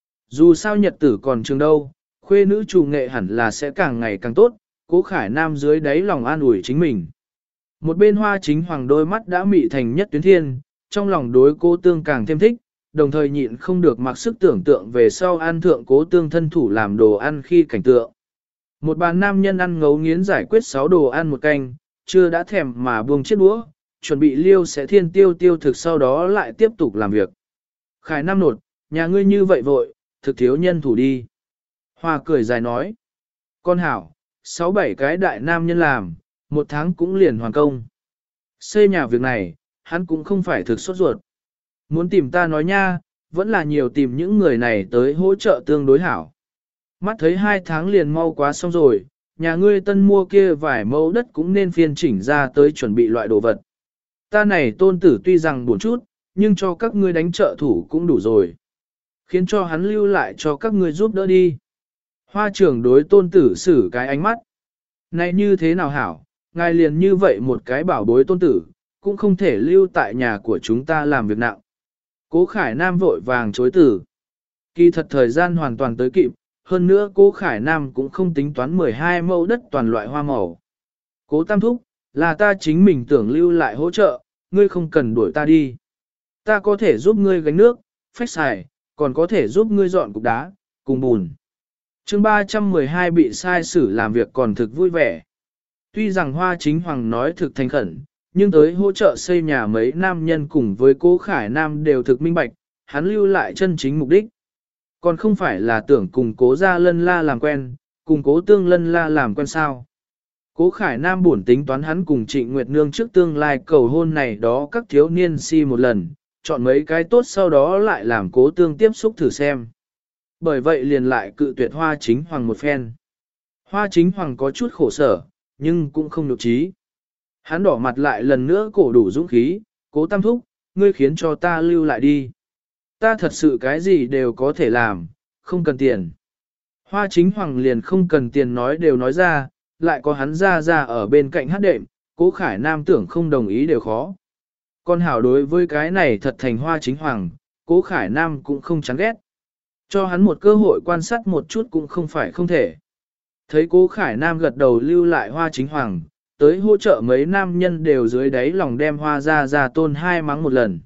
Dù sao nhật tử còn trường đâu, khuê nữ chủ nghệ hẳn là sẽ càng ngày càng tốt, Cố Khải Nam dưới đáy lòng an ủi chính mình. Một bên Hoa Chính Hoàng đôi mắt đã mị thành nhất tuyến thiên, trong lòng đối Cố Tương càng thêm thích, đồng thời nhịn không được mặc sức tưởng tượng về sau an thượng Cố Tương thân thủ làm đồ ăn khi cảnh tượng. Một bàn nam nhân ăn ngấu nghiến giải quyết 6 đồ ăn một canh, chưa đã thèm mà buông chiếc đũa, chuẩn bị liêu sẽ thiên tiêu tiêu thực sau đó lại tiếp tục làm việc. Khải Nam nột, nhà ngươi như vậy vội, thực thiếu nhân thủ đi. Hoa cười dài nói, con hảo, 6-7 cái đại nam nhân làm, một tháng cũng liền hoàn công. Xây nhà việc này, hắn cũng không phải thực sốt ruột. Muốn tìm ta nói nha, vẫn là nhiều tìm những người này tới hỗ trợ tương đối hảo. Mắt thấy 2 tháng liền mau quá xong rồi, nhà ngươi tân mua kia vài mẫu đất cũng nên phiên chỉnh ra tới chuẩn bị loại đồ vật. Ta này tôn tử tuy rằng buồn chút, nhưng cho các ngươi đánh trợ thủ cũng đủ rồi. Khiến cho hắn lưu lại cho các ngươi giúp đỡ đi. Hoa trưởng đối tôn tử xử cái ánh mắt. Này như thế nào hảo, ngài liền như vậy một cái bảo bối tôn tử, cũng không thể lưu tại nhà của chúng ta làm việc nặng. Cố Khải Nam vội vàng chối từ. Kỳ thật thời gian hoàn toàn tới kịp, hơn nữa Cố Khải Nam cũng không tính toán 12 mẫu đất toàn loại hoa màu. Cố Tam Thúc, là ta chính mình tưởng lưu lại hỗ trợ, ngươi không cần đuổi ta đi. Ta có thể giúp ngươi gánh nước, phách xài, còn có thể giúp ngươi dọn cục đá, cùng bùn. Chương 312 bị sai xử làm việc còn thực vui vẻ. Tuy rằng Hoa Chính Hoàng nói thực thành khẩn, nhưng tới hỗ trợ xây nhà mấy nam nhân cùng với Cố Khải Nam đều thực minh bạch, hắn lưu lại chân chính mục đích. Còn không phải là tưởng cùng Cố Gia Lân La làm quen, cùng Cố Tương Lân La làm quen sao. Cố Khải Nam buồn tính toán hắn cùng Trịnh Nguyệt Nương trước tương lai cầu hôn này đó các thiếu niên si một lần, chọn mấy cái tốt sau đó lại làm Cố Tương tiếp xúc thử xem. Bởi vậy liền lại cự tuyệt Hoa Chính Hoàng một phen. Hoa Chính Hoàng có chút khổ sở, nhưng cũng không nhục trí. Hắn đỏ mặt lại lần nữa cổ đủ dũng khí, Cố Tam Thúc, ngươi khiến cho ta lưu lại đi. Ta thật sự cái gì đều có thể làm, không cần tiền. Hoa Chính Hoàng liền không cần tiền nói đều nói ra, lại có hắn ra ở bên cạnh hát đệm, Cố Khải Nam tưởng không đồng ý đều khó. Con hảo đối với cái này thật thành Hoa Chính Hoàng, Cố Khải Nam cũng không chán ghét. Cho hắn một cơ hội quan sát một chút cũng không phải không thể. Thấy Cố Khải Nam gật đầu lưu lại Hoa Chính Hoàng, tới hỗ trợ mấy nam nhân đều dưới đáy lòng đem Hoa ra tôn hai mắng một lần.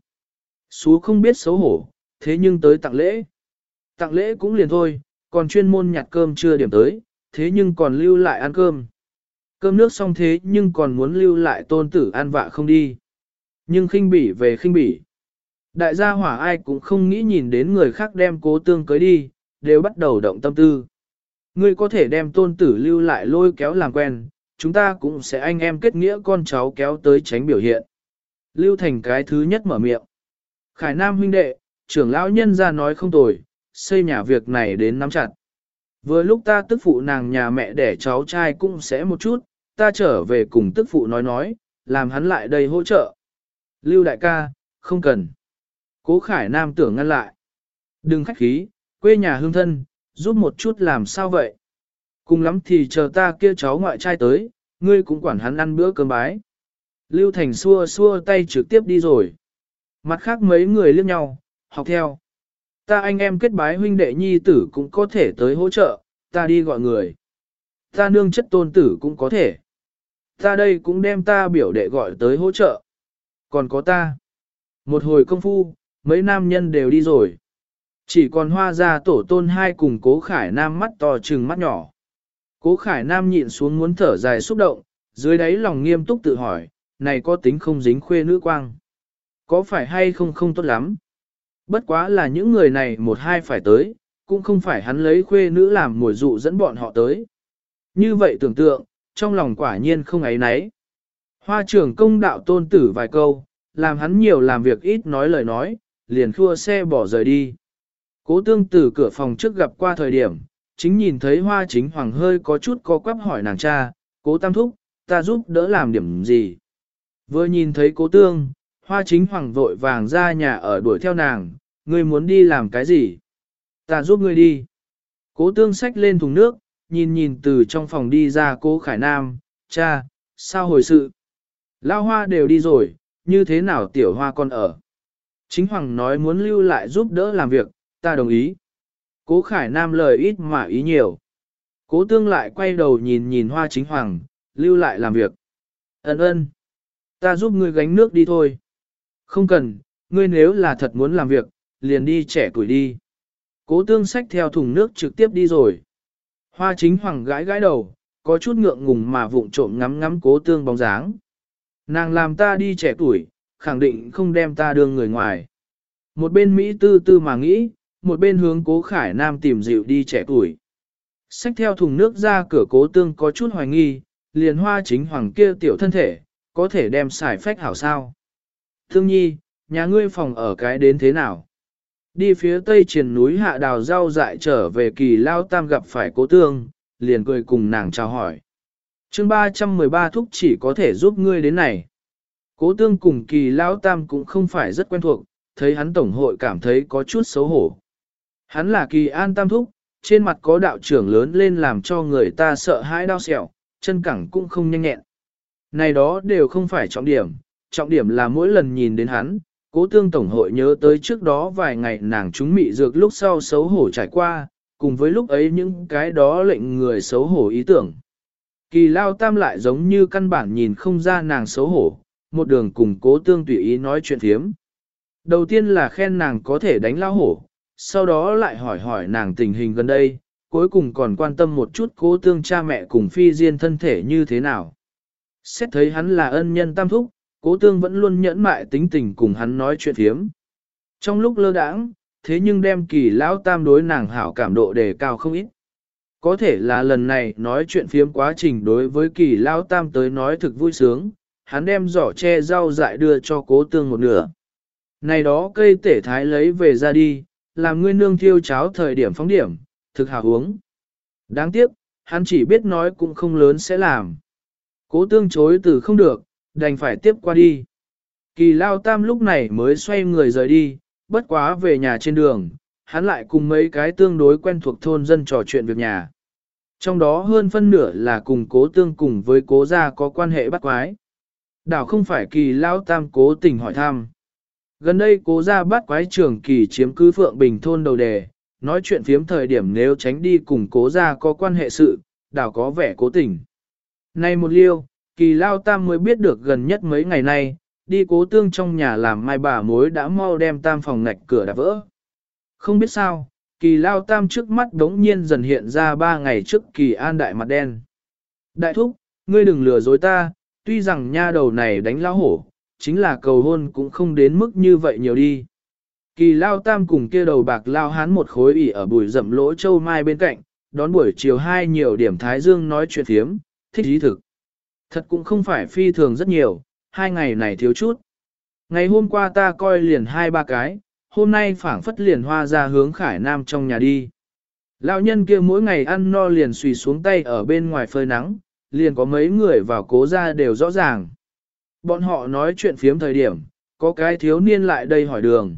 Sú không biết xấu hổ, thế nhưng tới tặng lễ. Tặng lễ cũng liền thôi, còn chuyên môn nhặt cơm chưa điểm tới, thế nhưng còn lưu lại ăn cơm. Cơm nước xong thế nhưng còn muốn lưu lại tôn tử ăn vạ không đi. Nhưng khinh bỉ về khinh bỉ. Đại gia hỏa ai cũng không nghĩ nhìn đến người khác đem Cố Tương cưới đi, đều bắt đầu động tâm tư. Ngươi có thể đem tôn tử lưu lại lôi kéo làm quen, chúng ta cũng sẽ anh em kết nghĩa con cháu kéo tới tránh biểu hiện. Lưu Thành cái thứ nhất mở miệng. Khải Nam huynh đệ, trưởng lão nhân ra nói không tồi, xây nhà việc này đến nắm chặt. Vừa lúc ta tức phụ nàng nhà mẹ đẻ cháu trai cũng sẽ một chút, ta trở về cùng tức phụ nói, làm hắn lại đây hỗ trợ. Lưu đại ca, không cần. Cố Khải Nam tưởng ngăn lại. Đừng khách khí, quê nhà hương thân, giúp một chút làm sao vậy? Cùng lắm thì chờ ta kia cháu ngoại trai tới, ngươi cũng quản hắn ăn bữa cơm bái. Lưu Thành xua xua tay trực tiếp đi rồi. Mặt khác mấy người liếc nhau, học theo. Ta anh em kết bái huynh đệ nhi tử cũng có thể tới hỗ trợ, ta đi gọi người. Ta nương chất tôn tử cũng có thể. Ta đây cũng đem ta biểu đệ gọi tới hỗ trợ. Còn có ta. Một hồi công phu, mấy nam nhân đều đi rồi. Chỉ còn Hoa ra tổ tôn hai cùng Cố Khải Nam mắt to trừng mắt nhỏ. Cố Khải Nam nhịn xuống muốn thở dài xúc động, dưới đáy lòng nghiêm túc tự hỏi, này có tính không dính khuê nữ quang? Có phải hay không không tốt lắm? Bất quá là những người này một hai phải tới, cũng không phải hắn lấy khuê nữ làm mồi dụ dẫn bọn họ tới. Như vậy tưởng tượng, trong lòng quả nhiên không ấy nấy. Hoa trưởng công đạo tôn tử vài câu, làm hắn nhiều làm việc ít nói lời nói, liền khua xe bỏ rời đi. Cố Tương từ cửa phòng trước gặp qua thời điểm, chính nhìn thấy Hoa Chính Hoàng hơi có chút co quắp hỏi nàng cha, Cố Tam Thúc, ta giúp đỡ làm điểm gì? Vừa nhìn thấy Cố Tương, Hoa Chính Hoàng vội vàng ra nhà ở đuổi theo nàng, ngươi muốn đi làm cái gì? Ta giúp ngươi đi. Cố Tương xách lên thùng nước, nhìn từ trong phòng đi ra Cố Khải Nam, cha, sao hồi sự? Lao Hoa đều đi rồi, như thế nào tiểu Hoa còn ở? Chính Hoàng nói muốn lưu lại giúp đỡ làm việc, ta đồng ý. Cố Khải Nam lời ít mà ý nhiều. Cố Tương lại quay đầu nhìn nhìn Hoa Chính Hoàng, lưu lại làm việc. Ấn ơn, ta giúp ngươi gánh nước đi thôi. Không cần, ngươi nếu là thật muốn làm việc, liền đi trẻ tuổi đi. Cố Tương xách theo thùng nước trực tiếp đi rồi. Hoa Chính Hoàng gãi gãi đầu, có chút ngượng ngùng mà vụng trộm ngắm ngắm Cố Tương bóng dáng. Nàng làm ta đi trẻ tuổi, khẳng định không đem ta đưa người ngoài. Một bên Mỹ tư tư mà nghĩ, một bên hướng Cố Khải Nam tìm dịu đi trẻ tuổi. Xách theo thùng nước ra cửa Cố Tương có chút hoài nghi, liền Hoa Chính Hoàng kia tiểu thân thể, có thể đem xài phách hảo sao. Thương nhi, nhà ngươi phòng ở cái đến thế nào? Đi phía tây triền núi hạ đào rau dại trở về Kỳ Lao Tam gặp phải Cố Tương, liền cười cùng nàng chào hỏi. Chương 313 thúc chỉ có thể giúp ngươi đến này. Cố Tương cùng Kỳ Lao Tam cũng không phải rất quen thuộc, thấy hắn tổng hội cảm thấy có chút xấu hổ. Hắn là Kỳ An Tam thúc, trên mặt có đạo trưởng lớn lên làm cho người ta sợ hãi đau sẹo, chân cẳng cũng không nhanh nhẹn. Này đó đều không phải trọng điểm là mỗi lần nhìn đến hắn, Cố Tương tổng hội nhớ tới trước đó vài ngày nàng trúng mị dược lúc sau xấu hổ trải qua, cùng với lúc ấy những cái đó lệnh người xấu hổ ý tưởng. Kỳ Lao Tam lại giống như căn bản nhìn không ra nàng xấu hổ, một đường cùng Cố Tương tùy ý nói chuyện thiếm. Đầu tiên là khen nàng có thể đánh lao hổ, sau đó lại hỏi hỏi nàng tình hình gần đây, cuối cùng còn quan tâm một chút Cố Tương cha mẹ cùng phi diên thân thể như thế nào. Xét thấy hắn là ân nhân tam thúc, Cố Tương vẫn luôn nhẫn mại tính tình cùng hắn nói chuyện thiếm. Trong lúc lơ đãng, thế nhưng đem Kỳ Lão Tam đối nàng hảo cảm độ đề cao không ít. Có thể là lần này nói chuyện phiếm quá trình đối với Kỳ Lão Tam tới nói thực vui sướng, hắn đem giỏ che rau dại đưa cho Cố Tương một nửa. Này đó cây tể thái lấy về ra đi, làm ngươi nương thiêu cháo thời điểm phóng điểm, thực hảo uống. Đáng tiếc, hắn chỉ biết nói cũng không lớn sẽ làm. Cố Tương chối từ không được, đành phải tiếp qua đi. Kỳ Lao Tam lúc này mới xoay người rời đi, bất quá về nhà trên đường, hắn lại cùng mấy cái tương đối quen thuộc thôn dân trò chuyện việc nhà. Trong đó hơn phân nửa là cùng Cố Tương cùng với Cố gia có quan hệ bắt quái. Đảo không phải Kỳ Lao Tam cố tình hỏi thăm. Gần đây Cố gia bắt quái trưởng Kỳ chiếm cứ Phượng Bình thôn đầu đề, nói chuyện phiếm thời điểm nếu tránh đi cùng Cố gia có quan hệ sự, đảo có vẻ cố tình. Nay một liêu, Kỳ Lao Tam mới biết được gần nhất mấy ngày nay, đi Cố Tương trong nhà làm mai bà mối đã mau đem tam phòng ngạch cửa đạp vỡ. Không biết sao, Kỳ Lao Tam trước mắt đống nhiên dần hiện ra 3 ngày trước Kỳ An đại mặt đen. Đại thúc, ngươi đừng lừa dối ta, tuy rằng nha đầu này đánh lão hổ, chính là cầu hôn cũng không đến mức như vậy nhiều đi. Kỳ Lao Tam cùng kia đầu bạc lao hán một khối ỉ ở bụi rậm lỗ châu mai bên cạnh, đón buổi chiều 2 nhiều điểm Thái Dương nói chuyện thiếm, thích ý thực. Thật cũng không phải phi thường rất nhiều, 2 ngày này thiếu chút. Ngày hôm qua ta coi liền 2-3 cái, hôm nay phảng phất liền hoa ra hướng Khải Nam trong nhà đi. Lão nhân kia mỗi ngày ăn no liền xùy xuống tay ở bên ngoài phơi nắng, liền có mấy người vào Cố gia đều rõ ràng. Bọn họ nói chuyện phiếm thời điểm, có cái thiếu niên lại đây hỏi đường.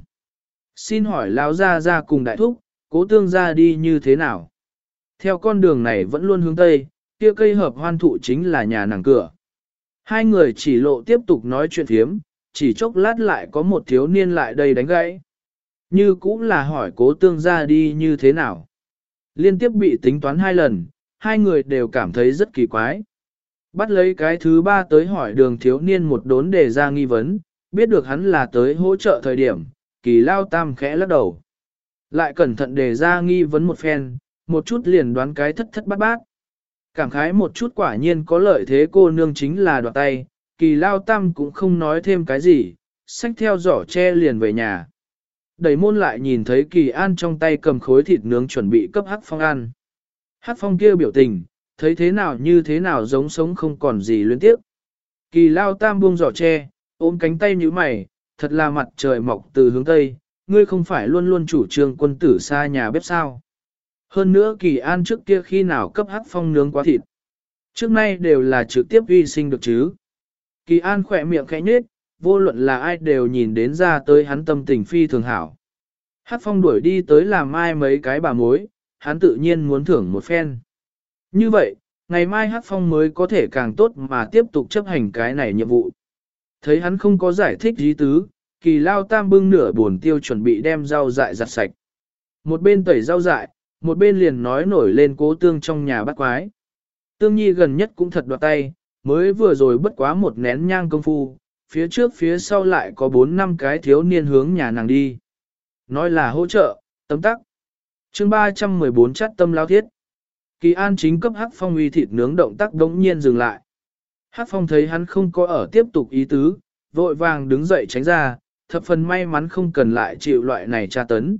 Xin hỏi lão gia gia cùng đại thúc, Cố Tương gia đi như thế nào? Theo con đường này vẫn luôn hướng tây, kia cây hợp hoan thụ chính là nhà nàng cửa. Hai người chỉ lộ tiếp tục nói chuyện phiếm, chỉ chốc lát lại có một thiếu niên lại đây đánh gãy. Như cũng là hỏi Cố Tương gia đi như thế nào. Liên tiếp bị tính toán 2 lần, hai người đều cảm thấy rất kỳ quái. Bắt lấy cái thứ 3 tới hỏi đường thiếu niên một đốn đề ra nghi vấn, biết được hắn là tới hỗ trợ thời điểm, Kỳ Lao Tam khẽ lắc đầu. Lại cẩn thận đề ra nghi vấn một phen, một chút liền đoán cái thất thất bát bát. Cảm khái một chút quả nhiên có lợi thế cô nương chính là đoạt tay, Kỳ Lao Tam cũng không nói thêm cái gì, xách theo giỏ tre liền về nhà. Đẩy môn lại nhìn thấy Kỳ An trong tay cầm khối thịt nướng chuẩn bị cấp Hắc Phong ăn. Hắc Phong kia biểu tình, thấy thế nào như thế nào giống sống không còn gì luyến tiếp. Kỳ Lao Tam buông giỏ tre, ôm cánh tay như mày, thật là mặt trời mọc từ hướng tây, ngươi không phải luôn luôn chủ trương quân tử xa nhà bếp sao. Hơn nữa Kỳ An trước kia khi nào cấp Hắc Phong nướng quá thịt. Trước nay đều là trực tiếp uy sinh được chứ. Kỳ An khỏe miệng khẽ nhếch, vô luận là ai đều nhìn đến ra tới hắn tâm tình phi thường hảo. Hắc Phong đuổi đi tới làm ai mấy cái bà mối, hắn tự nhiên muốn thưởng một phen. Như vậy, ngày mai Hắc Phong mới có thể càng tốt mà tiếp tục chấp hành cái này nhiệm vụ. Thấy hắn không có giải thích ý tứ, Kỳ Lao Tam bưng nửa buồn tiêu chuẩn bị đem rau dại giặt sạch. Một bên tẩy rau dại, một bên liền nói nổi lên Cố Tương trong nhà bắt quái. Tương Nhi gần nhất cũng thật đoạt tay, mới vừa rồi bất quá một nén nhang công phu, phía trước phía sau lại có 4-5 cái thiếu niên hướng nhà nàng đi. Nói là hỗ trợ, tấm tắc. Chương 314 chát tâm lao thiết. Kỳ An chính cấp Hắc Phong uy thịt nướng động tác đống nhiên dừng lại. Hắc Phong thấy hắn không có ở tiếp tục ý tứ, vội vàng đứng dậy tránh ra, thập phần may mắn không cần lại chịu loại này tra tấn.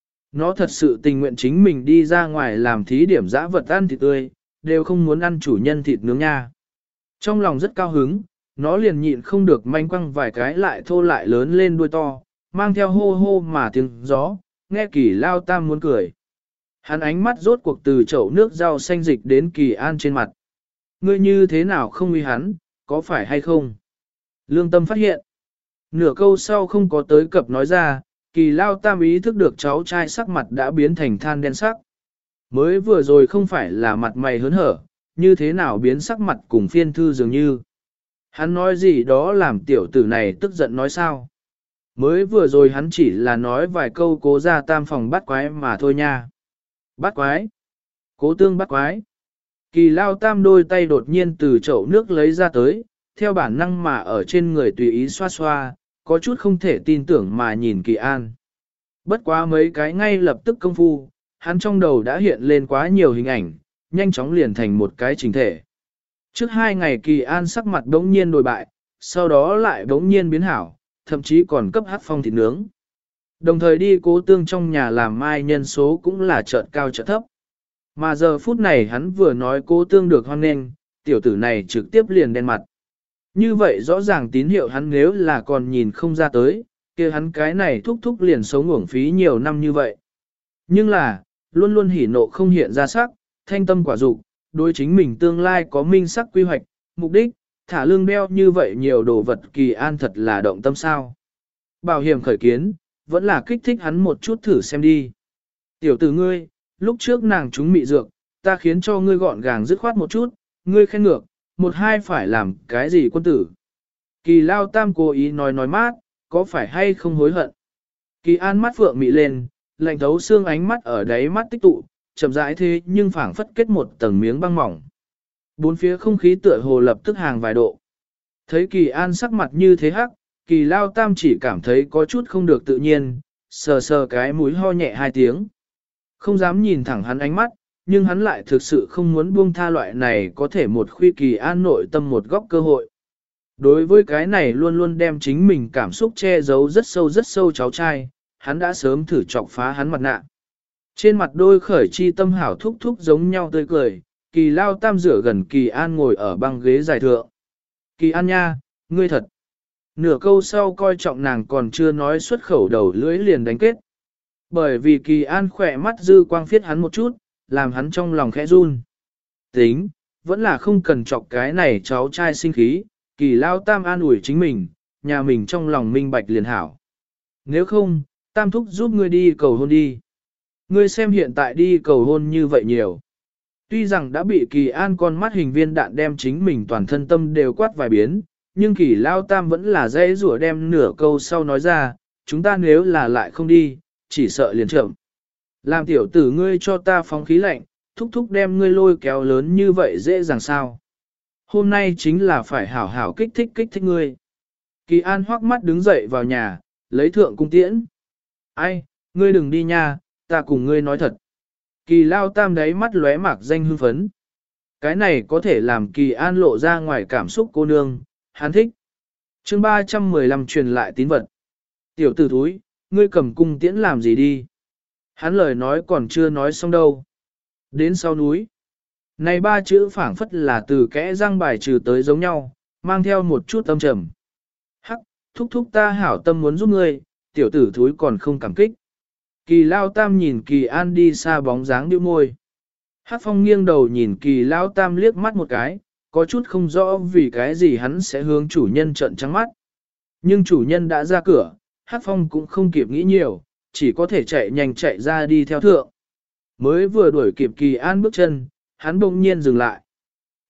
Nó thật sự tình nguyện chính mình đi ra ngoài làm thí điểm dã vật ăn thịt tươi, đều không muốn ăn chủ nhân thịt nướng nha. Trong lòng rất cao hứng, nó liền nhịn không được manh quăng vài cái lại thô lại lớn lên đuôi to, mang theo hô hô mà tiếng gió, nghe Kỳ Lao Tam muốn cười. Hắn ánh mắt rốt cuộc từ chậu nước rau xanh dịch đến Kỳ An trên mặt. Ngươi như thế nào không uy hắn, có phải hay không? Lương Tâm phát hiện. Nửa câu sau không có tới cập nói ra, Kỳ Lao Tam ý thức được cháu trai sắc mặt đã biến thành than đen sắc. Mới vừa rồi không phải là mặt mày hớn hở, như thế nào biến sắc mặt cùng phiên thư dường như. Hắn nói gì đó làm tiểu tử này tức giận nói sao. Mới vừa rồi hắn chỉ là nói vài câu Cố ra tam phòng bắt quái mà thôi nha. Bắt quái. Cố Tương bắt quái. Kỳ Lao Tam đôi tay đột nhiên từ chậu nước lấy ra tới, theo bản năng mà ở trên người tùy ý xoa xoa, có chút không thể tin tưởng mà nhìn Kỳ An. Bất quá mấy cái ngay lập tức công phu, hắn trong đầu đã hiện lên quá nhiều hình ảnh, nhanh chóng liền thành một cái chỉnh thể. Trước 2 ngày Kỳ An sắc mặt đống nhiên đổi bại, sau đó lại đống nhiên biến hảo, thậm chí còn cấp Hắc Phong thịt nướng. Đồng thời đi Cố Tương trong nhà làm mai nhân số cũng là chợt cao chợt thấp. Mà giờ phút này hắn vừa nói Cố Tương được hoan nghênh, tiểu tử này trực tiếp liền đen mặt. Như vậy rõ ràng tín hiệu hắn nếu là còn nhìn không ra tới, kia hắn cái này thúc thúc liền sống uổng phí nhiều năm như vậy. Nhưng là, luôn luôn hỉ nộ không hiện ra sắc, thanh tâm quả dục, đối chính mình tương lai có minh sắc quy hoạch, mục đích, thả lương đeo như vậy nhiều đồ vật Kỳ An thật là động tâm sao. Bảo hiểm khởi kiến, vẫn là kích thích hắn một chút thử xem đi. Tiểu tử ngươi, lúc trước nàng chúng mị dược, ta khiến cho ngươi gọn gàng dứt khoát một chút, ngươi khen ngược, một hai phải làm cái gì quân tử. Kỳ Lao Tam cố ý nói mát, có phải hay không hối hận. Kỳ An mắt phượng mị lên, lạnh thấu xương ánh mắt ở đáy mắt tích tụ, chậm rãi thế nhưng phảng phất kết một tầng miếng băng mỏng. Bốn phía không khí tựa hồ lập tức hàng vài độ. Thấy Kỳ An sắc mặt như thế hắc, Kỳ Lao Tam chỉ cảm thấy có chút không được tự nhiên, sờ sờ cái mũi ho nhẹ 2 tiếng. Không dám nhìn thẳng hắn ánh mắt, nhưng hắn lại thực sự không muốn buông tha loại này có thể một khuy Kỳ An nội tâm một góc cơ hội. Đối với cái này luôn luôn đem chính mình cảm xúc che giấu rất sâu cháu trai, hắn đã sớm thử chọc phá hắn mặt nạ. Trên mặt đôi khởi chi tâm hảo thúc thúc giống nhau tươi cười, Kỳ Lao Tam rửa gần Kỳ An ngồi ở băng ghế dài thượng. Kỳ An nha, ngươi thật. Nửa câu sau coi trọng nàng còn chưa nói xuất khẩu đầu lưỡi liền đánh kết. Bởi vì Kỳ An khỏe mắt dư quang phiết hắn một chút, làm hắn trong lòng khẽ run. Tính, vẫn là không cần chọc cái này cháu trai sinh khí, Kỳ Lao Tam an ủi chính mình, nhà mình trong lòng minh bạch liền hảo. Nếu không, Tam thúc giúp ngươi đi cầu hôn đi. Ngươi xem hiện tại đi cầu hôn như vậy nhiều. Tuy rằng đã bị Kỳ An con mắt hình viên đạn đem chính mình toàn thân tâm đều quát vài biến, nhưng Kỳ Lao Tam vẫn là dễ rủa đem nửa câu sau nói ra, chúng ta nếu là lại không đi, chỉ sợ liền trưởng. Làm tiểu tử ngươi cho ta phóng khí lạnh, thúc thúc đem ngươi lôi kéo lớn như vậy dễ dàng sao. Hôm nay chính là phải hảo hảo kích thích ngươi. Kỳ An hoắc mắt đứng dậy vào nhà, lấy thượng cung tiễn. Ai, ngươi đừng đi nha, ta cùng ngươi nói thật. Kỳ Lao Tam đáy mắt lóe mạc danh hưng phấn. Cái này có thể làm Kỳ An lộ ra ngoài cảm xúc cô nương, hắn thích. Chương 315 truyền lại tín vật. Tiểu tử thúi, ngươi cầm cung tiễn làm gì đi? Hắn lời nói còn chưa nói xong đâu. Đến sau núi. Này 3 chữ phảng phất là từ kẽ răng bài trừ tới giống nhau, mang theo một chút âm trầm. Hắc, thúc thúc ta hảo tâm muốn giúp ngươi, tiểu tử thúi còn không cảm kích. Kỳ Lao Tam nhìn Kỳ An đi xa bóng dáng điệu môi. Hắc Phong nghiêng đầu nhìn Kỳ Lao Tam liếc mắt một cái, có chút không rõ vì cái gì hắn sẽ hướng chủ nhân trợn trắng mắt. Nhưng chủ nhân đã ra cửa, Hắc Phong cũng không kịp nghĩ nhiều, chỉ có thể chạy nhanh chạy ra đi theo thượng. Mới vừa đuổi kịp Kỳ An bước chân, hắn bỗng nhiên dừng lại.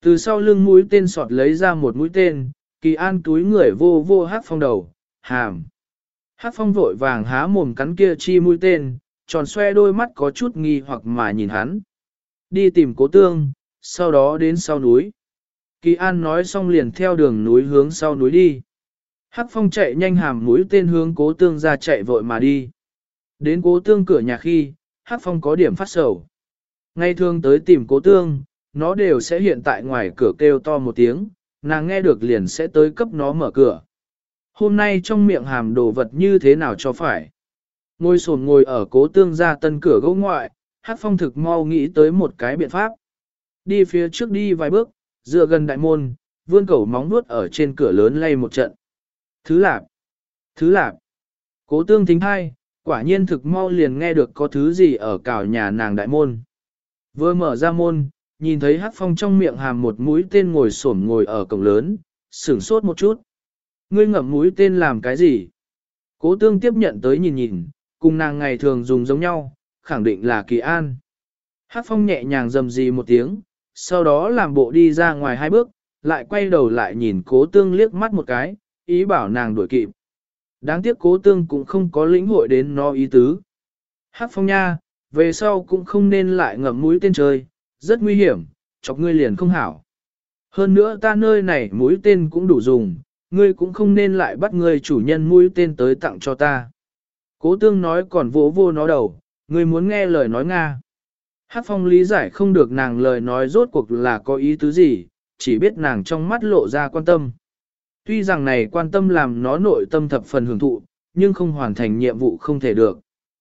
Từ sau lưng mũi tên sọt lấy ra một mũi tên, Kỳ An túi người vô vô Hắc Phong đầu, hàm. Hắc Phong vội vàng há mồm cắn kia chi mũi tên, tròn xoe đôi mắt có chút nghi hoặc mà nhìn hắn. Đi tìm Cố Tương, sau đó đến sau núi. Kỳ An nói xong liền theo đường núi hướng sau núi đi. Hắc Phong chạy nhanh hàm mũi tên hướng Cố Tương ra chạy vội mà đi. Đến Cố Tương cửa nhà khi, Hắc Phong có điểm phát sầu. Ngày thường tới tìm Cố Tương, nó đều sẽ hiện tại ngoài cửa kêu to một tiếng, nàng nghe được liền sẽ tới cấp nó mở cửa. Hôm nay trong miệng hàm đồ vật như thế nào cho phải. Ngồi ở Cố Tương ra tân cửa gỗ ngoại, Hắc Phong thực mau nghĩ tới một cái biện pháp. Đi phía trước đi vài bước, dựa gần đại môn, vươn cẩu móng vuốt ở trên cửa lớn lay một trận. Thứ lạp. Cố Tương thính hai, quả nhiên thực mau liền nghe được có thứ gì ở cào nhà nàng đại môn. Vừa mở ra môn, nhìn thấy Hắc Phong trong miệng hàm một mũi tên ngồi ở cổng lớn, sửng sốt một chút. Ngươi ngậm mũi tên làm cái gì? Cố Tương tiếp nhận tới nhìn, cùng nàng ngày thường dùng giống nhau, khẳng định là Kỳ An. Hắc Phong nhẹ nhàng rầm rì một tiếng, sau đó làm bộ đi ra ngoài hai bước, lại quay đầu lại nhìn Cố Tương liếc mắt một cái, ý bảo nàng đuổi kịp. Đáng tiếc Cố Tương cũng không có lĩnh hội đến nó ý tứ. Hắc Phong nha, về sau cũng không nên lại ngậm mũi tên chơi, rất nguy hiểm, chọc ngươi liền không hảo. Hơn nữa ta nơi này mũi tên cũng đủ dùng, ngươi cũng không nên lại bắt ngươi chủ nhân mũi tên tới tặng cho ta. Cố Tương nói còn vỗ vô nó đầu, ngươi muốn nghe lời nói Nga. Hắc Phong lý giải không được nàng lời nói rốt cuộc là có ý tứ gì, chỉ biết nàng trong mắt lộ ra quan tâm. Tuy rằng này quan tâm làm nó nội tâm thập phần hưởng thụ, nhưng không hoàn thành nhiệm vụ không thể được.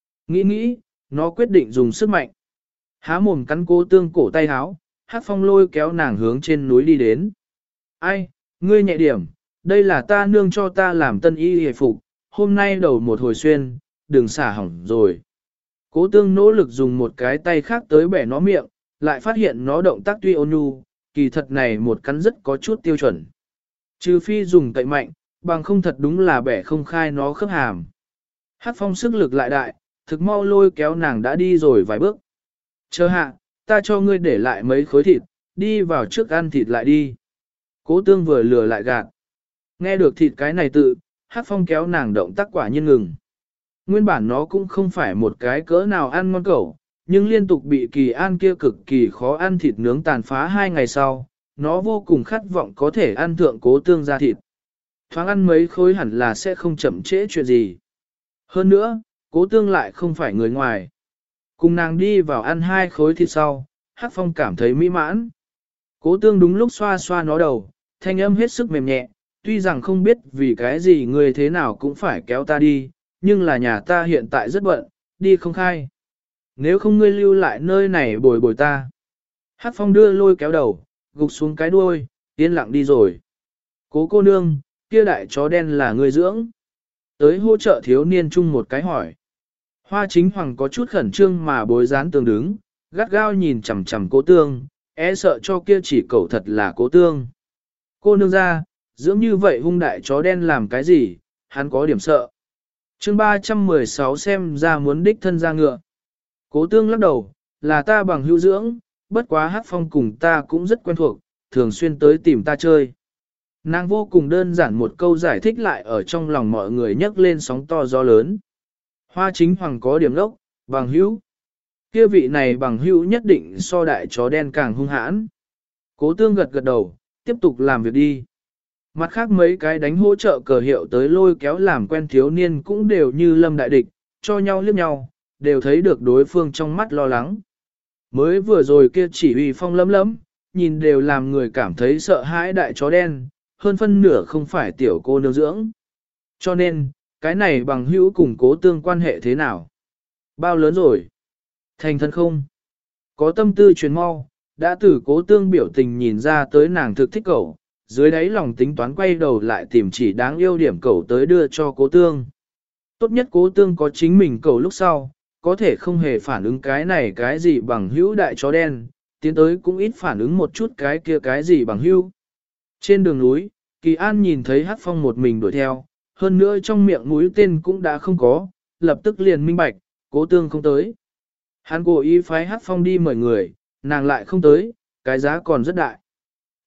Nghĩ, nó quyết định dùng sức mạnh. Há mồm cắn Cố Tương cổ tay háo, Hắc Phong lôi kéo nàng hướng trên núi đi đến. Ai, ngươi nhẹ điểm, đây là ta nương cho ta làm tân y hề phục, hôm nay đầu một hồi xuyên, đừng xả hỏng rồi. Cố Tương nỗ lực dùng một cái tay khác tới bẻ nó miệng, lại phát hiện nó động tác tuy ôn nhu, kỳ thật này một cắn rất có chút tiêu chuẩn. Trừ phi dùng cậy mạnh, bằng không thật đúng là bẻ không khai nó khớp hàm. Hắc Phong sức lực lại đại, thực mau lôi kéo nàng đã đi rồi vài bước. Chờ hạ, ta cho ngươi để lại mấy khối thịt, đi vào trước ăn thịt lại đi. Cố Tương vừa lừa lại gạt. Nghe được thịt cái này tự, Hắc Phong kéo nàng động tác quả nhiên ngừng. Nguyên bản nó cũng không phải một cái cỡ nào ăn ngon cẩu, nhưng liên tục bị Kỳ An kia cực kỳ khó ăn thịt nướng tàn phá 2 ngày sau, nó vô cùng khát vọng có thể ăn thượng Cố Tương ra thịt. Thoáng ăn mấy khối hẳn là sẽ không chậm trễ chuyện gì. Hơn nữa, Cố Tương lại không phải người ngoài. Cùng nàng đi vào ăn 2 khối thịt sau, Hắc Phong cảm thấy mỹ mãn. Cố Tương đúng lúc xoa xoa nó đầu, thanh âm hết sức mềm nhẹ, tuy rằng không biết vì cái gì người thế nào cũng phải kéo ta đi, nhưng là nhà ta hiện tại rất bận, đi không khai. Nếu không ngươi lưu lại nơi này bồi bồi ta. Hắc Phong đưa lôi kéo đầu, gục xuống cái đuôi, yên lặng đi rồi. Cố cô nương, kia đại chó đen là ngươi dưỡng. Tới hỗ trợ thiếu niên chung một cái hỏi. Hoa Chính Hoàng có chút khẩn trương mà bối rán tường đứng, gắt gao nhìn chằm chằm Cố Tương, e sợ cho kia chỉ cẩu thật là Cố Tương. Cô nương ra, dưỡng như vậy hung đại chó đen làm cái gì, hắn có điểm sợ. Chương 316 xem ra muốn đích thân ra ngựa. Cố Tương lắc đầu, là ta bằng hữu dưỡng, bất quá Hắc Phong cùng ta cũng rất quen thuộc, thường xuyên tới tìm ta chơi. Nàng vô cùng đơn giản một câu giải thích lại ở trong lòng mọi người nhấc lên sóng to gió lớn. Hoa Chính Hoàng có điểm lốc, bằng hữu. Kia vị này bằng hữu nhất định so đại chó đen càng hung hãn. Cố Tương gật gật đầu, tiếp tục làm việc đi. Mặt khác mấy cái đánh hỗ trợ cờ hiệu tới lôi kéo làm quen thiếu niên cũng đều như lâm đại địch, cho nhau liếc nhau, đều thấy được đối phương trong mắt lo lắng. Mới vừa rồi kia chỉ uy phong lấm lấm, nhìn đều làm người cảm thấy sợ hãi đại chó đen, hơn phân nửa không phải tiểu cô nương dưỡng. Cho nên, cái này bằng hữu cùng Cố Tương quan hệ thế nào? Bao lớn rồi? Thành thân không? Có tâm tư truyền mau, đã từ Cố Tương biểu tình nhìn ra tới nàng thực thích cậu, dưới đáy lòng tính toán quay đầu lại tìm chỉ đáng yêu điểm cậu tới đưa cho Cố Tương. Tốt nhất Cố Tương có chính mình cậu lúc sau, có thể không hề phản ứng cái này cái gì bằng hữu đại chó đen, tiến tới cũng ít phản ứng một chút cái kia cái gì bằng hữu. Trên đường núi, Kỳ An nhìn thấy Hắc Phong một mình đuổi theo, hơn nữa trong miệng mũi tên cũng đã không có, lập tức liền minh bạch, Cố Tương không tới. Hắn cố ý phái Hắc Phong đi mời người, nàng lại không tới, cái giá còn rất đại.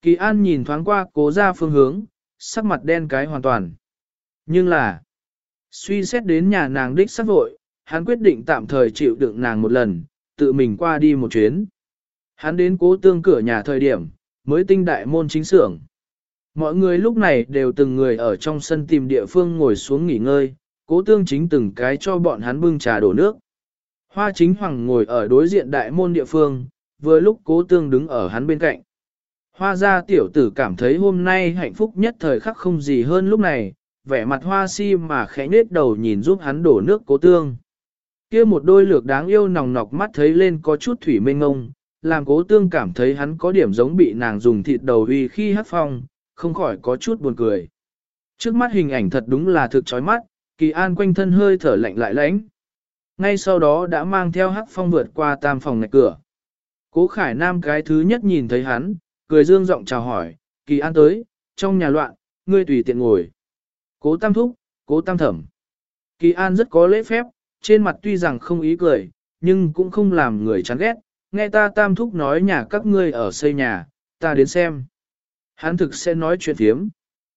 Kỳ An nhìn thoáng qua cố ra phương hướng, sắc mặt đen cái hoàn toàn. Nhưng là, suy xét đến nhà nàng đích sắc vội, hắn quyết định tạm thời chịu đựng nàng một lần, tự mình qua đi một chuyến. Hắn đến cố tương cửa nhà thời điểm, mới tinh đại môn chính xưởng. Mọi người lúc này đều từng người ở trong sân tìm địa phương ngồi xuống nghỉ ngơi, cố tương chính từng cái cho bọn hắn bưng trà đổ nước. Hoa Chính Hoàng ngồi ở đối diện đại môn địa phương, vừa lúc cố tương đứng ở hắn bên cạnh. Hoa gia tiểu tử cảm thấy hôm nay hạnh phúc nhất thời khắc không gì hơn lúc này, vẻ mặt hoa si mà khẽ nết đầu nhìn giúp hắn đổ nước cố tương. Kia một đôi lược đáng yêu nòng nọc mắt thấy lên có chút thủy mênh ngông, làm cố tương cảm thấy hắn có điểm giống bị nàng dùng thịt đầu uy khi hát phong, không khỏi có chút buồn cười. Trước mắt hình ảnh thật đúng là thực chói mắt, Kỳ An quanh thân hơi thở lạnh lại lãnh. Ngay sau đó đã mang theo hát phong vượt qua tam phòng ngạch cửa. Cố Khải Nam cái thứ nhất nhìn thấy hắn, cười dương giọng chào hỏi, Kỳ An tới, trong nhà loạn, ngươi tùy tiện ngồi. Cố Tam Thúc, Cố Tam Thẩm. Kỳ An rất có lễ phép, trên mặt tuy rằng không ý cười, nhưng cũng không làm người chán ghét, nghe ta Tam Thúc nói nhà các ngươi ở xây nhà, ta đến xem. Hắn thực sẽ nói chuyện thiếm.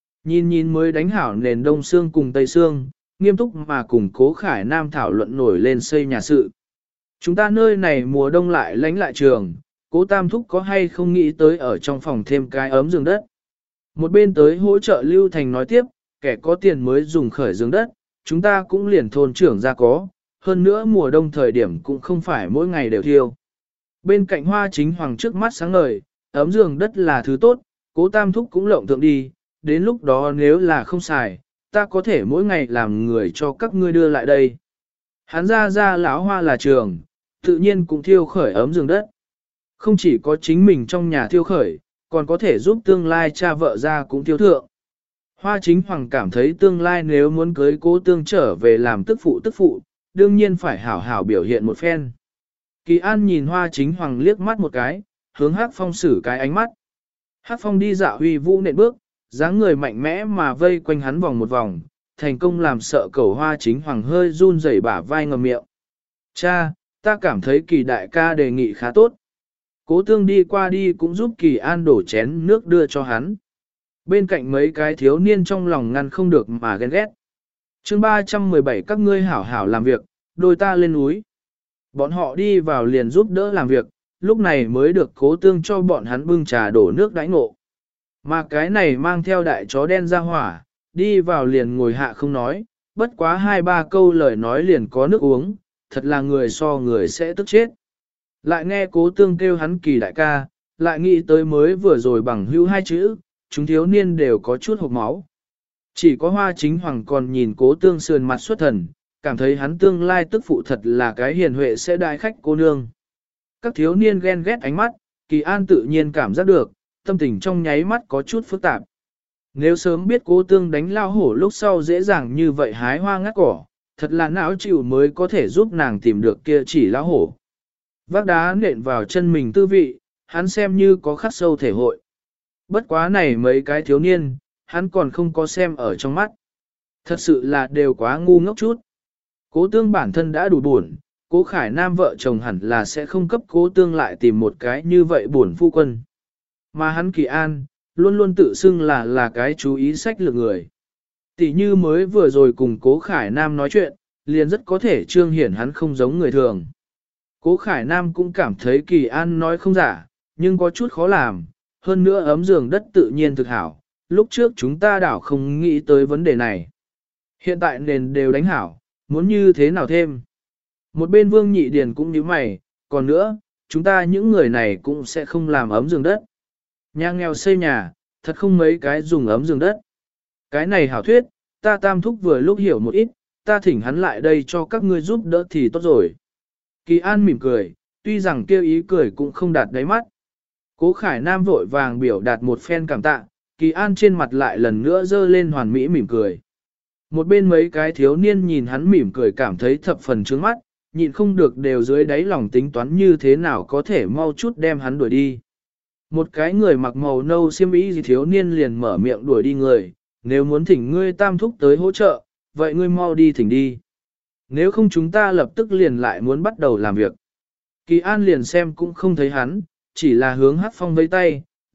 Nhìn mới đánh hảo nền đông xương cùng tây xương, nghiêm túc mà cùng Cố Khải Nam thảo luận nổi lên xây nhà sự. Chúng ta nơi này mùa đông lại lánh lại trường, Cố Tam Thúc có hay không nghĩ tới ở trong phòng thêm cái ấm giường đất. Một bên tới hỗ trợ Lưu Thành nói tiếp, kẻ có tiền mới dùng khởi giường đất, chúng ta cũng liền thôn trưởng ra có, hơn nữa mùa đông thời điểm cũng không phải mỗi ngày đều thiêu. Bên cạnh Hoa Chính Hoàng trước mắt sáng ngời, ấm giường đất là thứ tốt, Cố Tam Thúc cũng lộng tượng đi, đến lúc đó nếu là không xài, ta có thể mỗi ngày làm người cho các ngươi đưa lại đây. Hắn ra lão Hoa là trường, tự nhiên cũng thiêu khởi ấm giường đất. Không chỉ có chính mình trong nhà thiêu khởi, còn có thể giúp tương lai cha vợ ra cũng thiêu thượng. Hoa Chính Hoàng cảm thấy tương lai nếu muốn cưới Cố tương trở về làm tức phụ, đương nhiên phải hảo hảo biểu hiện một phen. Kỳ An nhìn Hoa Chính Hoàng liếc mắt một cái, hướng Hắc Phong xử cái ánh mắt. Hắc Phong đi dạo huy vũ nện bước, dáng người mạnh mẽ mà vây quanh hắn vòng một vòng, thành công làm sợ cẩu Hoa Chính Hoàng hơi run rẩy bả vai ngầm miệng. Cha, ta cảm thấy Kỳ đại ca đề nghị khá tốt. Cố tương đi qua đi cũng giúp Kỳ An đổ chén nước đưa cho hắn. Bên cạnh mấy cái thiếu niên trong lòng ngăn không được mà ghen ghét. Chương 317 các ngươi hảo hảo làm việc, đôi ta lên núi. Bọn họ đi vào liền giúp đỡ làm việc, lúc này mới được cố tương cho bọn hắn bưng trà đổ nước đãi ngộ. Mà cái này mang theo đại chó đen ra hỏa, đi vào liền ngồi hạ không nói, bất quá 2-3 câu lời nói liền có nước uống, thật là người so người sẽ tức chết. Lại nghe cố tương kêu hắn Kỳ đại ca, lại nghĩ tới mới vừa rồi bằng hữu hai chữ, chúng thiếu niên đều có chút hộp máu. Chỉ có Hoa Chính Hoàng còn nhìn cố tương sườn mặt xuất thần, cảm thấy hắn tương lai tức phụ thật là cái hiền huệ sẽ đại khách cô nương. Các thiếu niên ghen ghét ánh mắt, Kỳ An tự nhiên cảm giác được, tâm tình trong nháy mắt có chút phức tạp. Nếu sớm biết cố tương đánh lao hổ lúc sau dễ dàng như vậy hái hoa ngắt cỏ, thật là não chịu mới có thể giúp nàng tìm được kia chỉ lao hổ. Vác đá nện vào chân mình tư vị, hắn xem như có khắc sâu thể hội. Bất quá này mấy cái thiếu niên, hắn còn không có xem ở trong mắt. Thật sự là đều quá ngu ngốc chút. Cố tương bản thân đã đủ buồn, Cố Khải Nam vợ chồng hẳn là sẽ không cấp cố tương lại tìm một cái như vậy buồn phu quân. Mà hắn Kỳ An, luôn luôn tự xưng là cái chú ý sách lược người. Tỷ như mới vừa rồi cùng Cố Khải Nam nói chuyện, liền rất có thể trương hiển hắn không giống người thường. Cố Khải Nam cũng cảm thấy Kỳ An nói không giả, nhưng có chút khó làm, hơn nữa ấm giường đất tự nhiên thực hảo, lúc trước chúng ta đảo không nghĩ tới vấn đề này. Hiện tại nền đều đánh hảo, muốn như thế nào thêm? Một bên Vương Nhị Điền cũng như mày, còn nữa, chúng ta những người này cũng sẽ không làm ấm giường đất. Nhà nghèo xây nhà, thật không mấy cái dùng ấm giường đất. Cái này hảo thuyết, ta Tam Thúc vừa lúc hiểu một ít, ta thỉnh hắn lại đây cho các ngươi giúp đỡ thì tốt rồi. Kỳ An mỉm cười, tuy rằng kêu ý cười cũng không đạt đáy mắt. Cố Khải Nam vội vàng biểu đạt một phen cảm tạ, Kỳ An trên mặt lại lần nữa dơ lên hoàn mỹ mỉm cười. Một bên mấy cái thiếu niên nhìn hắn mỉm cười cảm thấy thập phần trướng mắt, nhịn không được đều dưới đáy lòng tính toán như thế nào có thể mau chút đem hắn đuổi đi. Một cái người mặc màu nâu xiêm y gì thiếu niên liền mở miệng đuổi đi người, nếu muốn thỉnh ngươi Tam Thúc tới hỗ trợ, vậy ngươi mau đi thỉnh đi. Nếu không chúng ta lập tức liền lại muốn bắt đầu làm việc. Kỳ An liền xem cũng không thấy hắn, chỉ là hướng Hắc Phong vẫy tay,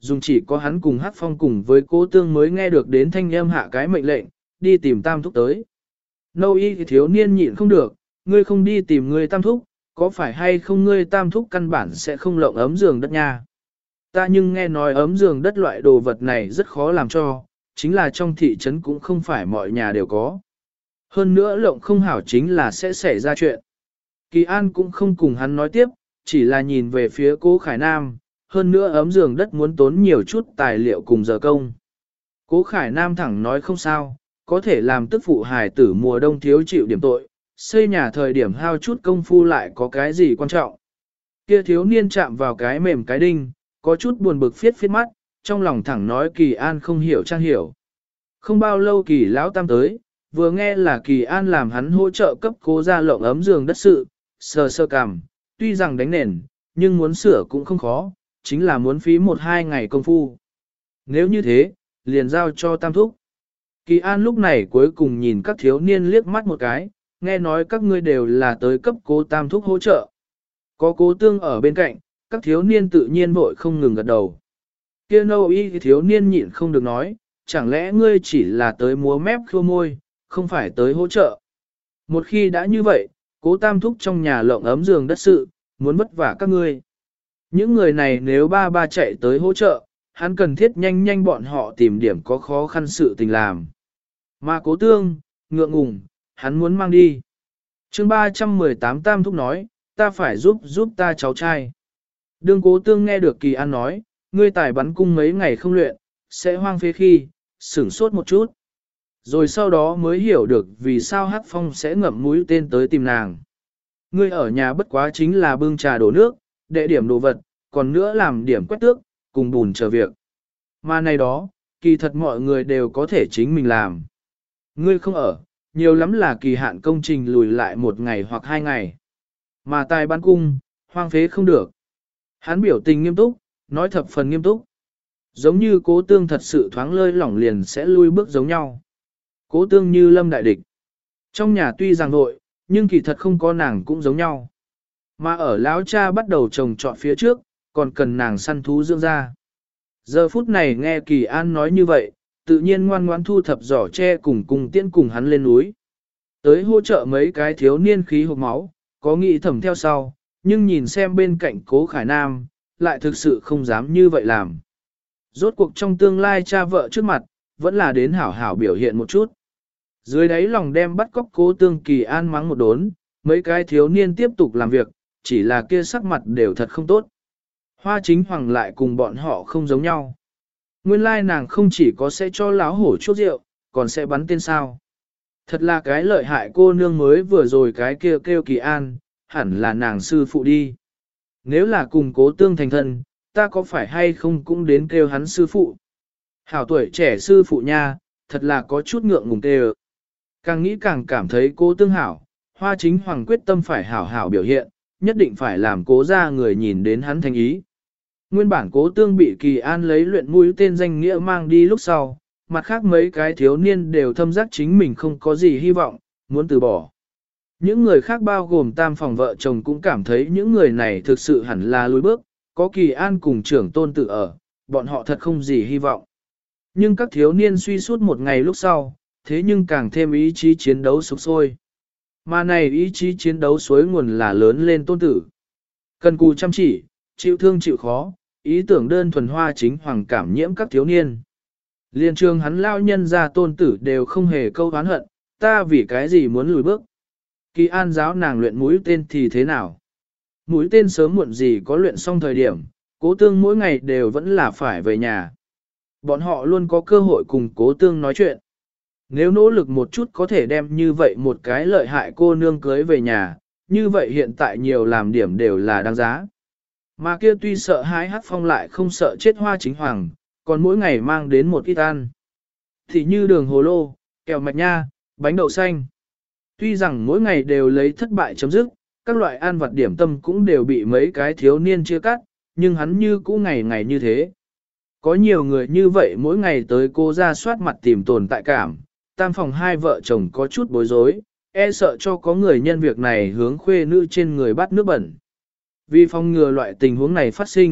dùng chỉ có hắn cùng Hắc Phong cùng với Cố Tương mới nghe được đến thanh âm hạ cái mệnh lệnh, đi tìm Tam Thúc tới. Nâu y thì thiếu niên nhịn không được, ngươi không đi tìm ngươi Tam Thúc, có phải hay không ngươi Tam Thúc căn bản sẽ không lộng ấm giường đất nha. Ta nhưng nghe nói ấm giường đất loại đồ vật này rất khó làm cho, chính là trong thị trấn cũng không phải mọi nhà đều có. Hơn nữa lộng không hảo chính là sẽ xảy ra chuyện. Kỳ An cũng không cùng hắn nói tiếp, chỉ là nhìn về phía Cố Khải Nam, hơn nữa ấm giường đất muốn tốn nhiều chút tài liệu cùng giờ công. Cố Khải Nam thẳng nói không sao, có thể làm tức phụ hài tử mùa đông thiếu chịu điểm tội, xây nhà thời điểm hao chút công phu lại có cái gì quan trọng. Kia thiếu niên chạm vào cái mềm cái đinh, có chút buồn bực phiết mắt, trong lòng thẳng nói Kỳ An không hiểu trang hiểu. Không bao lâu Kỳ Lão Tam tới, vừa nghe là Kỳ An làm hắn hỗ trợ cấp Cố ra lộng ấm giường đất sự, sờ sơ cằm, tuy rằng đánh nền, nhưng muốn sửa cũng không khó, chính là muốn phí 1-2 ngày công phu. Nếu như thế, liền giao cho Tam Thúc. Kỳ An lúc này cuối cùng nhìn các thiếu niên liếc mắt một cái, nghe nói các ngươi đều là tới cấp Cố Tam Thúc hỗ trợ. Có Cố Tương ở bên cạnh, các thiếu niên tự nhiên vội không ngừng gật đầu. Kia Nâu y thiếu niên nhịn không được nói, chẳng lẽ ngươi chỉ là tới múa mép khua môi, không phải tới hỗ trợ. Một khi đã như vậy, Cố Tam Thúc trong nhà lộng ấm giường đất sự, muốn vất vả các ngươi. Những người này nếu ba chạy tới hỗ trợ, hắn cần thiết nhanh nhanh bọn họ tìm điểm có khó khăn sự tình làm. Mà Cố Tương, ngượng ngùng, hắn muốn mang đi. chương 318 Tam Thúc nói, ta phải giúp ta cháu trai. Đương Cố Tương nghe được Kỳ An nói, ngươi tài bắn cung mấy ngày không luyện, sẽ hoang phế khi, sửng sốt một chút. Rồi sau đó mới hiểu được vì sao Hắc Phong sẽ ngậm mũi tên tới tìm nàng. Ngươi ở nhà bất quá chính là bưng trà đổ nước, đệ điểm đồ vật, còn nữa làm điểm quét tước, cùng bùn chờ việc. Mà này đó, kỳ thật mọi người đều có thể chính mình làm. Ngươi không ở, nhiều lắm là kỳ hạn công trình lùi lại 1 ngày hoặc 2 ngày. Mà tài ban cung, hoang phế không được. Hắn biểu tình nghiêm túc, nói thập phần nghiêm túc. Giống như Cố Tương thật sự thoáng lơi lỏng liền sẽ lui bước giống nhau. Cố Tương như lâm đại địch. Trong nhà tuy rằng nội, nhưng kỳ thật không có nàng cũng giống nhau. Mà ở lão cha bắt đầu trồng trọt phía trước, còn cần nàng săn thú dưỡng ra. Giờ phút này nghe Kỳ An nói như vậy, tự nhiên ngoan ngoãn thu thập giỏ tre cùng tiễn cùng hắn lên núi. Tới hỗ trợ mấy cái thiếu niên khí hộp máu, có nghĩ thầm theo sau, nhưng nhìn xem bên cạnh Cố Khải Nam, lại thực sự không dám như vậy làm. Rốt cuộc trong tương lai cha vợ trước mặt, vẫn là đến hảo hảo biểu hiện một chút. Dưới đáy lòng đem bắt cóc Cố Tương Kỳ An mắng một đốn, mấy cái thiếu niên tiếp tục làm việc, chỉ là kia sắc mặt đều thật không tốt. Hoa Chính Hoàng lại cùng bọn họ không giống nhau. Nguyên lai nàng không chỉ có sẽ cho láo hổ chuốc rượu, còn sẽ bắn tên sao. Thật là cái lợi hại cô nương mới vừa rồi cái kia kêu Kỳ An, hẳn là nàng sư phụ đi. Nếu là cùng Cố Tương thành thân, ta có phải hay không cũng đến kêu hắn sư phụ. Hảo tuổi trẻ sư phụ nha, thật là có chút ngượng ngùng tê. Càng nghĩ càng cảm thấy Cố Tương hảo, Hoa Chính Hoàng quyết tâm phải hảo hảo biểu hiện, nhất định phải làm Cố ra người nhìn đến hắn thành ý. Nguyên bản Cố Tương bị Kỳ An lấy luyện mũi tên danh nghĩa mang đi lúc sau, mặt khác mấy cái thiếu niên đều thâm giác chính mình không có gì hy vọng, muốn từ bỏ. Những người khác bao gồm tam phòng vợ chồng cũng cảm thấy những người này thực sự hẳn là lùi bước, có Kỳ An cùng trưởng tôn tử ở, bọn họ thật không gì hy vọng. Nhưng các thiếu niên suy suốt một ngày lúc sau, thế nhưng càng thêm ý chí chiến đấu sục sôi. Mà này ý chí chiến đấu suối nguồn là lớn lên tôn tử. Cần cù chăm chỉ, chịu thương chịu khó, ý tưởng đơn thuần Hoa Chính Hoàng cảm nhiễm các thiếu niên. Liên trường hắn lao nhân ra tôn tử đều không hề câu oán hận, ta vì cái gì muốn lùi bước. Kỳ An giáo nàng luyện mũi tên thì thế nào? Mũi tên sớm muộn gì có luyện xong thời điểm, Cố Tương mỗi ngày đều vẫn là phải về nhà. Bọn họ luôn có cơ hội cùng Cố Tương nói chuyện. Nếu nỗ lực một chút có thể đem như vậy một cái lợi hại cô nương cưới về nhà, như vậy hiện tại nhiều làm điểm đều là đáng giá. Mà kia tuy sợ hãi Hắc Phong lại không sợ chết Hoa Chính Hoàng, còn mỗi ngày mang đến một ít ăn. Thì như đường hồ lô, kẹo mạch nha, bánh đậu xanh. Tuy rằng mỗi ngày đều lấy thất bại chấm dứt, các loại ăn vặt điểm tâm cũng đều bị mấy cái thiếu niên chia cắt, nhưng hắn như cũ ngày ngày như thế. Có nhiều người như vậy mỗi ngày tới cô ra soát mặt tìm tồn tại cảm, tam phòng hai vợ chồng có chút bối rối, e sợ cho có người nhân việc này hướng khuê nữ trên người bắt nước bẩn. Vì phòng ngừa loại tình huống này phát sinh,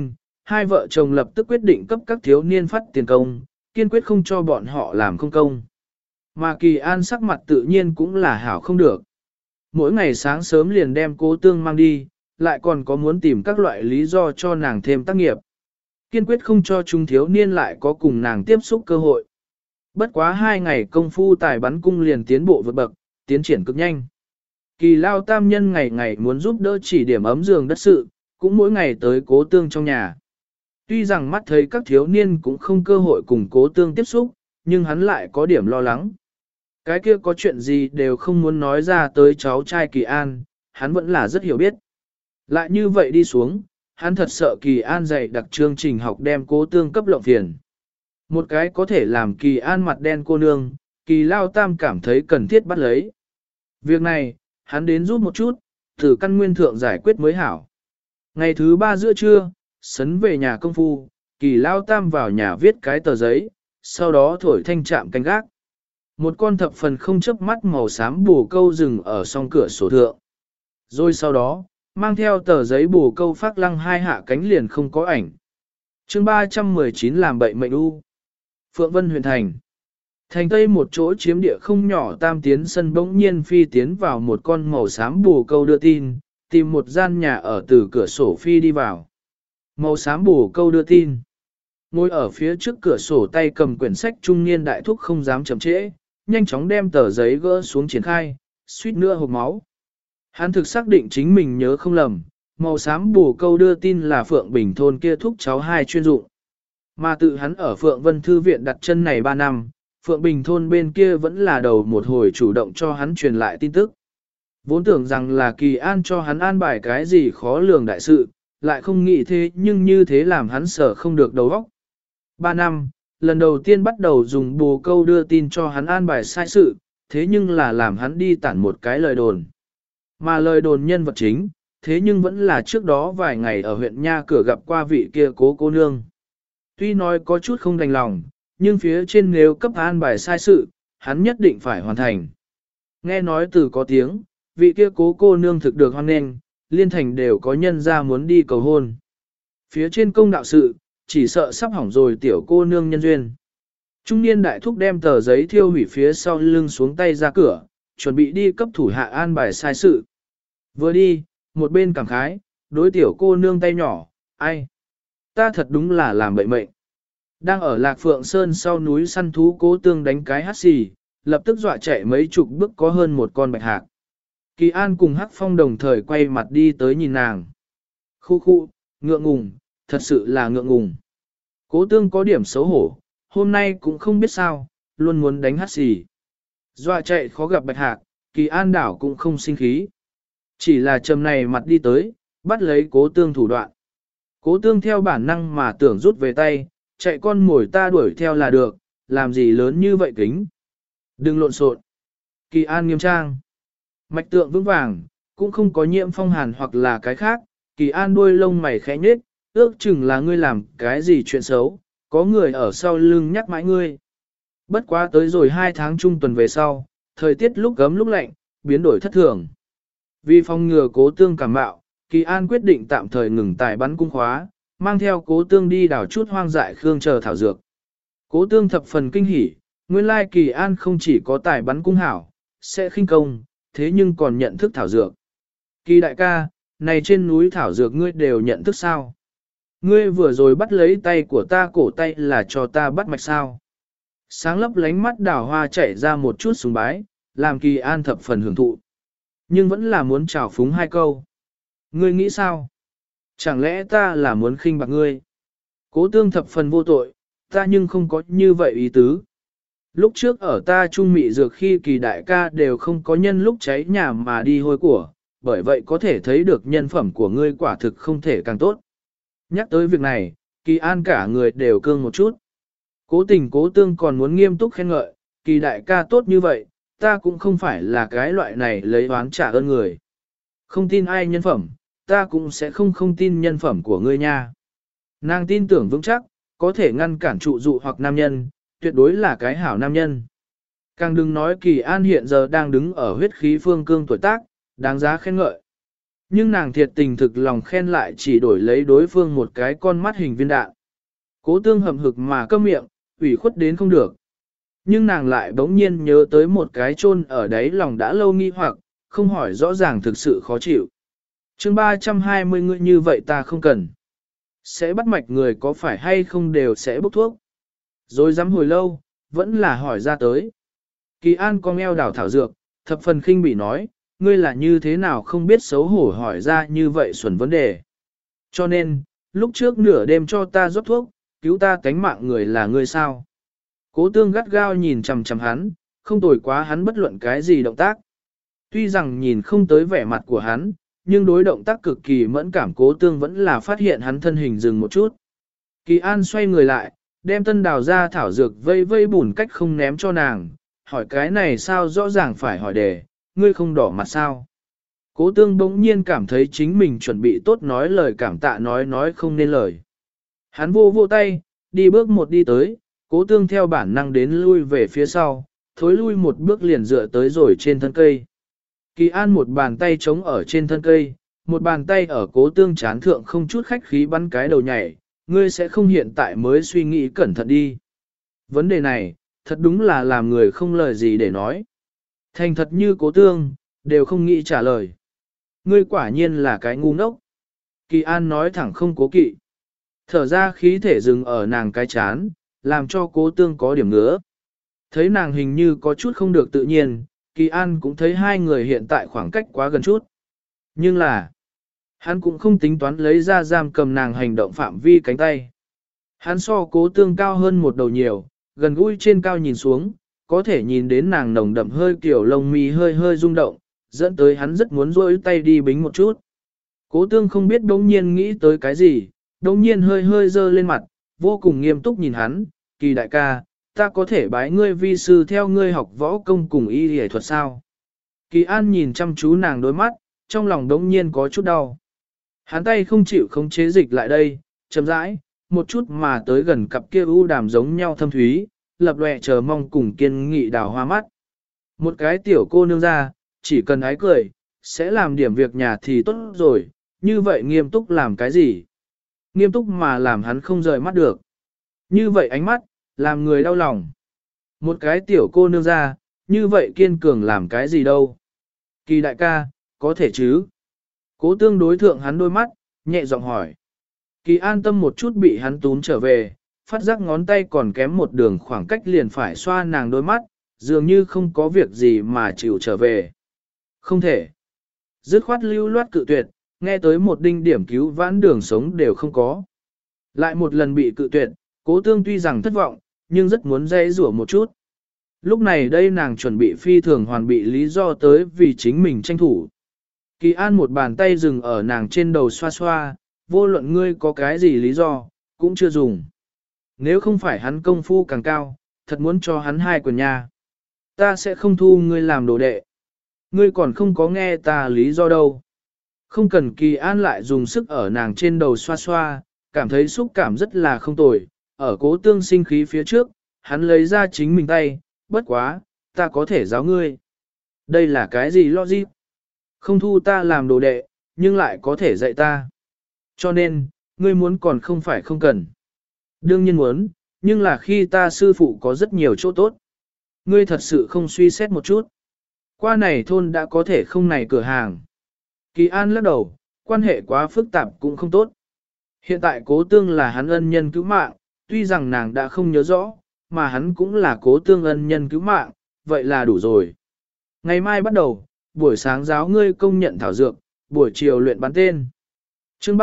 hai vợ chồng lập tức quyết định cấp các thiếu niên phát tiền công, kiên quyết không cho bọn họ làm không công. Mà Kỳ An sắc mặt tự nhiên cũng là hảo không được. Mỗi ngày sáng sớm liền đem Cố Tương mang đi, lại còn có muốn tìm các loại lý do cho nàng thêm tác nghiệp. Kiên quyết không cho chúng thiếu niên lại có cùng nàng tiếp xúc cơ hội. Bất quá 2 ngày công phu tài bắn cung liền tiến bộ vượt bậc, tiến triển cực nhanh. Kỳ Lao tam nhân ngày ngày muốn giúp đỡ chỉ điểm ấm giường đất sự, cũng mỗi ngày tới Cố Tương trong nhà. Tuy rằng mắt thấy các thiếu niên cũng không cơ hội cùng Cố Tương tiếp xúc, nhưng hắn lại có điểm lo lắng. Cái kia có chuyện gì đều không muốn nói ra tới cháu trai Kỳ An, hắn vẫn là rất hiểu biết. Lại như vậy đi xuống, hắn thật sợ Kỳ An dạy đặc chương trình học đem Cố Tương cấp lộng phiền. Một cái có thể làm Kỳ An mặt đen cô nương, Kỳ Lao Tam cảm thấy cần thiết bắt lấy. Việc này, hắn đến giúp một chút, từ căn nguyên thượng giải quyết mới hảo. Ngày thứ 3 giữa trưa, sấn về nhà công phu, Kỳ Lao Tam vào nhà viết cái tờ giấy, sau đó thổi thanh trạm canh gác. Một con thập phần không chớp mắt màu xám bồ câu rừng ở song cửa sổ thượng. Rồi sau đó, mang theo tờ giấy bồ câu phát lăng 2 hạ cánh liền không có ảnh. chương 319 làm bậy mệnh u. Phượng Vân huyện thành. Thành tây một chỗ chiếm địa không nhỏ tam tiến sân bỗng nhiên phi tiến vào một con màu xám bồ câu đưa tin, tìm một gian nhà ở từ cửa sổ phi đi vào. Màu xám bồ câu đưa tin. Ngồi ở phía trước cửa sổ tay cầm quyển sách trung niên đại thúc không dám chậm trễ, nhanh chóng đem tờ giấy gỡ xuống triển khai, suýt nữa hộc máu. Hắn thực xác định chính mình nhớ không lầm, màu xám bồ câu đưa tin là Phượng Bình thôn kia thúc cháu hai chuyên dụng. Mà tự hắn ở Phượng Vân Thư viện đặt chân này 3 năm, Phượng Bình thôn bên kia vẫn là đầu một hồi chủ động cho hắn truyền lại tin tức. Vốn tưởng rằng là Kỳ An cho hắn an bài cái gì khó lường đại sự, lại không nghĩ thế nhưng như thế làm hắn sợ không được đầu óc. 3 năm, lần đầu tiên bắt đầu dùng bồ câu đưa tin cho hắn an bài sai sự, thế nhưng là làm hắn đi tản một cái lời đồn. Mà lời đồn nhân vật chính, thế nhưng vẫn là trước đó vài ngày ở huyện Nha cửa gặp qua vị kia cố cô nương. Tuy nói có chút không đành lòng, nhưng phía trên nếu cấp an bài sai sự, hắn nhất định phải hoàn thành. Nghe nói từ có tiếng, vị kia cố cô nương thực được hoan nghênh, liên thành đều có nhân ra muốn đi cầu hôn. Phía trên công đạo sự, chỉ sợ sắp hỏng rồi tiểu cô nương nhân duyên. Trung niên đại thúc đem tờ giấy thiêu hủy phía sau lưng xuống tay ra cửa, chuẩn bị đi cấp thủ hạ an bài sai sự. Vừa đi, một bên cảm khái, đối tiểu cô nương tay nhỏ, ai? Ta thật đúng là làm bậy mệnh. Đang ở Lạc Phượng Sơn sau núi săn thú Cố Tương đánh cái hắt xì, lập tức dọa chạy mấy chục bước có hơn một con bạch hạc. Kỳ An cùng Hắc Phong đồng thời quay mặt đi tới nhìn nàng. Khu khu, ngượng ngùng, thật sự là ngượng ngùng. Cố Tương có điểm xấu hổ, hôm nay cũng không biết sao, luôn muốn đánh hắt xì. Dọa chạy khó gặp bạch hạc, Kỳ An đảo cũng không sinh khí. Chỉ là trầm này mặt đi tới, bắt lấy Cố Tương thủ đoạn. Cố Tương theo bản năng mà tưởng rút về tay, chạy con mồi ta đuổi theo là được, làm gì lớn như vậy kính. Đừng lộn xộn. Kỳ An nghiêm trang. Mạch tượng vững vàng, cũng không có nhiễm phong hàn hoặc là cái khác. Kỳ An đuôi lông mày khẽ nhếch, ước chừng là ngươi làm cái gì chuyện xấu, có người ở sau lưng nhắc mãi ngươi. Bất quá tới rồi 2 tháng trung tuần về sau, thời tiết lúc gấm lúc lạnh, biến đổi thất thường. Vì phòng ngừa Cố Tương cảm mạo, Kỳ An quyết định tạm thời ngừng tài bắn cung khóa, mang theo Cố Tương đi đào chút hoang dại khương chờ thảo dược. Cố Tương thập phần kinh hỉ, nguyên lai Kỳ An không chỉ có tài bắn cung hảo, sẽ khinh công, thế nhưng còn nhận thức thảo dược. Kỳ đại ca, này trên núi thảo dược ngươi đều nhận thức sao? Ngươi vừa rồi bắt lấy tay của ta cổ tay là cho ta bắt mạch sao? Sáng lấp lánh mắt đào hoa chảy ra một chút sùng bái, làm Kỳ An thập phần hưởng thụ. Nhưng vẫn là muốn trào phúng 2 câu. Ngươi nghĩ sao? Chẳng lẽ ta là muốn khinh bạc ngươi? Cố Tương thập phần vô tội, ta nhưng không có như vậy ý tứ. Lúc trước ở ta trung mị dược khi Kỳ đại ca đều không có nhân lúc cháy nhà mà đi hôi của, bởi vậy có thể thấy được nhân phẩm của ngươi quả thực không thể càng tốt. Nhắc tới việc này, Kỳ An cả người đều cương một chút. Cố Tình Cố Tương còn muốn nghiêm túc khen ngợi, Kỳ đại ca tốt như vậy, ta cũng không phải là cái loại này lấy oán trả ơn người. Không tin ai nhân phẩm, ta cũng sẽ không tin nhân phẩm của ngươi nha. Nàng tin tưởng vững chắc, có thể ngăn cản trụ dụ hoặc nam nhân, tuyệt đối là cái hảo nam nhân. Càng đừng nói Kỳ An hiện giờ đang đứng ở huyết khí phương cương tuổi tác, đáng giá khen ngợi. Nhưng nàng thiệt tình thực lòng khen lại chỉ đổi lấy đối phương một cái con mắt hình viên đạn. Cố tương hậm hực mà câm miệng, ủy khuất đến không được. Nhưng nàng lại bỗng nhiên nhớ tới một cái chôn ở đáy lòng đã lâu nghi hoặc, không hỏi rõ ràng thực sự khó chịu. Chương 320 người như vậy ta không cần. Sẽ bắt mạch người có phải hay không đều sẽ bốc thuốc. Rồi dám hồi lâu, vẫn là hỏi ra tới. Kỳ An con eo đảo thảo dược, thập phần khinh bị nói, ngươi là như thế nào không biết xấu hổ hỏi ra như vậy xuẩn vấn đề. Cho nên, lúc trước nửa đêm cho ta rót thuốc, cứu ta tánh mạng người là ngươi sao. Cố tương gắt gao nhìn chằm chằm hắn, không tồi quá hắn bất luận cái gì động tác. Tuy rằng nhìn không tới vẻ mặt của hắn, nhưng đối động tác cực kỳ mẫn cảm cố tương vẫn là phát hiện hắn thân hình dừng một chút. Kỳ An xoay người lại, đem tân đào ra thảo dược vây vây bùn cách không ném cho nàng, hỏi cái này sao rõ ràng phải hỏi đề, ngươi không đỏ mặt sao. Cố tương bỗng nhiên cảm thấy chính mình chuẩn bị tốt nói lời cảm tạ nói không nên lời. Hắn vô tay, đi bước một đi tới, cố tương theo bản năng đến lui về phía sau, thối lui một bước liền dựa tới rồi trên thân cây. Kỳ An một bàn tay chống ở trên thân cây, một bàn tay ở cố tương chán thượng không chút khách khí bắn cái đầu nhảy, ngươi sẽ không hiện tại mới suy nghĩ cẩn thận đi. Vấn đề này, thật đúng là làm người không lời gì để nói. Thành thật như cố tương, đều không nghĩ trả lời. Ngươi quả nhiên là cái ngu ngốc. Kỳ An nói thẳng không cố kỵ. Thở ra khí thể dừng ở nàng cái chán, làm cho cố tương có điểm ngứa. Thấy nàng hình như có chút không được tự nhiên, Kỳ An cũng thấy hai người hiện tại khoảng cách quá gần chút. Nhưng là, hắn cũng không tính toán lấy ra giam cầm nàng hành động phạm vi cánh tay. Hắn so cố tương cao hơn một đầu nhiều, gần gũi trên cao nhìn xuống, có thể nhìn đến nàng nồng đậm hơi kiểu lông mi hơi hơi rung động, dẫn tới hắn rất muốn rôi tay đi bính một chút. Cố tương không biết đống nhiên nghĩ tới cái gì, đống nhiên hơi hơi dơ lên mặt, vô cùng nghiêm túc nhìn hắn, Kỳ đại ca, ta có thể bái ngươi vi sư theo ngươi học võ công cùng y y thuật sao? Kỳ An nhìn chăm chú nàng đôi mắt, trong lòng đống nhiên có chút đau. Hắn tay không chịu khống chế dịch lại đây, chậm rãi, một chút mà tới gần cặp kia u đàm giống nhau thâm thúy, lập lòe chờ mong cùng kiên nghị đào hoa mắt. Một cái tiểu cô nương ra, chỉ cần ái cười, sẽ làm điểm việc nhà thì tốt rồi, như vậy nghiêm túc làm cái gì? Nghiêm túc mà làm hắn không rời mắt được. Như vậy ánh mắt, làm người đau lòng. Một cái tiểu cô nương ra, như vậy kiên cường làm cái gì đâu? Kỳ đại ca, có thể chứ? Cố tương đối thượng hắn đôi mắt, nhẹ giọng hỏi. Kỳ an tâm một chút bị hắn tún trở về, phát giác ngón tay còn kém một đường khoảng cách liền phải xoa nàng đôi mắt, dường như không có việc gì mà chịu trở về. Không thể. Dứt khoát lưu loát cự tuyệt, nghe tới một đinh điểm cứu vãn đường sống đều không có. Lại một lần bị cự tuyệt, cố tương tuy rằng thất vọng, nhưng rất muốn dây rủa một chút. Lúc này đây nàng chuẩn bị phi thường hoàn bị lý do tới vì chính mình tranh thủ. Kỳ an một bàn tay dừng ở nàng trên đầu xoa xoa, vô luận ngươi có cái gì lý do, cũng chưa dùng. Nếu không phải hắn công phu càng cao, thật muốn cho hắn hai quyền nha. Ta sẽ không thu ngươi làm đồ đệ. Ngươi còn không có nghe ta lý do đâu. Không cần Kỳ an lại dùng sức ở nàng trên đầu xoa xoa, cảm thấy xúc cảm rất là không tồi. Ở cố tương sinh khí phía trước, hắn lấy ra chính mình tay, bất quá, ta có thể giáo ngươi. Đây là cái gì logic? Không thu ta làm đồ đệ, nhưng lại có thể dạy ta. Cho nên, ngươi muốn còn không phải không cần. Đương nhiên muốn, nhưng là khi ta sư phụ có rất nhiều chỗ tốt. Ngươi thật sự không suy xét một chút. Qua này thôn đã có thể không này cửa hàng. Kỳ An lắc đầu, quan hệ quá phức tạp cũng không tốt. Hiện tại cố tương là hắn ân nhân cứu mạng, tuy rằng nàng đã không nhớ rõ, mà hắn cũng là cố tương ân nhân cứu mạng, vậy là đủ rồi. Ngày mai bắt đầu, buổi sáng giáo ngươi công nhận thảo dược, buổi chiều luyện bắn tên. Chương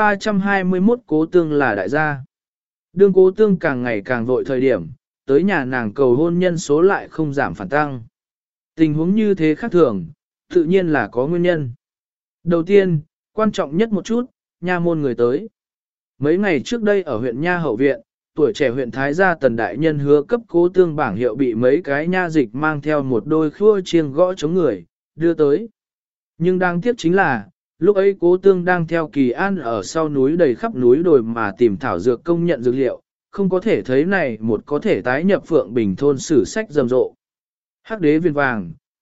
321 cố tương là đại gia. Đương cố tương càng ngày càng vội thời điểm, tới nhà nàng cầu hôn nhân số lại không giảm phản tăng. Tình huống như thế khác thường, tự nhiên là có nguyên nhân. Đầu tiên, quan trọng nhất một chút, nha môn người tới. Mấy ngày trước đây ở huyện Nha Hậu Viện, tuổi trẻ huyện Thái Gia Tần Đại Nhân hứa cấp cố tương bảng hiệu bị mấy cái nha dịch mang theo một đôi khua chiêng gõ chống người, đưa tới. Nhưng đáng tiếc chính là, lúc ấy cố tương đang theo Kỳ An ở sau núi đầy khắp núi đồi mà tìm thảo dược công nhận dược liệu, không có thể thấy này một có thể tái nhập Phượng Bình thôn sử sách rầm rộ. Hắc đế viên vàng,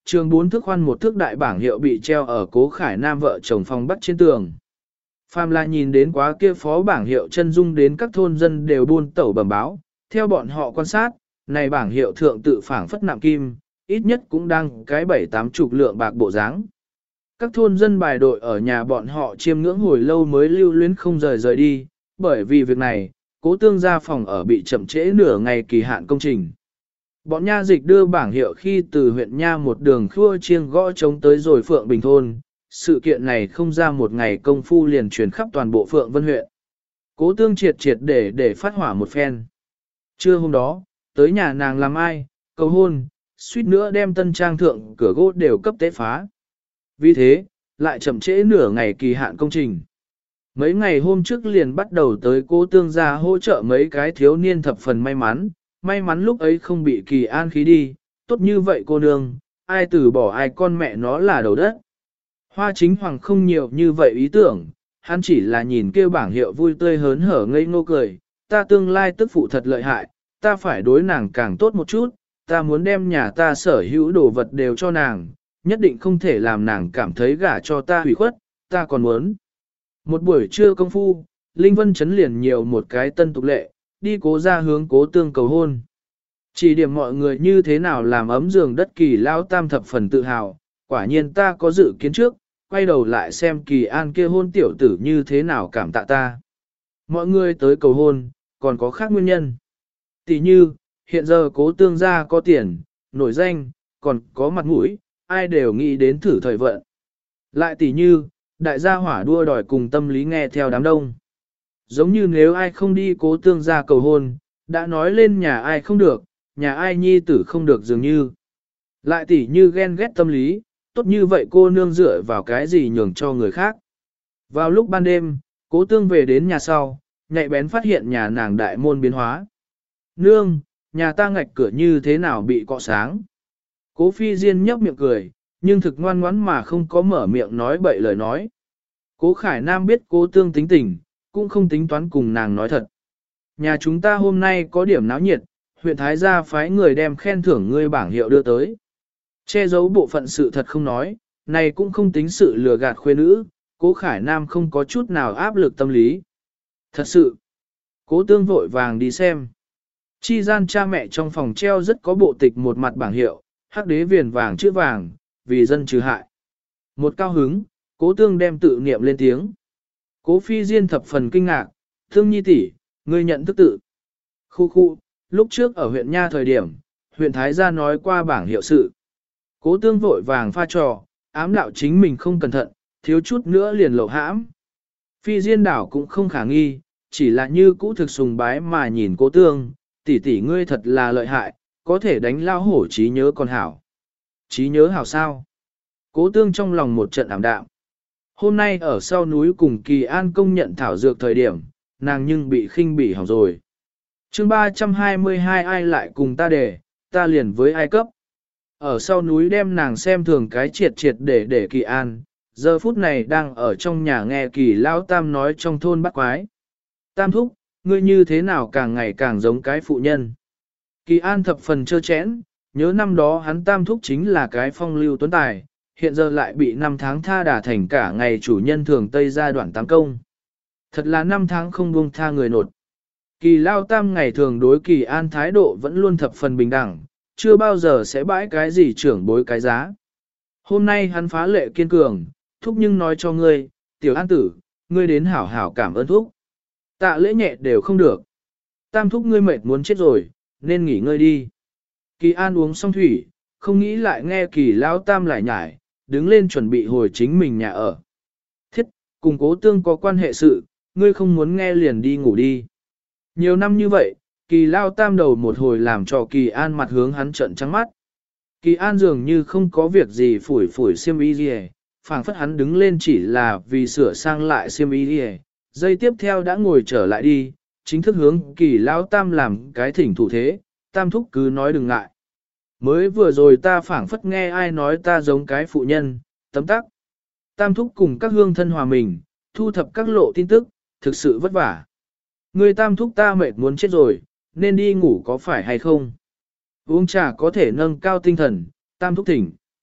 trường 4 thước khoan 1 thước đại bảng hiệu bị treo ở Cố Khải Nam vợ chồng phòng bắt trên tường. Phàm là nhìn đến quá kia phó bảng hiệu chân dung đến các thôn dân đều buôn tẩu bẩm báo, theo bọn họ quan sát, này bảng hiệu thượng tự phảng phất nạm kim, ít nhất cũng đang cái 7-8 lượng bạc bộ dáng. Các thôn dân bài đội ở nhà bọn họ chiêm ngưỡng hồi lâu mới lưu luyến không rời đi, bởi vì việc này, Cố Tương gia phòng ở bị chậm trễ nửa ngày kỳ hạn công trình. Bọn nha dịch đưa bảng hiệu khi từ huyện nha một đường khua chiêng gõ trống tới rồi Phượng Bình thôn, sự kiện này không ra một ngày công phu liền truyền khắp toàn bộ Phượng Vân huyện. Cố Tương triệt để phát hỏa một phen. Trưa hôm đó, tới nhà nàng làm ai, cầu hôn, suýt nữa đem tân trang thượng cửa gỗ đều cấp tế phá. Vì thế, lại chậm trễ nửa ngày kỳ hạn công trình. Mấy ngày hôm trước liền bắt đầu tới Cố Tương gia hỗ trợ mấy cái thiếu niên thập phần may mắn lúc ấy không bị Kỳ An khí đi, tốt như vậy cô nương, ai từ bỏ ai con mẹ nó là đầu đất. Hoa Chính Hoàng không nhiều như vậy ý tưởng, hắn chỉ là nhìn kêu bảng hiệu vui tươi hớn hở ngây ngô cười, ta tương lai tức phụ thật lợi hại, ta phải đối nàng càng tốt một chút, ta muốn đem nhà ta sở hữu đồ vật đều cho nàng, nhất định không thể làm nàng cảm thấy gả cho ta hủy khuất, ta còn muốn. Một buổi trưa công phu, Linh Vân Chấn liền nhiều một cái tân tục lệ, đi Cố ra hướng Cố Tương cầu hôn. Chỉ điểm mọi người như thế nào làm ấm giường đất Kỳ lao tam thập phần tự hào, quả nhiên ta có dự kiến trước, quay đầu lại xem Kỳ An kia hôn tiểu tử như thế nào cảm tạ ta. Mọi người tới cầu hôn, còn có khác nguyên nhân. Tỷ như, hiện giờ Cố Tương gia có tiền, nổi danh, còn có mặt mũi, ai đều nghĩ đến thử thời vận. Lại tỷ như, đại gia hỏa đua đòi cùng tâm lý nghe theo đám đông. Giống như nếu ai không đi Cố Tương gia cầu hôn, đã nói lên nhà ai không được, nhà ai nhi tử không được dường như. Lại tỷ như ghen ghét tâm lý, tốt như vậy cô nương dựa vào cái gì nhường cho người khác. Vào lúc ban đêm, Cố Tương về đến nhà sau, nhạy bén phát hiện nhà nàng đại môn biến hóa. Nương, nhà ta ngạch cửa như thế nào bị cọ sáng. Cố Phi Diên nhấp miệng cười, nhưng thực ngoan ngoãn mà không có mở miệng nói bậy lời nói. Cố Khải Nam biết Cố Tương tính tình, cũng không tính toán cùng nàng nói thật. Nhà chúng ta hôm nay có điểm náo nhiệt, huyện Thái gia phái người đem khen thưởng ngươi bảng hiệu đưa tới. Che giấu bộ phận sự thật không nói, này cũng không tính sự lừa gạt khuê nữ, Cố Khải Nam không có chút nào áp lực tâm lý. Thật sự, Cố Tương vội vàng đi xem. Chi gian cha mẹ trong phòng treo rất có bộ tịch một mặt bảng hiệu, hắc đế viền vàng chữ vàng, vì dân trừ hại. Một cao hứng, Cố Tương đem tự niệm lên tiếng. Cố Phi Diên thập phần kinh ngạc, Thương Nhi tỷ, ngươi nhận thức tự. Khu, lúc trước ở huyện Nha thời điểm, huyện Thái gia nói qua bảng hiệu sự. Cố Tương vội vàng pha trò, ám đạo chính mình không cẩn thận, thiếu chút nữa liền lộ hãm. Phi Diên đảo cũng không khả nghi, chỉ là như cũ thực sùng bái mà nhìn Cố Tương, tỷ tỷ ngươi thật là lợi hại, có thể đánh lao hổ trí nhớ con hảo. Trí nhớ hảo sao? Cố Tương trong lòng một trận ảm đạm. Hôm nay ở sau núi cùng Kỳ An công nhận thảo dược thời điểm, nàng nhưng bị khinh bỉ hỏng rồi. Chương 322 ai lại cùng ta để, ta liền với ai cấp. Ở sau núi đem nàng xem thường cái triệt để Kỳ An, giờ phút này đang ở trong nhà nghe Kỳ Lão Tam nói trong thôn bắt quái. Tam thúc, ngươi như thế nào càng ngày càng giống cái phụ nhân. Kỳ An thập phần trơ chẽn, nhớ năm đó hắn Tam thúc chính là cái phong lưu tuấn tài, hiện giờ lại bị 5 tháng tha đả thành cả ngày chủ nhân thường Tây gia đoạn tám công. Thật là 5 tháng không buông tha người nột. Kỳ Lao Tam ngày thường đối Kỳ An thái độ vẫn luôn thập phần bình đẳng, chưa bao giờ sẽ bãi cái gì trưởng bối cái giá. Hôm nay hắn phá lệ kiên cường, thúc nhưng nói cho ngươi, tiểu an tử, ngươi đến hảo hảo cảm ơn thúc. Tạ lễ nhẹ đều không được. Tam thúc ngươi mệt muốn chết rồi, nên nghỉ ngơi đi. Kỳ An uống xong thủy, không nghĩ lại nghe Kỳ Lao Tam lại nhải, đứng lên chuẩn bị hồi chính mình nhà ở. Thiết, cùng Cố Tương có quan hệ sự, ngươi không muốn nghe liền đi ngủ đi. Nhiều năm như vậy, Kỳ Lao Tam đầu một hồi làm cho Kỳ An mặt hướng hắn trợn trắng mắt. Kỳ An dường như không có việc gì phủi xiêm y gì, phảng phất hắn đứng lên chỉ là vì sửa sang lại xiêm y gì. Giây tiếp theo đã ngồi trở lại đi, chính thức hướng Kỳ Lao Tam làm cái thỉnh thủ thế, Tam thúc cứ nói đừng ngại. Mới vừa rồi ta phảng phất nghe ai nói ta giống cái phụ nhân, tấm tắc. Tam thúc cùng các hương thân hòa mình, thu thập các lộ tin tức, thực sự vất vả. Người Tam thúc ta mệt muốn chết rồi, nên đi ngủ có phải hay không? Uống trà có thể nâng cao tinh thần, Tam thúc thỉnh.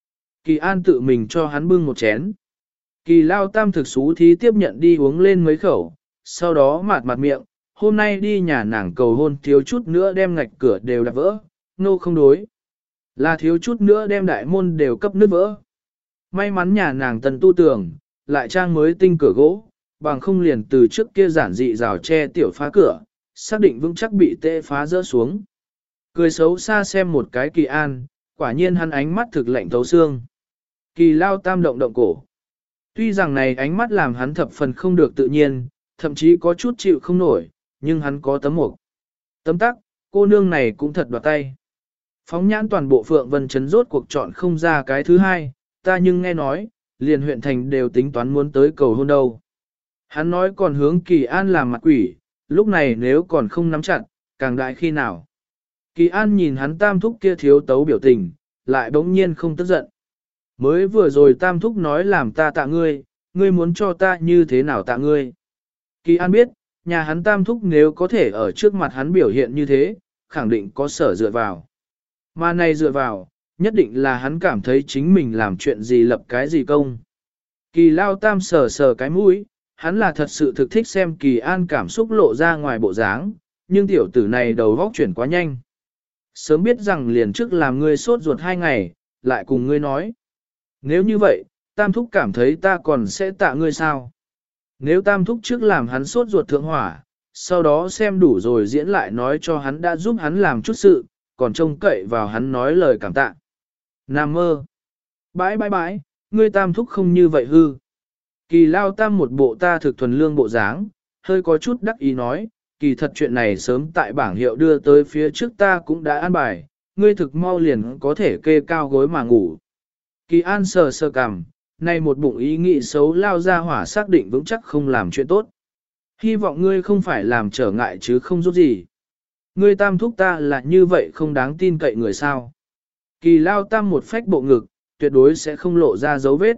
Kỳ An tự mình cho hắn bưng một chén. Kỳ lao tam thực xú thí tiếp nhận đi uống lên mấy khẩu, sau đó mạt mặt miệng, hôm nay đi nhà nàng cầu hôn thiếu chút nữa đem ngạch cửa đều đạp vỡ, nô không đối. Là thiếu chút nữa đem đại môn đều cấp nứt vỡ. May mắn nhà nàng tần tu tường, lại trang mới tinh cửa gỗ, bằng không liền từ trước kia giản dị rào tre tiểu phá cửa, xác định vững chắc bị tê phá rỡ xuống. Cười xấu xa xem một cái Kỳ An, quả nhiên hắn ánh mắt thực lạnh thấu xương. Kỳ lao tam động động cổ. Tuy rằng này ánh mắt làm hắn thập phần không được tự nhiên, thậm chí có chút chịu không nổi, nhưng hắn có tấm mục. Tấm tắc, cô nương này cũng thật đoạt tay. Phóng nhãn toàn bộ Phượng Vân Trấn rốt cuộc chọn không ra cái thứ hai, ta nhưng nghe nói, liền huyện thành đều tính toán muốn tới cầu hôn đâu. Hắn nói còn hướng Kỳ An làm mặt quỷ, lúc này nếu còn không nắm chặt, càng đại khi nào. Kỳ An nhìn hắn tam thúc kia thiếu tấu biểu tình, lại bỗng nhiên không tức giận. Mới vừa rồi tam thúc nói làm ta tạ ngươi, ngươi muốn cho ta như thế nào tạ ngươi. Kỳ An biết, nhà hắn tam thúc nếu có thể ở trước mặt hắn biểu hiện như thế, khẳng định có sở dựa vào. Mà này dựa vào, nhất định là hắn cảm thấy chính mình làm chuyện gì lập cái gì công. Kỳ lao tam sờ sờ cái mũi, hắn là thật sự thực thích xem Kỳ An cảm xúc lộ ra ngoài bộ dáng, nhưng tiểu tử này đầu vóc chuyển quá nhanh. Sớm biết rằng liền trước làm ngươi sốt ruột 2 ngày, lại cùng ngươi nói. Nếu như vậy, tam thúc cảm thấy ta còn sẽ tạ ngươi sao? Nếu tam thúc trước làm hắn sốt ruột thượng hỏa, sau đó xem đủ rồi diễn lại nói cho hắn đã giúp hắn làm chút sự, còn trông cậy vào hắn nói lời cảm tạ. Nam mơ. Bãi bãi bãi, ngươi tam thúc không như vậy hư. Kỳ lao tam một bộ ta thực thuần lương bộ dáng, hơi có chút đắc ý nói, kỳ thật chuyện này sớm tại bảng hiệu đưa tới phía trước ta cũng đã an bài, ngươi thực mau liền có thể kê cao gối mà ngủ. Kỳ An sờ sờ cằm, nay một bụng ý nghĩ xấu lao ra hỏa xác định vững chắc không làm chuyện tốt. Hy vọng ngươi không phải làm trở ngại chứ không giúp gì. Ngươi tam thúc ta là như vậy không đáng tin cậy người sao. Kỳ lao tam một phách bộ ngực, tuyệt đối sẽ không lộ ra dấu vết.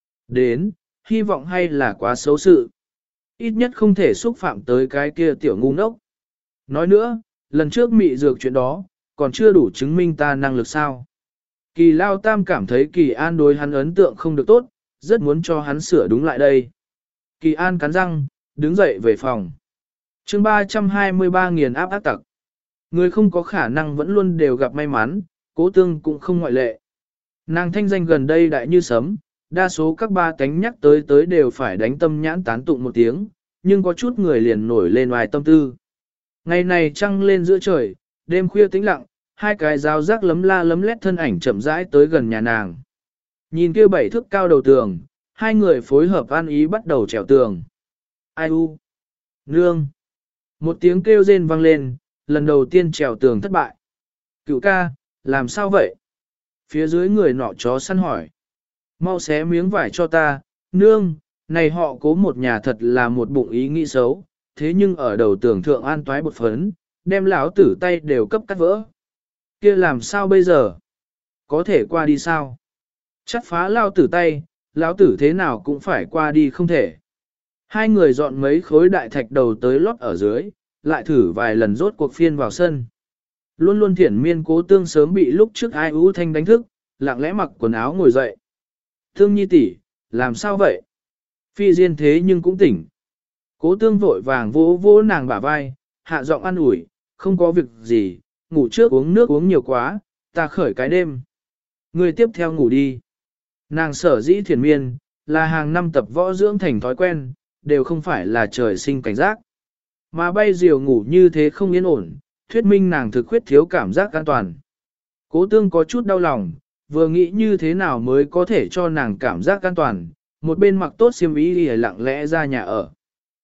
Đến, hy vọng hay là quá xấu sự. Ít nhất không thể xúc phạm tới cái kia tiểu ngu ngốc. Nói nữa, lần trước mị dược chuyện đó, còn chưa đủ chứng minh ta năng lực sao. Kỳ lao tam cảm thấy Kỳ An đối hắn ấn tượng không được tốt, rất muốn cho hắn sửa đúng lại đây. Kỳ An cắn răng, đứng dậy về phòng. chương 323 nghiền áp ác tặc. Người không có khả năng vẫn luôn đều gặp may mắn, Cố Tương cũng không ngoại lệ. Nàng thanh danh gần đây đại như sấm, đa số các ba cánh nhắc tới đều phải đánh tâm nhãn tán tụng một tiếng, nhưng có chút người liền nổi lên ngoài tâm tư. Ngày này trăng lên giữa trời, đêm khuya tĩnh lặng, hai cái dao rác lấm la lấm lét thân ảnh chậm rãi tới gần nhà nàng. Nhìn kia 7 thước cao đầu tường, hai người phối hợp an ý bắt đầu trèo tường. Ai u? Nương! Một tiếng kêu rên vang lên, lần đầu tiên trèo tường thất bại. Cửu ca, làm sao vậy? Phía dưới người nọ chó săn hỏi. Mau xé miếng vải cho ta, nương, này họ Cố một nhà thật là một bụng ý nghĩ xấu, thế nhưng ở đầu tường thượng an toái bột phấn, đem lão tử tay đều cấp cắt vỡ. Kia làm sao bây giờ? Có thể qua đi sao? Chắt phá lao tử tay, lão tử thế nào cũng phải qua đi không thể. Hai người dọn mấy khối đại thạch đầu tới lót ở dưới, lại thử vài lần rốt cuộc phiên vào sân. Luôn luôn thiển miên Cố Tương sớm bị lúc trước ai ú thanh đánh thức, lặng lẽ mặc quần áo ngồi dậy. Thương nhi tỷ, làm sao vậy? Phi diên thế nhưng cũng tỉnh. Cố Tương vội vàng vỗ vỗ nàng bả vai, hạ giọng an ủi, không có việc gì, ngủ trước uống nước uống nhiều quá, ta khởi cái đêm. Người tiếp theo ngủ đi. Nàng sở dĩ thiền miên, là hàng năm tập võ dưỡng thành thói quen, đều không phải là trời sinh cảnh giác. Mà bay diều ngủ như thế không yên ổn, thuyết minh nàng thực khuyết thiếu cảm giác an toàn. Cố Tương có chút đau lòng, vừa nghĩ như thế nào mới có thể cho nàng cảm giác an toàn, một bên mặc tốt xiêm y đi lặng lẽ ra nhà ở.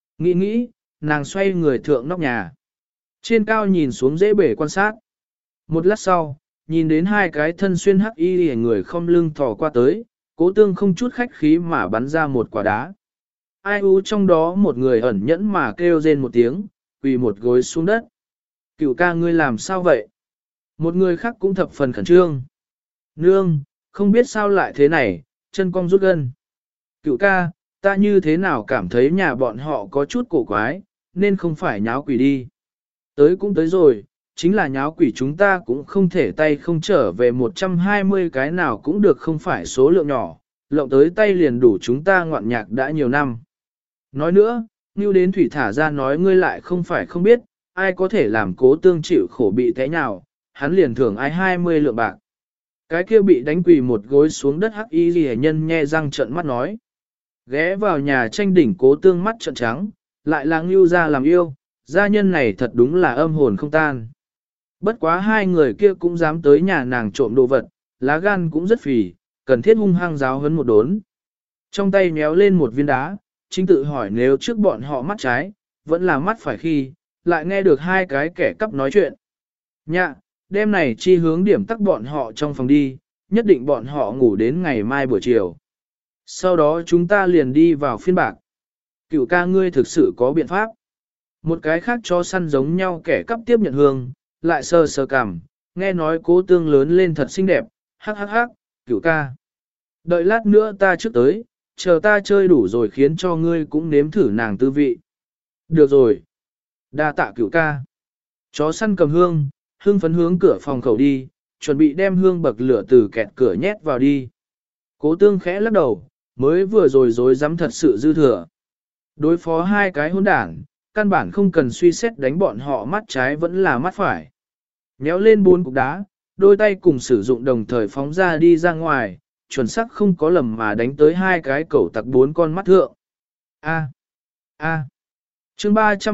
Nghĩ, nàng xoay người thượng nóc nhà. Trên cao nhìn xuống dễ bể quan sát. Một lát sau, nhìn đến hai cái thân xuyên hắc y người không lưng thò qua tới, Cố Tương không chút khách khí mà bắn ra một quả đá. Ai u trong đó một người ẩn nhẫn mà kêu rên một tiếng, quỳ một gối xuống đất. Cửu ca ngươi làm sao vậy? Một người khác cũng thập phần khẩn trương. Nương, không biết sao lại thế này, chân cong rút gân. Cửu ca, ta như thế nào cảm thấy nhà bọn họ có chút cổ quái, nên không phải nháo quỷ đi. Tới cũng tới rồi, chính là nháo quỷ chúng ta cũng không thể tay không trở về 120 cái nào cũng được không phải số lượng nhỏ, lộng tới tay liền đủ chúng ta ngoạn nhạc đã nhiều năm. Nói nữa, Ngưu đến thủy thả ra nói ngươi lại không phải không biết, ai có thể làm Cố Tương chịu khổ bị thế nào, hắn liền thưởng ai 20 lượng bạc. Cái kia bị đánh quỳ một gối xuống đất hắc y ghi nhân nhe răng trợn mắt nói. Ghé vào nhà tranh đỉnh Cố Tương mắt trợn trắng, lại là Ngưu ra làm yêu, gia nhân này thật đúng là âm hồn không tan. Bất quá hai người kia cũng dám tới nhà nàng trộm đồ vật, lá gan cũng rất phì, cần thiết hung hăng giáo hấn một đốn. Trong tay méo lên một viên đá, chính tự hỏi nếu trước bọn họ mắt trái, vẫn là mắt phải khi, lại nghe được hai cái kẻ cắp nói chuyện. Nhạ, đêm này chi hướng điểm tắc bọn họ trong phòng đi, nhất định bọn họ ngủ đến ngày mai buổi chiều. Sau đó chúng ta liền đi vào phiên bạc. Cửu ca ngươi thực sự có biện pháp. Một cái khác cho săn giống nhau kẻ cắp tiếp nhận hương, lại sờ sờ cằm, nghe nói Cố Tương lớn lên thật xinh đẹp, hắc hắc hắc, Cửu ca. Đợi lát nữa ta trước tới, chờ ta chơi đủ rồi khiến cho ngươi cũng nếm thử nàng tư vị. Được rồi. Đa tạ Cửu ca. Chó săn cầm hương, hương phấn hướng cửa phòng khẩu đi, chuẩn bị đem hương bậc lửa từ kẹt cửa nhét vào đi. Cố Tương khẽ lắc đầu, mới vừa rồi dối dám thật sự dư thừa. Đối phó hai cái hỗn đảng, căn bản không cần suy xét đánh bọn họ mắt trái vẫn là mắt phải. Nhéo lên 4 cục đá, đôi tay cùng sử dụng đồng thời phóng ra đi ra ngoài, chuẩn xác không có lầm mà đánh tới hai cái cẩu tặc 4 con mắt thượng. A. Chương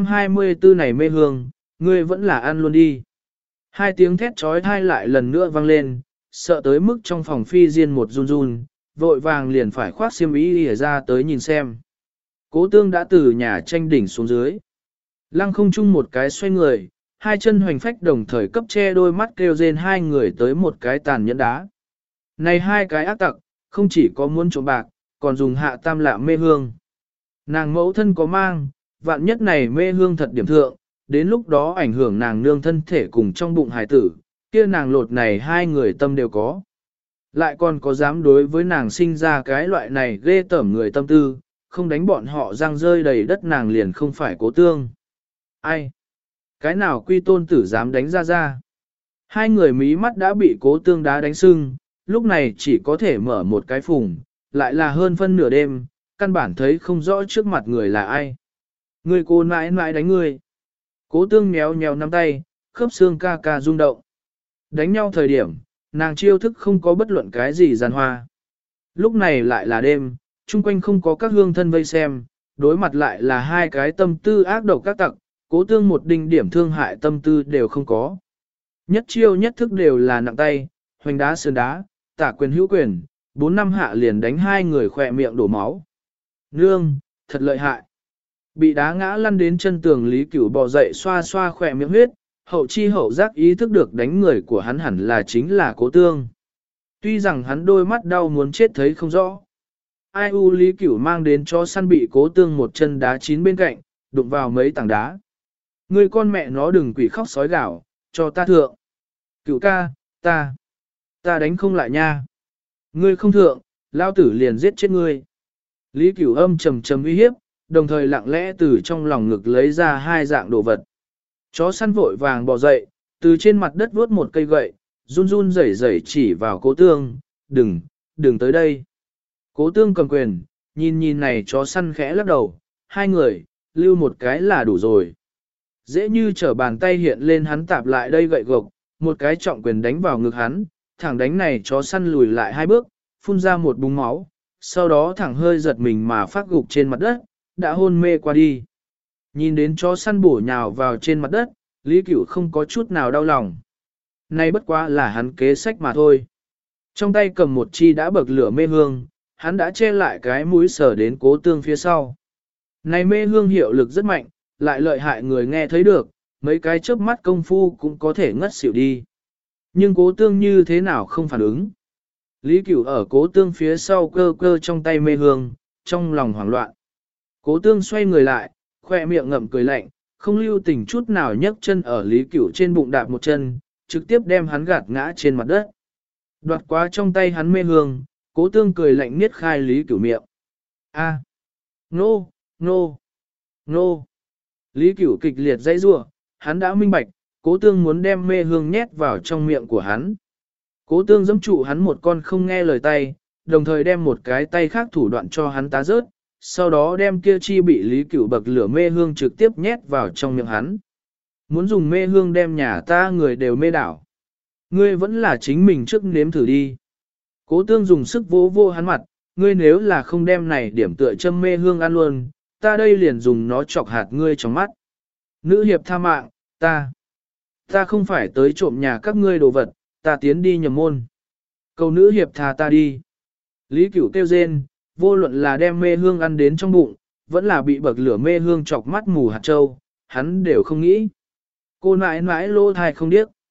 324 này mê hương, ngươi vẫn là ăn luôn đi. Hai tiếng thét trói thai lại lần nữa vang lên, sợ tới mức trong phòng phi diên một run run, vội vàng liền phải khoác xiêm y ra tới nhìn xem. Cố Tương đã từ nhà tranh đỉnh xuống dưới. Lăng không chung một cái xoay người, hai chân hoành phách đồng thời cấp che đôi mắt kêu rên hai người tới một cái tàn nhẫn đá. Này hai cái ác tặc, không chỉ có muốn trộm bạc, còn dùng hạ tam lạ mê hương. Nàng mẫu thân có mang, vạn nhất này mê hương thật điểm thượng, đến lúc đó ảnh hưởng nàng nương thân thể cùng trong bụng hải tử, kia nàng lột này hai người tâm đều có. Lại còn có dám đối với nàng sinh ra cái loại này ghê tởm người tâm tư, không đánh bọn họ răng rơi đầy đất nàng liền không phải Cố Tương. Ai? Cái nào quy tôn tử dám đánh ra ra? Hai người mí mắt đã bị Cố Tương đá đánh sưng, lúc này chỉ có thể mở một cái phùng, lại là hơn phân nửa đêm, căn bản thấy không rõ trước mặt người là ai. Người cô mãi mãi đánh người. Cố Tương méo méo nắm tay, khớp xương ca ca rung động. Đánh nhau thời điểm, nàng chiêu thức không có bất luận cái gì giàn hoa. Lúc này lại là đêm, chung quanh không có các hương thân vây xem, đối mặt lại là hai cái tâm tư ác độc các tặc, Cố Tương một đinh điểm thương hại tâm tư đều không có. Nhất chiêu nhất thức đều là nặng tay, hoành đá sườn đá, tả quyền hữu quyền, 4 năm hạ liền đánh hai người khỏe miệng đổ máu. Nương, thật lợi hại. Bị đá ngã lăn đến chân tường Lý Cửu bò dậy xoa xoa khỏe miệng huyết, hậu chi hậu giác ý thức được đánh người của hắn hẳn là chính là Cố Tương. Tuy rằng hắn đôi mắt đau muốn chết thấy không rõ. Ai u Lý Cửu mang đến cho săn bị Cố Tương một chân đá chín bên cạnh, đụng vào mấy tảng đá. Người con mẹ nó đừng quỷ khóc sói gào, cho ta thượng. Cửu ca, ta đánh không lại nha. Ngươi không thượng, lao tử liền giết chết ngươi. Lý Cửu âm trầm trầm uy hiếp, đồng thời lặng lẽ từ trong lòng ngực lấy ra hai dạng đồ vật. Chó săn vội vàng bò dậy, từ trên mặt đất vuốt một cây gậy, run run rẩy rẩy chỉ vào Cố Tương, đừng tới đây. Cố Tương cầm quyền, nhìn này chó săn khẽ lắc đầu, hai người, lưu một cái là đủ rồi. Dễ như trở bàn tay hiện lên hắn tạp lại đây gậy gộc, một cái trọng quyền đánh vào ngực hắn, thẳng đánh này chó săn lùi lại hai bước, phun ra một búng máu, sau đó thẳng hơi giật mình mà phát gục trên mặt đất, đã hôn mê qua đi. Nhìn đến chó săn bổ nhào vào trên mặt đất, Lý Cửu không có chút nào đau lòng. Nay bất quá là hắn kế sách mà thôi. Trong tay cầm một chi đã bậc lửa mê hương, hắn đã che lại cái mũi sờ đến Cố Tương phía sau. Này mê hương hiệu lực rất mạnh, lại lợi hại người nghe thấy được, mấy cái chớp mắt công phu cũng có thể ngất xỉu đi. Nhưng Cố Tương như thế nào không phản ứng. Lý Cửu ở Cố Tương phía sau cơ cơ trong tay mê hương, trong lòng hoảng loạn. Cố Tương xoay người lại, khoe miệng ngậm cười lạnh, không lưu tình chút nào nhấc chân ở Lý Cửu trên bụng đạp một chân, trực tiếp đem hắn gạt ngã trên mặt đất. Đoạt quá trong tay hắn mê hương, Cố Tương cười lạnh niết khai Lý Cửu miệng. A, nô. Lý Cửu kịch liệt dãy rủa, hắn đã minh bạch, Cố tương muốn đem mê hương nhét vào trong miệng của hắn. Cố tương giẫm trụ hắn một con không nghe lời tay, đồng thời đem một cái tay khác thủ đoạn cho hắn tá rớt, sau đó đem kia chi bị Lý Cửu bậc lửa mê hương trực tiếp nhét vào trong miệng hắn. Muốn dùng mê hương đem nhà ta người đều mê đảo. Ngươi vẫn là chính mình trước nếm thử đi. Cố tương dùng sức vỗ vô hắn mặt, ngươi nếu là không đem này điểm tựa châm mê hương ăn luôn, ta đây liền dùng nó chọc hạt ngươi trong mắt. Nữ hiệp tha mạng, ta không phải tới trộm nhà các ngươi đồ vật, ta tiến đi nhầm môn. Cầu nữ hiệp tha ta đi. Lý Cửu kêu rên, vô luận là đem mê hương ăn đến trong bụng, vẫn là bị bậc lửa mê hương chọc mắt mù hạt châu, hắn đều không nghĩ. Cô nãi nãi lô thai không điếc.